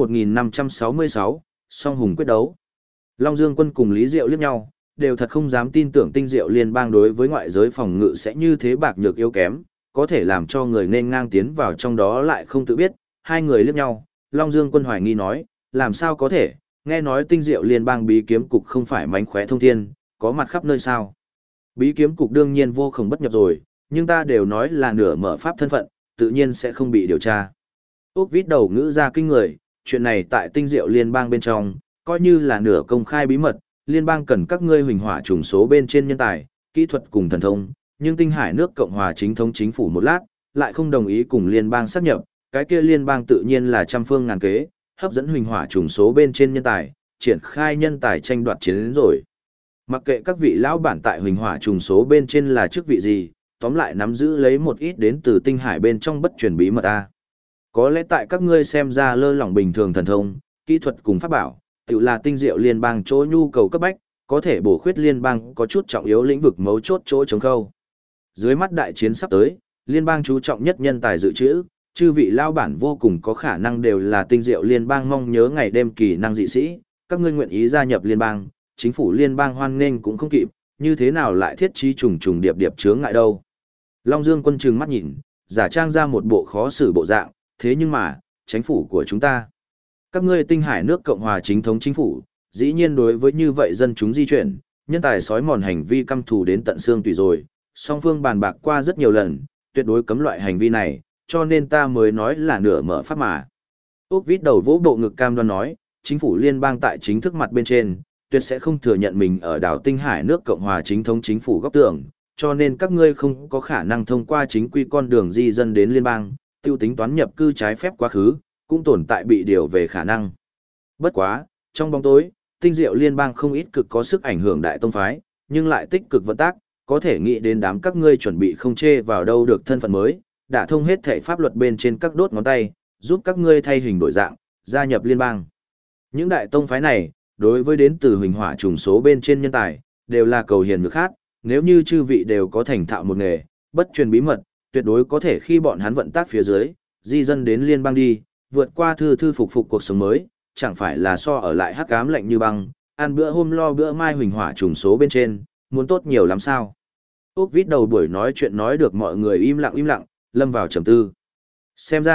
Speaker 1: 1566, Song Hùng quyết đấu. Long Dương Quân cùng Lý Diệu liếc nhau, đều thật không dám tin tưởng Tinh Diệu liên bang đối với ngoại giới phòng ngự sẽ như thế bạc nhược yếu kém, có thể làm cho người nên ngang tiến vào trong đó lại không tự biết. Hai người liếc nhau, Long Dương Quân hoài nghi nói, làm sao có thể, nghe nói Tinh Diệu liên bang bí kiếm cục không phải mánh khóe thông thiên, có mặt khắp nơi sao. Bí kiếm cục đương nhiên vô không bất nhập rồi, nhưng ta đều nói là nửa mở pháp thân phận, tự nhiên sẽ không bị điều tra. Úc Vít đầu ngữ ra kinh người, chuyện này tại Tinh Diệu liên bang bên trong, coi như là nửa công khai bí mật, liên bang cần các ngươi huỳnh hỏa trùng số bên trên nhân tài, kỹ thuật cùng thần thông, nhưng Tinh Hải nước Cộng hòa chính thống chính phủ một lát, lại không đồng ý cùng liên bang xác nhập, cái kia liên bang tự nhiên là trăm phương ngàn kế, hấp dẫn huỳnh hỏa trùng số bên trên nhân tài, triển khai nhân tài tranh đoạt chiến đến rồi. Mặc kệ các vị lão bản tại huỳnh hỏa trùng số bên trên là chức vị gì, tóm lại nắm giữ lấy một ít đến từ Tinh Hải bên trong bất truyền bí mật a. Có lẽ tại các ngươi xem ra lơ lỏng bình thường thần thông, kỹ thuật cùng pháp bảo, tự là Tinh Diệu liên bang chỗ nhu cầu cấp bách, có thể bổ khuyết liên bang có chút trọng yếu lĩnh vực mấu chốt chỗ chống khâu. Dưới mắt đại chiến sắp tới, liên bang chú trọng nhất nhân tài dự trữ, chư vị lao bản vô cùng có khả năng đều là Tinh Diệu liên bang mong nhớ ngày đêm kỳ năng dị sĩ, các ngươi nguyện ý gia nhập liên bang, chính phủ liên bang hoan nghênh cũng không kịp, như thế nào lại thiết trí trùng trùng điệp điệp chướng ngại đâu. Long Dương Quân trừng mắt nhìn, giả trang ra một bộ khó xử bộ dạng, thế nhưng mà, chính phủ của chúng ta, các ngươi Tinh Hải nước Cộng hòa chính thống chính phủ, dĩ nhiên đối với như vậy dân chúng di chuyển, nhân tài sói mòn hành vi căm thù đến tận xương tùy rồi, song phương bàn bạc qua rất nhiều lần, tuyệt đối cấm loại hành vi này, cho nên ta mới nói là nửa mở pháp mà. Úc Vít đầu vỗ bộ ngực cam đoan nói, chính phủ liên bang tại chính thức mặt bên trên, tuyệt sẽ không thừa nhận mình ở đảo Tinh Hải nước Cộng hòa chính thống chính phủ góc tưởng, cho nên các ngươi không có khả năng thông qua chính quy con đường di dân đến liên bang, tiêu tính toán nhập cư trái phép quá khứ, cũng tồn tại bị điều về khả năng. Bất quá, trong bóng tối, Tinh Diệu liên bang không ít cực có sức ảnh hưởng đại tông phái, nhưng lại tích cực vận tác, có thể nghĩ đến đám các ngươi chuẩn bị không chê vào đâu được thân phận mới, đã thông hết thể pháp luật bên trên các đốt ngón tay, giúp các ngươi thay hình đổi dạng, gia nhập liên bang. Những đại tông phái này, đối với đến từ huỳnh hỏa trùng số bên trên nhân tài, đều là cầu hiền ngược khác, nếu như chư vị đều có thành thạo một nghề, bất truyền bí mật, tuyệt đối có thể khi bọn hắn vận tác phía dưới, di dân đến liên bang đi, vượt qua thư thư phục phục cuộc sống mới, chẳng phải là so ở lại hắc ám lạnh như băng, ăn bữa hôm lo bữa mai huỳnh hỏa trùng số bên trên, muốn tốt nhiều lắm sao. Úc Vít đầu buổi nói chuyện nói được mọi người im lặng, lâm vào trầm tư. Xem ra,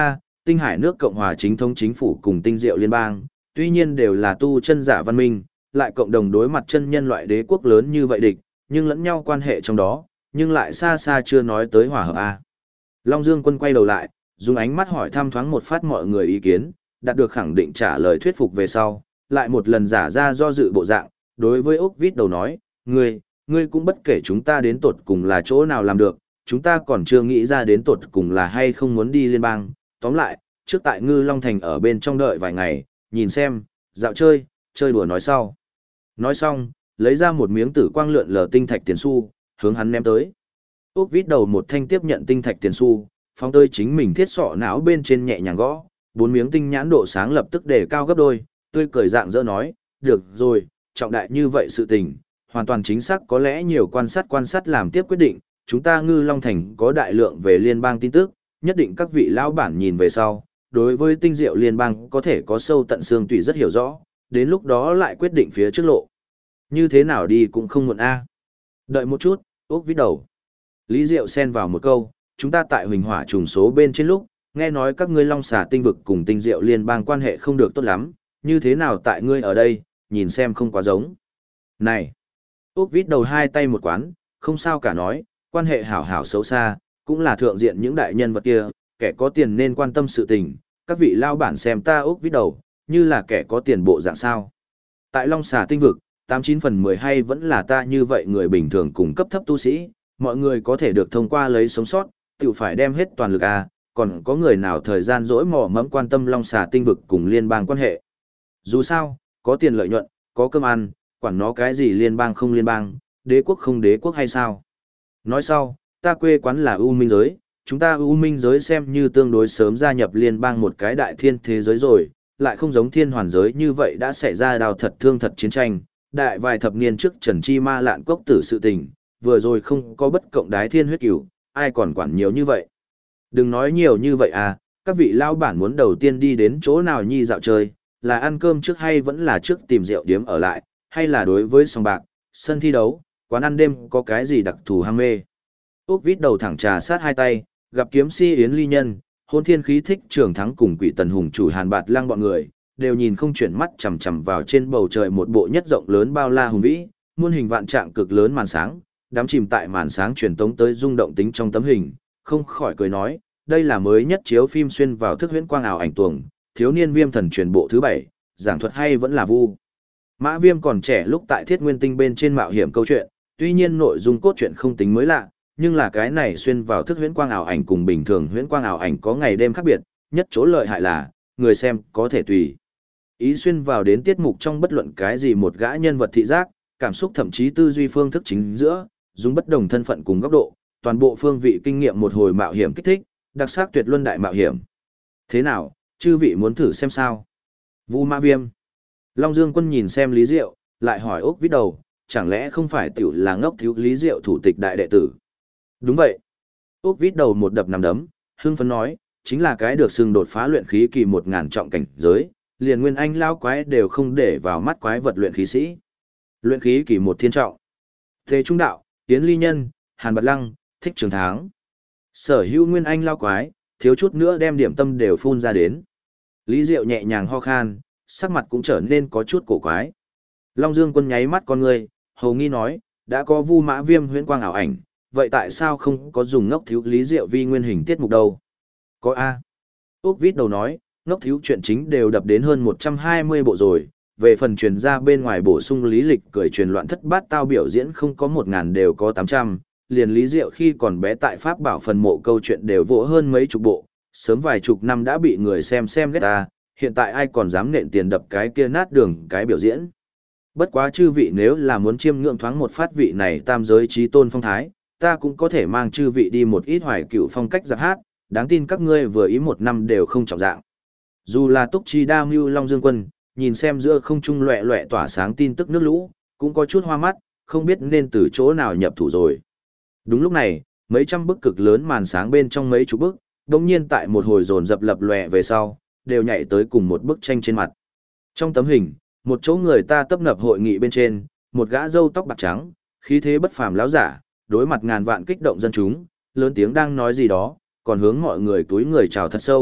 Speaker 1: Tinh Hải nước Cộng hòa chính thống chính phủ cùng Tinh Diệu Liên bang, tuy nhiên đều là tu chân giả văn minh, lại cộng đồng đối mặt chân nhân loại đế quốc lớn như vậy địch, nhưng lẫn nhau quan hệ trong đó, nhưng lại xa xa chưa nói tới hòa hợp a. Long Dương Quân quay đầu lại, dùng ánh mắt hỏi thăm thoáng một phát mọi người ý kiến, đạt được khẳng định trả lời thuyết phục về sau, lại một lần giả ra do dự bộ dạng, đối với Úc Vít đầu nói, ngươi cũng bất kể chúng ta đến tột cùng là chỗ nào làm được, chúng ta còn chưa nghĩ ra đến tột cùng là hay không muốn đi liên bang, tóm lại, trước tại Ngư Long Thành ở bên trong đợi vài ngày, nhìn xem, dạo chơi, chơi đùa nói sau. Nói xong, lấy ra một miếng tử quang lượn lờ tinh thạch tiền xu, hướng hắn ném tới. Úc Vít đầu một thanh tiếp nhận tinh thạch tiền xu, phóng tới chính mình thiết sọ não bên trên nhẹ nhàng gõ, bốn miếng tinh nhãn độ sáng lập tức đề cao gấp đôi, tươi cười dạng dỡ nói, được rồi, trọng đại như vậy sự tình, hoàn toàn chính xác có lẽ nhiều quan sát làm tiếp quyết định, chúng ta Ngư Long Thành có đại lượng về liên bang tin tức, nhất định các vị lão bản nhìn về sau, đối với tinh diệu liên bang có thể có sâu tận xương tủy rất hiểu rõ, đến lúc đó lại quyết định phía trước lộ. Như thế nào đi cũng không muộn a. Đợi một chút, Úc Vít đầu. Lý Diệu xen vào một câu, chúng ta tại huỳnh hỏa trùng số bên trên lúc, nghe nói các ngươi Long Xà tinh vực cùng tinh diệu liên bang quan hệ không được tốt lắm, như thế nào tại ngươi ở đây, nhìn xem không quá giống. Này! Úc Vít đầu hai tay một quán, không sao cả nói, quan hệ hảo hảo xấu xa, cũng là thượng diện những đại nhân vật kia, kẻ có tiền nên quan tâm sự tình, các vị lao bản xem ta Úc Vít đầu, như là kẻ có tiền bộ dạng sao. Tại Long Xà tinh vực, 89 phần 10 hay vẫn là ta như vậy người bình thường cùng cấp thấp tu sĩ, mọi người có thể được thông qua lấy sống sót, tự phải đem hết toàn lực à, còn có người nào thời gian dỗi mò mẫm quan tâm Long Xà tinh vực cùng liên bang quan hệ. Dù sao, có tiền lợi nhuận, có cơm ăn, quản nó cái gì liên bang không liên bang, đế quốc không đế quốc hay sao. Nói sau, ta quê quán là U Minh giới, chúng ta U Minh giới xem như tương đối sớm gia nhập liên bang một cái đại thiên thế giới rồi, lại không giống thiên hoàn giới như vậy đã xảy ra đào thật thương thật chiến tranh, đại vài thập niên trước Trần Chi Ma lạn cốc tử sự tình, vừa rồi không có bất cộng đái thiên huyết cửu, ai còn quản nhiều như vậy. Đừng nói nhiều như vậy à, các vị lao bản muốn đầu tiên đi đến chỗ nào nhi dạo chơi, là ăn cơm trước hay vẫn là trước tìm rượu điếm ở lại, hay là đối với sòng bạc, sân thi đấu, quán ăn đêm có cái gì đặc thù ham mê. Úc Vít đầu thẳng trà sát hai tay, gặp kiếm si Yến Ly Nhân, hôn thiên khí thích trường thắng cùng quỷ tần hùng chủ Hàn Bạt Lang bọn người, đều nhìn không chuyển mắt chằm chằm vào trên bầu trời một bộ nhất rộng lớn bao la hùng vĩ, muôn hình vạn trạng cực lớn màn sáng, đám chìm tại màn sáng truyền tống tới rung động tính trong tấm hình, không khỏi cười nói, đây là mới nhất chiếu phim xuyên vào thức huyễn quang ảo ảnh tuồng, thiếu niên viêm thần truyền bộ thứ 7, giảng thuật hay vẫn là vu. Mã Viêm còn trẻ lúc tại Thiết Nguyên Tinh bên trên mạo hiểm câu chuyện, tuy nhiên nội dung cốt truyện không tính mới lạ, nhưng là cái này xuyên vào thức huyễn quang ảo ảnh cùng bình thường huyễn quang ảo ảnh có ngày đêm khác biệt, nhất chỗ lợi hại là, người xem có thể tùy ý xuyên vào đến tiết mục trong bất luận cái gì một gã nhân vật thị giác, cảm xúc thậm chí tư duy phương thức chính giữa, dùng bất đồng thân phận cùng góc độ, toàn bộ phương vị kinh nghiệm một hồi mạo hiểm kích thích, đặc sắc tuyệt luân đại mạo hiểm. Thế nào, chư vị muốn thử xem sao? Vu Mã Viêm. Long Dương Quân nhìn xem Lý Diệu, lại hỏi Úc Vít đầu, chẳng lẽ không phải tiểu là ngốc thiếu Lý Diệu thủ tịch đại đệ tử? Đúng vậy. Úc Vít đầu một đập nằm đấm, hưng phấn nói, chính là cái được xưng đột phá luyện khí kỳ 1000 trọng cảnh giới, liền nguyên anh lao quái đều không để vào mắt quái vật luyện khí sĩ. Luyện khí kỳ 1 thiên trọng. Thế Trung Đạo, Yến Ly Nhân, Hàn Bạt Lăng, Thích Trường Tháng. Sở hữu nguyên anh lao quái, thiếu chút nữa đem điểm tâm đều phun ra đến. Lý Diệu nhẹ nhàng ho khan, sắc mặt cũng trở nên có chút cổ quái. Long Dương Quân nháy mắt con người, hầu nghi nói, đã có Vu Mã Viêm huyễn quang ảo ảnh, vậy tại sao không có dùng ngốc thiếu Lý Diệu vi nguyên hình tiết mục đâu? Có A. Úc Vít đầu nói, ngốc thiếu chuyện chính đều đập đến hơn 120 bộ rồi, về phần truyền ra bên ngoài bổ sung lý lịch cười truyền loạn thất bát tao biểu diễn không có 1000 đều có 800, liền Lý Diệu khi còn bé tại Pháp Bảo phần mộ câu chuyện đều vỗ hơn mấy chục bộ, sớm vài chục năm đã bị người xem ghét ta, hiện tại ai còn dám nện tiền đập cái kia nát đường cái biểu diễn. Bất quá chư vị nếu là muốn chiêm ngưỡng thoáng một phát vị này tam giới trí tôn phong thái, ta cũng có thể mang chư vị đi một ít hoài cựu phong cách giặc hát, đáng tin các ngươi vừa ý một năm đều không trọng dạng. Dù là Túc Chi Đa Mưu Long Dương Quân, nhìn xem giữa không trung loẹ loẹ tỏa sáng tin tức nước lũ, cũng có chút hoa mắt, không biết nên từ chỗ nào nhập thủ rồi. Đúng lúc này, mấy trăm bức cực lớn màn sáng bên trong mấy chục bức, đồng nhiên tại một hồi dồn dập lập lòe về sau, đều nhảy tới cùng một bức tranh trên mặt. Trong tấm hình, một chỗ người ta tấp nập hội nghị bên trên, một gã râu tóc bạc trắng, khí thế bất phàm láo giả, đối mặt ngàn vạn kích động dân chúng, lớn tiếng đang nói gì đó, còn hướng mọi người túi người chào thật sâu,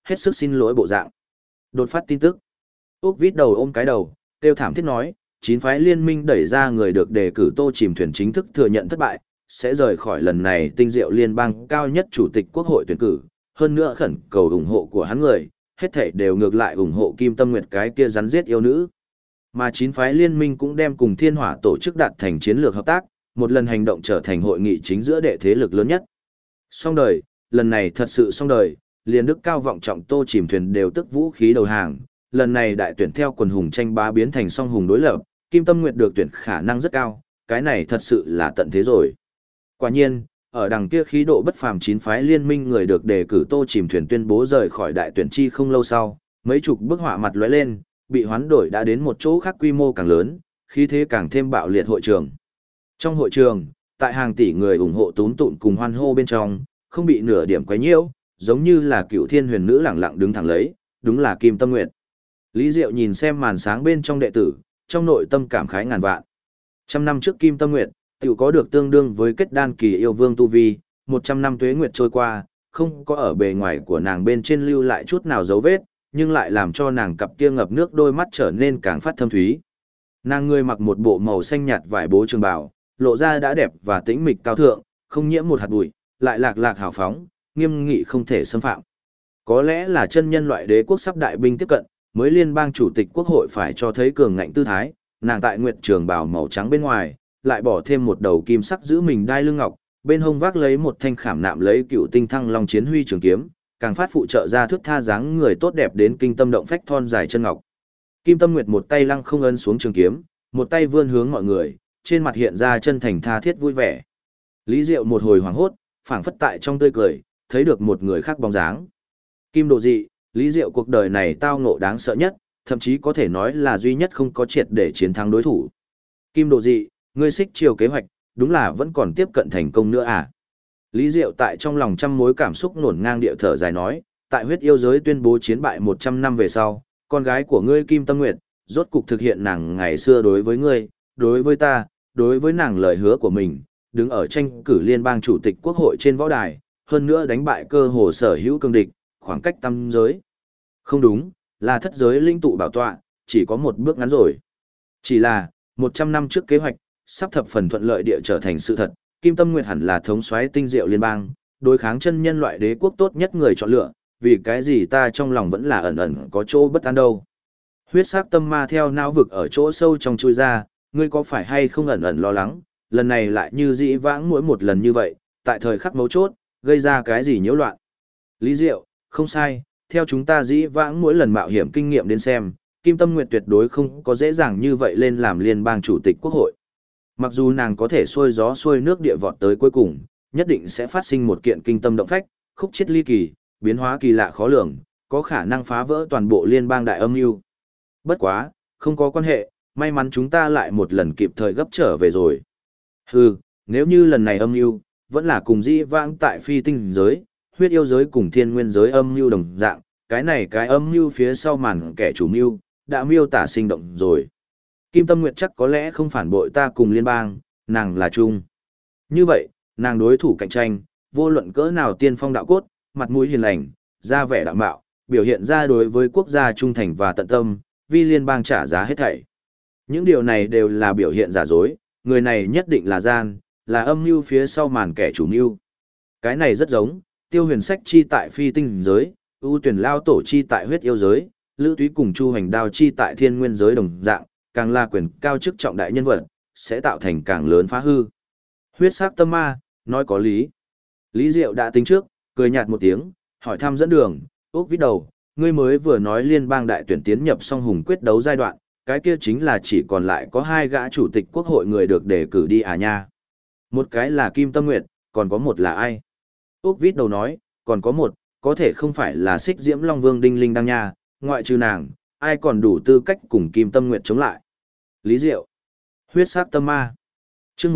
Speaker 1: hết sức xin lỗi bộ dạng. Đột phát tin tức. Úc vít đầu ôm cái đầu, kêu thảm thiết nói, 9 phái liên minh đẩy ra người được đề cử Tô Chìm Thuyền chính thức thừa nhận thất bại, sẽ rời khỏi lần này tinh diệu liên bang cao nhất chủ tịch quốc hội tuyển cử, hơn nữa khẩn cầu ủng hộ của hắn người, hết thảy đều ngược lại ủng hộ Kim Tâm Nguyệt cái kia rắn giết yêu nữ. Mà 9 phái liên minh cũng đem cùng Thiên Hỏa tổ chức đạt thành chiến lược hợp tác, một lần hành động trở thành hội nghị chính giữa đệ thế lực lớn nhất. Xong đời, lần này thật sự xong đời, liền đức cao vọng trọng Tô Chìm Thuyền đều tức vũ khí đầu hàng, lần này đại tuyển theo quần hùng tranh bá biến thành song hùng đối lập, Kim Tâm Nguyệt được tuyển khả năng rất cao, cái này thật sự là tận thế rồi. Quả nhiên, ở đằng kia khí độ bất phàm 9 phái liên minh người được đề cử Tô Chìm Thuyền tuyên bố rời khỏi đại tuyển chi không lâu sau, mấy chục bức họa mặt lóe lên, bị hoán đổi đã đến một chỗ khác quy mô càng lớn, khí thế càng thêm bạo liệt hội trường. Trong hội trường, tại hàng tỷ người ủng hộ túm tụm cùng hoan hô bên trong, không bị nửa điểm quấy nhiễu, giống như là cựu thiên huyền nữ lẳng lặng đứng thẳng lấy, đúng là Kim Tâm Nguyệt. Lý Diệu nhìn xem màn sáng bên trong đệ tử, trong nội tâm cảm khái ngàn vạn. 100 năm trước Kim Tâm Nguyệt, tiểu có được tương đương với kết đan kỳ yêu vương tu vi, 100 năm tuế nguyệt trôi qua, không có ở bề ngoài của nàng bên trên lưu lại chút nào dấu vết, nhưng lại làm cho nàng cặp kia ngập nước đôi mắt trở nên càng phát thâm thúy. Nàng người mặc một bộ màu xanh nhạt vải bố trường bào, lộ ra đã đẹp và tĩnh mịch cao thượng, không nhiễm một hạt bụi, lại lạc lạc hào phóng, nghiêm nghị không thể xâm phạm. Có lẽ là chân nhân loại đế quốc sắp đại binh tiếp cận, mới liên bang chủ tịch quốc hội phải cho thấy cường ngạnh tư thái, nàng tại nguyệt trường bào màu trắng bên ngoài, lại bỏ thêm một đầu kim sắc giữ mình đai lưng ngọc, bên hông vác lấy một thanh khảm nạm lấy cựu tinh thăng long chiến huy trường kiếm, càng phát phụ trợ ra thước tha dáng người tốt đẹp đến kinh tâm động phách thon dài chân ngọc. Kim Tâm Nguyệt một tay lăng không ấn xuống trường kiếm, một tay vươn hướng mọi người, trên mặt hiện ra chân thành tha thiết vui vẻ. Lý Diệu một hồi hoảng hốt, phảng phất tại trong tươi cười, thấy được một người khác bóng dáng. Kim Độ Dị, Lý Diệu cuộc đời này tao ngộ đáng sợ nhất, thậm chí có thể nói là duy nhất không có triệt để chiến thắng đối thủ. Kim Độ Dị, ngươi xích chiều kế hoạch, đúng là vẫn còn tiếp cận thành công nữa à? Lý Diệu tại trong lòng trăm mối cảm xúc nổn ngang địa thở dài nói, tại huyết yêu giới tuyên bố chiến bại 100 năm về sau, con gái của ngươi Kim Tâm Nguyệt, rốt cục thực hiện nàng ngày xưa đối với ngươi, đối với ta, đối với nàng lời hứa của mình, đứng ở tranh cử liên bang chủ tịch quốc hội trên võ đài, hơn nữa đánh bại cơ hồ sở hữu cương địch, khoảng cách tam giới. Không đúng, là thất giới linh tụ bảo tọa, chỉ có một bước ngắn rồi. Chỉ là, 100 năm trước kế hoạch, sắp thập phần thuận lợi địa trở thành sự thật, Kim Tâm Nguyệt hẳn là thống soái tinh diệu liên bang, đối kháng chân nhân loại đế quốc tốt nhất người chọn lựa, vì cái gì ta trong lòng vẫn là ẩn ẩn có chỗ bất an đâu. Huyết sắc tâm ma theo não vực ở chỗ sâu trong chui ra, ngươi có phải hay không ẩn ẩn lo lắng, lần này lại như dĩ vãng mỗi một lần như vậy, tại thời khắc mấu chốt, gây ra cái gì nhiễu loạn. Lý Diệu, không sai, theo chúng ta dĩ vãng mỗi lần mạo hiểm kinh nghiệm đến xem, Kim Tâm Nguyệt tuyệt đối không có dễ dàng như vậy lên làm liên bang chủ tịch quốc hội. Mặc dù nàng có thể xuôi gió xuôi nước địa vọt tới cuối cùng, nhất định sẽ phát sinh một kiện kinh tâm động phách, khúc chiết ly kỳ, biến hóa kỳ lạ khó lường, có khả năng phá vỡ toàn bộ liên bang đại âm mưu. Bất quá, không có quan hệ, may mắn chúng ta lại một lần kịp thời gấp trở về rồi. Hừ, nếu như lần này âm mưu vẫn là cùng dĩ vãng tại phi tinh giới, huyết yêu giới cùng thiên nguyên giới âm mưu đồng dạng, cái âm mưu phía sau màn kẻ chủ mưu đã miêu tả sinh động rồi. Kim Tâm Nguyệt chắc có lẽ không phản bội ta cùng liên bang, nàng là chung. Như vậy, nàng đối thủ cạnh tranh, vô luận cỡ nào tiên phong đạo cốt, mặt mũi hiền lành, ra vẻ đạm bạo, biểu hiện ra đối với quốc gia trung thành và tận tâm, vì liên bang trả giá hết thảy. Những điều này đều là biểu hiện giả dối, người này nhất định là gian, là âm mưu phía sau màn kẻ chủ mưu. Cái này rất giống, Tiêu Huyền Sách chi tại phi tinh giới, ưu tuyển lao tổ chi tại huyết yêu giới, Lữ Túy cùng Chu Hành Đao chi tại thiên nguyên giới đồng dạng, càng là quyền cao chức trọng đại nhân vật, sẽ tạo thành càng lớn phá hư. Huyết sắc tâm ma, nói có lý. Lý Diệu đã tính trước, cười nhạt một tiếng, hỏi thăm dẫn đường, ốc vít đầu, ngươi mới vừa nói liên bang đại tuyển tiến nhập song hùng quyết đấu giai đoạn, cái kia chính là chỉ còn lại có 2 gã chủ tịch quốc hội người được đề cử đi à nha. Một cái là Kim Tâm Nguyệt, còn có một là ai? Ốc vít đầu nói, còn có một, có thể không phải là Xích Diễm Long Vương Đinh Linh Đăng nha, ngoại trừ nàng, ai còn đủ tư cách cùng Kim Tâm Nguyệt chống lại. Lý Diệu. Huyết sắc tâm ma. Chương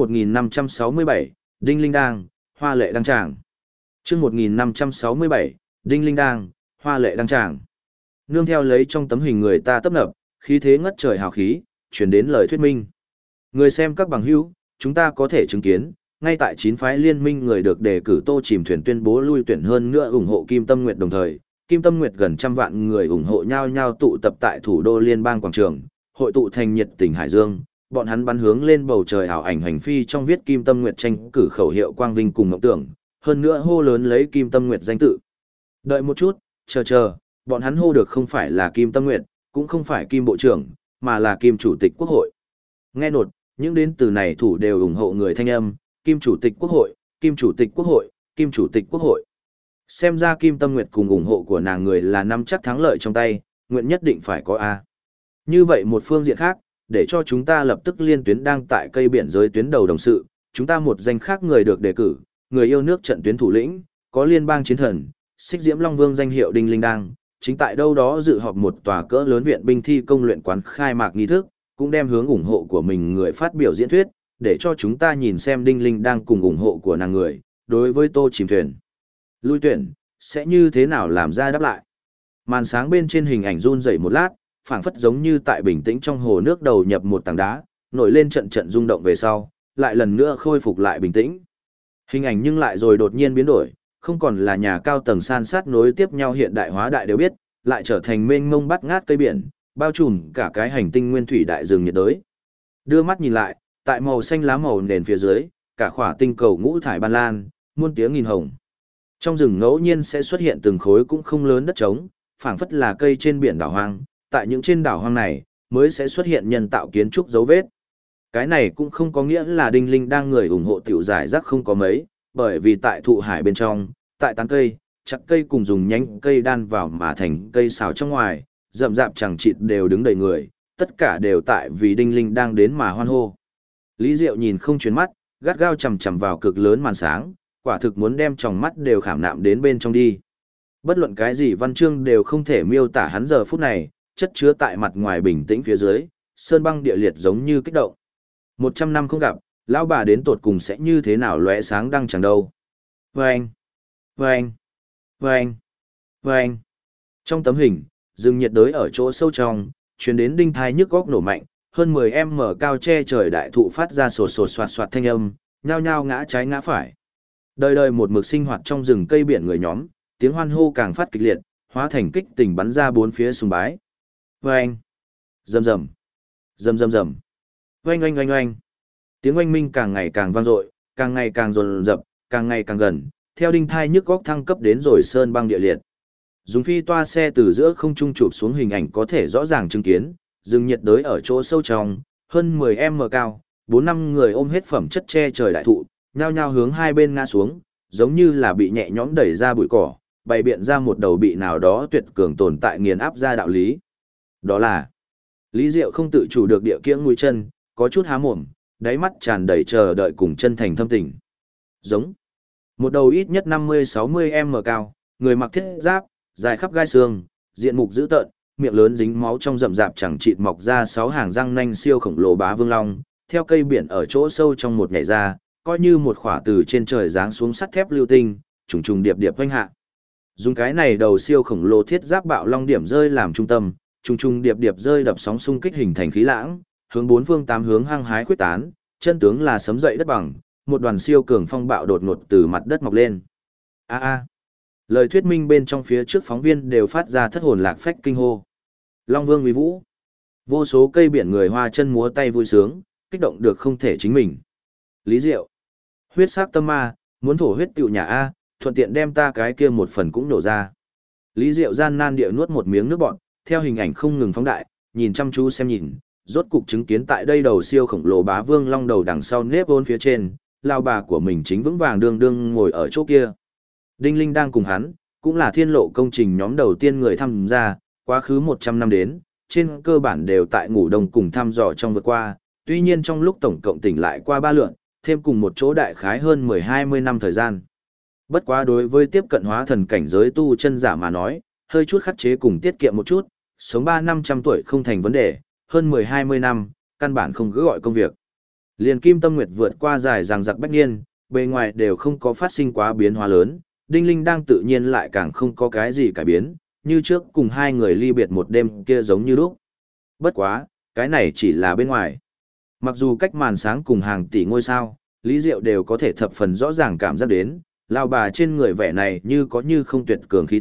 Speaker 1: 1567, Đinh Linh Đang, hoa lệ đăng tràng. Chương 1567, Đinh Linh Đang, hoa lệ đăng tràng. Nương theo lấy trong tấm hình người ta tấp nập, khí thế ngất trời hào khí, chuyển đến lời thuyết minh. Người xem các bằng hữu, chúng ta có thể chứng kiến, ngay tại 9 phái liên minh người được đề cử Tô Chìm Thuyền tuyên bố lui tuyển hơn nữa ủng hộ Kim Tâm Nguyệt đồng thời, Kim Tâm Nguyệt gần trăm vạn người ủng hộ nhau nhau tụ tập tại thủ đô liên bang quảng trường, hội tụ thành nhiệt tình hải dương, bọn hắn bắn hướng lên bầu trời ảo ảnh hành phi trong viết Kim Tâm Nguyệt tranh cử khẩu hiệu quang vinh cùng mộng tưởng, hơn nữa hô lớn lấy Kim Tâm Nguyệt danh tự. Đợi một chút, chờ, bọn hắn hô được không phải là Kim Tâm Nguyệt, cũng không phải Kim Bộ trưởng, mà là Kim Chủ tịch Quốc hội. Nghe nột, những đến từ này thủ đều ủng hộ người thanh âm, Kim Chủ tịch Quốc hội, Kim Chủ tịch Quốc hội, Kim Chủ tịch Quốc hội. Xem ra Kim Tâm Nguyệt cùng ủng hộ của nàng người là nắm chắc thắng lợi trong tay, nguyện nhất định phải có A. Như vậy một phương diện khác, để cho chúng ta lập tức liên tuyến đang tại cây biển giới tuyến đầu đồng sự, chúng ta một danh khác người được đề cử, người yêu nước trận tuyến thủ lĩnh, có liên bang chiến thần, Xích Diễm Long Vương danh hiệu Đinh Linh Đang, chính tại đâu đó dự họp một tòa cỡ lớn viện binh thi công luyện quán khai mạc nghi thức, cũng đem hướng ủng hộ của mình người phát biểu diễn thuyết, để cho chúng ta nhìn xem Đinh Linh đang cùng ủng hộ của nàng người, đối với Tô chìm thuyền lui tuyển, sẽ như thế nào làm ra đáp lại. Màn sáng bên trên hình ảnh run rẩy một lát, phảng phất giống như tại bình tĩnh trong hồ nước đầu nhập một tảng đá, nổi lên trận trận rung động về sau, lại lần nữa khôi phục lại bình tĩnh. Hình ảnh nhưng lại rồi đột nhiên biến đổi, không còn là nhà cao tầng san sát nối tiếp nhau hiện đại hóa đại đều biết, lại trở thành mênh mông bắt ngát cây biển, bao trùm cả cái hành tinh nguyên thủy đại rừng nhiệt đới. Đưa mắt nhìn lại, tại màu xanh lá màu nền phía dưới, cả khỏa tinh cầu ngũ thải ban lan, muôn tiếng nghìn hồng. Trong rừng ngẫu nhiên sẽ xuất hiện từng khối cũng không lớn đất trống, phảng phất là cây trên biển đảo hoang, tại những trên đảo hoang này, mới sẽ xuất hiện nhân tạo kiến trúc dấu vết. Cái này cũng không có nghĩa là Đinh Linh đang người ủng hộ tiểu giải rác không có mấy, bởi vì tại thụ hải bên trong, tại tán cây, chặt cây cùng dùng nhánh cây đan vào mà thành cây xào trong ngoài, rậm rạp chẳng chịt đều đứng đầy người, tất cả đều tại vì Đinh Linh đang đến mà hoan hô. Lý Diệu nhìn không chuyển mắt, gắt gao chằm chằm vào cực lớn màn sáng, quả thực muốn đem tròng mắt đều khảm nạm đến bên trong đi. Bất luận cái gì văn chương đều không thể miêu tả hắn giờ phút này, chất chứa tại mặt ngoài bình tĩnh phía dưới, sơn băng địa liệt giống như kích động. 100 năm không gặp, lão bà đến tột cùng sẽ như thế nào lóe sáng đăng chẳng đâu. Vâng, vâng, vâng, vâng. Trong tấm hình, rừng nhiệt đới ở chỗ sâu trong, truyền đến đinh thai nhức góc nổ mạnh, hơn 10m cao che trời đại thụ phát ra sột sột soạt soạt thanh âm, nhao nhao ngã trái ngã phải. Đời đời một mực sinh hoạt trong rừng cây biển người nhóm, tiếng hoan hô càng phát kịch liệt, hóa thành kích tình bắn ra bốn phía sùng bái. Vâng, rầm rầm, rầm rầm rầm, oanh oanh oanh oanh. Tiếng oanh minh càng ngày càng vang dội, càng ngày càng dồn dập, càng ngày càng gần, theo đinh thai nhức góc thăng cấp đến rồi sơn băng địa liệt. Dùng phi toa xe từ giữa không trung chụp xuống hình ảnh có thể rõ ràng chứng kiến, rừng nhiệt đới ở chỗ sâu trong, hơn 10m cao, 4-5 người ôm hết phẩm chất che trời đại thụ, nhao nhao hướng hai bên ngã xuống, giống như là bị nhẹ nhõm đẩy ra bụi cỏ, bày biện ra một đầu bị nào đó tuyệt cường tồn tại nghiền áp ra đạo lý. Đó là Lý Diệu không tự chủ được địa kiễng mũi chân, có chút há mồm, đáy mắt tràn đầy chờ đợi cùng chân thành thâm tình. Giống một đầu ít nhất 50-60m cao, người mặc thiết giáp, dài khắp gai xương, diện mục dữ tợn, miệng lớn dính máu trong rậm rạp chẳng chịt mọc ra 6 hàng răng nanh siêu khổng lồ bá vương long, theo cây biển ở chỗ sâu trong một nhảy ra, coi như một khỏa từ trên trời giáng xuống sắt thép lưu tinh, trùng trùng điệp điệp vênh hạ. Dùng cái này đầu siêu khổng lồ thiết giáp bạo long điểm rơi làm trung tâm, trùng trùng điệp điệp rơi đập sóng xung kích hình thành khí lãng, hướng bốn phương tám hướng hăng hái khuyết tán, chân tướng là sấm dậy đất bằng, một đoàn siêu cường phong bạo đột ngột từ mặt đất mọc lên. A a. Lời thuyết minh bên trong phía trước phóng viên đều phát ra thất hồn lạc phách kinh hô. Long Vương uy vũ. Vô số cây biển người hoa chân múa tay vui sướng, kích động được không thể chính mình. Lý Diệu. Huyết sắc tâm ma, muốn thổ huyết tiểu nhà A, thuận tiện đem ta cái kia một phần cũng nổ ra. Lý Diệu gian nan địa nuốt một miếng nước bọt, theo hình ảnh không ngừng phóng đại, nhìn chăm chú xem nhìn, rốt cục chứng kiến tại đây đầu siêu khổng lồ bá vương long đầu đằng sau nếp vốn phía trên, lao bà của mình chính vững vàng đương đương ngồi ở chỗ kia. Đinh Linh đang cùng hắn, cũng là thiên lộ công trình nhóm đầu tiên người tham gia, quá khứ 100 năm đến, trên cơ bản đều tại ngủ đông cùng thăm dò trong vượt qua, tuy nhiên trong lúc tổng cộng tỉnh lại qua 3 lượn, thêm cùng một chỗ đại khái hơn 10-20 năm thời gian. Bất quá đối với tiếp cận hóa thần cảnh giới tu chân giả mà nói, hơi chút khắc chế cùng tiết kiệm một chút, sống 3-500 tuổi không thành vấn đề, hơn 10-20 năm, căn bản không cứ gọi công việc. Liền Kim Tâm Nguyệt vượt qua dài dằng dặc bách niên, bề ngoài đều không có phát sinh quá biến hóa lớn, Đinh Linh đang tự nhiên lại càng không có cái gì cải biến, như trước cùng hai người ly biệt một đêm kia giống như lúc. Bất quá, cái này chỉ là bên ngoài. Mặc dù cách màn sáng cùng hàng tỷ ngôi sao, Lý Diệu đều có thể thập phần rõ ràng cảm giác đến, lao bà trên người vẻ này như có như không tuyệt cường khí tức,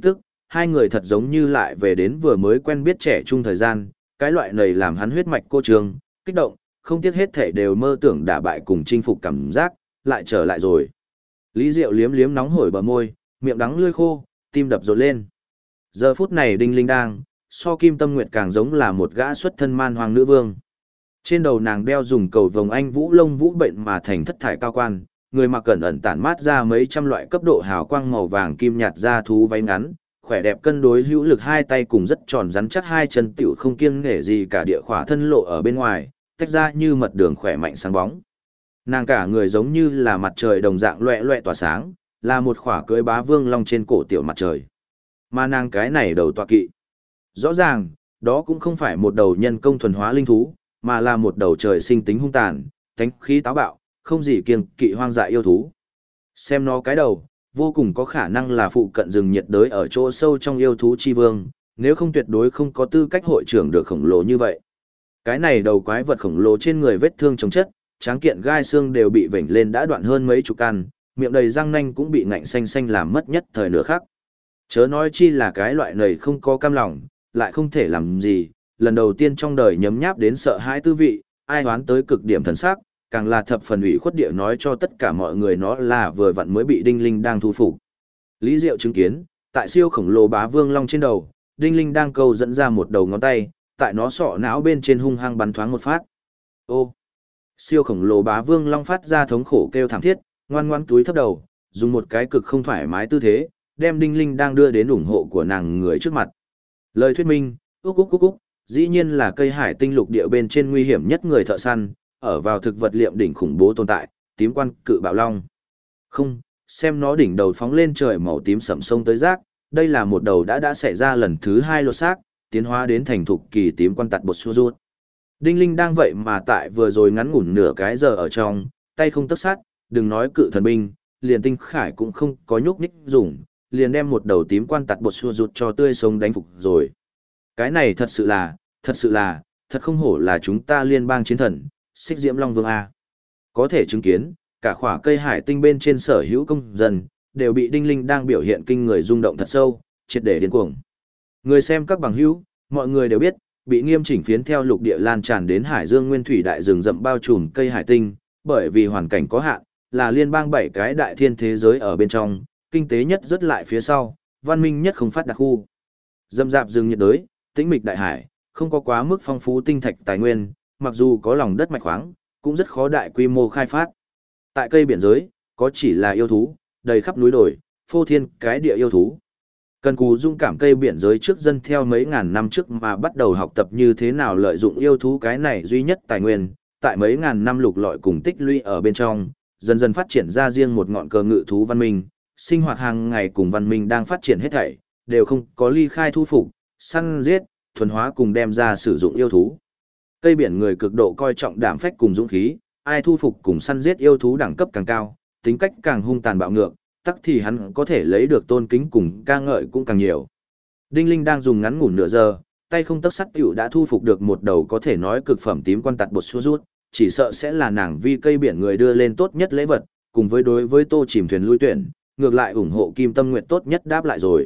Speaker 1: hai người thật giống như lại về đến vừa mới quen biết trẻ trung thời gian, cái loại này làm hắn huyết mạch cô trường, kích động, không tiếc hết thể đều mơ tưởng đả bại cùng chinh phục cảm giác, lại trở lại rồi. Lý Diệu liếm liếm nóng hổi bờ môi, miệng đắng lưỡi khô, tim đập rộn lên. Giờ phút này Đinh Linh đang, so Kim Tâm Nguyệt càng giống là một gã xuất thân man hoàng nữ vương. Trên đầu nàng đeo dùng cầu vồng anh vũ lông vũ bệnh mà thành thất thải cao quan, người mặc cẩn ẩn tản mát ra mấy trăm loại cấp độ hào quang màu vàng kim nhạt da thú váy ngắn, khỏe đẹp cân đối hữu lực hai tay cùng rất tròn rắn chắc hai chân tiểu không kiêng nể gì cả địa khỏa thân lộ ở bên ngoài, tách ra như mật đường khỏe mạnh sáng bóng. Nàng cả người giống như là mặt trời đồng dạng loẹ loẹ tỏa sáng, là một khỏa cưới bá vương long trên cổ tiểu mặt trời. Mà nàng cái này đầu tọa kỵ. Rõ ràng, đó cũng không phải một đầu nhân công thuần hóa linh thú, mà là một đầu trời sinh tính hung tàn, tánh khí táo bạo, không gì kiêng kỵ hoang dại yêu thú. Xem nó cái đầu, vô cùng có khả năng là phụ cận rừng nhiệt đới ở chỗ sâu trong yêu thú chi vương, nếu không tuyệt đối không có tư cách hội trưởng được khổng lồ như vậy. Cái này đầu quái vật khổng lồ trên người vết thương chống chất, tráng kiện gai xương đều bị vểnh lên đã đoạn hơn mấy chục căn, miệng đầy răng nanh cũng bị ngạnh xanh xanh làm mất nhất thời nửa khắc. Chớ nói chi là cái loại này không có cam lòng, lại không thể làm gì, lần đầu tiên trong đời nhấm nháp đến sợ hãi tư vị, ai hoán tới cực điểm thần sắc, càng là thập phần ủy khuất địa nói cho tất cả mọi người nó là vừa vặn mới bị Đinh Linh đang thu phục. Lý Diệu chứng kiến, tại siêu khổng lồ bá vương long trên đầu, Đinh Linh đang câu dẫn ra một đầu ngón tay, tại nó sọ não bên trên hung hăng bắn thoáng một phát. Ô! Siêu khổng lồ bá vương long phát ra thống khổ kêu thảm thiết, ngoan ngoãn túi thấp đầu, dùng một cái cực không thoải mái tư thế, đem Đinh Linh đang đưa đến ủng hộ của nàng người trước mặt. Lời thuyết minh, úc, dĩ nhiên là cây hải tinh lục địa bên trên nguy hiểm nhất người thợ săn, ở vào thực vật liệm đỉnh khủng bố tồn tại, tím quan cự bạo long. Không, xem nó đỉnh đầu phóng lên trời màu tím sẫm sông tới rác, đây là một đầu đã xảy ra lần thứ 2 lột xác, tiến hóa đến thành thục kỳ tím quan tạt bột xua rút. Đinh Linh đang vậy mà tại vừa rồi ngắn ngủn nửa cái giờ ở trong, tay không tấc sát, đừng nói cự thần binh, liền tinh khải cũng không có nhúc nhích dùng, liền đem một đầu tím quan tạt bột xua rút cho tươi sống đánh phục rồi. Cái này thật sự là, thật không hổ là chúng ta liên bang chiến thần, Xích Diễm Long Vương A. Có thể chứng kiến, cả khỏa cây hải tinh bên trên sở hữu công dân, đều bị Đinh Linh đang biểu hiện kinh người rung động thật sâu, triệt để điên cuồng. Người xem các bằng hữu, mọi người đều biết, bị nghiêm chỉnh phiến theo lục địa lan tràn đến hải dương nguyên thủy đại rừng rậm bao trùm cây hải tinh, bởi vì hoàn cảnh có hạn, là liên bang 7 cái đại thiên thế giới ở bên trong, kinh tế nhất rất lại phía sau, văn minh nhất không phát đạt khu. Rậm rạp rừng nhiệt đới, tĩnh mịch đại hải, không có quá mức phong phú tinh thạch tài nguyên, mặc dù có lòng đất mạch khoáng, cũng rất khó đại quy mô khai phát. Tại cây biển giới, có chỉ là yêu thú, đầy khắp núi đồi, phô thiên cái địa yêu thú. Cần cù dung cảm cây biển giới trước dân theo mấy ngàn năm trước mà bắt đầu học tập như thế nào lợi dụng yêu thú cái này duy nhất tài nguyên, tại mấy ngàn năm lục lọi cùng tích lũy ở bên trong, dần dần phát triển ra riêng một ngọn cờ ngự thú văn minh, sinh hoạt hàng ngày cùng văn minh đang phát triển hết thảy, đều không có ly khai thu phục, săn giết, thuần hóa cùng đem ra sử dụng yêu thú. Cây biển người cực độ coi trọng đảm phách cùng dũng khí, ai thu phục cùng săn giết yêu thú đẳng cấp càng cao, tính cách càng hung tàn bạo ngược, tắc thì hắn có thể lấy được tôn kính cùng ca ngợi cũng càng nhiều. Đinh Linh đang dùng ngắn ngủn nửa giờ, tay không tấc sắt tiểu đã thu phục được một đầu có thể nói cực phẩm tím quan tạt bột xua rút, chỉ sợ sẽ là nàng vi cây biển người đưa lên tốt nhất lễ vật, cùng với đối với Tô Chìm Thuyền lui tuyển, ngược lại ủng hộ Kim Tâm Nguyệt tốt nhất đáp lại rồi.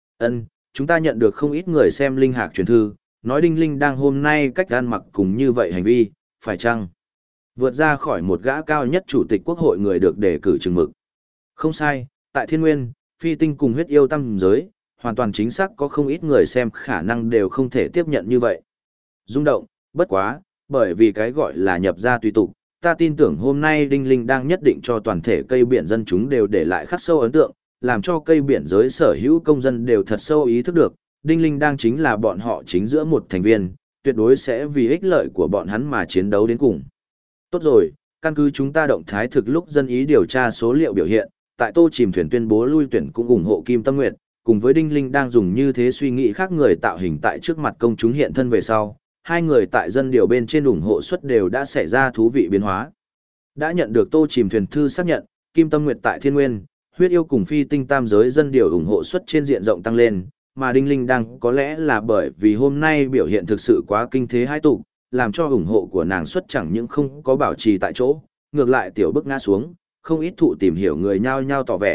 Speaker 1: Chúng ta nhận được không ít người xem linh hạc truyền thư, nói Đinh Linh đang hôm nay cách ăn mặc cùng như vậy hành vi, phải chăng vượt ra khỏi một gã cao nhất chủ tịch quốc hội người được đề cử chừng mực. Không sai, tại Thiên Nguyên, Phi Tinh cùng huyết yêu tam giới, hoàn toàn chính xác có không ít người xem khả năng đều không thể tiếp nhận như vậy. Rung động, bất quá, bởi vì cái gọi là nhập ra tùy tục, ta tin tưởng hôm nay Đinh Linh đang nhất định cho toàn thể cây biển dân chúng đều để lại khắc sâu ấn tượng, làm cho cây biển giới sở hữu công dân đều thật sâu ý thức được, Đinh Linh đang chính là bọn họ chính giữa một thành viên, tuyệt đối sẽ vì ích lợi của bọn hắn mà chiến đấu đến cùng. Tốt rồi, căn cứ chúng ta động thái thực lúc dân ý điều tra số liệu biểu hiện, tại Tô Chìm Thuyền tuyên bố lui tuyển cũng ủng hộ Kim Tâm Nguyệt, cùng với Đinh Linh đang dùng như thế suy nghĩ khác người tạo hình tại trước mặt công chúng hiện thân về sau, hai người tại dân điều bên trên ủng hộ suất đều đã xảy ra thú vị biến hóa. Đã nhận được Tô Chìm Thuyền thư xác nhận, Kim Tâm Nguyệt tại Thiên Nguyên, huyết yêu cùng Phi Tinh tam giới dân điều ủng hộ suất trên diện rộng tăng lên, mà Đinh Linh đang có lẽ là bởi vì hôm nay biểu hiện thực sự quá kinh thế hai tụ, làm cho ủng hộ của nàng suất chẳng những không có bảo trì tại chỗ, ngược lại tiểu bức ngã xuống, không ít thụ tìm hiểu người nhao nhao tỏ vẻ,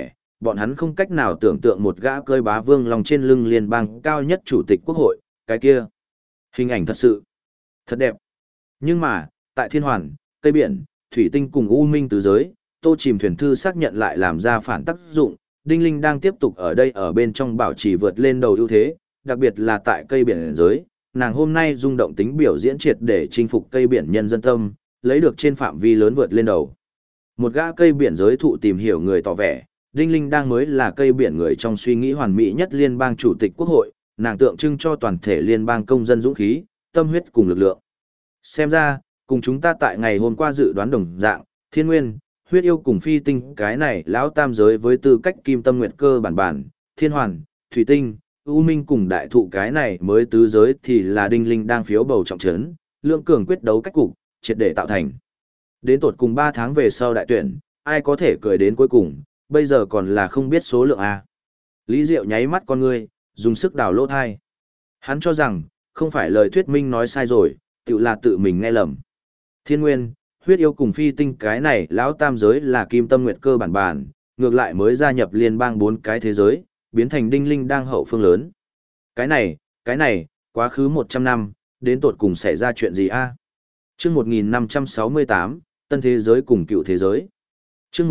Speaker 1: bọn hắn không cách nào tưởng tượng một gã cơi bá vương long trên lưng liên bang cao nhất chủ tịch quốc hội, cái kia. Hình ảnh thật sự, thật đẹp. Nhưng mà, tại thiên hoàn, cây biển, thủy tinh cùng u minh tứ giới, tô chìm thuyền thư xác nhận lại làm ra phản tác dụng, Đinh Linh đang tiếp tục ở đây ở bên trong bảo trì vượt lên đầu ưu thế, đặc biệt là tại cây biển giới, nàng hôm nay rung động tính biểu diễn triệt để chinh phục cây biển nhân dân tâm, lấy được trên phạm vi lớn vượt lên đầu. Một gã cây biển giới thụ tìm hiểu người tỏ vẻ, Đinh Linh đang mới là cây biển người trong suy nghĩ hoàn mỹ nhất liên bang chủ tịch quốc hội, nàng tượng trưng cho toàn thể liên bang công dân dũng khí, tâm huyết cùng lực lượng. Xem ra, cùng chúng ta tại ngày hôm qua dự đoán đồng dạng, thiên nguyên, huyết yêu cùng phi tinh cái này lão tam giới với tư cách kim tâm nguyệt cơ bản, thiên hoàn, thủy tinh, u minh cùng đại thụ cái này mới tứ giới thì là Đinh Linh đang phiếu bầu trọng trấn, lượng cường quyết đấu cách cục, triệt để tạo thành. Đến tột cùng 3 tháng về sau đại tuyển, ai có thể cười đến cuối cùng, bây giờ còn là không biết số lượng A. Lý Diệu nháy mắt con ngươi, dùng sức đào lỗ thai. Hắn cho rằng, không phải lời thuyết minh nói sai rồi, tự là tự mình nghe lầm. Thiên nguyên, huyết yêu cùng phi tinh cái này lão tam giới là kim tâm nguyệt cơ bản, ngược lại mới gia nhập liên bang 4 cái thế giới, biến thành Đinh Linh đang hậu phương lớn. Cái này, quá khứ 100 năm, đến tột cùng xảy ra chuyện gì a? Chương 1568, tân thế giới cùng cựu thế giới. Chương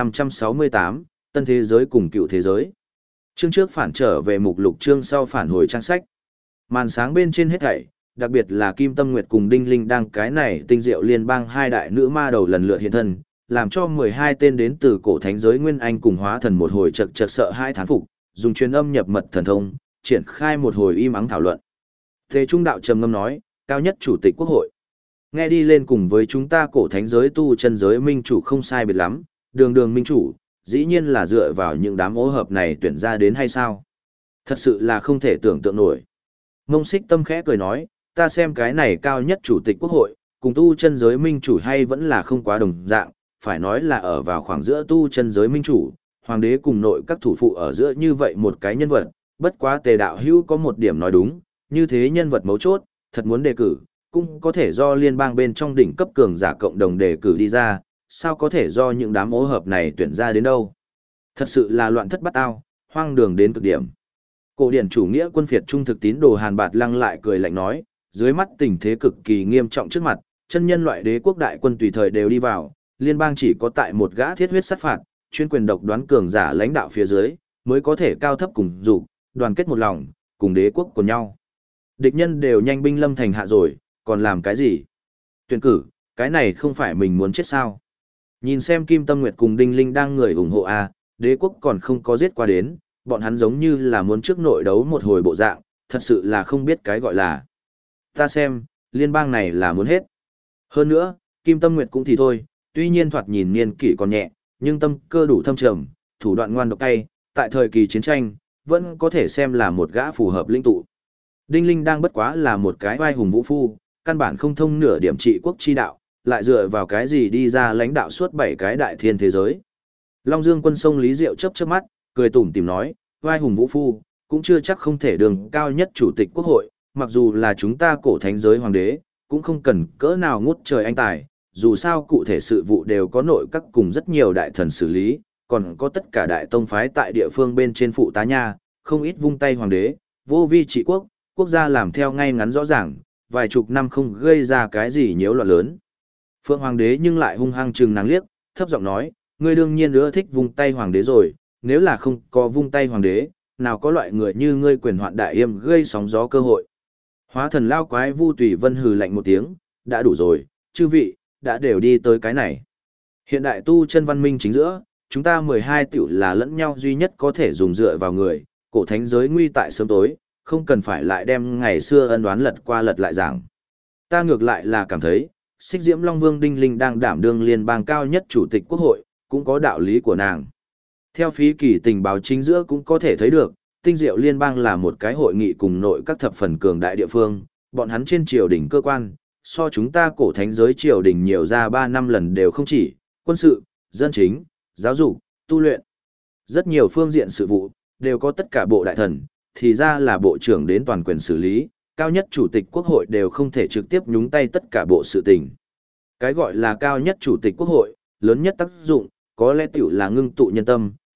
Speaker 1: 1568, tân thế giới cùng cựu thế giới. Chương trước phản trở về mục lục, chương sau phản hồi trang sách. Màn sáng bên trên hết thảy, đặc biệt là Kim Tâm Nguyệt cùng Đinh Linh đang cái này tinh diệu liên bang hai đại nữ ma đầu lần lượt hiện thân, làm cho 12 tên đến từ cổ thánh giới Nguyên Anh cùng hóa thần một hồi chật sợ hai thán phục, dùng truyền âm nhập mật thần thông, triển khai một hồi im ắng thảo luận. Thế Trung đạo trầm ngâm nói, cao nhất chủ tịch quốc hội. Nghe đi lên cùng với chúng ta cổ thánh giới tu chân giới minh chủ không sai biệt lắm, đường minh chủ, dĩ nhiên là dựa vào những đám ô hợp này tuyển ra đến hay sao? Thật sự là không thể tưởng tượng nổi. Ngông Xích Tâm khẽ cười nói, ta xem cái này cao nhất chủ tịch quốc hội, cùng tu chân giới minh chủ hay vẫn là không quá đồng dạng, phải nói là ở vào khoảng giữa tu chân giới minh chủ, hoàng đế cùng nội các thủ phụ ở giữa như vậy một cái nhân vật, bất quá Tề đạo hữu có một điểm nói đúng, như thế nhân vật mấu chốt, thật muốn đề cử, cũng có thể do liên bang bên trong đỉnh cấp cường giả cộng đồng đề cử đi ra, sao có thể do những đám ô hợp này tuyển ra đến đâu. Thật sự là loạn thất bát ao, hoang đường đến cực điểm. Cổ điển chủ nghĩa quân phiệt trung thực tín đồ Hàn Bạt Lăng lại cười lạnh nói, dưới mắt tình thế cực kỳ nghiêm trọng trước mặt, chân nhân loại đế quốc đại quân tùy thời đều đi vào, liên bang chỉ có tại một gã thiết huyết sát phạt, chuyên quyền độc đoán cường giả lãnh đạo phía dưới, mới có thể cao thấp cùng dục, đoàn kết một lòng, cùng đế quốc của nhau. Địch nhân đều nhanh binh lâm thành hạ rồi, còn làm cái gì? Tuyển cử, cái này không phải mình muốn chết sao? Nhìn xem Kim Tâm Nguyệt cùng Đinh Linh đang người ủng hộ đế quốc còn không có giết qua đến, bọn hắn giống như là muốn trước nội đấu một hồi bộ dạng, thật sự là không biết cái gọi là. Ta xem, liên bang này là muốn hết. Hơn nữa, Kim Tâm Nguyệt cũng thì thôi, tuy nhiên thoạt nhìn niên kỷ còn nhẹ, nhưng tâm cơ đủ thâm trầm, thủ đoạn ngoan độc tay, tại thời kỳ chiến tranh, vẫn có thể xem là một gã phù hợp linh tụ. Đinh Linh đang bất quá là một cái vai hùng vũ phu, căn bản không thông nửa điểm trị quốc chi đạo, lại dựa vào cái gì đi ra lãnh đạo suốt 7 cái đại thiên thế giới. Long Dương Quân sông Lý Diệu chớp chớp mắt, cười tủm tỉm nói, vai hùng vũ phu, cũng chưa chắc không thể đường cao nhất chủ tịch quốc hội, mặc dù là chúng ta cổ thánh giới hoàng đế, cũng không cần cỡ nào ngút trời anh tài, dù sao cụ thể sự vụ đều có nội các cùng rất nhiều đại thần xử lý, còn có tất cả đại tông phái tại địa phương bên trên phụ tá nha, không ít vung tay hoàng đế, vô vi trị quốc, quốc gia làm theo ngay ngắn rõ ràng, vài chục năm không gây ra cái gì nhiễu loạn lớn. Phượng hoàng đế nhưng lại hung hăng trừng nàng liếc, thấp giọng nói, ngươi đương nhiên ưa thích vung tay hoàng đế rồi, nếu là không có vung tay hoàng đế, nào có loại người như ngươi quyền hoạn đại yêm gây sóng gió cơ hội. Hóa thần lao quái Vu Tùy Vân hừ lạnh một tiếng, đã đủ rồi, chư vị, đã đều đi tới cái này. Hiện đại tu chân văn minh chính giữa, chúng ta 12 tiểu là lẫn nhau duy nhất có thể dùng dựa vào người, cổ thánh giới nguy tại sớm tối, không cần phải lại đem ngày xưa ân đoán lật qua lật lại giảng. Ta ngược lại là cảm thấy, Xích Diễm Long Vương Đinh Linh đang đảm đương liên bang cao nhất chủ tịch quốc hội, cũng có đạo lý của nàng. Theo phí kỳ tình báo chính giữa cũng có thể thấy được, tinh diệu liên bang là một cái hội nghị cùng nội các thập phần cường đại địa phương, bọn hắn trên triều đình cơ quan, so chúng ta cổ thánh giới triều đình nhiều ra 3 năm lần đều không chỉ, quân sự, dân chính, giáo dục, tu luyện. Rất nhiều phương diện sự vụ, đều có tất cả bộ đại thần, thì ra là bộ trưởng đến toàn quyền xử lý, cao nhất chủ tịch quốc hội đều không thể trực tiếp nhúng tay tất cả bộ sự tình. Cái gọi là cao nhất chủ tịch quốc hội, lớn nhất tác dụng, có lẽ tiểu là ngưng tụ nhân tâm,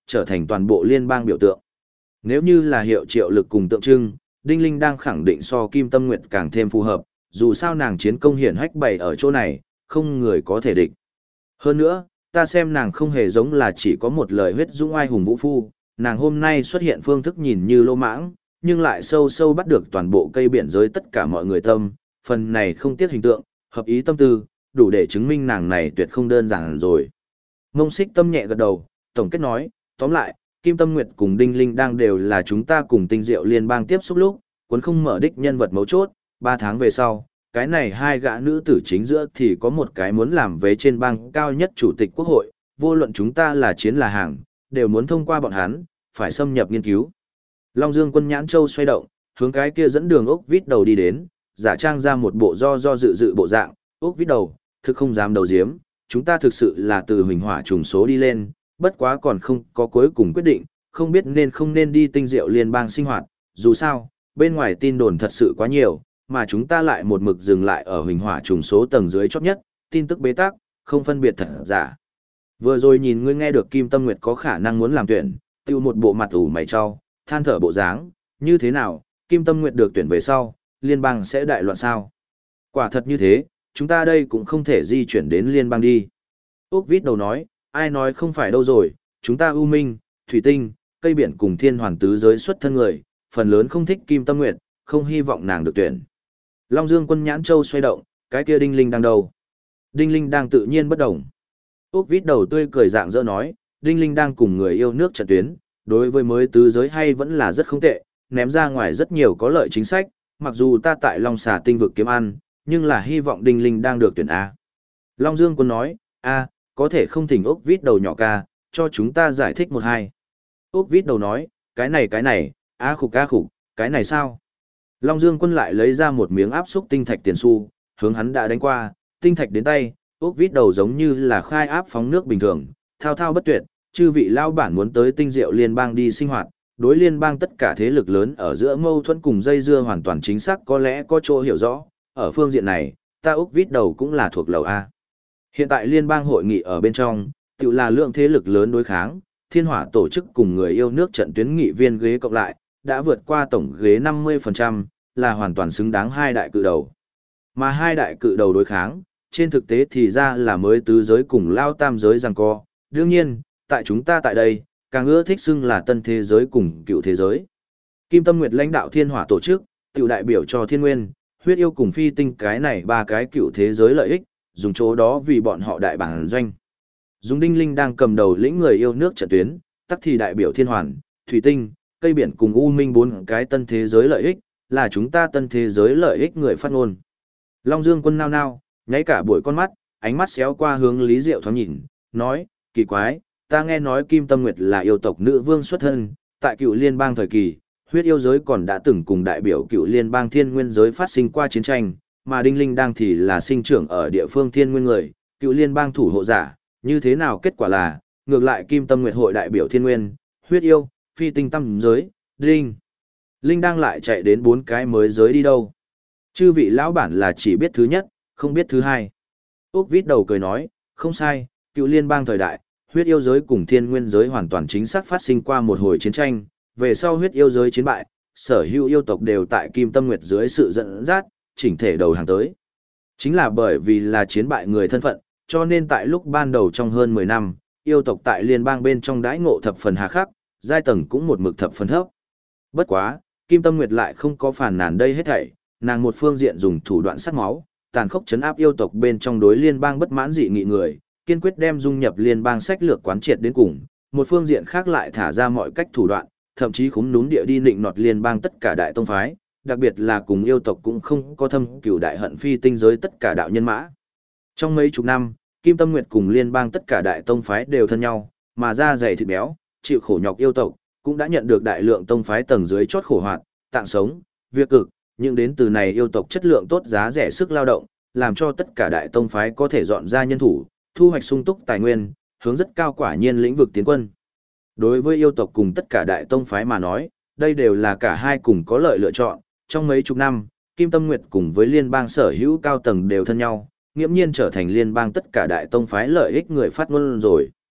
Speaker 1: trở thành toàn bộ liên bang biểu tượng. Nếu như là hiệu triệu lực cùng tượng trưng, Đinh Linh đang khẳng định so Kim Tâm Nguyệt càng thêm phù hợp, dù sao nàng chiến công hiển hách bày ở chỗ này, không người có thể địch. Hơn nữa, ta xem nàng không hề giống là chỉ có một lời huyết dũng ai hùng vũ phu, nàng hôm nay xuất hiện phương thức nhìn như lô mãng, nhưng lại sâu sâu bắt được toàn bộ cây biển giới tất cả mọi người tâm, phần này không tiếc hình tượng, hợp ý tâm tư, đủ để chứng minh nàng này tuyệt không đơn giản rồi. Mông Xích Tâm nhẹ gật đầu, tổng kết nói, tóm lại, Kim Tâm Nguyệt cùng Đinh Linh đang đều là chúng ta cùng Tinh Diệu Liên bang tiếp xúc lúc, cuốn không mở đích nhân vật mấu chốt, 3 tháng về sau, cái này hai gã nữ tử chính giữa thì có một cái muốn làm vế trên bang cao nhất chủ tịch quốc hội, vô luận chúng ta là chiến là hàng, đều muốn thông qua bọn hắn, phải xâm nhập nghiên cứu. Long Dương Quân nhãn châu xoay động, hướng cái kia dẫn đường ốc vít đầu đi đến, giả trang ra một bộ do dự bộ dạng, ốc vít đầu, thực không dám đầu diếm, chúng ta thực sự là từ huỳnh hỏa trùng số đi lên, bất quá còn không có cuối cùng quyết định, không biết nên không nên đi Tinh Diệu Liên bang sinh hoạt, dù sao, bên ngoài tin đồn thật sự quá nhiều, mà chúng ta lại một mực dừng lại ở huỳnh hỏa trùng số tầng dưới chót nhất, tin tức bế tắc, không phân biệt thật giả. Vừa rồi nhìn ngươi nghe được Kim Tâm Nguyệt có khả năng muốn làm tuyển, tiêu một bộ mặt ủ mày cho, than thở bộ dáng, như thế nào, Kim Tâm Nguyệt được tuyển về sau, liên bang sẽ đại loạn sao? Quả thật như thế, chúng ta đây cũng không thể di chuyển đến liên bang đi. Úc Vít đầu nói, ai nói không phải đâu rồi, chúng ta ưu minh, thủy tinh, cây biển cùng thiên hoàn tứ giới xuất thân người, phần lớn không thích Kim Tâm Nguyệt, không hy vọng nàng được tuyển. Long Dương Quân nhãn châu xoay động, cái kia Đinh Linh đang đâu? Đinh Linh đang tự nhiên bất động. Úc Vít đầu tươi cười dạng dỡ nói, Đinh Linh đang cùng người yêu nước trận tuyến, đối với mới tứ giới hay vẫn là rất không tệ, ném ra ngoài rất nhiều có lợi chính sách, mặc dù ta tại Long Xà tinh vực kiếm ăn, nhưng là hy vọng Đinh Linh đang được tuyển A. Long Dương Quân nói, A, có thể không thỉnh Úc Vít đầu nhỏ ca, cho chúng ta giải thích một hai. Úc Vít đầu nói, cái này, A khục, cái này sao? Long Dương Quân lại lấy ra một miếng áp xúc tinh thạch tiền xu, hướng hắn đã đánh qua, tinh thạch đến tay, Úc Vít đầu giống như là khai áp phóng nước bình thường, thao thao bất tuyệt, chư vị lao bản muốn tới Tinh Diệu Liên bang đi sinh hoạt, đối liên bang tất cả thế lực lớn ở giữa mâu thuẫn cùng dây dưa hoàn toàn chính xác có lẽ có chỗ hiểu rõ, ở phương diện này, ta Úc Vít đầu cũng là thuộc lầu A. Hiện tại liên bang hội nghị ở bên trong, tự là lượng thế lực lớn đối kháng, thiên hỏa tổ chức cùng người yêu nước trận tuyến nghị viên ghế cộng lại, đã vượt qua tổng ghế 50%, là hoàn toàn xứng đáng hai đại cự đầu. Mà hai đại cự đầu đối kháng, trên thực tế thì ra là mới tứ giới cùng lao tam giới giằng co. Đương nhiên, tại chúng ta tại đây, càng ưa thích xưng là tân thế giới cùng cựu thế giới. Kim Tâm Nguyệt lãnh đạo thiên hỏa tổ chức, tiểu đại biểu cho thiên nguyên, huyết yêu cùng phi tinh cái này ba cái cựu thế giới lợi ích, dùng chỗ đó vì bọn họ đại bản doanh. Dùng Đinh Linh đang cầm đầu lĩnh người yêu nước trận tuyến, tắc thì đại biểu thiên hoàn, thủy tinh, cây biển cùng u minh bốn cái tân thế giới lợi ích, là chúng ta tân thế giới lợi ích người phát ngôn. Long Dương Quân nao nao, nháy cả buổi con mắt, ánh mắt xéo qua hướng Lý Diệu thoáng nhìn, nói, kỳ quái, ta nghe nói Kim Tâm Nguyệt là yêu tộc nữ vương xuất thân, tại cựu liên bang thời kỳ, huyết yêu giới còn đã từng cùng đại biểu cựu liên bang thiên nguyên giới phát sinh qua chiến tranh, mà Đinh Linh đang thì là sinh trưởng ở địa phương thiên nguyên người, cựu liên bang thủ hộ giả, như thế nào kết quả là, ngược lại Kim Tâm Nguyệt hội đại biểu thiên nguyên, huyết yêu, phi tinh tâm giới, Đinh. Linh đang lại chạy đến 4 cái mới giới đi đâu. Chư vị lão bản là chỉ biết thứ nhất, không biết thứ hai. Úc Vít đầu cười nói, không sai, cựu liên bang thời đại, huyết yêu giới cùng thiên nguyên giới hoàn toàn chính xác phát sinh qua một hồi chiến tranh, về sau huyết yêu giới chiến bại, sở hữu yêu tộc đều tại Kim Tâm Nguyệt dưới sự dẫn dắt, chỉnh thể đầu hàng tới. Chính là bởi vì là chiến bại người thân phận, cho nên tại lúc ban đầu trong hơn 10 năm, yêu tộc tại liên bang bên trong đãi ngộ thập phần hà khắc, giai tầng cũng một mực thập phần thấp. Bất quá, Kim Tâm Nguyệt lại không có phản nàn đây hết thảy, nàng một phương diện dùng thủ đoạn sát máu, tàn khốc chấn áp yêu tộc bên trong đối liên bang bất mãn dị nghị người, kiên quyết đem dung nhập liên bang sách lược quán triệt đến cùng, một phương diện khác lại thả ra mọi cách thủ đoạn, thậm chí khúm núm địa đi nịnh nọt liên bang tất cả đại tông phái, đặc biệt là cùng yêu tộc cũng không có thâm cửu đại hận phi tinh giới tất cả đạo nhân mã. Trong mấy chục năm, Kim Tâm Nguyệt cùng liên bang tất cả đại tông phái đều thân nhau, mà da dày thịt béo, chịu khổ nhọc yêu tộc, cũng đã nhận được đại lượng tông phái tầng dưới chót khổ hoạt, tạng sống, việc cực, nhưng đến từ này yêu tộc chất lượng tốt giá rẻ sức lao động, làm cho tất cả đại tông phái có thể dọn ra nhân thủ, thu hoạch sung túc tài nguyên, hướng rất cao quả nhiên lĩnh vực tiến quân. Đối với yêu tộc cùng tất cả đại tông phái mà nói, đây đều là cả hai cùng có lợi lựa chọn, trong mấy chục năm, Kim Tâm Nguyệt cùng với liên bang sở hữu cao tầng đều thân nhau, nghiễm nhiên trở thành liên bang tất cả đại tông phái lợi ích người phát ngôn rồi.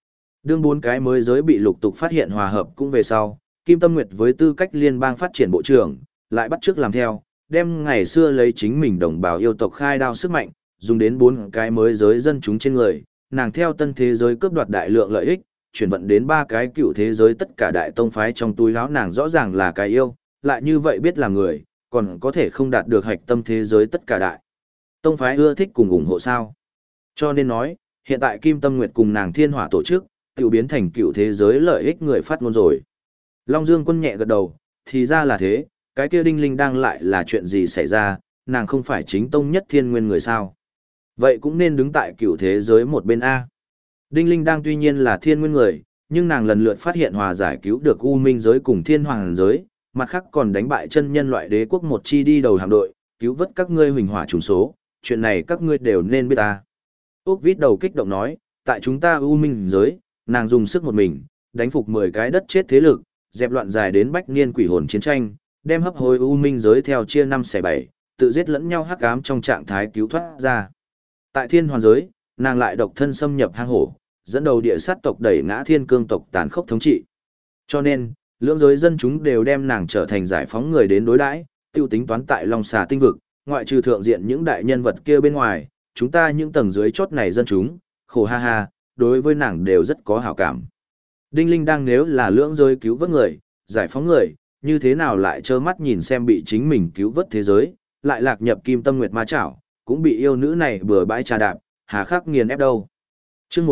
Speaker 1: Đương bốn cái mới giới bị lục tục phát hiện hòa hợp cũng về sau, Kim Tâm Nguyệt với tư cách liên bang phát triển bộ trưởng, lại bắt chước làm theo, đem ngày xưa lấy chính mình đồng bào yêu tộc khai đao sức mạnh, dùng đến bốn cái mới giới dân chúng trên người, nàng theo tân thế giới cướp đoạt đại lượng lợi ích, chuyển vận đến ba cái cựu thế giới tất cả đại tông phái trong túi áo nàng rõ ràng là cái yêu, lại như vậy biết là người, còn có thể không đạt được hạch tâm thế giới tất cả đại. Tông phái ưa thích cùng ủng hộ sao. Cho nên nói, hiện tại Kim Tâm Nguyệt cùng nàng thiên hỏa tổ chức, tiểu biến thành cựu thế giới lợi ích người phát ngôn rồi. Long Dương Quân nhẹ gật đầu, thì ra là thế, cái kia Đinh Linh đang lại là chuyện gì xảy ra, nàng không phải chính tông nhất thiên nguyên người sao. Vậy cũng nên đứng tại cựu thế giới một bên A. Đinh Linh đang tuy nhiên là thiên nguyên người, nhưng nàng lần lượt phát hiện hòa giải cứu được U Minh giới cùng thiên hoàng giới, mặt khác còn đánh bại chân nhân loại đế quốc một chi đi đầu hạm đội, cứu vớt các ngươi huỳnh hỏa trùng số, chuyện này các ngươi đều nên biết ta. Úc Vít đầu kích động nói, tại chúng ta U Minh giới, nàng dùng sức một mình, đánh phục 10 cái đất chết thế lực, dẹp loạn dài đến bách niên quỷ hồn chiến tranh, đem hấp hối U Minh giới theo chia 5 xẻ 7, tự giết lẫn nhau hắc ám trong trạng thái cứu thoát ra. Tại thiên hoàn giới, nàng lại độc thân xâm nhập hang hổ, dẫn đầu địa sát tộc đẩy ngã thiên cương tộc tàn khốc thống trị. Cho nên, lưỡng giới dân chúng đều đem nàng trở thành giải phóng người đến đối đãi, tiêu tính toán tại Long Xà tinh vực, ngoại trừ thượng diện những đại nhân vật kia bên ngoài, chúng ta những tầng dưới chốt này dân chúng, khổ ha ha, đối với nàng đều rất có hảo cảm. Đinh Linh đang nếu là lưỡng giới cứu vớt người, giải phóng người, như thế nào lại trơ mắt nhìn xem bị chính mình cứu vớt thế giới, lại lạc nhập Kim Tâm Nguyệt ma chảo, cũng bị yêu nữ này bừa bãi trà đạp, hà khắc nghiền ép đâu. Chương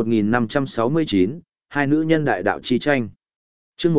Speaker 1: 1569, hai nữ nhân đại đạo chi tranh. Chương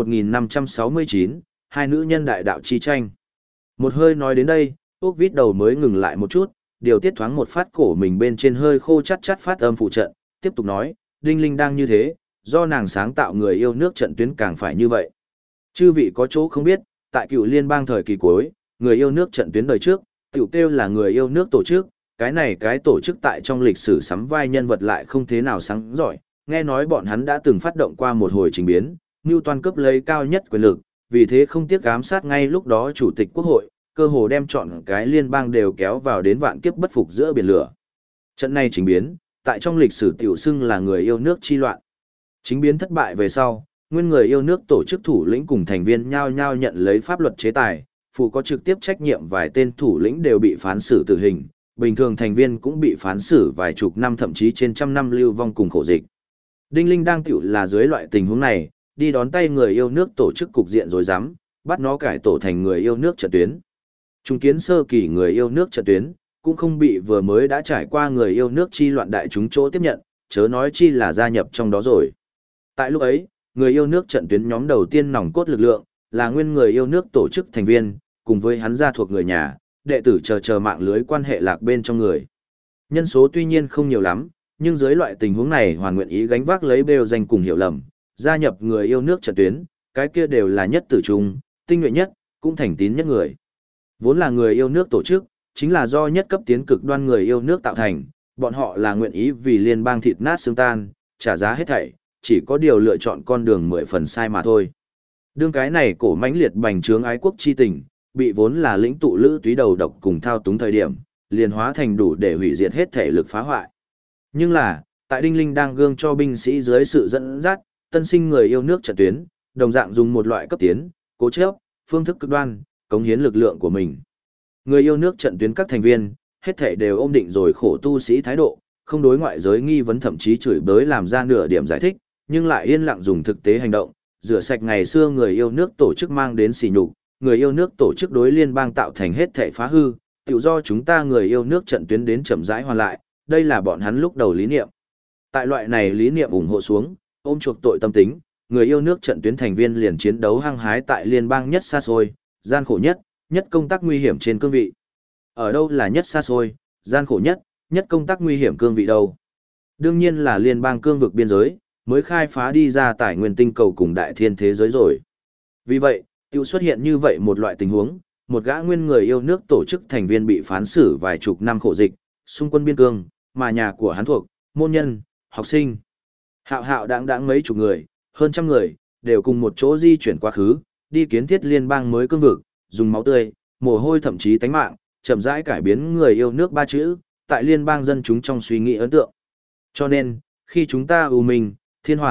Speaker 1: 1569, hai nữ nhân đại đạo chi tranh. Một hơi nói đến đây, Úc Vít đầu mới ngừng lại một chút, điều tiết thoáng một phát cổ mình bên trên hơi khô chắt chắt phát âm phụ trận, tiếp tục nói, Đinh Linh đang như thế, do nàng sáng tạo người yêu nước trận tuyến càng phải như vậy. Chư vị có chỗ không biết, tại cựu liên bang thời kỳ cuối, người yêu nước trận tuyến đời trước, tiểu kêu là người yêu nước tổ chức, cái này cái tổ chức tại trong lịch sử sắm vai nhân vật lại không thế nào sáng giỏi, nghe nói bọn hắn đã từng phát động qua một hồi trình biến, mưu toan cướp lấy cao nhất quyền lực, vì thế không tiếc ám sát ngay lúc đó chủ tịch quốc hội, cơ hồ đem chọn cái liên bang đều kéo vào đến vạn kiếp bất phục giữa biển lửa. Trận này trình biến, tại trong lịch sử tiểu xưng là người yêu nước chi loạn. Chính biến thất bại về sau, nguyên người yêu nước tổ chức thủ lĩnh cùng thành viên nhao nhao nhận lấy pháp luật chế tài, phụ có trực tiếp trách nhiệm vài tên thủ lĩnh đều bị phán xử tử hình, bình thường thành viên cũng bị phán xử vài chục năm thậm chí trên trăm năm lưu vong cùng khổ dịch. Đinh Linh đang tiểu là dưới loại tình huống này, đi đón tay người yêu nước tổ chức cục diện rồi dám, bắt nó cải tổ thành người yêu nước trận tuyến. Trung kiến sơ kỳ người yêu nước trận tuyến, cũng không bị vừa mới đã trải qua người yêu nước chi loạn đại chúng chỗ tiếp nhận, chớ nói chi là gia nhập trong đó rồi. Tại lúc ấy, người yêu nước trận tuyến nhóm đầu tiên nòng cốt lực lượng, là nguyên người yêu nước tổ chức thành viên, cùng với hắn gia thuộc người nhà, đệ tử chờ mạng lưới quan hệ lạc bên trong người. Nhân số tuy nhiên không nhiều lắm, nhưng dưới loại tình huống này hoàn nguyện ý gánh vác lấy bêu danh cùng hiểu lầm, gia nhập người yêu nước trận tuyến, cái kia đều là nhất tử trung, tinh nhuệ nhất, cũng thành tín nhất người. Vốn là người yêu nước tổ chức, chính là do nhất cấp tiến cực đoan người yêu nước tạo thành, bọn họ là nguyện ý vì liên bang thịt nát xương tan, trả giá hết thảy, chỉ có điều lựa chọn con đường 10 phần sai mà thôi. Đương cái này cổ mãnh liệt bành trướng ái quốc chi tình, bị vốn là lĩnh tụ lữ túy đầu độc cùng thao túng thời điểm, liền hóa thành đủ để hủy diệt hết thể lực phá hoại. Nhưng là, tại Đinh Linh đang gương cho binh sĩ dưới sự dẫn dắt, tân sinh người yêu nước trận tuyến, đồng dạng dùng một loại cấp tiến, cố chấp, phương thức cực đoan, cống hiến lực lượng của mình. Người yêu nước trận tuyến các thành viên, hết thể đều ôm định rồi khổ tu sĩ thái độ, không đối ngoại giới nghi vấn thậm chí chửi bới làm ra nửa điểm giải thích, nhưng lại yên lặng dùng thực tế hành động, rửa sạch ngày xưa người yêu nước tổ chức mang đến sỉ nhục, người yêu nước tổ chức đối liên bang tạo thành hết thể phá hư, tự do chúng ta người yêu nước trận tuyến đến chậm rãi hoàn lại, đây là bọn hắn lúc đầu lý niệm. Tại loại này lý niệm ủng hộ xuống, ôm chuộc tội tâm tính, người yêu nước trận tuyến thành viên liền chiến đấu hăng hái tại liên bang nhất xa xôi, gian khổ nhất, nhất công tác nguy hiểm trên cương vị. Ở đâu là nhất xa xôi, gian khổ nhất, nhất công tác nguy hiểm cương vị đâu? Đương nhiên là liên bang cương vực biên giới, mới khai phá đi ra tài nguyên tinh cầu cùng đại thiên thế giới rồi. Vì vậy, tiêu xuất hiện như vậy một loại tình huống, một gã nguyên người yêu nước tổ chức thành viên bị phán xử vài chục năm khổ dịch, xung quân biên cương, mà nhà của hắn thuộc, môn nhân, học sinh. Hạo hạo đáng mấy chục người, hơn trăm người, đều cùng một chỗ di chuyển quá khứ, đi kiến thiết liên bang mới cương vực, dùng máu tươi, mồ hôi thậm chí tánh mạng, chậm rãi cải biến người yêu nước ba chữ, tại liên bang dân chúng trong suy nghĩ ấn tượng. Cho nên, khi chúng ta ưu minh, thiên hoàn,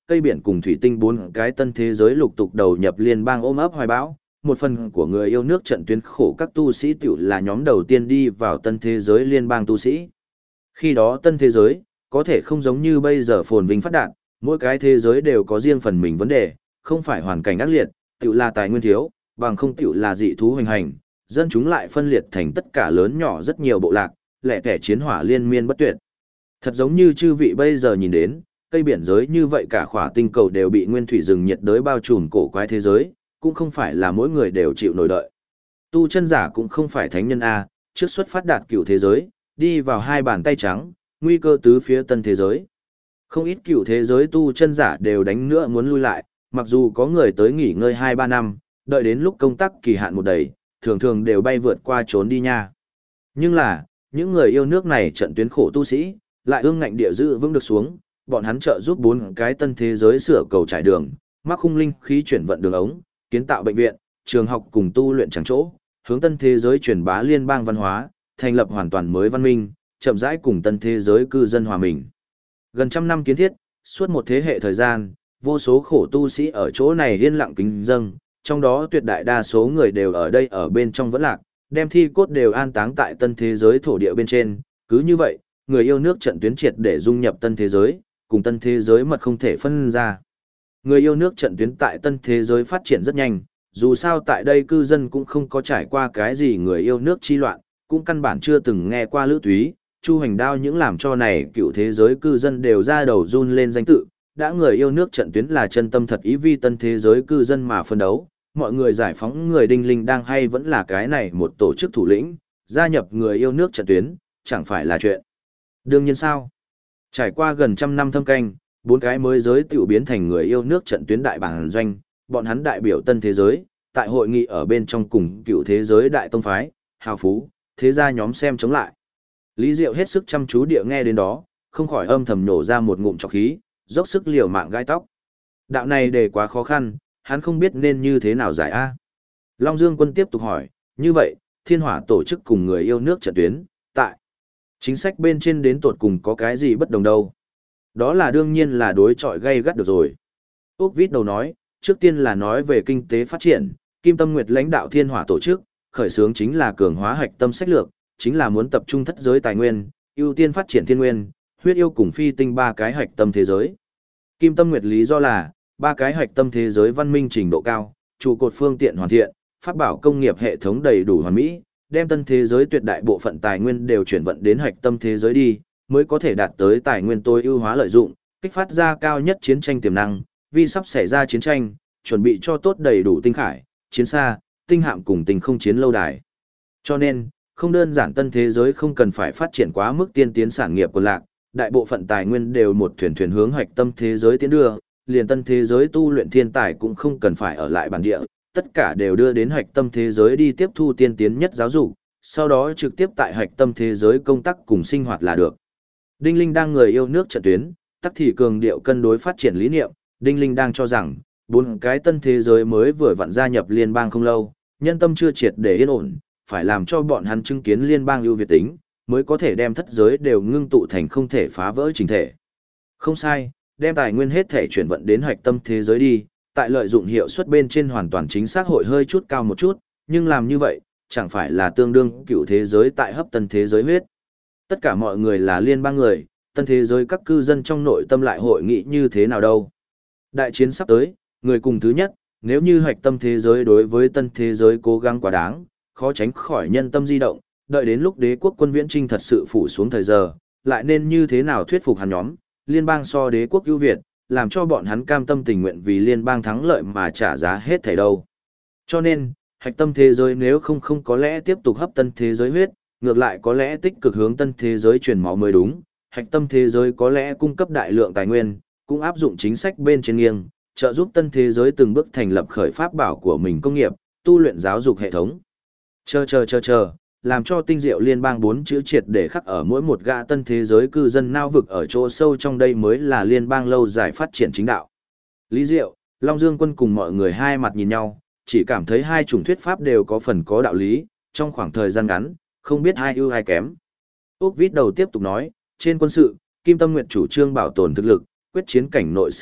Speaker 1: cây biển cùng thủy tinh bốn cái tân thế giới lục tục đầu nhập liên bang ôm ấp hoài bão, một phần của người yêu nước trận tuyến khổ các tu sĩ tiểu là nhóm đầu tiên đi vào tân thế giới liên bang tu sĩ. Khi đó tân thế giới, có thể không giống như bây giờ phồn vinh phát đạt, mỗi cái thế giới đều có riêng phần mình vấn đề, không phải hoàn cảnh ác liệt, tiểu là tài nguyên thiếu, bằng không tiểu là dị thú hoành hành, dân chúng lại phân liệt thành tất cả lớn nhỏ rất nhiều bộ lạc, lẻ tẻ chiến hỏa liên miên bất tuyệt. Thật giống như chư vị bây giờ nhìn đến, cây biển giới như vậy cả khỏa tinh cầu đều bị nguyên thủy rừng nhiệt đới bao trùm cổ quái thế giới, cũng không phải là mỗi người đều chịu nổi đợi. Tu chân giả cũng không phải thánh nhân A, trước xuất phát đạt cựu thế giới, đi vào hai bàn tay trắng, nguy cơ tứ phía tân thế giới. Không ít cựu thế giới tu chân giả đều đánh nữa muốn lui lại, mặc dù có người tới nghỉ ngơi 2-3 năm, đợi đến lúc công tác kỳ hạn một đầy, thường thường đều bay vượt qua trốn đi nha. Nhưng là, những người yêu nước này trận tuyến khổ tu sĩ, lại ương ngạnh địa giữ vững được xuống, bọn hắn trợ giúp 4 cái tân thế giới sửa cầu trải đường, mắc khung linh khí chuyển vận đường ống, kiến tạo bệnh viện, trường học cùng tu luyện chẳng chỗ, hướng tân thế giới truyền bá liên bang văn hóa, thành lập hoàn toàn mới văn minh, chậm rãi cùng tân thế giới cư dân hòa mình. Gần trăm năm kiến thiết, suốt một thế hệ thời gian, vô số khổ tu sĩ ở chỗ này yên lặng kính dâng, trong đó tuyệt đại đa số người đều ở đây ở bên trong vẫn lạc, đem thi cốt đều an táng tại tân thế giới thổ địa bên trên, cứ như vậy, người yêu nước trận tuyến triệt để dung nhập tân thế giới, cùng tân thế giới mật không thể phân ra. Người yêu nước trận tuyến tại tân thế giới phát triển rất nhanh, dù sao tại đây cư dân cũng không có trải qua cái gì người yêu nước chi loạn, cũng căn bản chưa từng nghe qua Lữ Túy, Chu Hành Đao những làm cho này cựu thế giới cư dân đều ra đầu run lên danh tự, đã người yêu nước trận tuyến là chân tâm thật ý vì tân thế giới cư dân mà phân đấu, mọi người giải phóng người đinh linh đang hay vẫn là cái này một tổ chức thủ lĩnh, gia nhập người yêu nước trận tuyến, chẳng phải là chuyện. Đương nhiên sao? Trải qua gần trăm năm thâm canh, 4 cái mới giới tiểu biến thành người yêu nước trận tuyến đại bản doanh, bọn hắn đại biểu tân thế giới, tại hội nghị ở bên trong cùng cựu thế giới đại tông phái, hào phú, thế gia nhóm xem chống lại. Lý Diệu hết sức chăm chú địa nghe đến đó, không khỏi âm thầm nổ ra một ngụm trọc khí, dốc sức liều mạng gai tóc. Đạo này để quá khó khăn, hắn không biết nên như thế nào giải A. Long Dương Quân tiếp tục hỏi, như vậy, thiên hỏa tổ chức cùng người yêu nước trận tuyến, tại chính sách bên trên đến tột cùng có cái gì bất đồng đâu. Đó là đương nhiên là đối chọi gay gắt được rồi. Úc Vít đầu nói, trước tiên là nói về kinh tế phát triển, Kim Tâm Nguyệt lãnh đạo thiên hỏa tổ chức, khởi xướng chính là cường hóa hạch tâm sách lược, chính là muốn tập trung thất giới tài nguyên, ưu tiên phát triển thiên nguyên, huyết yêu cùng phi tinh 3 cái hạch tâm thế giới. Kim Tâm Nguyệt lý do là, 3 cái hạch tâm thế giới văn minh trình độ cao, trụ cột phương tiện hoàn thiện, pháp bảo công nghiệp hệ thống đầy đủ hoàn mỹ, đem tân thế giới tuyệt đại bộ phận tài nguyên đều chuyển vận đến hạch tâm thế giới đi, mới có thể đạt tới tài nguyên tối ưu hóa lợi dụng, kích phát ra cao nhất chiến tranh tiềm năng, vì sắp xảy ra chiến tranh, chuẩn bị cho tốt đầy đủ tinh khải, chiến xa, tinh hạm cùng tinh không chiến lâu đài. Cho nên, không đơn giản tân thế giới không cần phải phát triển quá mức tiên tiến sản nghiệp của lạc, đại bộ phận tài nguyên đều một thuyền thuyền hướng hạch tâm thế giới tiến đưa, liền tân thế giới tu luyện thiên tài cũng không cần phải ở lại bản địa, tất cả đều đưa đến hạch tâm thế giới đi tiếp thu tiên tiến nhất giáo dục, sau đó trực tiếp tại hạch tâm thế giới công tác cùng sinh hoạt là được. Đinh Linh đang người yêu nước trận tuyến, tắc thì cường điệu cân đối phát triển lý niệm, Đinh Linh đang cho rằng, 4 cái tân thế giới mới vừa vặn gia nhập liên bang không lâu, nhân tâm chưa triệt để yên ổn, phải làm cho bọn hắn chứng kiến liên bang ưu việt tính, mới có thể đem thất giới đều ngưng tụ thành không thể phá vỡ trình thể. Không sai, đem tài nguyên hết thể chuyển vận đến hạch tâm thế giới đi, tại lợi dụng hiệu suất bên trên hoàn toàn chính xác hội hơi chút cao một chút, nhưng làm như vậy, chẳng phải là tương đương cựu thế giới tại hấp tân thế giới huyết. Tất cả mọi người là liên bang người, tân thế giới các cư dân trong nội tâm lại hội nghị như thế nào đâu. Đại chiến sắp tới, người cùng thứ nhất, nếu như hạch tâm thế giới đối với tân thế giới cố gắng quá đáng, khó tránh khỏi nhân tâm di động, đợi đến lúc đế quốc quân viễn trinh thật sự phủ xuống thời giờ, lại nên như thế nào thuyết phục hắn nhóm, liên bang so đế quốc ưu việt, làm cho bọn hắn cam tâm tình nguyện vì liên bang thắng lợi mà trả giá hết thảy đâu. Cho nên, hạch tâm thế giới nếu không có lẽ tiếp tục hấp tân thế giới huyết, ngược lại có lẽ tích cực hướng tân thế giới truyền máu mới đúng, hạch tâm thế giới có lẽ cung cấp đại lượng tài nguyên, cũng áp dụng chính sách bên trên nghiêng, trợ giúp tân thế giới từng bước thành lập khởi pháp bảo của mình công nghiệp, tu luyện giáo dục hệ thống. Chờ, làm cho tinh diệu liên bang 4 chữ triệt để khắc ở mỗi một gã tân thế giới cư dân nao vực ở chỗ sâu trong đây mới là liên bang lâu dài phát triển chính đạo. Lý Diệu, Long Dương Quân cùng mọi người hai mặt nhìn nhau, chỉ cảm thấy hai chủng thuyết pháp đều có phần có đạo lý, trong khoảng thời gian ngắn, không biết ai ưu ai kém. Úc Vít đầu tiếp tục nói, trên quân sự, Kim Tâm Nguyệt chủ trương bảo tồn thực lực, quyết chiến cảnh nội sách lược,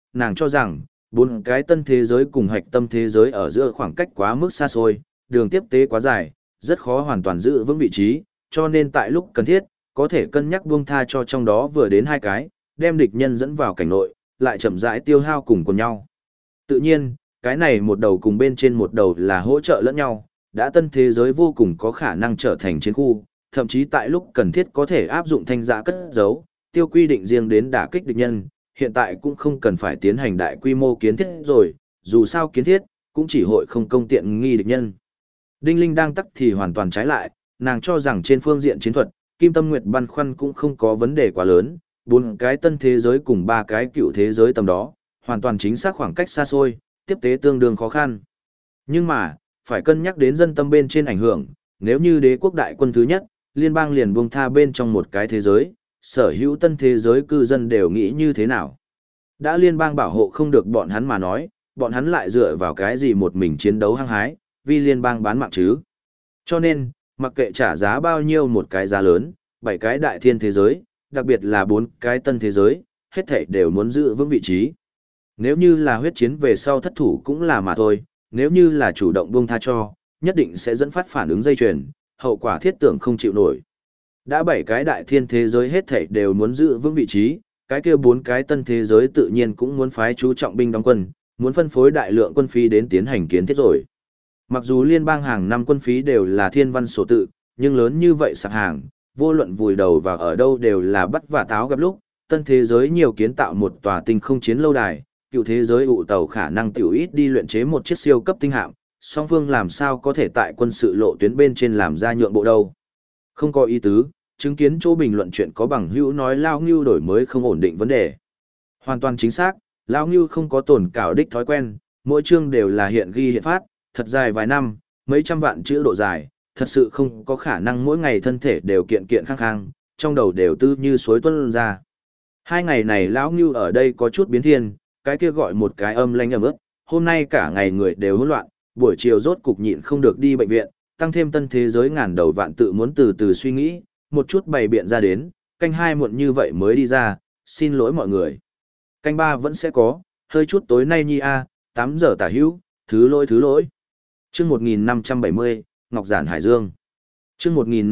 Speaker 1: nàng cho rằng, bốn cái tân thế giới cùng hạch tâm thế giới ở giữa khoảng cách quá mức xa xôi, đường tiếp tế quá dài, rất khó hoàn toàn giữ vững vị trí, cho nên tại lúc cần thiết, có thể cân nhắc buông tha cho trong đó vừa đến hai cái, đem địch nhân dẫn vào cảnh nội, lại chậm rãi tiêu hao cùng nhau. Tự nhiên, cái này một đầu cùng bên trên một đầu là hỗ trợ lẫn nhau, đã tân thế giới vô cùng có khả năng trở thành chiến khu, thậm chí tại lúc cần thiết có thể áp dụng thanh giã cất giấu, tiêu quy định riêng đến đả kích địch nhân, hiện tại cũng không cần phải tiến hành đại quy mô kiến thiết rồi, dù sao kiến thiết, cũng chỉ hội không công tiện nghi địch nhân. Đinh Linh đang tắc thì hoàn toàn trái lại, nàng cho rằng trên phương diện chiến thuật, Kim Tâm Nguyệt băn khoăn cũng không có vấn đề quá lớn, bốn cái tân thế giới cùng ba cái cựu thế giới tầm đó, hoàn toàn chính xác khoảng cách xa xôi, tiếp tế tương đương khó khăn. Nhưng mà, phải cân nhắc đến dân tâm bên trên ảnh hưởng, nếu như đế quốc đại quân thứ nhất, liên bang liền buông tha bên trong một cái thế giới, sở hữu tân thế giới cư dân đều nghĩ như thế nào. Đã liên bang bảo hộ không được bọn hắn mà nói, bọn hắn lại dựa vào cái gì một mình chiến đấu hăng hái, vì liên bang bán mạng chứ. Cho nên, mặc kệ trả giá bao nhiêu một cái giá lớn, 7 cái đại thiên thế giới, đặc biệt là 4 cái tân thế giới, hết thảy đều muốn giữ vững vị trí. Nếu như là huyết chiến về sau thất thủ cũng là mà thôi, nếu như là chủ động buông tha cho, nhất định sẽ dẫn phát phản ứng dây chuyền, hậu quả thiết tưởng không chịu nổi. Đã 7 cái đại thiên thế giới hết thảy đều muốn giữ vững vị trí, cái kia 4 cái tân thế giới tự nhiên cũng muốn phái chú trọng binh đóng quân, muốn phân phối đại lượng quân phí đến tiến hành kiến thiết rồi. Mặc dù liên bang hàng năm quân phí đều là thiên văn số tự, nhưng lớn như vậy sạp hàng, vô luận vùi đầu vào ở đâu đều là bắt và táo gặp lúc, tân thế giới nhiều kiến tạo một tòa tinh không chiến lâu đài, cựu thế giới ụ tàu khả năng tiểu ít đi luyện chế một chiếc siêu cấp tinh hạm, song phương làm sao có thể tại quân sự lộ tuyến bên trên làm ra nhượng bộ đâu. Không có ý tứ, chứng kiến chỗ bình luận chuyện có bằng hữu nói Lao Ngưu đổi mới không ổn định vấn đề. Hoàn toàn chính xác, Lao Ngưu không có tổn cảo đích thói quen, mỗi chương đều là hiện ghi hiện phát, thật dài vài năm, mấy trăm vạn chữ độ dài, thật sự không có khả năng mỗi ngày thân thể đều kiện kiện khang khang, trong đầu đều tư như suối tuôn ra. Hai ngày này lão Ngưu ở đây có chút biến thiên, cái kia gọi một cái âm lanh ẩm ướt, hôm nay cả ngày người đều hỗn loạn, buổi chiều rốt cục nhịn không được đi bệnh viện, tăng thêm tân thế giới ngàn đầu vạn tự muốn từ từ suy nghĩ, một chút bày biện ra đến, canh 2 muộn như vậy mới đi ra, xin lỗi mọi người. Canh 3 vẫn sẽ có, hơi chút tối nay nhi a, 8 giờ tả hữu, thứ lỗi. Chương 1570, Ngọc Giản Hải Dương. Chương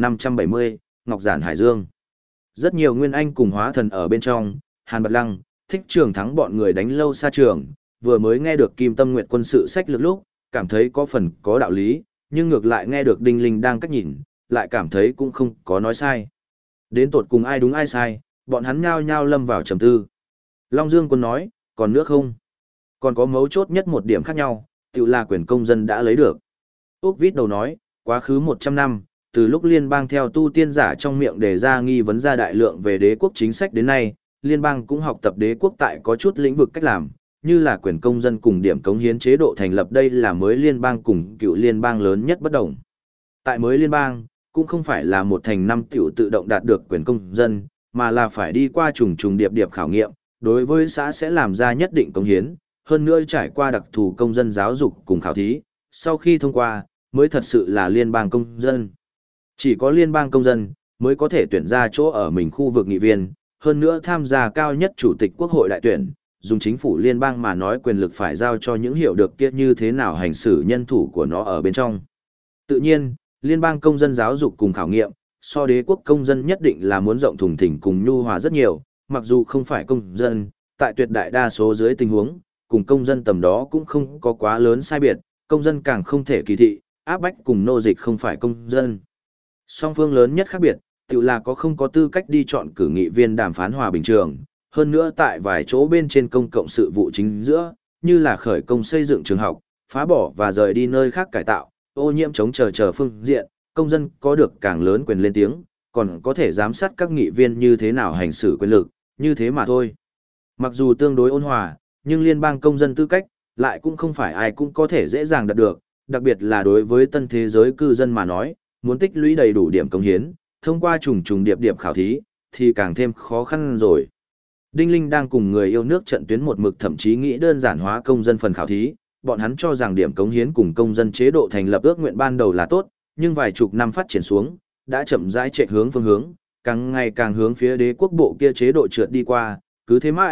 Speaker 1: 1570, Ngọc Giản Hải Dương. Rất nhiều nguyên anh cùng hóa thần ở bên trong, Hàn Bật Lăng, Thích Trường Thắng bọn người đánh lâu xa trường, vừa mới nghe được Kim Tâm Nguyệt quân sự sách lược lúc, cảm thấy có phần có đạo lý, nhưng ngược lại nghe được Đinh Linh đang cách nhìn, lại cảm thấy cũng không có nói sai. Đến tột cùng ai đúng ai sai, bọn hắn nhao nhao lâm vào trầm tư. Long Dương Quân nói, còn nữa không? Còn có mấu chốt nhất một điểm khác nhau, tự là quyền công dân đã lấy được. Úc Vít đầu nói, quá khứ 100 năm, từ lúc liên bang theo tu tiên giả trong miệng đề ra nghi vấn ra đại lượng về đế quốc chính sách đến nay, liên bang cũng học tập đế quốc tại có chút lĩnh vực cách làm, như là quyền công dân cùng điểm cống hiến chế độ thành lập, đây là mới liên bang cùng cựu liên bang lớn nhất bất đồng. Tại mới liên bang, cũng không phải là một thành năm tiểu tự động đạt được quyền công dân, mà là phải đi qua trùng trùng điệp điệp khảo nghiệm, đối với xã sẽ làm ra nhất định cống hiến, hơn nữa trải qua đặc thù công dân giáo dục cùng khảo thí, sau khi thông qua, mới thật sự là liên bang công dân. Chỉ có liên bang công dân, mới có thể tuyển ra chỗ ở mình khu vực nghị viên, hơn nữa tham gia cao nhất chủ tịch quốc hội đại tuyển, dùng chính phủ liên bang mà nói quyền lực phải giao cho những hiểu được kia như thế nào hành xử nhân thủ của nó ở bên trong. Tự nhiên, liên bang công dân giáo dục cùng khảo nghiệm, so đế quốc công dân nhất định là muốn rộng thùng thình cùng nhu hòa rất nhiều, mặc dù không phải công dân, tại tuyệt đại đa số dưới tình huống, cùng công dân tầm đó cũng không có quá lớn sai biệt, công dân càng không thể kỳ thị, áp bách cùng nô dịch không phải công dân. Song phương lớn nhất khác biệt, tự là có không có tư cách đi chọn cử nghị viên đàm phán hòa bình trường, hơn nữa tại vài chỗ bên trên công cộng sự vụ chính giữa, như là khởi công xây dựng trường học, phá bỏ và rời đi nơi khác cải tạo, ô nhiễm chống chờ phương diện, công dân có được càng lớn quyền lên tiếng, còn có thể giám sát các nghị viên như thế nào hành xử quyền lực, như thế mà thôi. Mặc dù tương đối ôn hòa, nhưng liên bang công dân tư cách, lại cũng không phải ai cũng có thể dễ dàng đạt được, đặc biệt là đối với tân thế giới cư dân mà nói, muốn tích lũy đầy đủ điểm công hiến, thông qua trùng trùng điệp điệp khảo thí, thì càng thêm khó khăn rồi. Đinh Linh đang cùng người yêu nước trận tuyến một mực thậm chí nghĩ đơn giản hóa công dân phần khảo thí, bọn hắn cho rằng điểm cống hiến cùng công dân chế độ thành lập ước nguyện ban đầu là tốt, nhưng vài chục năm phát triển xuống, đã chậm rãi chạy hướng phương hướng, càng ngày càng hướng phía đế quốc bộ kia chế độ trượt đi qua, cứ thế mãi,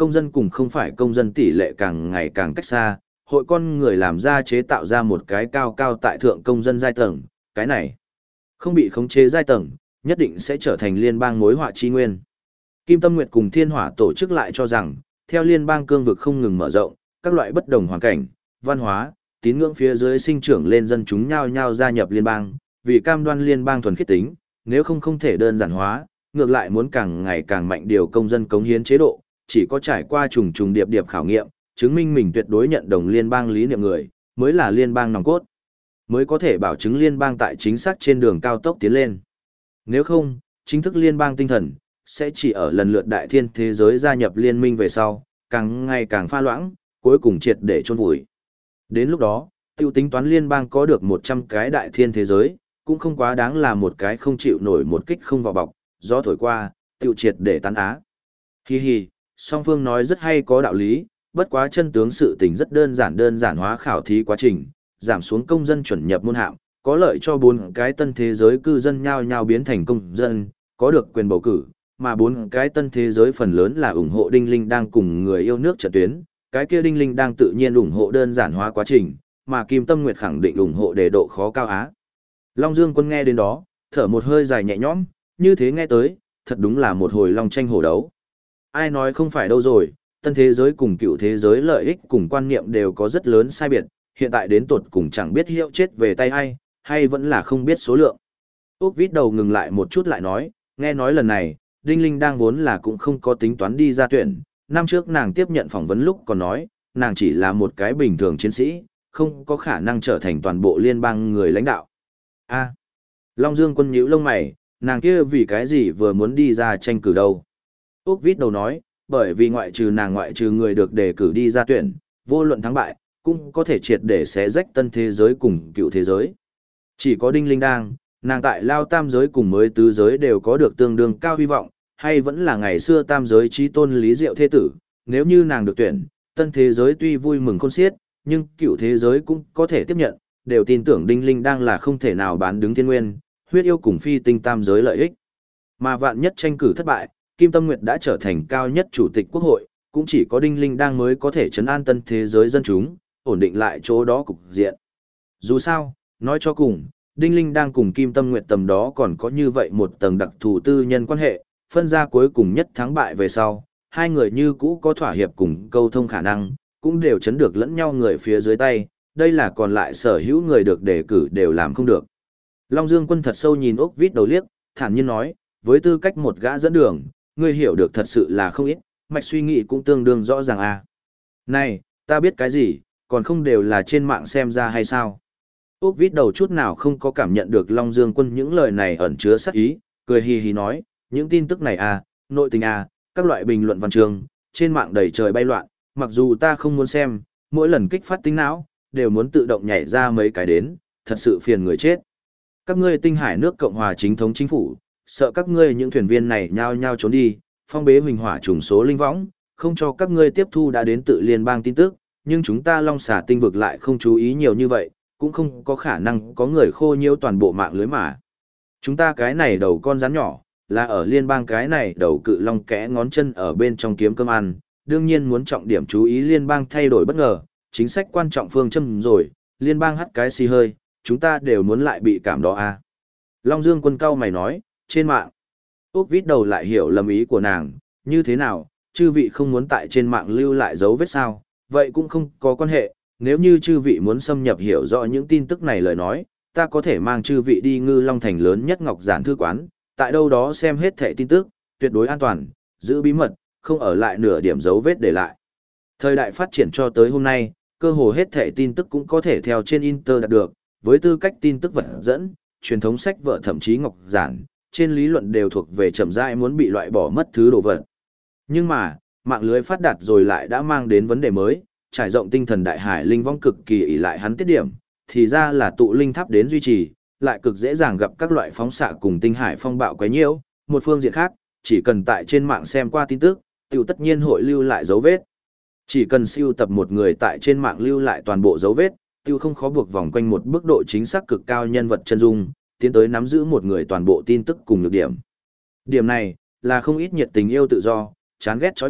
Speaker 1: công dân cùng không phải công dân tỷ lệ càng ngày càng cách xa, hội con người làm ra chế tạo ra một cái cao cao tại thượng công dân giai tầng, cái này không bị khống chế giai tầng, nhất định sẽ trở thành liên bang mối họa chi nguyên. Kim Tâm Nguyệt cùng Thiên Hỏa tổ chức lại cho rằng, theo liên bang cương vực không ngừng mở rộng, các loại bất đồng hoàn cảnh, văn hóa, tín ngưỡng phía dưới sinh trưởng lên dân chúng nhao nhao gia nhập liên bang, vì cam đoan liên bang thuần khiết tính, nếu không thể đơn giản hóa, ngược lại muốn càng ngày càng mạnh điều công dân cống hiến chế độ, chỉ có trải qua trùng trùng điệp điệp khảo nghiệm, chứng minh mình tuyệt đối nhận đồng liên bang lý niệm người, mới là liên bang nòng cốt, mới có thể bảo chứng liên bang tại chính xác trên đường cao tốc tiến lên. Nếu không, chính thức liên bang tinh thần, sẽ chỉ ở lần lượt đại thiên thế giới gia nhập liên minh về sau, càng ngày càng pha loãng, cuối cùng triệt để chôn vùi. Đến lúc đó, tiêu tính toán liên bang có được 100 cái đại thiên thế giới, cũng không quá đáng là một cái không chịu nổi một kích không vào bọc, gió thổi qua, tiêu triệt để tán á. Hi hi, song phương nói rất hay có đạo lý, bất quá chân tướng sự tình rất đơn giản hóa khảo thí quá trình, giảm xuống công dân chuẩn nhập môn hạng, có lợi cho 4 cái tân thế giới cư dân nhao nhao biến thành công dân, có được quyền bầu cử, mà 4 cái tân thế giới phần lớn là ủng hộ Đinh Linh đang cùng người yêu nước trận tuyến, cái kia Đinh Linh đang tự nhiên ủng hộ đơn giản hóa quá trình, mà Kim Tâm Nguyệt khẳng định ủng hộ đề độ khó cao á. Long Dương Quân nghe đến đó, thở một hơi dài nhẹ nhõm, như thế nghe tới, thật đúng là một hồi long tranh hổ đấu. Ai nói không phải đâu rồi, tân thế giới cùng cựu thế giới lợi ích cùng quan niệm đều có rất lớn sai biệt, hiện tại đến tột cùng chẳng biết hiệu chết về tay ai, hay vẫn là không biết số lượng. Úc Vít đầu ngừng lại một chút lại nói, nghe nói lần này, Đinh Linh đang vốn là cũng không có tính toán đi ra tuyển, năm trước nàng tiếp nhận phỏng vấn lúc còn nói, nàng chỉ là một cái bình thường chiến sĩ, không có khả năng trở thành toàn bộ liên bang người lãnh đạo. A. Long Dương Quân nhíu lông mày, nàng kia vì cái gì vừa muốn đi ra tranh cử đâu. Úc Vít đầu nói, bởi vì ngoại trừ người được đề cử đi ra tuyển, vô luận thắng bại, cũng có thể triệt để xé rách tân thế giới cùng cựu thế giới. Chỉ có Đinh Linh đang, nàng tại lao tam giới cùng mới tứ giới đều có được tương đương cao hy vọng, hay vẫn là ngày xưa tam giới trí tôn lý diệu thế tử, nếu như nàng được tuyển, tân thế giới tuy vui mừng khôn xiết, nhưng cựu thế giới cũng có thể tiếp nhận, đều tin tưởng Đinh Linh đang là không thể nào bán đứng thiên nguyên, huyết yêu cùng phi tinh tam giới lợi ích. Mà vạn nhất tranh cử thất bại, Kim Tâm Nguyệt đã trở thành cao nhất chủ tịch quốc hội, cũng chỉ có Đinh Linh đang mới có thể trấn an tân thế giới dân chúng, ổn định lại chỗ đó cục diện. Dù sao, nói cho cùng, Đinh Linh đang cùng Kim Tâm Nguyệt tầm đó còn có như vậy một tầng đặc thù tư nhân quan hệ, phân ra cuối cùng nhất thắng bại về sau, hai người như cũ có thỏa hiệp cùng câu thông khả năng, cũng đều chấn được lẫn nhau người phía dưới tay, đây là còn lại sở hữu người được đề cử đều làm không được. Long Dương Quân thật sâu nhìn Úc Vít đầu liếc, thản nhiên nói, với tư cách một gã dẫn đường, ngươi hiểu được thật sự là không ít, mạch suy nghĩ cũng tương đương rõ ràng à. Này, ta biết cái gì, còn không đều là trên mạng xem ra hay sao? Úc Vít đầu chút nào không có cảm nhận được Long Dương Quân những lời này ẩn chứa sát ý, cười hì hì nói, những tin tức này à, nội tình à, các loại bình luận văn chương, trên mạng đầy trời bay loạn, mặc dù ta không muốn xem, mỗi lần kích phát tính não, đều muốn tự động nhảy ra mấy cái đến, thật sự phiền người chết. Các ngươi tinh hải nước Cộng hòa chính thống chính phủ, sợ các ngươi những thuyền viên này nhao nhao trốn đi, phong bế huỳnh hỏa trùng số linh võng, không cho các ngươi tiếp thu đã đến tự liên bang tin tức, nhưng chúng ta Long Xà tinh vực lại không chú ý nhiều như vậy, cũng không có khả năng có người khô nhiễu toàn bộ mạng lưới mà. Chúng ta cái này đầu con rắn nhỏ, là ở liên bang cái này đầu cự long kẽ ngón chân ở bên trong kiếm cơm ăn, đương nhiên muốn trọng điểm chú ý liên bang thay đổi bất ngờ, chính sách quan trọng phương châm rồi, liên bang hắt cái xì hơi, chúng ta đều muốn lại bị cảm đó à. Long Dương Quân cao mày nói, trên mạng. Úc Vít đầu lại hiểu lầm ý của nàng, như thế nào, chư vị không muốn tại trên mạng lưu lại dấu vết sao, vậy cũng không có quan hệ, nếu như chư vị muốn xâm nhập hiểu rõ những tin tức này lời nói, ta có thể mang chư vị đi Ngư Long Thành lớn nhất Ngọc Giản Thư Quán, tại đâu đó xem hết thẻ tin tức, tuyệt đối an toàn, giữ bí mật, không ở lại nửa điểm dấu vết để lại. Thời đại phát triển cho tới hôm nay, cơ hồ hết thẻ tin tức cũng có thể theo trên Inter đạt được, với tư cách tin tức vật dẫn, truyền thống sách vở thậm chí Ngọc Giản, trên lý luận đều thuộc về chậm rãi muốn bị loại bỏ mất thứ đồ vật. Nhưng mà, mạng lưới phát đạt rồi lại đã mang đến vấn đề mới, trải rộng tinh thần đại hải linh vong cực kỳ ỷ lại hắn tiết điểm, thì ra là tụ linh tháp đến duy trì, lại cực dễ dàng gặp các loại phóng xạ cùng tinh hải phong bạo quấy nhiễu. Một phương diện khác, chỉ cần tại trên mạng xem qua tin tức, tiểu tất nhiên hội lưu lại dấu vết. Chỉ cần siêu tập một người tại trên mạng lưu lại toàn bộ dấu vết, tiêu không khó buộc vòng quanh một mức độ chính xác cực cao nhân vật chân dung, tiến tới nắm giữ một người toàn bộ tin tức cùng nhược điểm. Điểm này, là không ít nhiệt tình yêu tự do, chán ghét trói buộc,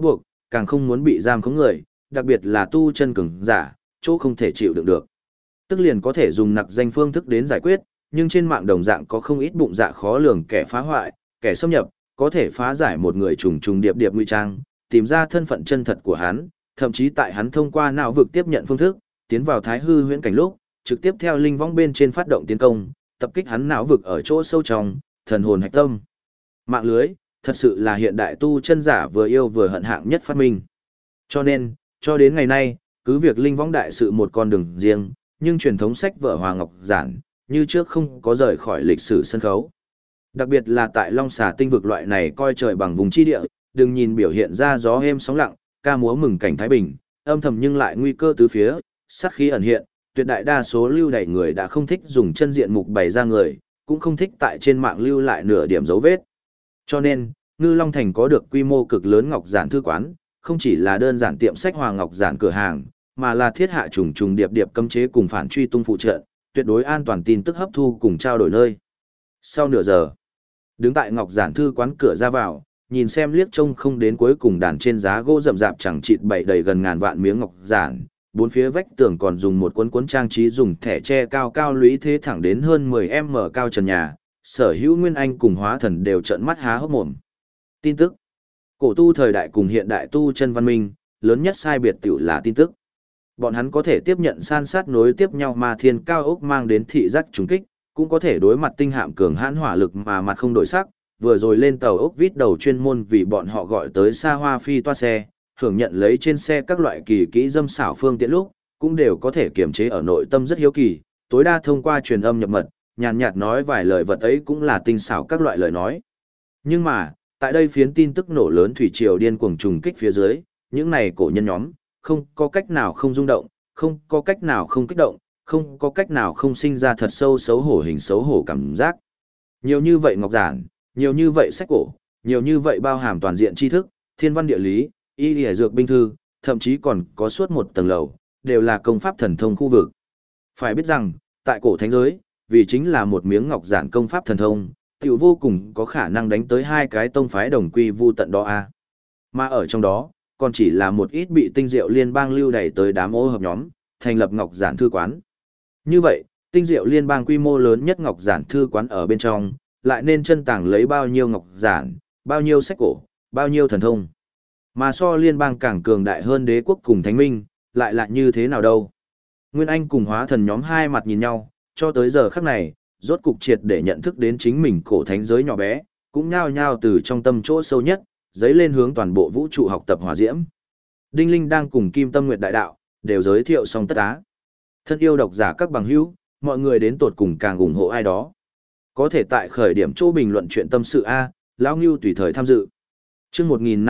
Speaker 1: càng không muốn bị giam khống người, đặc biệt là tu chân cường giả, chỗ không thể chịu đựng được. Tức liền có thể dùng nặc danh phương thức đến giải quyết, nhưng trên mạng đồng dạng có không ít bụng dạ khó lường kẻ phá hoại, kẻ xâm nhập, có thể phá giải một người trùng trùng điệp điệp nguy trang, tìm ra thân phận chân thật của hắn, thậm chí tại hắn thông qua não vực tiếp nhận phương thức, tiến vào thái hư huyễn cảnh lúc, trực tiếp theo linh vong bên trên phát động tiến công, tập kích hắn não vực ở chỗ sâu trong, thần hồn hạch tâm. Mạng lưới, thật sự là hiện đại tu chân giả vừa yêu vừa hận hạng nhất phát minh. Cho nên, cho đến ngày nay, cứ việc linh vong đại sự một con đường riêng, nhưng truyền thống sách vở Hoàng Ngọc Giản, như trước không có rời khỏi lịch sử sân khấu. Đặc biệt là tại Long Xà tinh vực loại này coi trời bằng vùng chi địa, đừng nhìn biểu hiện ra gió êm sóng lặng, ca múa mừng cảnh thái bình, âm thầm nhưng lại nguy cơ tứ phía, sát khí ẩn hiện, tuyệt đại đa số lưu đày người đã không thích dùng chân diện mục bày ra người, cũng không thích tại trên mạng lưu lại nửa điểm dấu vết. Cho nên, Ngư Long Thành có được quy mô cực lớn Ngọc Giản thư quán, không chỉ là đơn giản tiệm sách Hoàng Ngọc Giản cửa hàng, mà là thiết hạ trùng trùng điệp điệp cấm chế cùng phản truy tung phụ trợ, tuyệt đối an toàn tin tức hấp thu cùng trao đổi nơi. Sau nửa giờ, đứng tại Ngọc Giản thư quán cửa ra vào, nhìn xem liếc trông không đến cuối cùng đàn trên giá gỗ rậm rạp chẳng chịt bày đầy gần ngàn vạn miếng ngọc giản, bốn phía vách tường còn dùng một cuốn trang trí dùng thẻ tre cao cao lũy thế thẳng đến hơn 10m cao trần nhà, Sở Hữu Nguyên Anh cùng Hóa Thần đều trợn mắt há hốc mồm. Tin tức. Cổ tu thời đại cùng hiện đại tu chân văn minh, lớn nhất sai biệt tiểu là tin tức. Bọn hắn có thể tiếp nhận san sát nối tiếp nhau mà thiên cao ốc mang đến thị giác trùng kích, cũng có thể đối mặt tinh hạm cường hãn hỏa lực mà mặt không đổi sắc, vừa rồi lên tàu ốc vít đầu chuyên môn vì bọn họ gọi tới xa hoa phi toa xe, hưởng nhận lấy trên xe các loại kỳ kỹ dâm xảo phương tiện lúc, cũng đều có thể kiềm chế ở nội tâm rất hiếu kỳ, tối đa thông qua truyền âm nhập mật, nhàn nhạt nói vài lời vật ấy cũng là tinh xảo các loại lời nói. Nhưng mà, tại đây phiến tin tức nổ lớn thủy triều điên cuồng trùng kích phía dưới, những này cổ nhân nhóm, không có cách nào không rung động, không có cách nào không kích động, không có cách nào không sinh ra thật sâu xấu hổ hình xấu hổ cảm giác. Nhiều như vậy ngọc giản, nhiều như vậy sách cổ, nhiều như vậy bao hàm toàn diện tri thức, thiên văn địa lý, y lìa dược binh thư, thậm chí còn có suốt một tầng lầu, đều là công pháp thần thông khu vực. Phải biết rằng, tại cổ thánh giới, vì chính là một miếng ngọc giản công pháp thần thông, tiểu vô cùng có khả năng đánh tới hai cái tông phái đồng quy vu tận đó a. Mà ở trong đó, còn chỉ là một ít bị tinh diệu liên bang lưu đẩy tới đám ô hợp nhóm, thành lập ngọc giản thư quán. Như vậy, tinh diệu liên bang quy mô lớn nhất ngọc giản thư quán ở bên trong, lại nên chân tàng lấy bao nhiêu ngọc giản, bao nhiêu sách cổ, bao nhiêu thần thông. Mà so liên bang càng cường đại hơn đế quốc cùng thánh minh, lại là như thế nào đâu. Nguyên Anh cùng Hóa Thần nhóm hai mặt nhìn nhau, cho tới giờ khắc này, rốt cục triệt để nhận thức đến chính mình cổ thánh giới nhỏ bé, cũng nhao nhao từ trong tâm chỗ sâu nhất, dấy lên hướng toàn bộ vũ trụ học tập hỏa diễm. Đinh Linh đang cùng Kim Tâm Nguyệt đại đạo, đều giới thiệu xong tất á. Thân yêu độc giả các bằng hữu, mọi người đến tột cùng càng ủng hộ ai đó. Có thể tại khởi điểm chỗ bình luận chuyện tâm sự A, Lão Ngưu tùy thời tham dự. Chương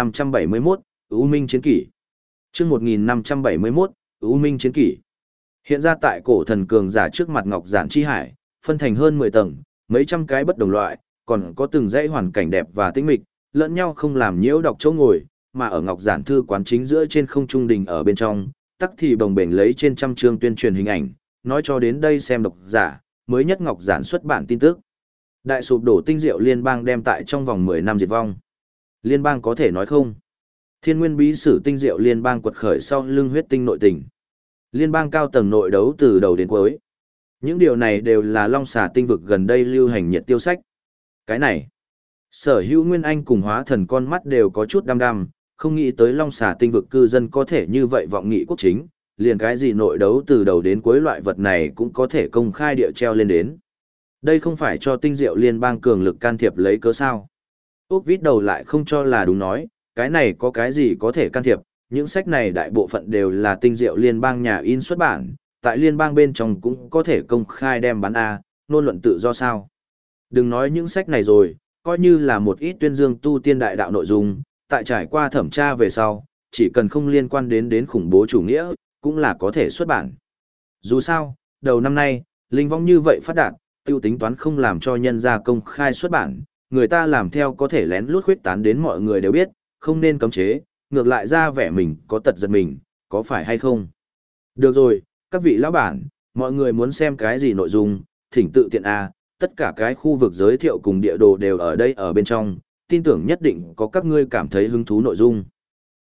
Speaker 1: 1571, U Minh Chiến Kỷ. Chương 1571, U Minh Chiến Kỷ. Hiện ra tại cổ thần cường giả trước mặt ngọc giản chi hải, phân thành hơn 10 tầng, mấy trăm cái bất đồng loại, còn có từng dãy hoàn cảnh đẹp và tĩnh mịch, lẫn nhau không làm nhiễu đọc chỗ ngồi, mà ở ngọc giản thư quán chính giữa trên không trung đình ở bên trong, tắc thì bồng bềnh lấy trên trăm chương tuyên truyền hình ảnh, nói cho đến đây xem độc giả, mới nhất ngọc giản xuất bản tin tức. Đại sụp đổ tinh diệu liên bang đem tại trong vòng 10 năm diệt vong. Liên bang có thể nói không? Thiên nguyên bí sử tinh diệu liên bang quật khởi sau lưng huyết tinh nội tình. Liên bang cao tầng nội đấu từ đầu đến cuối. Những điều này đều là Long Xà tinh vực gần đây lưu hành nhiệt tiêu sách. Cái này, Sở Hữu Nguyên Anh cùng Hóa Thần con mắt đều có chút đăm đăm, không nghĩ tới Long Xà tinh vực cư dân có thể như vậy vọng nghị quốc chính, liền cái gì nội đấu từ đầu đến cuối loại vật này cũng có thể công khai địa treo lên đến. Đây không phải cho tinh diệu liên bang cường lực can thiệp lấy cớ sao. Úc vít đầu lại không cho là đúng nói, cái này có cái gì có thể can thiệp, những sách này đại bộ phận đều là tinh diệu liên bang nhà in xuất bản, tại liên bang bên trong cũng có thể công khai đem bán A, ngôn luận tự do sao. Đừng nói những sách này rồi, coi như là một ít tuyên dương tu tiên đại đạo nội dung, tại trải qua thẩm tra về sau, chỉ cần không liên quan đến khủng bố chủ nghĩa, cũng là có thể xuất bản. Dù sao, đầu năm nay, linh vong như vậy phát đạt, tiêu tính toán không làm cho nhân gia công khai xuất bản, người ta làm theo có thể lén lút khuyết tán đến mọi người đều biết, không nên cấm chế, ngược lại ra vẻ mình có tật giật mình, có phải hay không? Được rồi, các vị lão bản, mọi người muốn xem cái gì nội dung, thỉnh tự tiện A, tất cả cái khu vực giới thiệu cùng địa đồ đều ở đây ở bên trong, tin tưởng nhất định có các ngươi cảm thấy hứng thú nội dung.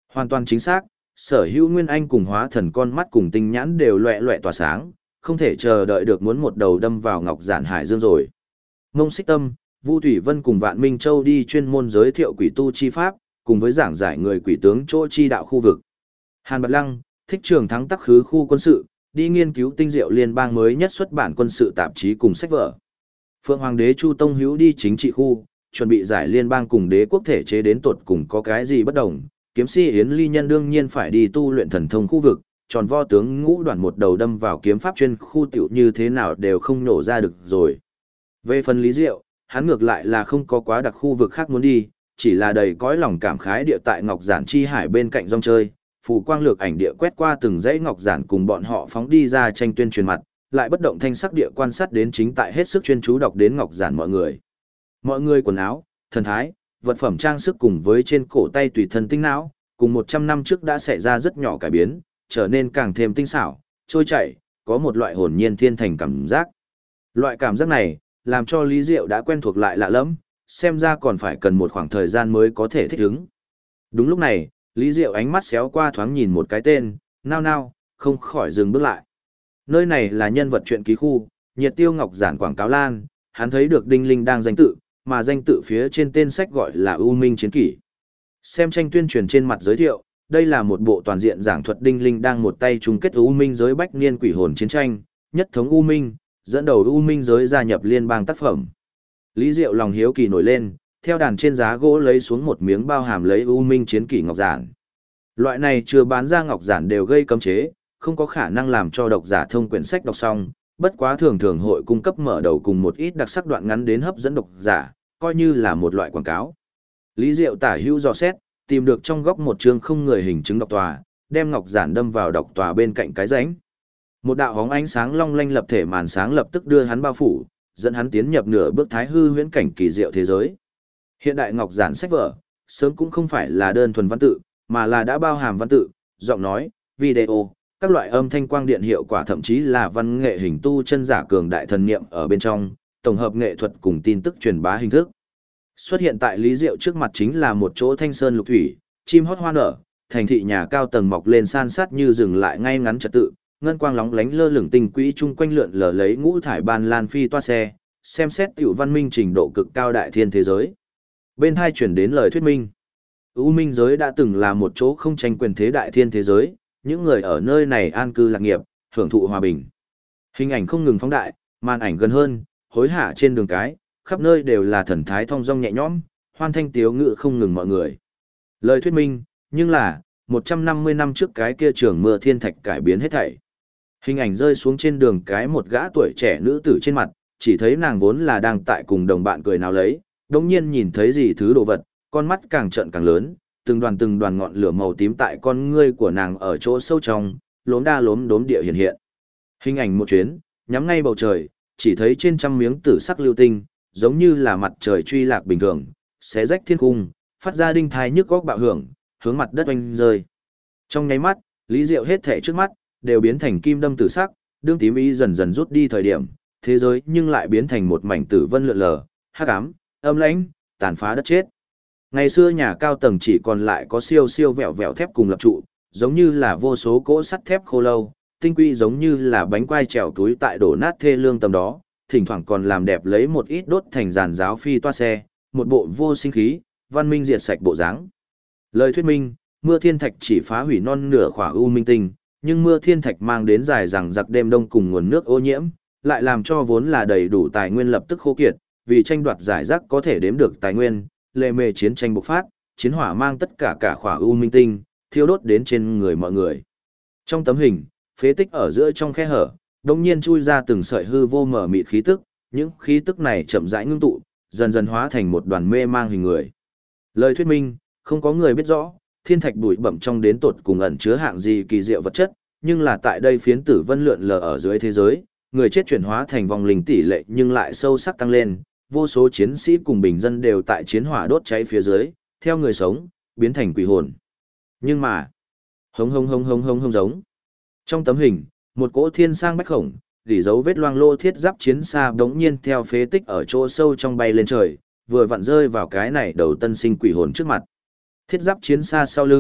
Speaker 1: Hoàn toàn chính xác, sở hữu Nguyên Anh cùng hóa thần con mắt cùng tinh nhãn đều loẹ loẹ tỏa sáng, không thể chờ đợi được muốn một đầu đâm vào Ngọc Giản Hải Dương rồi. Ngông Xích Tâm, Vu Thủy Vân cùng Vạn Minh Châu đi chuyên môn giới thiệu quỷ tu chi pháp, cùng với giảng giải người quỷ tướng chỗ chi đạo khu vực. Hàn Bật Lăng, Thích Trường Thắng tắc khứ khu quân sự, đi nghiên cứu tinh diệu liên bang mới nhất xuất bản quân sự tạp chí cùng sách vở. Phượng Hoàng đế Chu Tông Hữu đi chính trị khu, chuẩn bị giải liên bang cùng đế quốc thể chế đến tột cùng có cái gì bất đồng. Kiếm si Yến Ly Nhân đương nhiên phải đi tu luyện thần thông khu vực, tròn vo tướng ngũ đoàn một đầu đâm vào kiếm pháp chuyên khu tiểu như thế nào đều không nổ ra được rồi. Về phần Lý Diệu, hắn ngược lại là không có quá đặc khu vực khác muốn đi, chỉ là đầy cõi lòng cảm khái địa tại Ngọc Giản chi hải bên cạnh rong chơi, phù quang lược ảnh địa quét qua từng dãy Ngọc Giản cùng bọn họ phóng đi ra tranh tuyên truyền mặt, lại bất động thanh sắc địa quan sát đến chính tại hết sức chuyên chú đọc đến Ngọc Giản mọi người. Mọi người quần áo, thần thái, vật phẩm trang sức cùng với trên cổ tay tùy thân tinh não, cùng 100 năm trước đã xảy ra rất nhỏ cải biến, trở nên càng thêm tinh xảo, trôi chảy, có một loại hồn nhiên thiên thành cảm giác. Loại cảm giác này, làm cho Lý Diệu đã quen thuộc lại lạ lẫm, xem ra còn phải cần một khoảng thời gian mới có thể thích ứng. Đúng lúc này, Lý Diệu ánh mắt xéo qua thoáng nhìn một cái tên, nao nao, không khỏi dừng bước lại. Nơi này là nhân vật truyện ký khu, Nhiệt Tiêu Ngọc Giản quảng cáo lan, hắn thấy được Đinh Linh đang danh tự, mà danh tự phía trên tên sách gọi là U Minh Chiến Kỷ. Xem tranh tuyên truyền trên mặt giới thiệu, đây là một bộ toàn diện giảng thuật Đinh Linh đang một tay chung kết U Minh giới bách niên quỷ hồn chiến tranh, nhất thống U Minh, dẫn đầu U Minh giới gia nhập liên bang tác phẩm. Lý Diệu lòng hiếu kỳ nổi lên, theo đàn trên giá gỗ lấy xuống một miếng bao hàm lấy U Minh Chiến Kỷ ngọc giản. Loại này chưa bán ra ngọc giản đều gây cấm chế, không có khả năng làm cho độc giả thông quyển sách đọc xong, bất quá thường thường hội cung cấp mở đầu cùng một ít đặc sắc đoạn ngắn đến hấp dẫn độc giả, coi như là một loại quảng cáo. Lý Diệu tả hữu dò xét, tìm được trong góc một chương không người hình chứng độc tòa, đem ngọc giản đâm vào độc tòa bên cạnh cái rãnh. Một đạo hóng ánh sáng long lanh lập thể màn sáng lập tức đưa hắn bao phủ, dẫn hắn tiến nhập nửa bước thái hư huyễn cảnh kỳ diệu thế giới. Hiện đại ngọc giản sách vở, sớm cũng không phải là đơn thuần văn tự, mà là đã bao hàm văn tự, giọng nói, video, các loại âm thanh quang điện hiệu quả thậm chí là văn nghệ hình tu chân giả cường đại thần niệm ở bên trong, tổng hợp nghệ thuật cùng tin tức truyền bá hình thức. Xuất hiện tại Lý Diệu trước mặt chính là một chỗ thanh sơn lục thủy, chim hót hoa nở, thành thị nhà cao tầng mọc lên san sát như dừng lại ngay ngắn trật tự, ngân quang lóng lánh lơ lửng tinh quỹ chung quanh lượn lờ lấy ngũ thải ban lan phi toa xe, xem xét tiểu văn minh trình độ cực cao đại thiên thế giới. Bên hai chuyển đến lời thuyết minh. U Minh giới đã từng là một chỗ không tranh quyền thế đại thiên thế giới, những người ở nơi này an cư lạc nghiệp, hưởng thụ hòa bình. Hình ảnh không ngừng phóng đại, màn ảnh gần hơn, hối hả trên đường cái, khắp nơi đều là thần thái thong dong nhẹ nhõm, hoan thanh tiếu ngự không ngừng mọi người. Lời thuyết minh, nhưng là, 150 năm trước cái kia trường mưa thiên thạch cải biến hết thảy. Hình ảnh rơi xuống trên đường cái một gã tuổi trẻ nữ tử trên mặt, chỉ thấy nàng vốn là đang tại cùng đồng bạn cười nào lấy, đồng nhiên nhìn thấy gì thứ đồ vật, con mắt càng trợn càng lớn, từng đoàn ngọn lửa màu tím tại con ngươi của nàng ở chỗ sâu trong, lốm đa lốm đốm địa hiện hiện. Hình ảnh một chuyến, nhắm ngay bầu trời, chỉ thấy trên trăm miếng tử sắc lưu tinh, giống như là mặt trời truy lạc bình thường, xé rách thiên cung, phát ra đinh thai nhức góc bạo hưởng, hướng mặt đất oanh rơi. Trong nháy mắt, Lý Diệu hết thảy trước mắt đều biến thành kim đâm tử sắc, đương tím ý dần dần rút đi thời điểm, thế giới nhưng lại biến thành một mảnh tử vân lượn lờ, hắc ám, âm lãnh, tàn phá đất chết. Ngày xưa nhà cao tầng chỉ còn lại có siêu siêu vẹo vẹo thép cùng lập trụ, giống như là vô số cỗ sắt thép khô lâu, tinh quy giống như là bánh quai trèo túi tại đổ nát thê lương tầm đó, thỉnh thoảng còn làm đẹp lấy một ít đốt thành giàn giáo phi toa xe, một bộ vô sinh khí, văn minh diệt sạch bộ dáng. Lời thuyết minh, mưa thiên thạch chỉ phá hủy non nửa khỏa u minh tinh, nhưng mưa thiên thạch mang đến dài rằng giặc đêm đông cùng nguồn nước ô nhiễm, lại làm cho vốn là đầy đủ tài nguyên lập tức khô kiệt, vì tranh đoạt giải rác có thể đếm được tài nguyên, lề mề chiến tranh bộc phát, chiến hỏa mang tất cả khỏa u minh tinh, thiêu đốt đến trên người mọi người. Trong tấm hình, phế tích ở giữa trong khe hở, đột nhiên chui ra từng sợi hư vô mở mịt khí tức, những khí tức này chậm rãi ngưng tụ, dần dần hóa thành một đoàn mê mang hình người. Lời thuyết minh, không có người biết rõ, thiên thạch bụi bẩm trong đến tột cùng ẩn chứa hạng gì kỳ diệu vật chất, nhưng là tại đây phiến tử vân lượn lờ ở dưới thế giới, người chết chuyển hóa thành vòng linh tỷ lệ nhưng lại sâu sắc tăng lên, vô số chiến sĩ cùng bình dân đều tại chiến hỏa đốt cháy phía dưới, theo người sống, biến thành quỷ hồn. Nhưng mà, hống hống hống hống hống hống giống. Trong tấm hình, một cỗ thiên sang bách khổng, gỉ dấu vết loang lô thiết giáp chiến xa đống nhiên theo phế tích ở chỗ sâu trong bay lên trời, vừa vặn rơi vào cái này đầu tân sinh quỷ hồn trước mặt. Thiết giáp chiến xa sau lưng,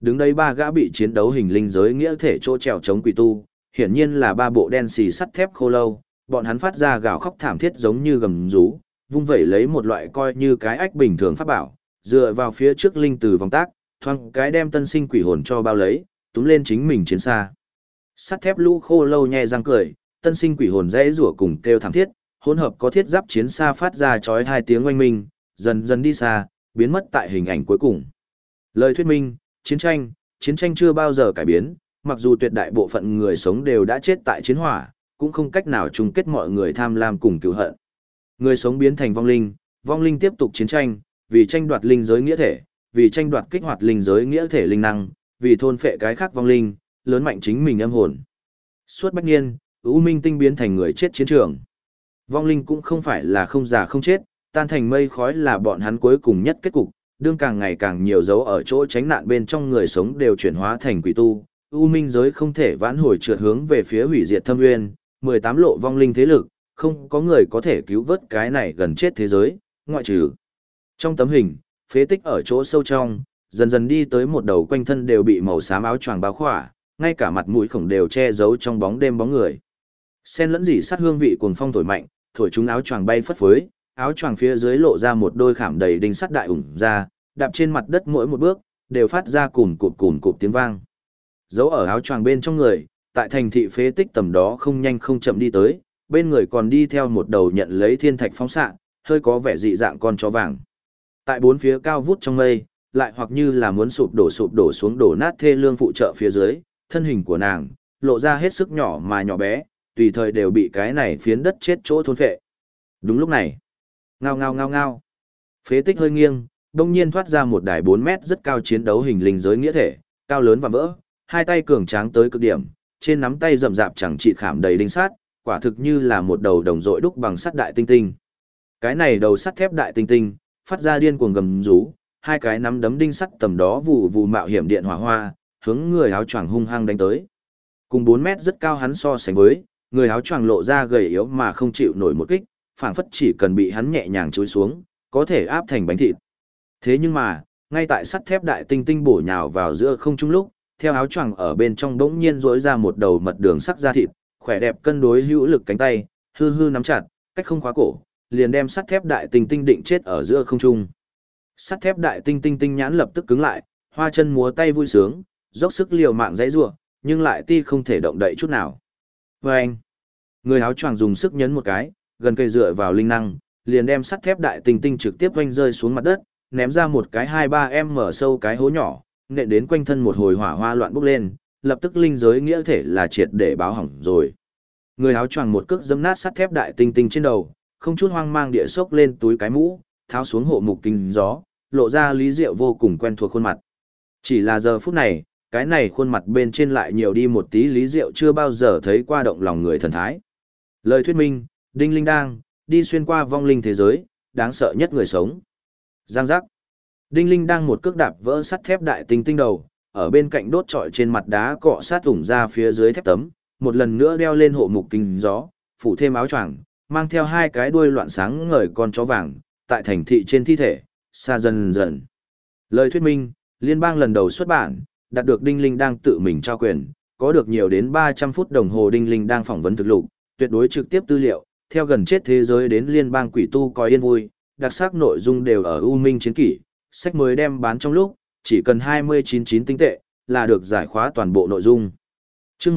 Speaker 1: Đứng đây ba gã bị chiến đấu hình linh giới nghĩa thể chỗ trèo chống quỷ tu, hiển nhiên là ba bộ đen xì sắt thép khô lâu, bọn hắn phát ra gào khóc thảm thiết giống như gầm rú, vung vẩy lấy một loại coi như cái ách bình thường pháp bảo, dựa vào phía trước linh từ vòng tác, thoang cái đem tân sinh quỷ hồn cho bao lấy, túm lên chính mình chiến xa. Sắt thép lũ khô lâu nhe răng cười, tân sinh quỷ hồn dãy rủa cùng kêu thảm thiết, hỗn hợp có thiết giáp chiến xa phát ra chói hai tiếng oanh minh, dần dần đi xa, biến mất tại hình ảnh cuối cùng. Lời thuyết minh, chiến tranh chưa bao giờ cải biến, mặc dù tuyệt đại bộ phận người sống đều đã chết tại chiến hỏa, cũng không cách nào chung kết mọi người tham lam cùng cừu hận. Người sống biến thành vong linh tiếp tục chiến tranh, vì tranh đoạt linh giới nghĩa thể, vì tranh đoạt kích hoạt linh giới nghĩa thể linh năng, vì thôn phệ cái khác vong linh, lớn mạnh chính mình âm hồn. Suốt bách niên, U Minh Tinh biến thành người chết chiến trường. Vong linh cũng không phải là không già không chết, tan thành mây khói là bọn hắn cuối cùng nhất kết cục, đương càng ngày càng nhiều dấu ở chỗ tránh nạn bên trong người sống đều chuyển hóa thành quỷ tu. U Minh giới không thể vãn hồi trượt hướng về phía hủy diệt thâm nguyên, 18 lộ vong linh thế lực, không có người có thể cứu vớt cái này gần chết thế giới, ngoại trừ. Trong tấm hình, phế tích ở chỗ sâu trong, dần dần đi tới một đầu quanh thân đều bị màu xám áo choàng bao khỏa, ngay cả mặt mũi khổng đều che giấu trong bóng đêm bóng người. Xen lẫn dỉ sát hương vị cuồng phong thổi mạnh, thổi chúng áo choàng bay phất phới, áo choàng phía dưới lộ ra một đôi khảm đầy đinh sắt đại ủng ra, đạp trên mặt đất mỗi một bước, đều phát ra cùn cụp tiếng vang. Giấu ở áo choàng bên trong người, tại thành thị phế tích tầm đó không nhanh không chậm đi tới, bên người còn đi theo một đầu nhận lấy thiên thạch phóng xạ, hơi có vẻ dị dạng con chó vàng. Tại bốn phía cao vút trong mây, lại hoặc như là muốn sụp đổ xuống đổ nát thê lương phụ trợ phía dưới, thân hình của nàng lộ ra hết sức nhỏ mà nhỏ bé, tùy thời đều bị cái này phiến đất chết chỗ thôn phệ. Đúng lúc này, ngao ngao ngao ngao, phế tích hơi nghiêng, đông nhiên thoát ra một đài 4 mét rất cao chiến đấu hình linh giới nghĩa thể, cao lớn và vỡ, hai tay cường tráng tới cực điểm, trên nắm tay rậm rạp chẳng trị khảm đầy đinh sắt, quả thực như là một đầu đồng dội đúc bằng sắt đại tinh tinh. Cái này đầu sắt thép đại tinh tinh, phát ra điên cuồng gầm rú, hai cái nắm đấm đinh sắt tầm đó vù vù mạo hiểm điện hỏa hoa, hướng người áo choàng hung hăng đánh tới. Cùng 4 mét rất cao hắn so sánh với, người áo choàng lộ ra gầy yếu mà không chịu nổi một kích, phảng phất chỉ cần bị hắn nhẹ nhàng chúi xuống, có thể áp thành bánh thịt. Thế nhưng mà, ngay tại sắt thép đại tinh tinh bổ nhào vào giữa không trung lúc, theo áo choàng ở bên trong bỗng nhiên rỗi ra một đầu mật đường sắc da thịt, khỏe đẹp cân đối hữu lực cánh tay, hư hư nắm chặt, cách không khóa cổ, liền đem sắt thép đại tinh tinh định chết ở giữa không trung. Sắt thép đại tinh tinh tinh nhãn lập tức cứng lại, hoa chân múa tay vui sướng, dốc sức liều mạng giãy giụa, nhưng lại ti không thể động đậy chút nào. Oeng! Người áo choàng dùng sức nhấn một cái, gần cây dựa vào linh năng, liền đem sắt thép đại tinh tinh trực tiếp oanh rơi xuống mặt đất, ném ra một cái 2-3 mở sâu cái hố nhỏ, nện đến quanh thân một hồi hỏa hoa loạn bốc lên, lập tức linh giới nghĩa thể là triệt để báo hỏng rồi. Người áo choàng một cước giẫm nát sắt thép đại tinh tinh trên đầu, không chút hoang mang địa sốc lên túi cái mũ, tháo xuống hộ mục kính gió, lộ ra Lý Diệu vô cùng quen thuộc khuôn mặt. Chỉ là giờ phút này, cái này khuôn mặt bên trên lại nhiều đi một tí Lý Diệu chưa bao giờ thấy qua động lòng người thần thái. Lời thuyết minh, Đinh Linh đang đi xuyên qua vong linh thế giới, đáng sợ nhất người sống. Giang giác. Đinh Linh đang một cước đạp vỡ sắt thép đại tinh tinh đầu, ở bên cạnh đốt trọi trên mặt đá cọ sát ủng ra phía dưới thép tấm, một lần nữa đeo lên hộ mục kính gió, phủ thêm áo choàng, mang theo hai cái đuôi loạn sáng ngời con chó vàng, tại thành thị trên thi thể, xa dần dần. Lời thuyết minh, liên bang lần đầu xuất bản, đạt được Đinh Linh đang tự mình trao quyền, có được nhiều đến 300 phút đồng hồ Đinh Linh đang phỏng vấn thực lục, tuyệt đối trực tiếp tư liệu, theo gần chết thế giới đến liên bang quỷ tu coi yên vui, đặc sắc nội dung đều ở U Minh chiến kỷ, sách mới đem bán trong lúc, chỉ cần 29.9 tinh tệ, là được giải khóa toàn bộ nội dung. Chương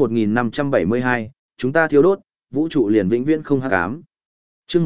Speaker 1: 1572, chúng ta thiếu đốt, vũ trụ liền vĩnh viễn không hắc ám. Chương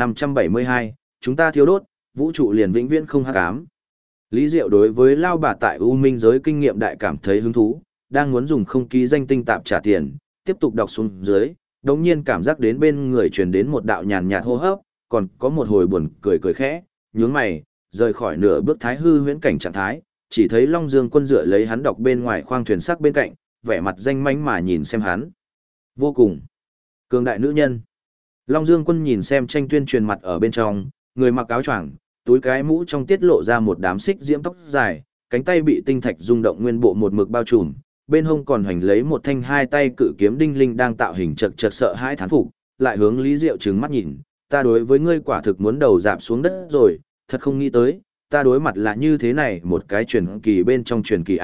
Speaker 1: 1572, chúng ta thiếu đốt, vũ trụ liền vĩnh viễn không hắc ám. Lý Diệu đối với lao bà tại U Minh giới kinh nghiệm đại cảm thấy hứng thú, đang muốn dùng không ký danh tinh tạp trả tiền, tiếp tục đọc xuống dưới, đống nhiên cảm giác đến bên người truyền đến một đạo nhàn nhạt hô hấp, còn có một hồi buồn cười cười khẽ, nhướng mày, rời khỏi nửa bước thái hư huyễn cảnh trạng thái, chỉ thấy Long Dương Quân dựa lấy hắn đọc bên ngoài khoang thuyền sắc bên cạnh, vẻ mặt danh mánh mà nhìn xem hắn. Vô cùng cường đại nữ nhân. Long Dương Quân nhìn xem tranh tuyên truyền mặt ở bên trong, người mặc áo choàng, túi cái mũ trong tiết lộ ra một đám xích diễm tóc dài, cánh tay bị tinh thạch rung động nguyên bộ một mực bao trùm, bên hông còn hoành lấy một thanh hai tay cự kiếm Đinh Linh đang tạo hình chật chật sợ hãi thán phục, lại hướng Lý Diệu trừng mắt nhìn, ta đối với ngươi quả thực muốn đầu dạp xuống đất rồi, thật không nghĩ tới, ta đối mặt là như thế này một cái truyền kỳ bên trong truyền kỳ A,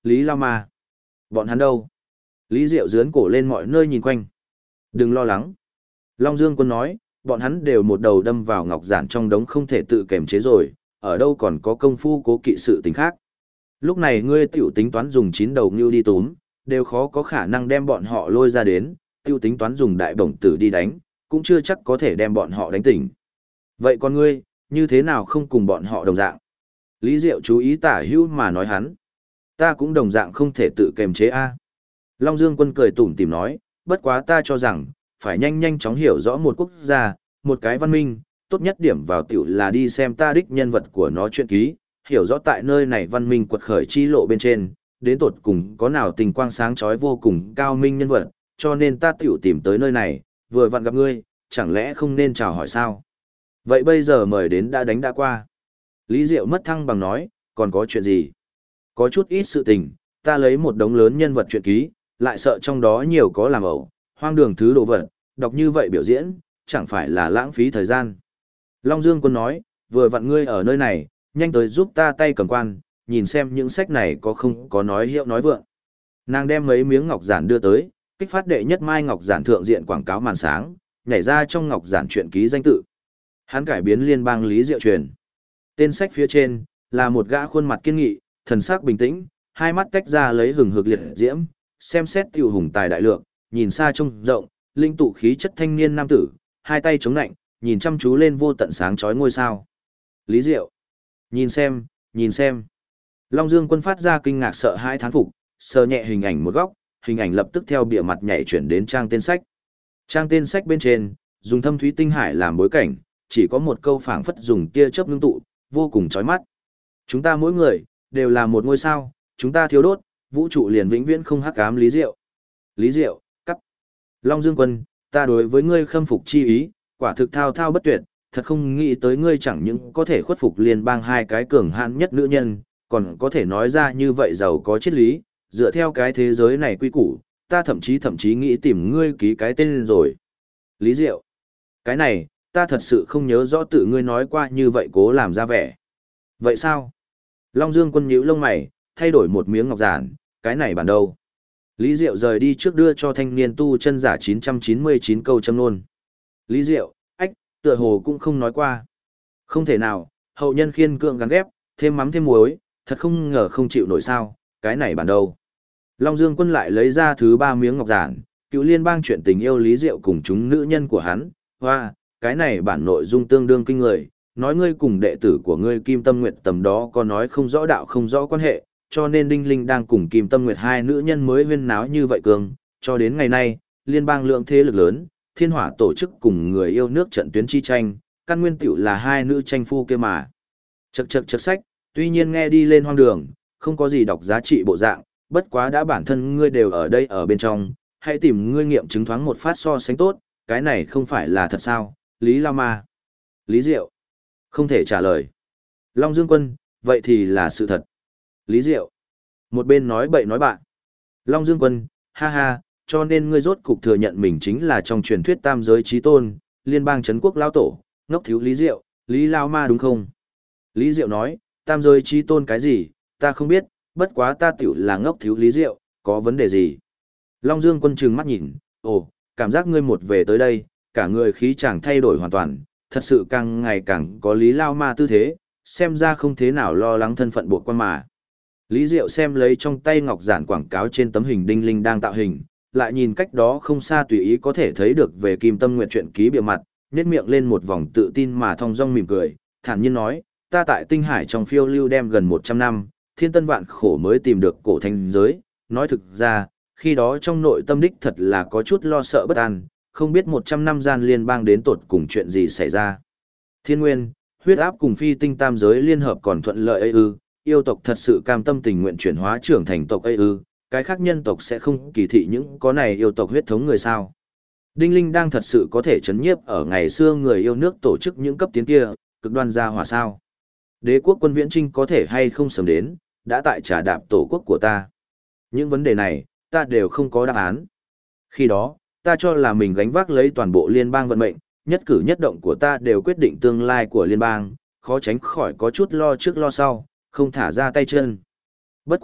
Speaker 1: Lý Lao Ma. Bọn hắn đâu? Lý Diệu dướn cổ lên mọi nơi nhìn quanh. Đừng lo lắng. Long Dương Quân nói, bọn hắn đều một đầu đâm vào ngọc giản trong đống không thể tự kiềm chế rồi, ở đâu còn có công phu cố kỵ sự tình khác. Lúc này ngươi tiểu tính toán dùng 9 đầu ngưu đi túm, đều khó có khả năng đem bọn họ lôi ra đến, tiểu tính toán dùng đại bổng tử đi đánh, cũng chưa chắc có thể đem bọn họ đánh tỉnh. Vậy còn ngươi, như thế nào không cùng bọn họ đồng dạng? Lý Diệu chú ý tả hữu mà nói hắn. Ta cũng đồng dạng không thể tự kiềm chế a. Long Dương Quân cười tủm tỉm nói, bất quá ta cho rằng, phải nhanh chóng hiểu rõ một quốc gia, một cái văn minh, tốt nhất điểm vào tiểu là đi xem ta đích nhân vật của nó truyện ký, hiểu rõ tại nơi này văn minh quật khởi chi lộ bên trên, đến tột cùng có nào tình quang sáng chói vô cùng cao minh nhân vật, cho nên ta tiểu tìm tới nơi này, vừa vặn gặp ngươi, chẳng lẽ không nên chào hỏi sao? Vậy bây giờ mời đến đã đánh đã qua. Lý Diệu mất thăng bằng nói, còn có chuyện gì? Có chút ít sự tình, ta lấy một đống lớn nhân vật truyện ký, lại sợ trong đó nhiều có làm ẩu, hoang đường thứ đồ vật, đọc như vậy biểu diễn, chẳng phải là lãng phí thời gian. Long Dương Quân nói, vừa vặn ngươi ở nơi này, nhanh tới giúp ta tay cầm quan, nhìn xem những sách này có không có nói hiệu nói vượng. Nàng đem mấy miếng ngọc giản đưa tới, kích phát đệ nhất mai ngọc giản thượng diện quảng cáo màn sáng, nhảy ra trong ngọc giản truyện ký danh tự. Hắn cải biến liên bang Lý Diệu truyền. Tên sách phía trên là một gã khuôn mặt kiên nghị, thần sắc bình tĩnh, hai mắt tách ra lấy hừng hực liệt diễm, xem xét tiểu hùng tài đại lượng, nhìn xa trông rộng, linh tụ khí chất thanh niên nam tử, hai tay chống nạnh, nhìn chăm chú lên vô tận sáng chói ngôi sao. Lý Diệu, nhìn xem. Long Dương Quân phát ra kinh ngạc sợ hãi thán phục, sờ nhẹ hình ảnh một góc, hình ảnh lập tức theo bìa mặt nhảy chuyển đến trang tên sách. Trang tên sách bên trên, dùng thâm thúy tinh hải làm bối cảnh, chỉ có một câu phảng phất dùng tia chớp ngưng tụ, vô cùng chói mắt. Chúng ta mỗi người đều là một ngôi sao, chúng ta thiếu đốt, vũ trụ liền vĩnh viễn không hắc ám. Lý Diệu. Lý Diệu, cắp. Long Dương Quân, ta đối với ngươi khâm phục chi ý, quả thực thao thao bất tuyệt, thật không nghĩ tới ngươi chẳng những có thể khuất phục liên bang hai cái cường hãn nhất nữ nhân, còn có thể nói ra như vậy giàu có triết lý, dựa theo cái thế giới này quy củ, ta thậm chí nghĩ tìm ngươi ký cái tên rồi. Lý Diệu, cái này, ta thật sự không nhớ rõ tự ngươi nói qua như vậy cố làm ra vẻ. Vậy sao? Long Dương Quân nhíu lông mày, thay đổi một miếng ngọc giản, cái này bản đâu? Lý Diệu rời đi trước đưa cho thanh niên tu chân giả 999 câu châm nôn. Lý Diệu, ách, tựa hồ cũng không nói qua. Không thể nào, hậu nhân khiên cưỡng gắn ghép, thêm mắm thêm muối, thật không ngờ không chịu nổi sao, cái này bản đâu. Long Dương Quân lại lấy ra thứ 3 miếng ngọc giản, cựu liên bang chuyện tình yêu Lý Diệu cùng chúng nữ nhân của hắn, hoa, cái này bản nội dung tương đương kinh người, nói ngươi cùng đệ tử của ngươi Kim Tâm Nguyệt tầm đó có nói không rõ đạo không rõ quan hệ, cho nên Đinh Linh đang cùng Kim Tâm Nguyệt hai nữ nhân mới huyên náo như vậy cường, cho đến ngày nay, liên bang lượng thế lực lớn, thiên hỏa tổ chức cùng người yêu nước trận tuyến chi tranh, căn nguyên tiểu là hai nữ tranh phu kia mà. Chậc sách, tuy nhiên nghe đi lên hoang đường, không có gì đọc giá trị bộ dạng, bất quá đã bản thân ngươi đều ở đây ở bên trong, hãy tìm ngươi nghiệm chứng thoáng một phát so sánh tốt, cái này không phải là thật sao, Lý Lao Ma. Lý Diệu, không thể trả lời. Long Dương Quân, vậy thì là sự thật. Lý Diệu, một bên nói bậy nói bạn. Long Dương Quân, ha ha, cho nên ngươi rốt cục thừa nhận mình chính là trong truyền thuyết tam giới chí tôn, liên bang trấn quốc lao tổ, ngốc thiếu Lý Diệu, Lý Lao Ma đúng không? Lý Diệu nói, tam giới chí tôn cái gì, ta không biết, bất quá ta tiểu là ngốc thiếu Lý Diệu, có vấn đề gì? Long Dương Quân trừng mắt nhìn, ồ, cảm giác ngươi một về tới đây, cả người khí chàng thay đổi hoàn toàn, thật sự càng ngày càng có Lý Lao Ma tư thế, xem ra không thế nào lo lắng thân phận buộc quan mà. Lý Diệu xem lấy trong tay ngọc giản quảng cáo trên tấm hình Đinh Linh đang tạo hình, lại nhìn cách đó không xa tùy ý có thể thấy được về Kim Tâm Nguyệt truyện ký bìa mặt, nhếch miệng lên một vòng tự tin mà thong dong mỉm cười, thản nhiên nói, ta tại tinh hải trong phiêu lưu đem gần 100 năm, thiên tân vạn khổ mới tìm được cổ thanh giới, nói thực ra, khi đó trong nội tâm đích thật là có chút lo sợ bất an, không biết 100 năm gian liên bang đến tột cùng chuyện gì xảy ra. Thiên nguyên, huyết áp cùng phi tinh tam giới liên hợp còn thuận lợi ấy ư, yêu tộc thật sự cam tâm tình nguyện chuyển hóa trưởng thành tộc ấy ư, cái khác nhân tộc sẽ không kỳ thị những có này yêu tộc huyết thống người sao. Đinh Linh đang thật sự có thể chấn nhiếp ở ngày xưa người yêu nước tổ chức những cấp tiến kia, cực đoan gia hỏa sao. Đế quốc quân viễn trinh có thể hay không sớm đến, đã tại trả đạp tổ quốc của ta. Những vấn đề này, ta đều không có đáp án. Khi đó, ta cho là mình gánh vác lấy toàn bộ liên bang vận mệnh, nhất cử nhất động của ta đều quyết định tương lai của liên bang, khó tránh khỏi có chút lo trước lo sau, không thả ra tay chân. Bất quá,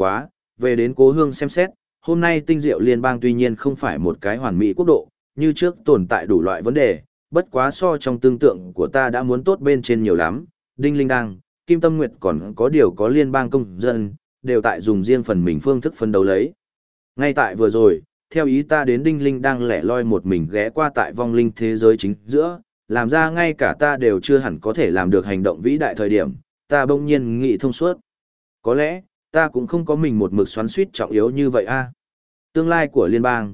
Speaker 1: về đến cố hương xem xét, hôm nay tinh diệu liên bang tuy nhiên không phải một cái hoàn mỹ quốc độ, như trước tồn tại đủ loại vấn đề, bất quá so trong tương tượng của ta đã muốn tốt bên trên nhiều lắm, Đinh Linh Đăng, Kim Tâm Nguyệt còn có điều có liên bang công dân, đều tại dùng riêng phần mình phương thức phân đấu lấy. Ngay tại vừa rồi, theo ý ta đến Đinh Linh đang lẻ loi một mình ghé qua tại vong linh thế giới chính giữa, làm ra ngay cả ta đều chưa hẳn có thể làm được hành động vĩ đại thời điểm, ta bỗng nhiên nghĩ thông suốt. Có lẽ, ta cũng không có mình một mực xoắn suýt trọng yếu như vậy a. Tương lai của liên bang,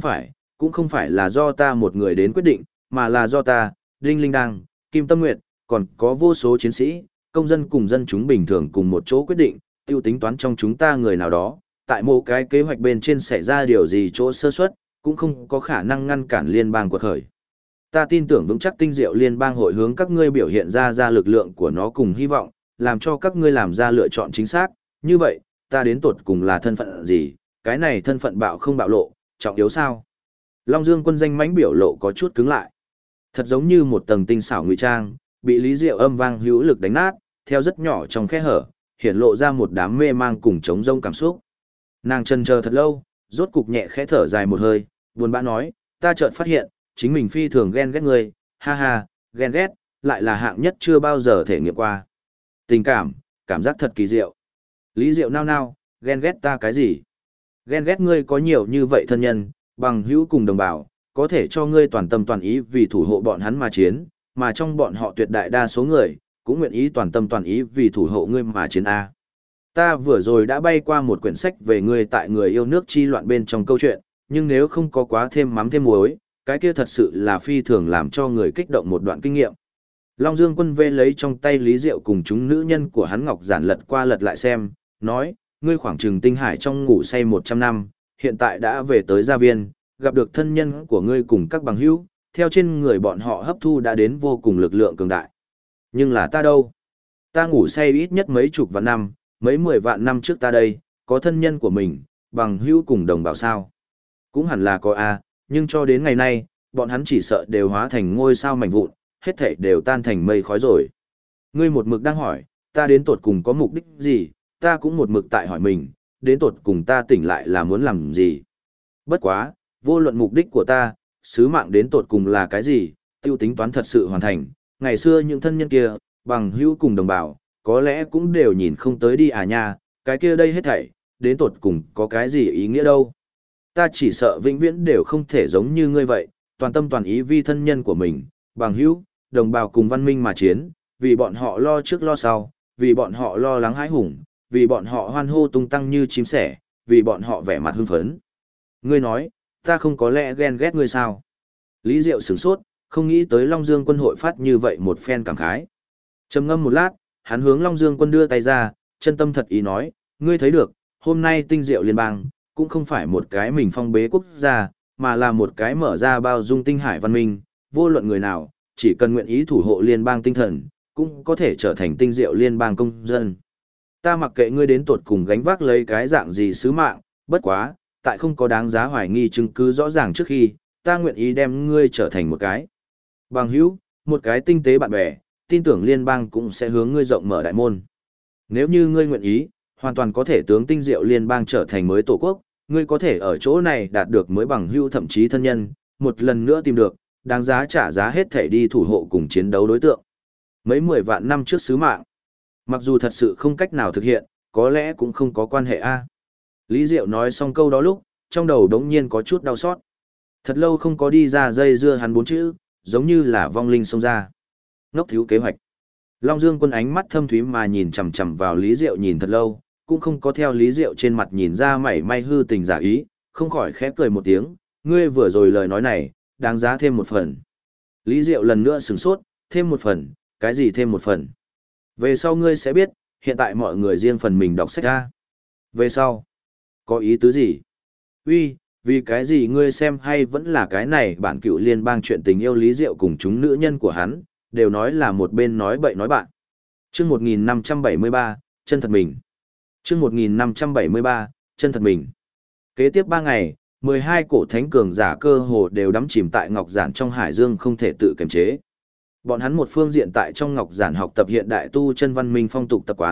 Speaker 1: cũng không phải là do ta một người đến quyết định, mà là do ta, Đinh Linh Đăng, Kim Tâm Nguyệt, còn có vô số chiến sĩ, công dân cùng dân chúng bình thường cùng một chỗ quyết định, tiêu tính toán trong chúng ta người nào đó, tại một cái kế hoạch bên trên xảy ra điều gì chỗ sơ suất, cũng không có khả năng ngăn cản liên bang quật khởi. Ta tin tưởng vững chắc tinh diệu liên bang hội hướng các ngươi biểu hiện ra lực lượng của nó cùng hy vọng, làm cho các ngươi làm ra lựa chọn chính xác, như vậy, ta đến tột cùng là thân phận gì, cái này thân phận bạo không bạo lộ, trọng yếu sao? Long Dương Quân danh mãnh biểu lộ có chút cứng lại. Thật giống như một tầng tinh xảo ngụy trang, bị Lý Diệu âm vang hữu lực đánh nát, theo rất nhỏ trong khe hở, hiện lộ ra một đám mê mang cùng trống rông cảm xúc. Nàng chần chờ thật lâu, rốt cục nhẹ khẽ thở dài một hơi, buồn bã nói, ta chợt phát hiện, chính mình phi thường ghen ghét người, ha ha, ghen ghét, lại là hạng nhất chưa bao giờ thể nghiệm qua. Tình cảm giác thật kỳ diệu. Lý Diệu nao nao, ghen ghét ta cái gì? Ghen ghét ngươi có nhiều như vậy thân nhân, bằng hữu cùng đồng bào, có thể cho ngươi toàn tâm toàn ý vì thủ hộ bọn hắn mà chiến, mà trong bọn họ tuyệt đại đa số người, cũng nguyện ý toàn tâm toàn ý vì thủ hộ ngươi mà chiến A. Ta vừa rồi đã bay qua một quyển sách về ngươi tại người yêu nước chi loạn bên trong câu chuyện, nhưng nếu không có quá thêm mắm thêm muối, cái kia thật sự là phi thường làm cho người kích động một đoạn kinh nghiệm. Long Dương Quân vê lấy trong tay Lý Diệu cùng chúng nữ nhân của hắn ngọc giản lật qua lật lại xem, nói, ngươi khoảng chừng tinh hải trong ngủ say 100 năm, hiện tại đã về tới gia viên, gặp được thân nhân của ngươi cùng các bằng hữu, theo trên người bọn họ hấp thu đã đến vô cùng lực lượng cường đại. Nhưng là ta đâu? Ta ngủ say ít nhất mấy chục vạn năm, mấy 10 vạn năm trước ta đây, có thân nhân của mình, bằng hữu cùng đồng bào sao? Cũng hẳn là có a, nhưng cho đến ngày nay, bọn hắn chỉ sợ đều hóa thành ngôi sao mảnh vụn, hết thảy đều tan thành mây khói rồi. Ngươi một mực đang hỏi, ta đến tột cùng có mục đích gì, ta cũng một mực tại hỏi mình, đến tột cùng ta tỉnh lại là muốn làm gì. Bất quá, vô luận mục đích của ta, sứ mạng đến tột cùng là cái gì, tiêu tính toán thật sự hoàn thành, ngày xưa những thân nhân kia, bằng hữu cùng đồng bào, có lẽ cũng đều nhìn không tới đi à nha, cái kia đây hết thảy, đến tột cùng có cái gì ý nghĩa đâu. Ta chỉ sợ vĩnh viễn đều không thể giống như ngươi vậy, toàn tâm toàn ý vì thân nhân của mình, bằng hữu, đồng bào cùng văn minh mà chiến, vì bọn họ lo trước lo sau, vì bọn họ lo lắng hãi hùng, vì bọn họ hoan hô tung tăng như chim sẻ, vì bọn họ vẻ mặt hưng phấn. Ngươi nói, ta không có lẽ ghen ghét ngươi sao? Lý Diệu sửng sốt, không nghĩ tới Long Dương Quân hội phát như vậy một phen cảm khái. Trầm ngâm một lát, hắn hướng Long Dương Quân đưa tay ra, chân tâm thật ý nói, ngươi thấy được, hôm nay tinh diệu liên bang, cũng không phải một cái mình phong bế quốc gia, mà là một cái mở ra bao dung tinh hải văn minh, vô luận người nào, chỉ cần nguyện ý thủ hộ liên bang tinh thần, cũng có thể trở thành tinh diệu liên bang công dân. Ta mặc kệ ngươi đến tột cùng gánh vác lấy cái dạng gì sứ mạng, bất quá, tại không có đáng giá hoài nghi chứng cứ rõ ràng trước khi, ta nguyện ý đem ngươi trở thành một cái bằng hữu, một cái tinh tế bạn bè, tin tưởng liên bang cũng sẽ hướng ngươi rộng mở đại môn. Nếu như ngươi nguyện ý, hoàn toàn có thể tướng tinh diệu liên bang trở thành mới tổ quốc, ngươi có thể ở chỗ này đạt được mới bằng hữu thậm chí thân nhân, một lần nữa tìm được, đáng giá trả giá hết thể đi thủ hộ cùng chiến đấu đối tượng. Mấy 10 vạn năm trước sứ mạng, mặc dù thật sự không cách nào thực hiện, có lẽ cũng không có quan hệ a. Lý Diệu nói xong câu đó lúc, trong đầu đống nhiên có chút đau xót. Thật lâu không có đi ra dây dưa hắn 4 chữ, giống như là vong linh xông ra. Ngốc thiếu kế hoạch. Long Dương Quân ánh mắt thâm thúy mà nhìn chằm chằm vào Lý Diệu nhìn thật lâu, cũng không có theo Lý Diệu trên mặt nhìn ra mảy may hư tình giả ý, không khỏi khẽ cười một tiếng, ngươi vừa rồi lời nói này, đáng giá thêm một phần. Lý Diệu lần nữa sửng sốt, thêm một phần, cái gì thêm một phần? Về sau ngươi sẽ biết, hiện tại mọi người riêng phần mình đọc sách ra. Về sau, có ý tứ gì? Uy, vì cái gì ngươi xem hay vẫn là cái này bản cựu liên bang chuyện tình yêu Lý Diệu cùng chúng nữ nhân của hắn, đều nói là một bên nói bậy nói bạn. Chương 1573, chân thật mình. Chương 1573, chân thật mình. Kế tiếp 3 ngày, 12 cổ thánh cường giả cơ hồ đều đắm chìm tại Ngọc Giản trong hải dương không thể tự kiềm chế. Bọn hắn một phương diện tại trong Ngọc Giản học tập hiện đại tu chân văn minh phong tục tập quán,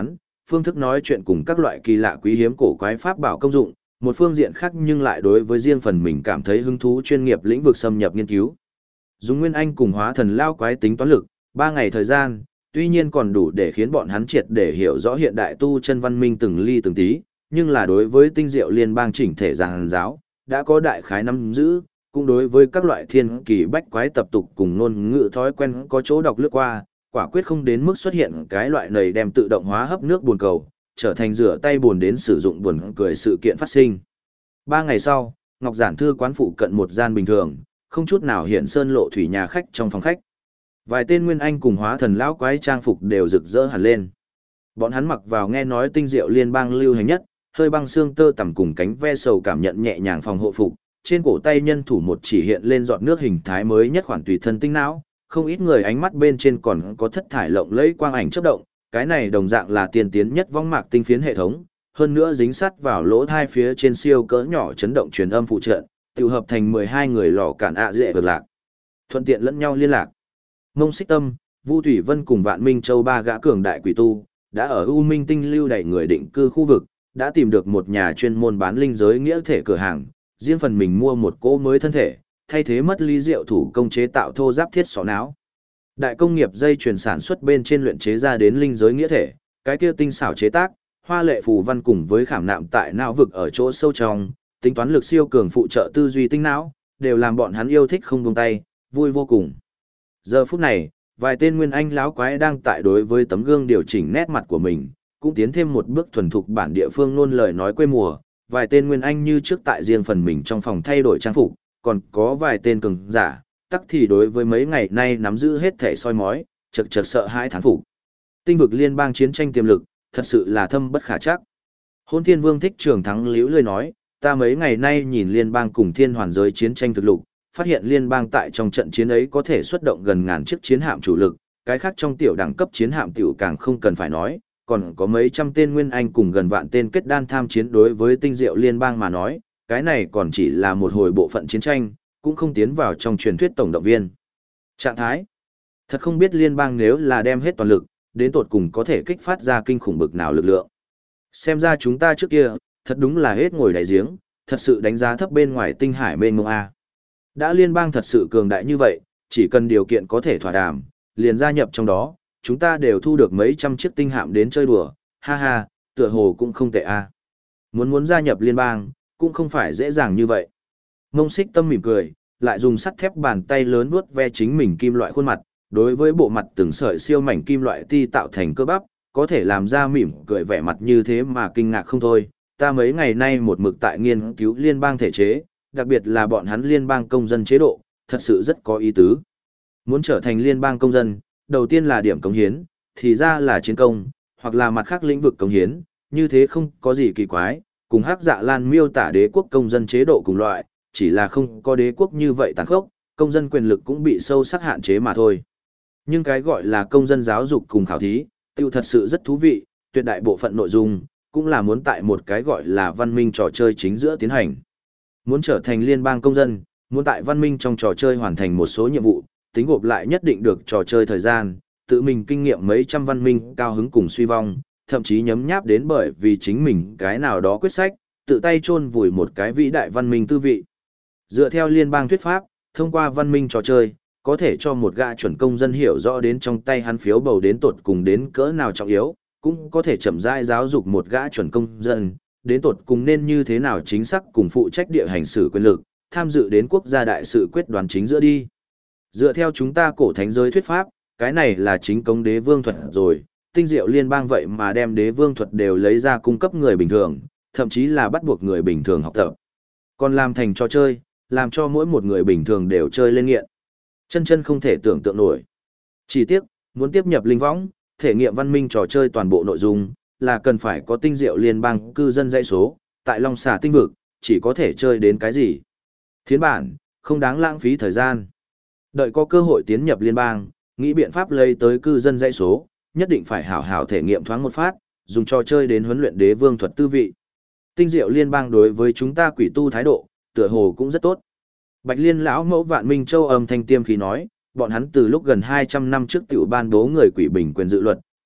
Speaker 1: phương thức nói chuyện cùng các loại kỳ lạ quý hiếm cổ quái pháp bảo công dụng, một phương diện khác nhưng lại đối với riêng phần mình cảm thấy hứng thú chuyên nghiệp lĩnh vực xâm nhập nghiên cứu. Dùng Nguyên Anh cùng hóa thần lao quái tính toán lực, 3 ngày thời gian, tuy nhiên còn đủ để khiến bọn hắn triệt để hiểu rõ hiện đại tu chân văn minh từng ly từng tí, nhưng là đối với tinh diệu liên bang chỉnh thể giàn giáo, đã có đại khái nắm giữ, cũng đối với các loại thiên kỳ bách quái tập tục cùng ngôn ngữ thói quen có chỗ đọc lướt qua, quả quyết không đến mức xuất hiện cái loại này đem tự động hóa hấp nước buồn cầu, trở thành rửa tay buồn đến sử dụng buồn cười sự kiện phát sinh. 3 ngày sau, Ngọc Giản Thư quán phụ cận một gian bình thường, không chút nào hiện sơn lộ thủy nhà khách trong phòng khách. Vài tên Nguyên Anh cùng hóa thần lão quái trang phục đều rực rỡ hẳn lên. Bọn hắn mặc vào nghe nói tinh diệu liên bang lưu hành nhất, hơi băng xương tơ tằm cùng cánh ve sầu cảm nhận nhẹ nhàng phòng hộ phục, trên cổ tay nhân thủ một chỉ hiện lên giọt nước hình thái mới nhất khoản tùy thân tinh não, không ít người ánh mắt bên trên còn có thất thải lộng lẫy quang ảnh chớp động, cái này đồng dạng là tiên tiến nhất vong mạc tinh phiến hệ thống, hơn nữa dính sắt vào lỗ thai phía trên siêu cỡ nhỏ chấn động truyền âm phụ trợ, tự hợp thành 12 người lò cản dễ vực lạc. Thuận tiện lẫn nhau liên lạc. Ngông Xích Tâm, Vu Thủy Vân cùng Vạn Minh Châu ba gã cường đại quỷ tu, đã ở U Minh Tinh lưu đẩy người định cư khu vực, đã tìm được một nhà chuyên môn bán linh giới nghĩa thể cửa hàng, riêng phần mình mua một cỗ mới thân thể, thay thế mất ly rượu thủ công chế tạo thô giáp thiết sọ não. Đại công nghiệp dây chuyển sản xuất bên trên luyện chế ra đến linh giới nghĩa thể, cái kia tinh xảo chế tác, hoa lệ phù văn cùng với khảm nạm tại não vực ở chỗ sâu trong, tính toán lực siêu cường phụ trợ tư duy tinh não, đều làm bọn hắn yêu thích không buông tay, vui vô cùng. Giờ phút này, vài tên Nguyên Anh lão quái đang tại đối với tấm gương điều chỉnh nét mặt của mình, cũng tiến thêm một bước thuần thục bản địa phương luôn lời nói quê mùa, vài tên Nguyên Anh như trước tại riêng phần mình trong phòng thay đổi trang phục, còn có vài tên cường giả, tắc thì đối với mấy ngày nay nắm giữ hết thể soi mói, chật chật sợ hãi thán phục. Tinh vực liên bang chiến tranh tiềm lực, thật sự là thâm bất khả trắc. Hôn Thiên Vương Thích Trường Thắng liễu lười nói, ta mấy ngày nay nhìn liên bang cùng thiên hoàn giới chiến tranh thực lục, phát hiện liên bang tại trong trận chiến ấy có thể xuất động gần ngàn chiếc chiến hạm chủ lực, cái khác trong tiểu đẳng cấp chiến hạm tiểu càng không cần phải nói, còn có mấy trăm tên Nguyên Anh cùng gần vạn tên kết đan tham chiến đối với tinh diệu liên bang mà nói, cái này còn chỉ là một hồi bộ phận chiến tranh, cũng không tiến vào trong truyền thuyết tổng động viên. Trạng thái. Thật không biết liên bang nếu là đem hết toàn lực, đến tột cùng có thể kích phát ra kinh khủng bực nào lực lượng. Xem ra chúng ta trước kia, thật đúng là hết ngồi đáy giếng, thật sự đánh giá thấp bên ngoài tinh hải mênh mông A. Đã liên bang thật sự cường đại như vậy, chỉ cần điều kiện có thể thỏa đàm, liền gia nhập trong đó, chúng ta đều thu được mấy trăm chiếc tinh hạm đến chơi đùa, ha ha, tựa hồ cũng không tệ A. Muốn gia nhập liên bang, cũng không phải dễ dàng như vậy. Ngông Xích Tâm mỉm cười, lại dùng sắt thép bàn tay lớn vuốt ve chính mình kim loại khuôn mặt, đối với bộ mặt từng sợi siêu mảnh kim loại ti tạo thành cơ bắp, có thể làm ra mỉm cười vẻ mặt như thế mà kinh ngạc không thôi. Ta mấy ngày nay một mực tại nghiên cứu liên bang thể chế, đặc biệt là bọn hắn liên bang công dân chế độ, thật sự rất có ý tứ. Muốn trở thành liên bang công dân, đầu tiên là điểm cống hiến, thì ra là chiến công, hoặc là mặt khác lĩnh vực cống hiến, như thế không có gì kỳ quái, cùng Hắc Dạ Lan miêu tả đế quốc công dân chế độ cùng loại, chỉ là không có đế quốc như vậy tàn khốc, công dân quyền lực cũng bị sâu sắc hạn chế mà thôi. Nhưng cái gọi là công dân giáo dục cùng khảo thí, tiêu thật sự rất thú vị, tuyệt đại bộ phận nội dung, cũng là muốn tại một cái gọi là văn minh trò chơi chính giữa tiến hành. Muốn trở thành liên bang công dân, muốn tại văn minh trong trò chơi hoàn thành một số nhiệm vụ, tính gộp lại nhất định được trò chơi thời gian, tự mình kinh nghiệm mấy trăm văn minh cao hứng cùng suy vong, thậm chí nhấm nháp đến bởi vì chính mình cái nào đó quyết sách, tự tay chôn vùi một cái vĩ đại văn minh tư vị. Dựa theo liên bang thuyết pháp, thông qua văn minh trò chơi, có thể cho một gã chuẩn công dân hiểu rõ đến trong tay hắn phiếu bầu đến tột cùng đến cỡ nào trọng yếu, cũng có thể chậm rãi giáo dục một gã chuẩn công dân, đến tột cùng nên như thế nào chính xác cùng phụ trách địa hành xử quyền lực, tham dự đến quốc gia đại sự quyết đoán chính giữa đi. Dựa theo chúng ta cổ thánh giới thuyết pháp, cái này là chính công đế vương thuật rồi, tinh diệu liên bang vậy mà đem đế vương thuật đều lấy ra cung cấp người bình thường, thậm chí là bắt buộc người bình thường học tập. Còn làm thành trò chơi, làm cho mỗi một người bình thường đều chơi lên nghiện. Chân chân không thể tưởng tượng nổi. Chỉ tiếc, muốn tiếp nhập linh võng, thể nghiệm văn minh trò chơi toàn bộ nội dung, là cần phải có tinh diệu liên bang cư dân dãy số, tại Long Xà tinh vực, chỉ có thể chơi đến cái gì. Thiến bản, không đáng lãng phí thời gian. Đợi có cơ hội tiến nhập liên bang, nghĩ biện pháp lấy tới cư dân dãy số, nhất định phải hảo hảo thể nghiệm thoáng một phát, dùng trò chơi đến huấn luyện đế vương thuật tư vị. Tinh diệu liên bang đối với chúng ta quỷ tu thái độ, tựa hồ cũng rất tốt. Bạch Liên lão mẫu Vạn Minh Châu âm thanh tiêm khí nói, bọn hắn từ lúc gần 200 năm trước tiểu ban bố người quỷ bình quyền dự luật,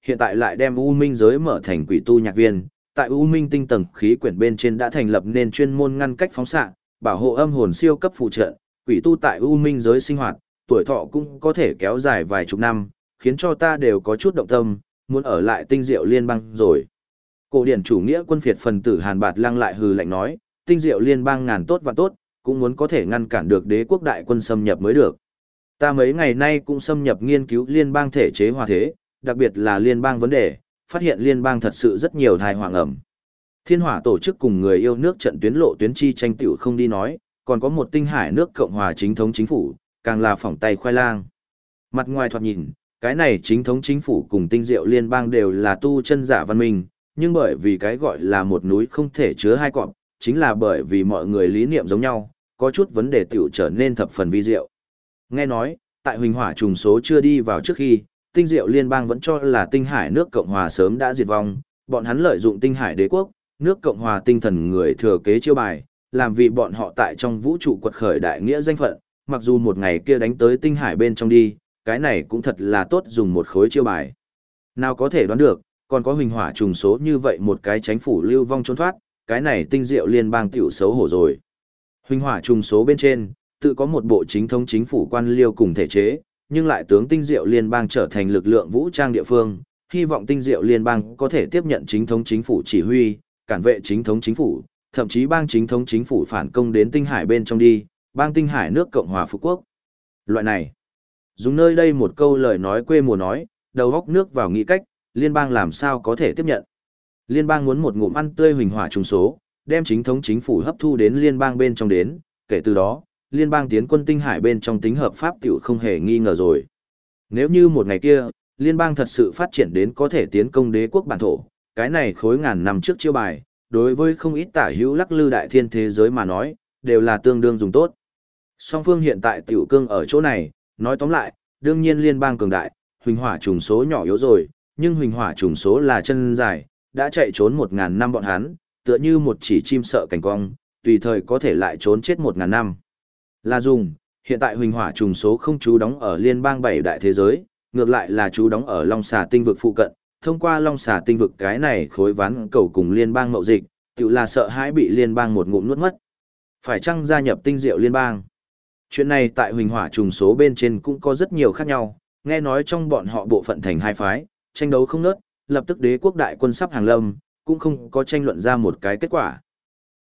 Speaker 1: hiện tại lại đem U Minh giới mở thành quỷ tu nhạc viên, tại U Minh tinh tầng khí quyển bên trên đã thành lập nên chuyên môn ngăn cách phóng xạ, bảo hộ âm hồn siêu cấp phụ trợ, quỷ tu tại U Minh giới sinh hoạt, tuổi thọ cũng có thể kéo dài vài chục năm, khiến cho ta đều có chút động tâm, muốn ở lại Tinh Diệu Liên bang rồi. Cổ điển chủ nghĩa quân phiệt phần tử Hàn Bạt Lăng lại hừ lạnh nói, Tinh Diệu Liên bang ngàn tốt và tốt, cũng muốn có thể ngăn cản được đế quốc đại quân xâm nhập mới được. Ta mấy ngày nay cũng xâm nhập nghiên cứu liên bang thể chế hòa thế, đặc biệt là liên bang vấn đề, phát hiện liên bang thật sự rất nhiều thai hoàng ẩm. Thiên Hỏa tổ chức cùng người yêu nước trận tuyến lộ tuyến chi tranh tiểu không đi nói, còn có một tinh hải nước Cộng hòa chính thống chính phủ, càng là phỏng tay khoai lang. Mặt ngoài thoạt nhìn, cái này chính thống chính phủ cùng Tinh Diệu Liên bang đều là tu chân giả văn minh, nhưng bởi vì cái gọi là một núi không thể chứa hai cọp, chính là bởi vì mọi người lý niệm giống nhau, có chút vấn đề tiểu trở nên thập phần vi diệu. Nghe nói, tại huỳnh hỏa trùng số chưa đi vào trước khi, Tinh Diệu Liên bang vẫn cho là tinh hải nước Cộng hòa sớm đã diệt vong, bọn hắn lợi dụng tinh hải đế quốc, nước Cộng hòa tinh thần người thừa kế chiêu bài, làm vì bọn họ tại trong vũ trụ quật khởi đại nghĩa danh phận, mặc dù một ngày kia đánh tới tinh hải bên trong đi, cái này cũng thật là tốt dùng một khối chiêu bài. Nào có thể đoán được, còn có huỳnh hỏa trùng số như vậy một cái chánh phủ lưu vong trốn thoát, cái này Tinh Diệu Liên bang tiểu xấu hổ rồi. Huỳnh hỏa trùng số bên trên, tự có một bộ chính thống chính phủ quan liêu cùng thể chế, nhưng lại tướng Tinh Diệu Liên bang trở thành lực lượng vũ trang địa phương, hy vọng Tinh Diệu Liên bang có thể tiếp nhận chính thống chính phủ chỉ huy, cản vệ chính thống chính phủ, thậm chí bang chính thống chính phủ phản công đến tinh hải bên trong đi, bang tinh hải nước Cộng hòa Phú Quốc. Loại này, dùng nơi đây một câu lời nói quê mùa nói, đầu góc nước vào nghĩ cách, liên bang làm sao có thể tiếp nhận. Liên bang muốn một ngụm ăn tươi huỳnh hỏa trùng số, đem chính thống chính phủ hấp thu đến liên bang bên trong đến, kể từ đó, liên bang tiến quân tinh hải bên trong tính hợp pháp tiểu không hề nghi ngờ rồi. Nếu như một ngày kia, liên bang thật sự phát triển đến có thể tiến công đế quốc bản thổ, cái này khối ngàn năm trước chiêu bài, đối với không ít tả hữu lắc lư đại thiên thế giới mà nói, đều là tương đương dùng tốt. Song phương hiện tại tiểu cương ở chỗ này, nói tóm lại, đương nhiên liên bang cường đại, huỳnh hỏa trùng số nhỏ yếu rồi, nhưng huỳnh hỏa trùng số là chân dài, đã chạy trốn 1000 năm bọn hắn, tựa như một chỉ chim sợ cảnh cong, tùy thời có thể lại trốn chết 1000 năm. Là dùng, hiện tại huỳnh hỏa trùng số không trú đóng ở liên bang 7 đại thế giới, ngược lại là trú đóng ở Long Xà tinh vực phụ cận, thông qua Long Xà tinh vực cái này khối ván cầu cùng liên bang mậu dịch, tự là sợ hãi bị liên bang một ngụm nuốt mất. Phải chăng gia nhập Tinh Diệu Liên bang? Chuyện này tại huỳnh hỏa trùng số bên trên cũng có rất nhiều khác nhau, nghe nói trong bọn họ bộ phận thành hai phái, tranh đấu không nớt, lập tức đế quốc đại quân sắp hàng lâm, cũng không có tranh luận ra một cái kết quả.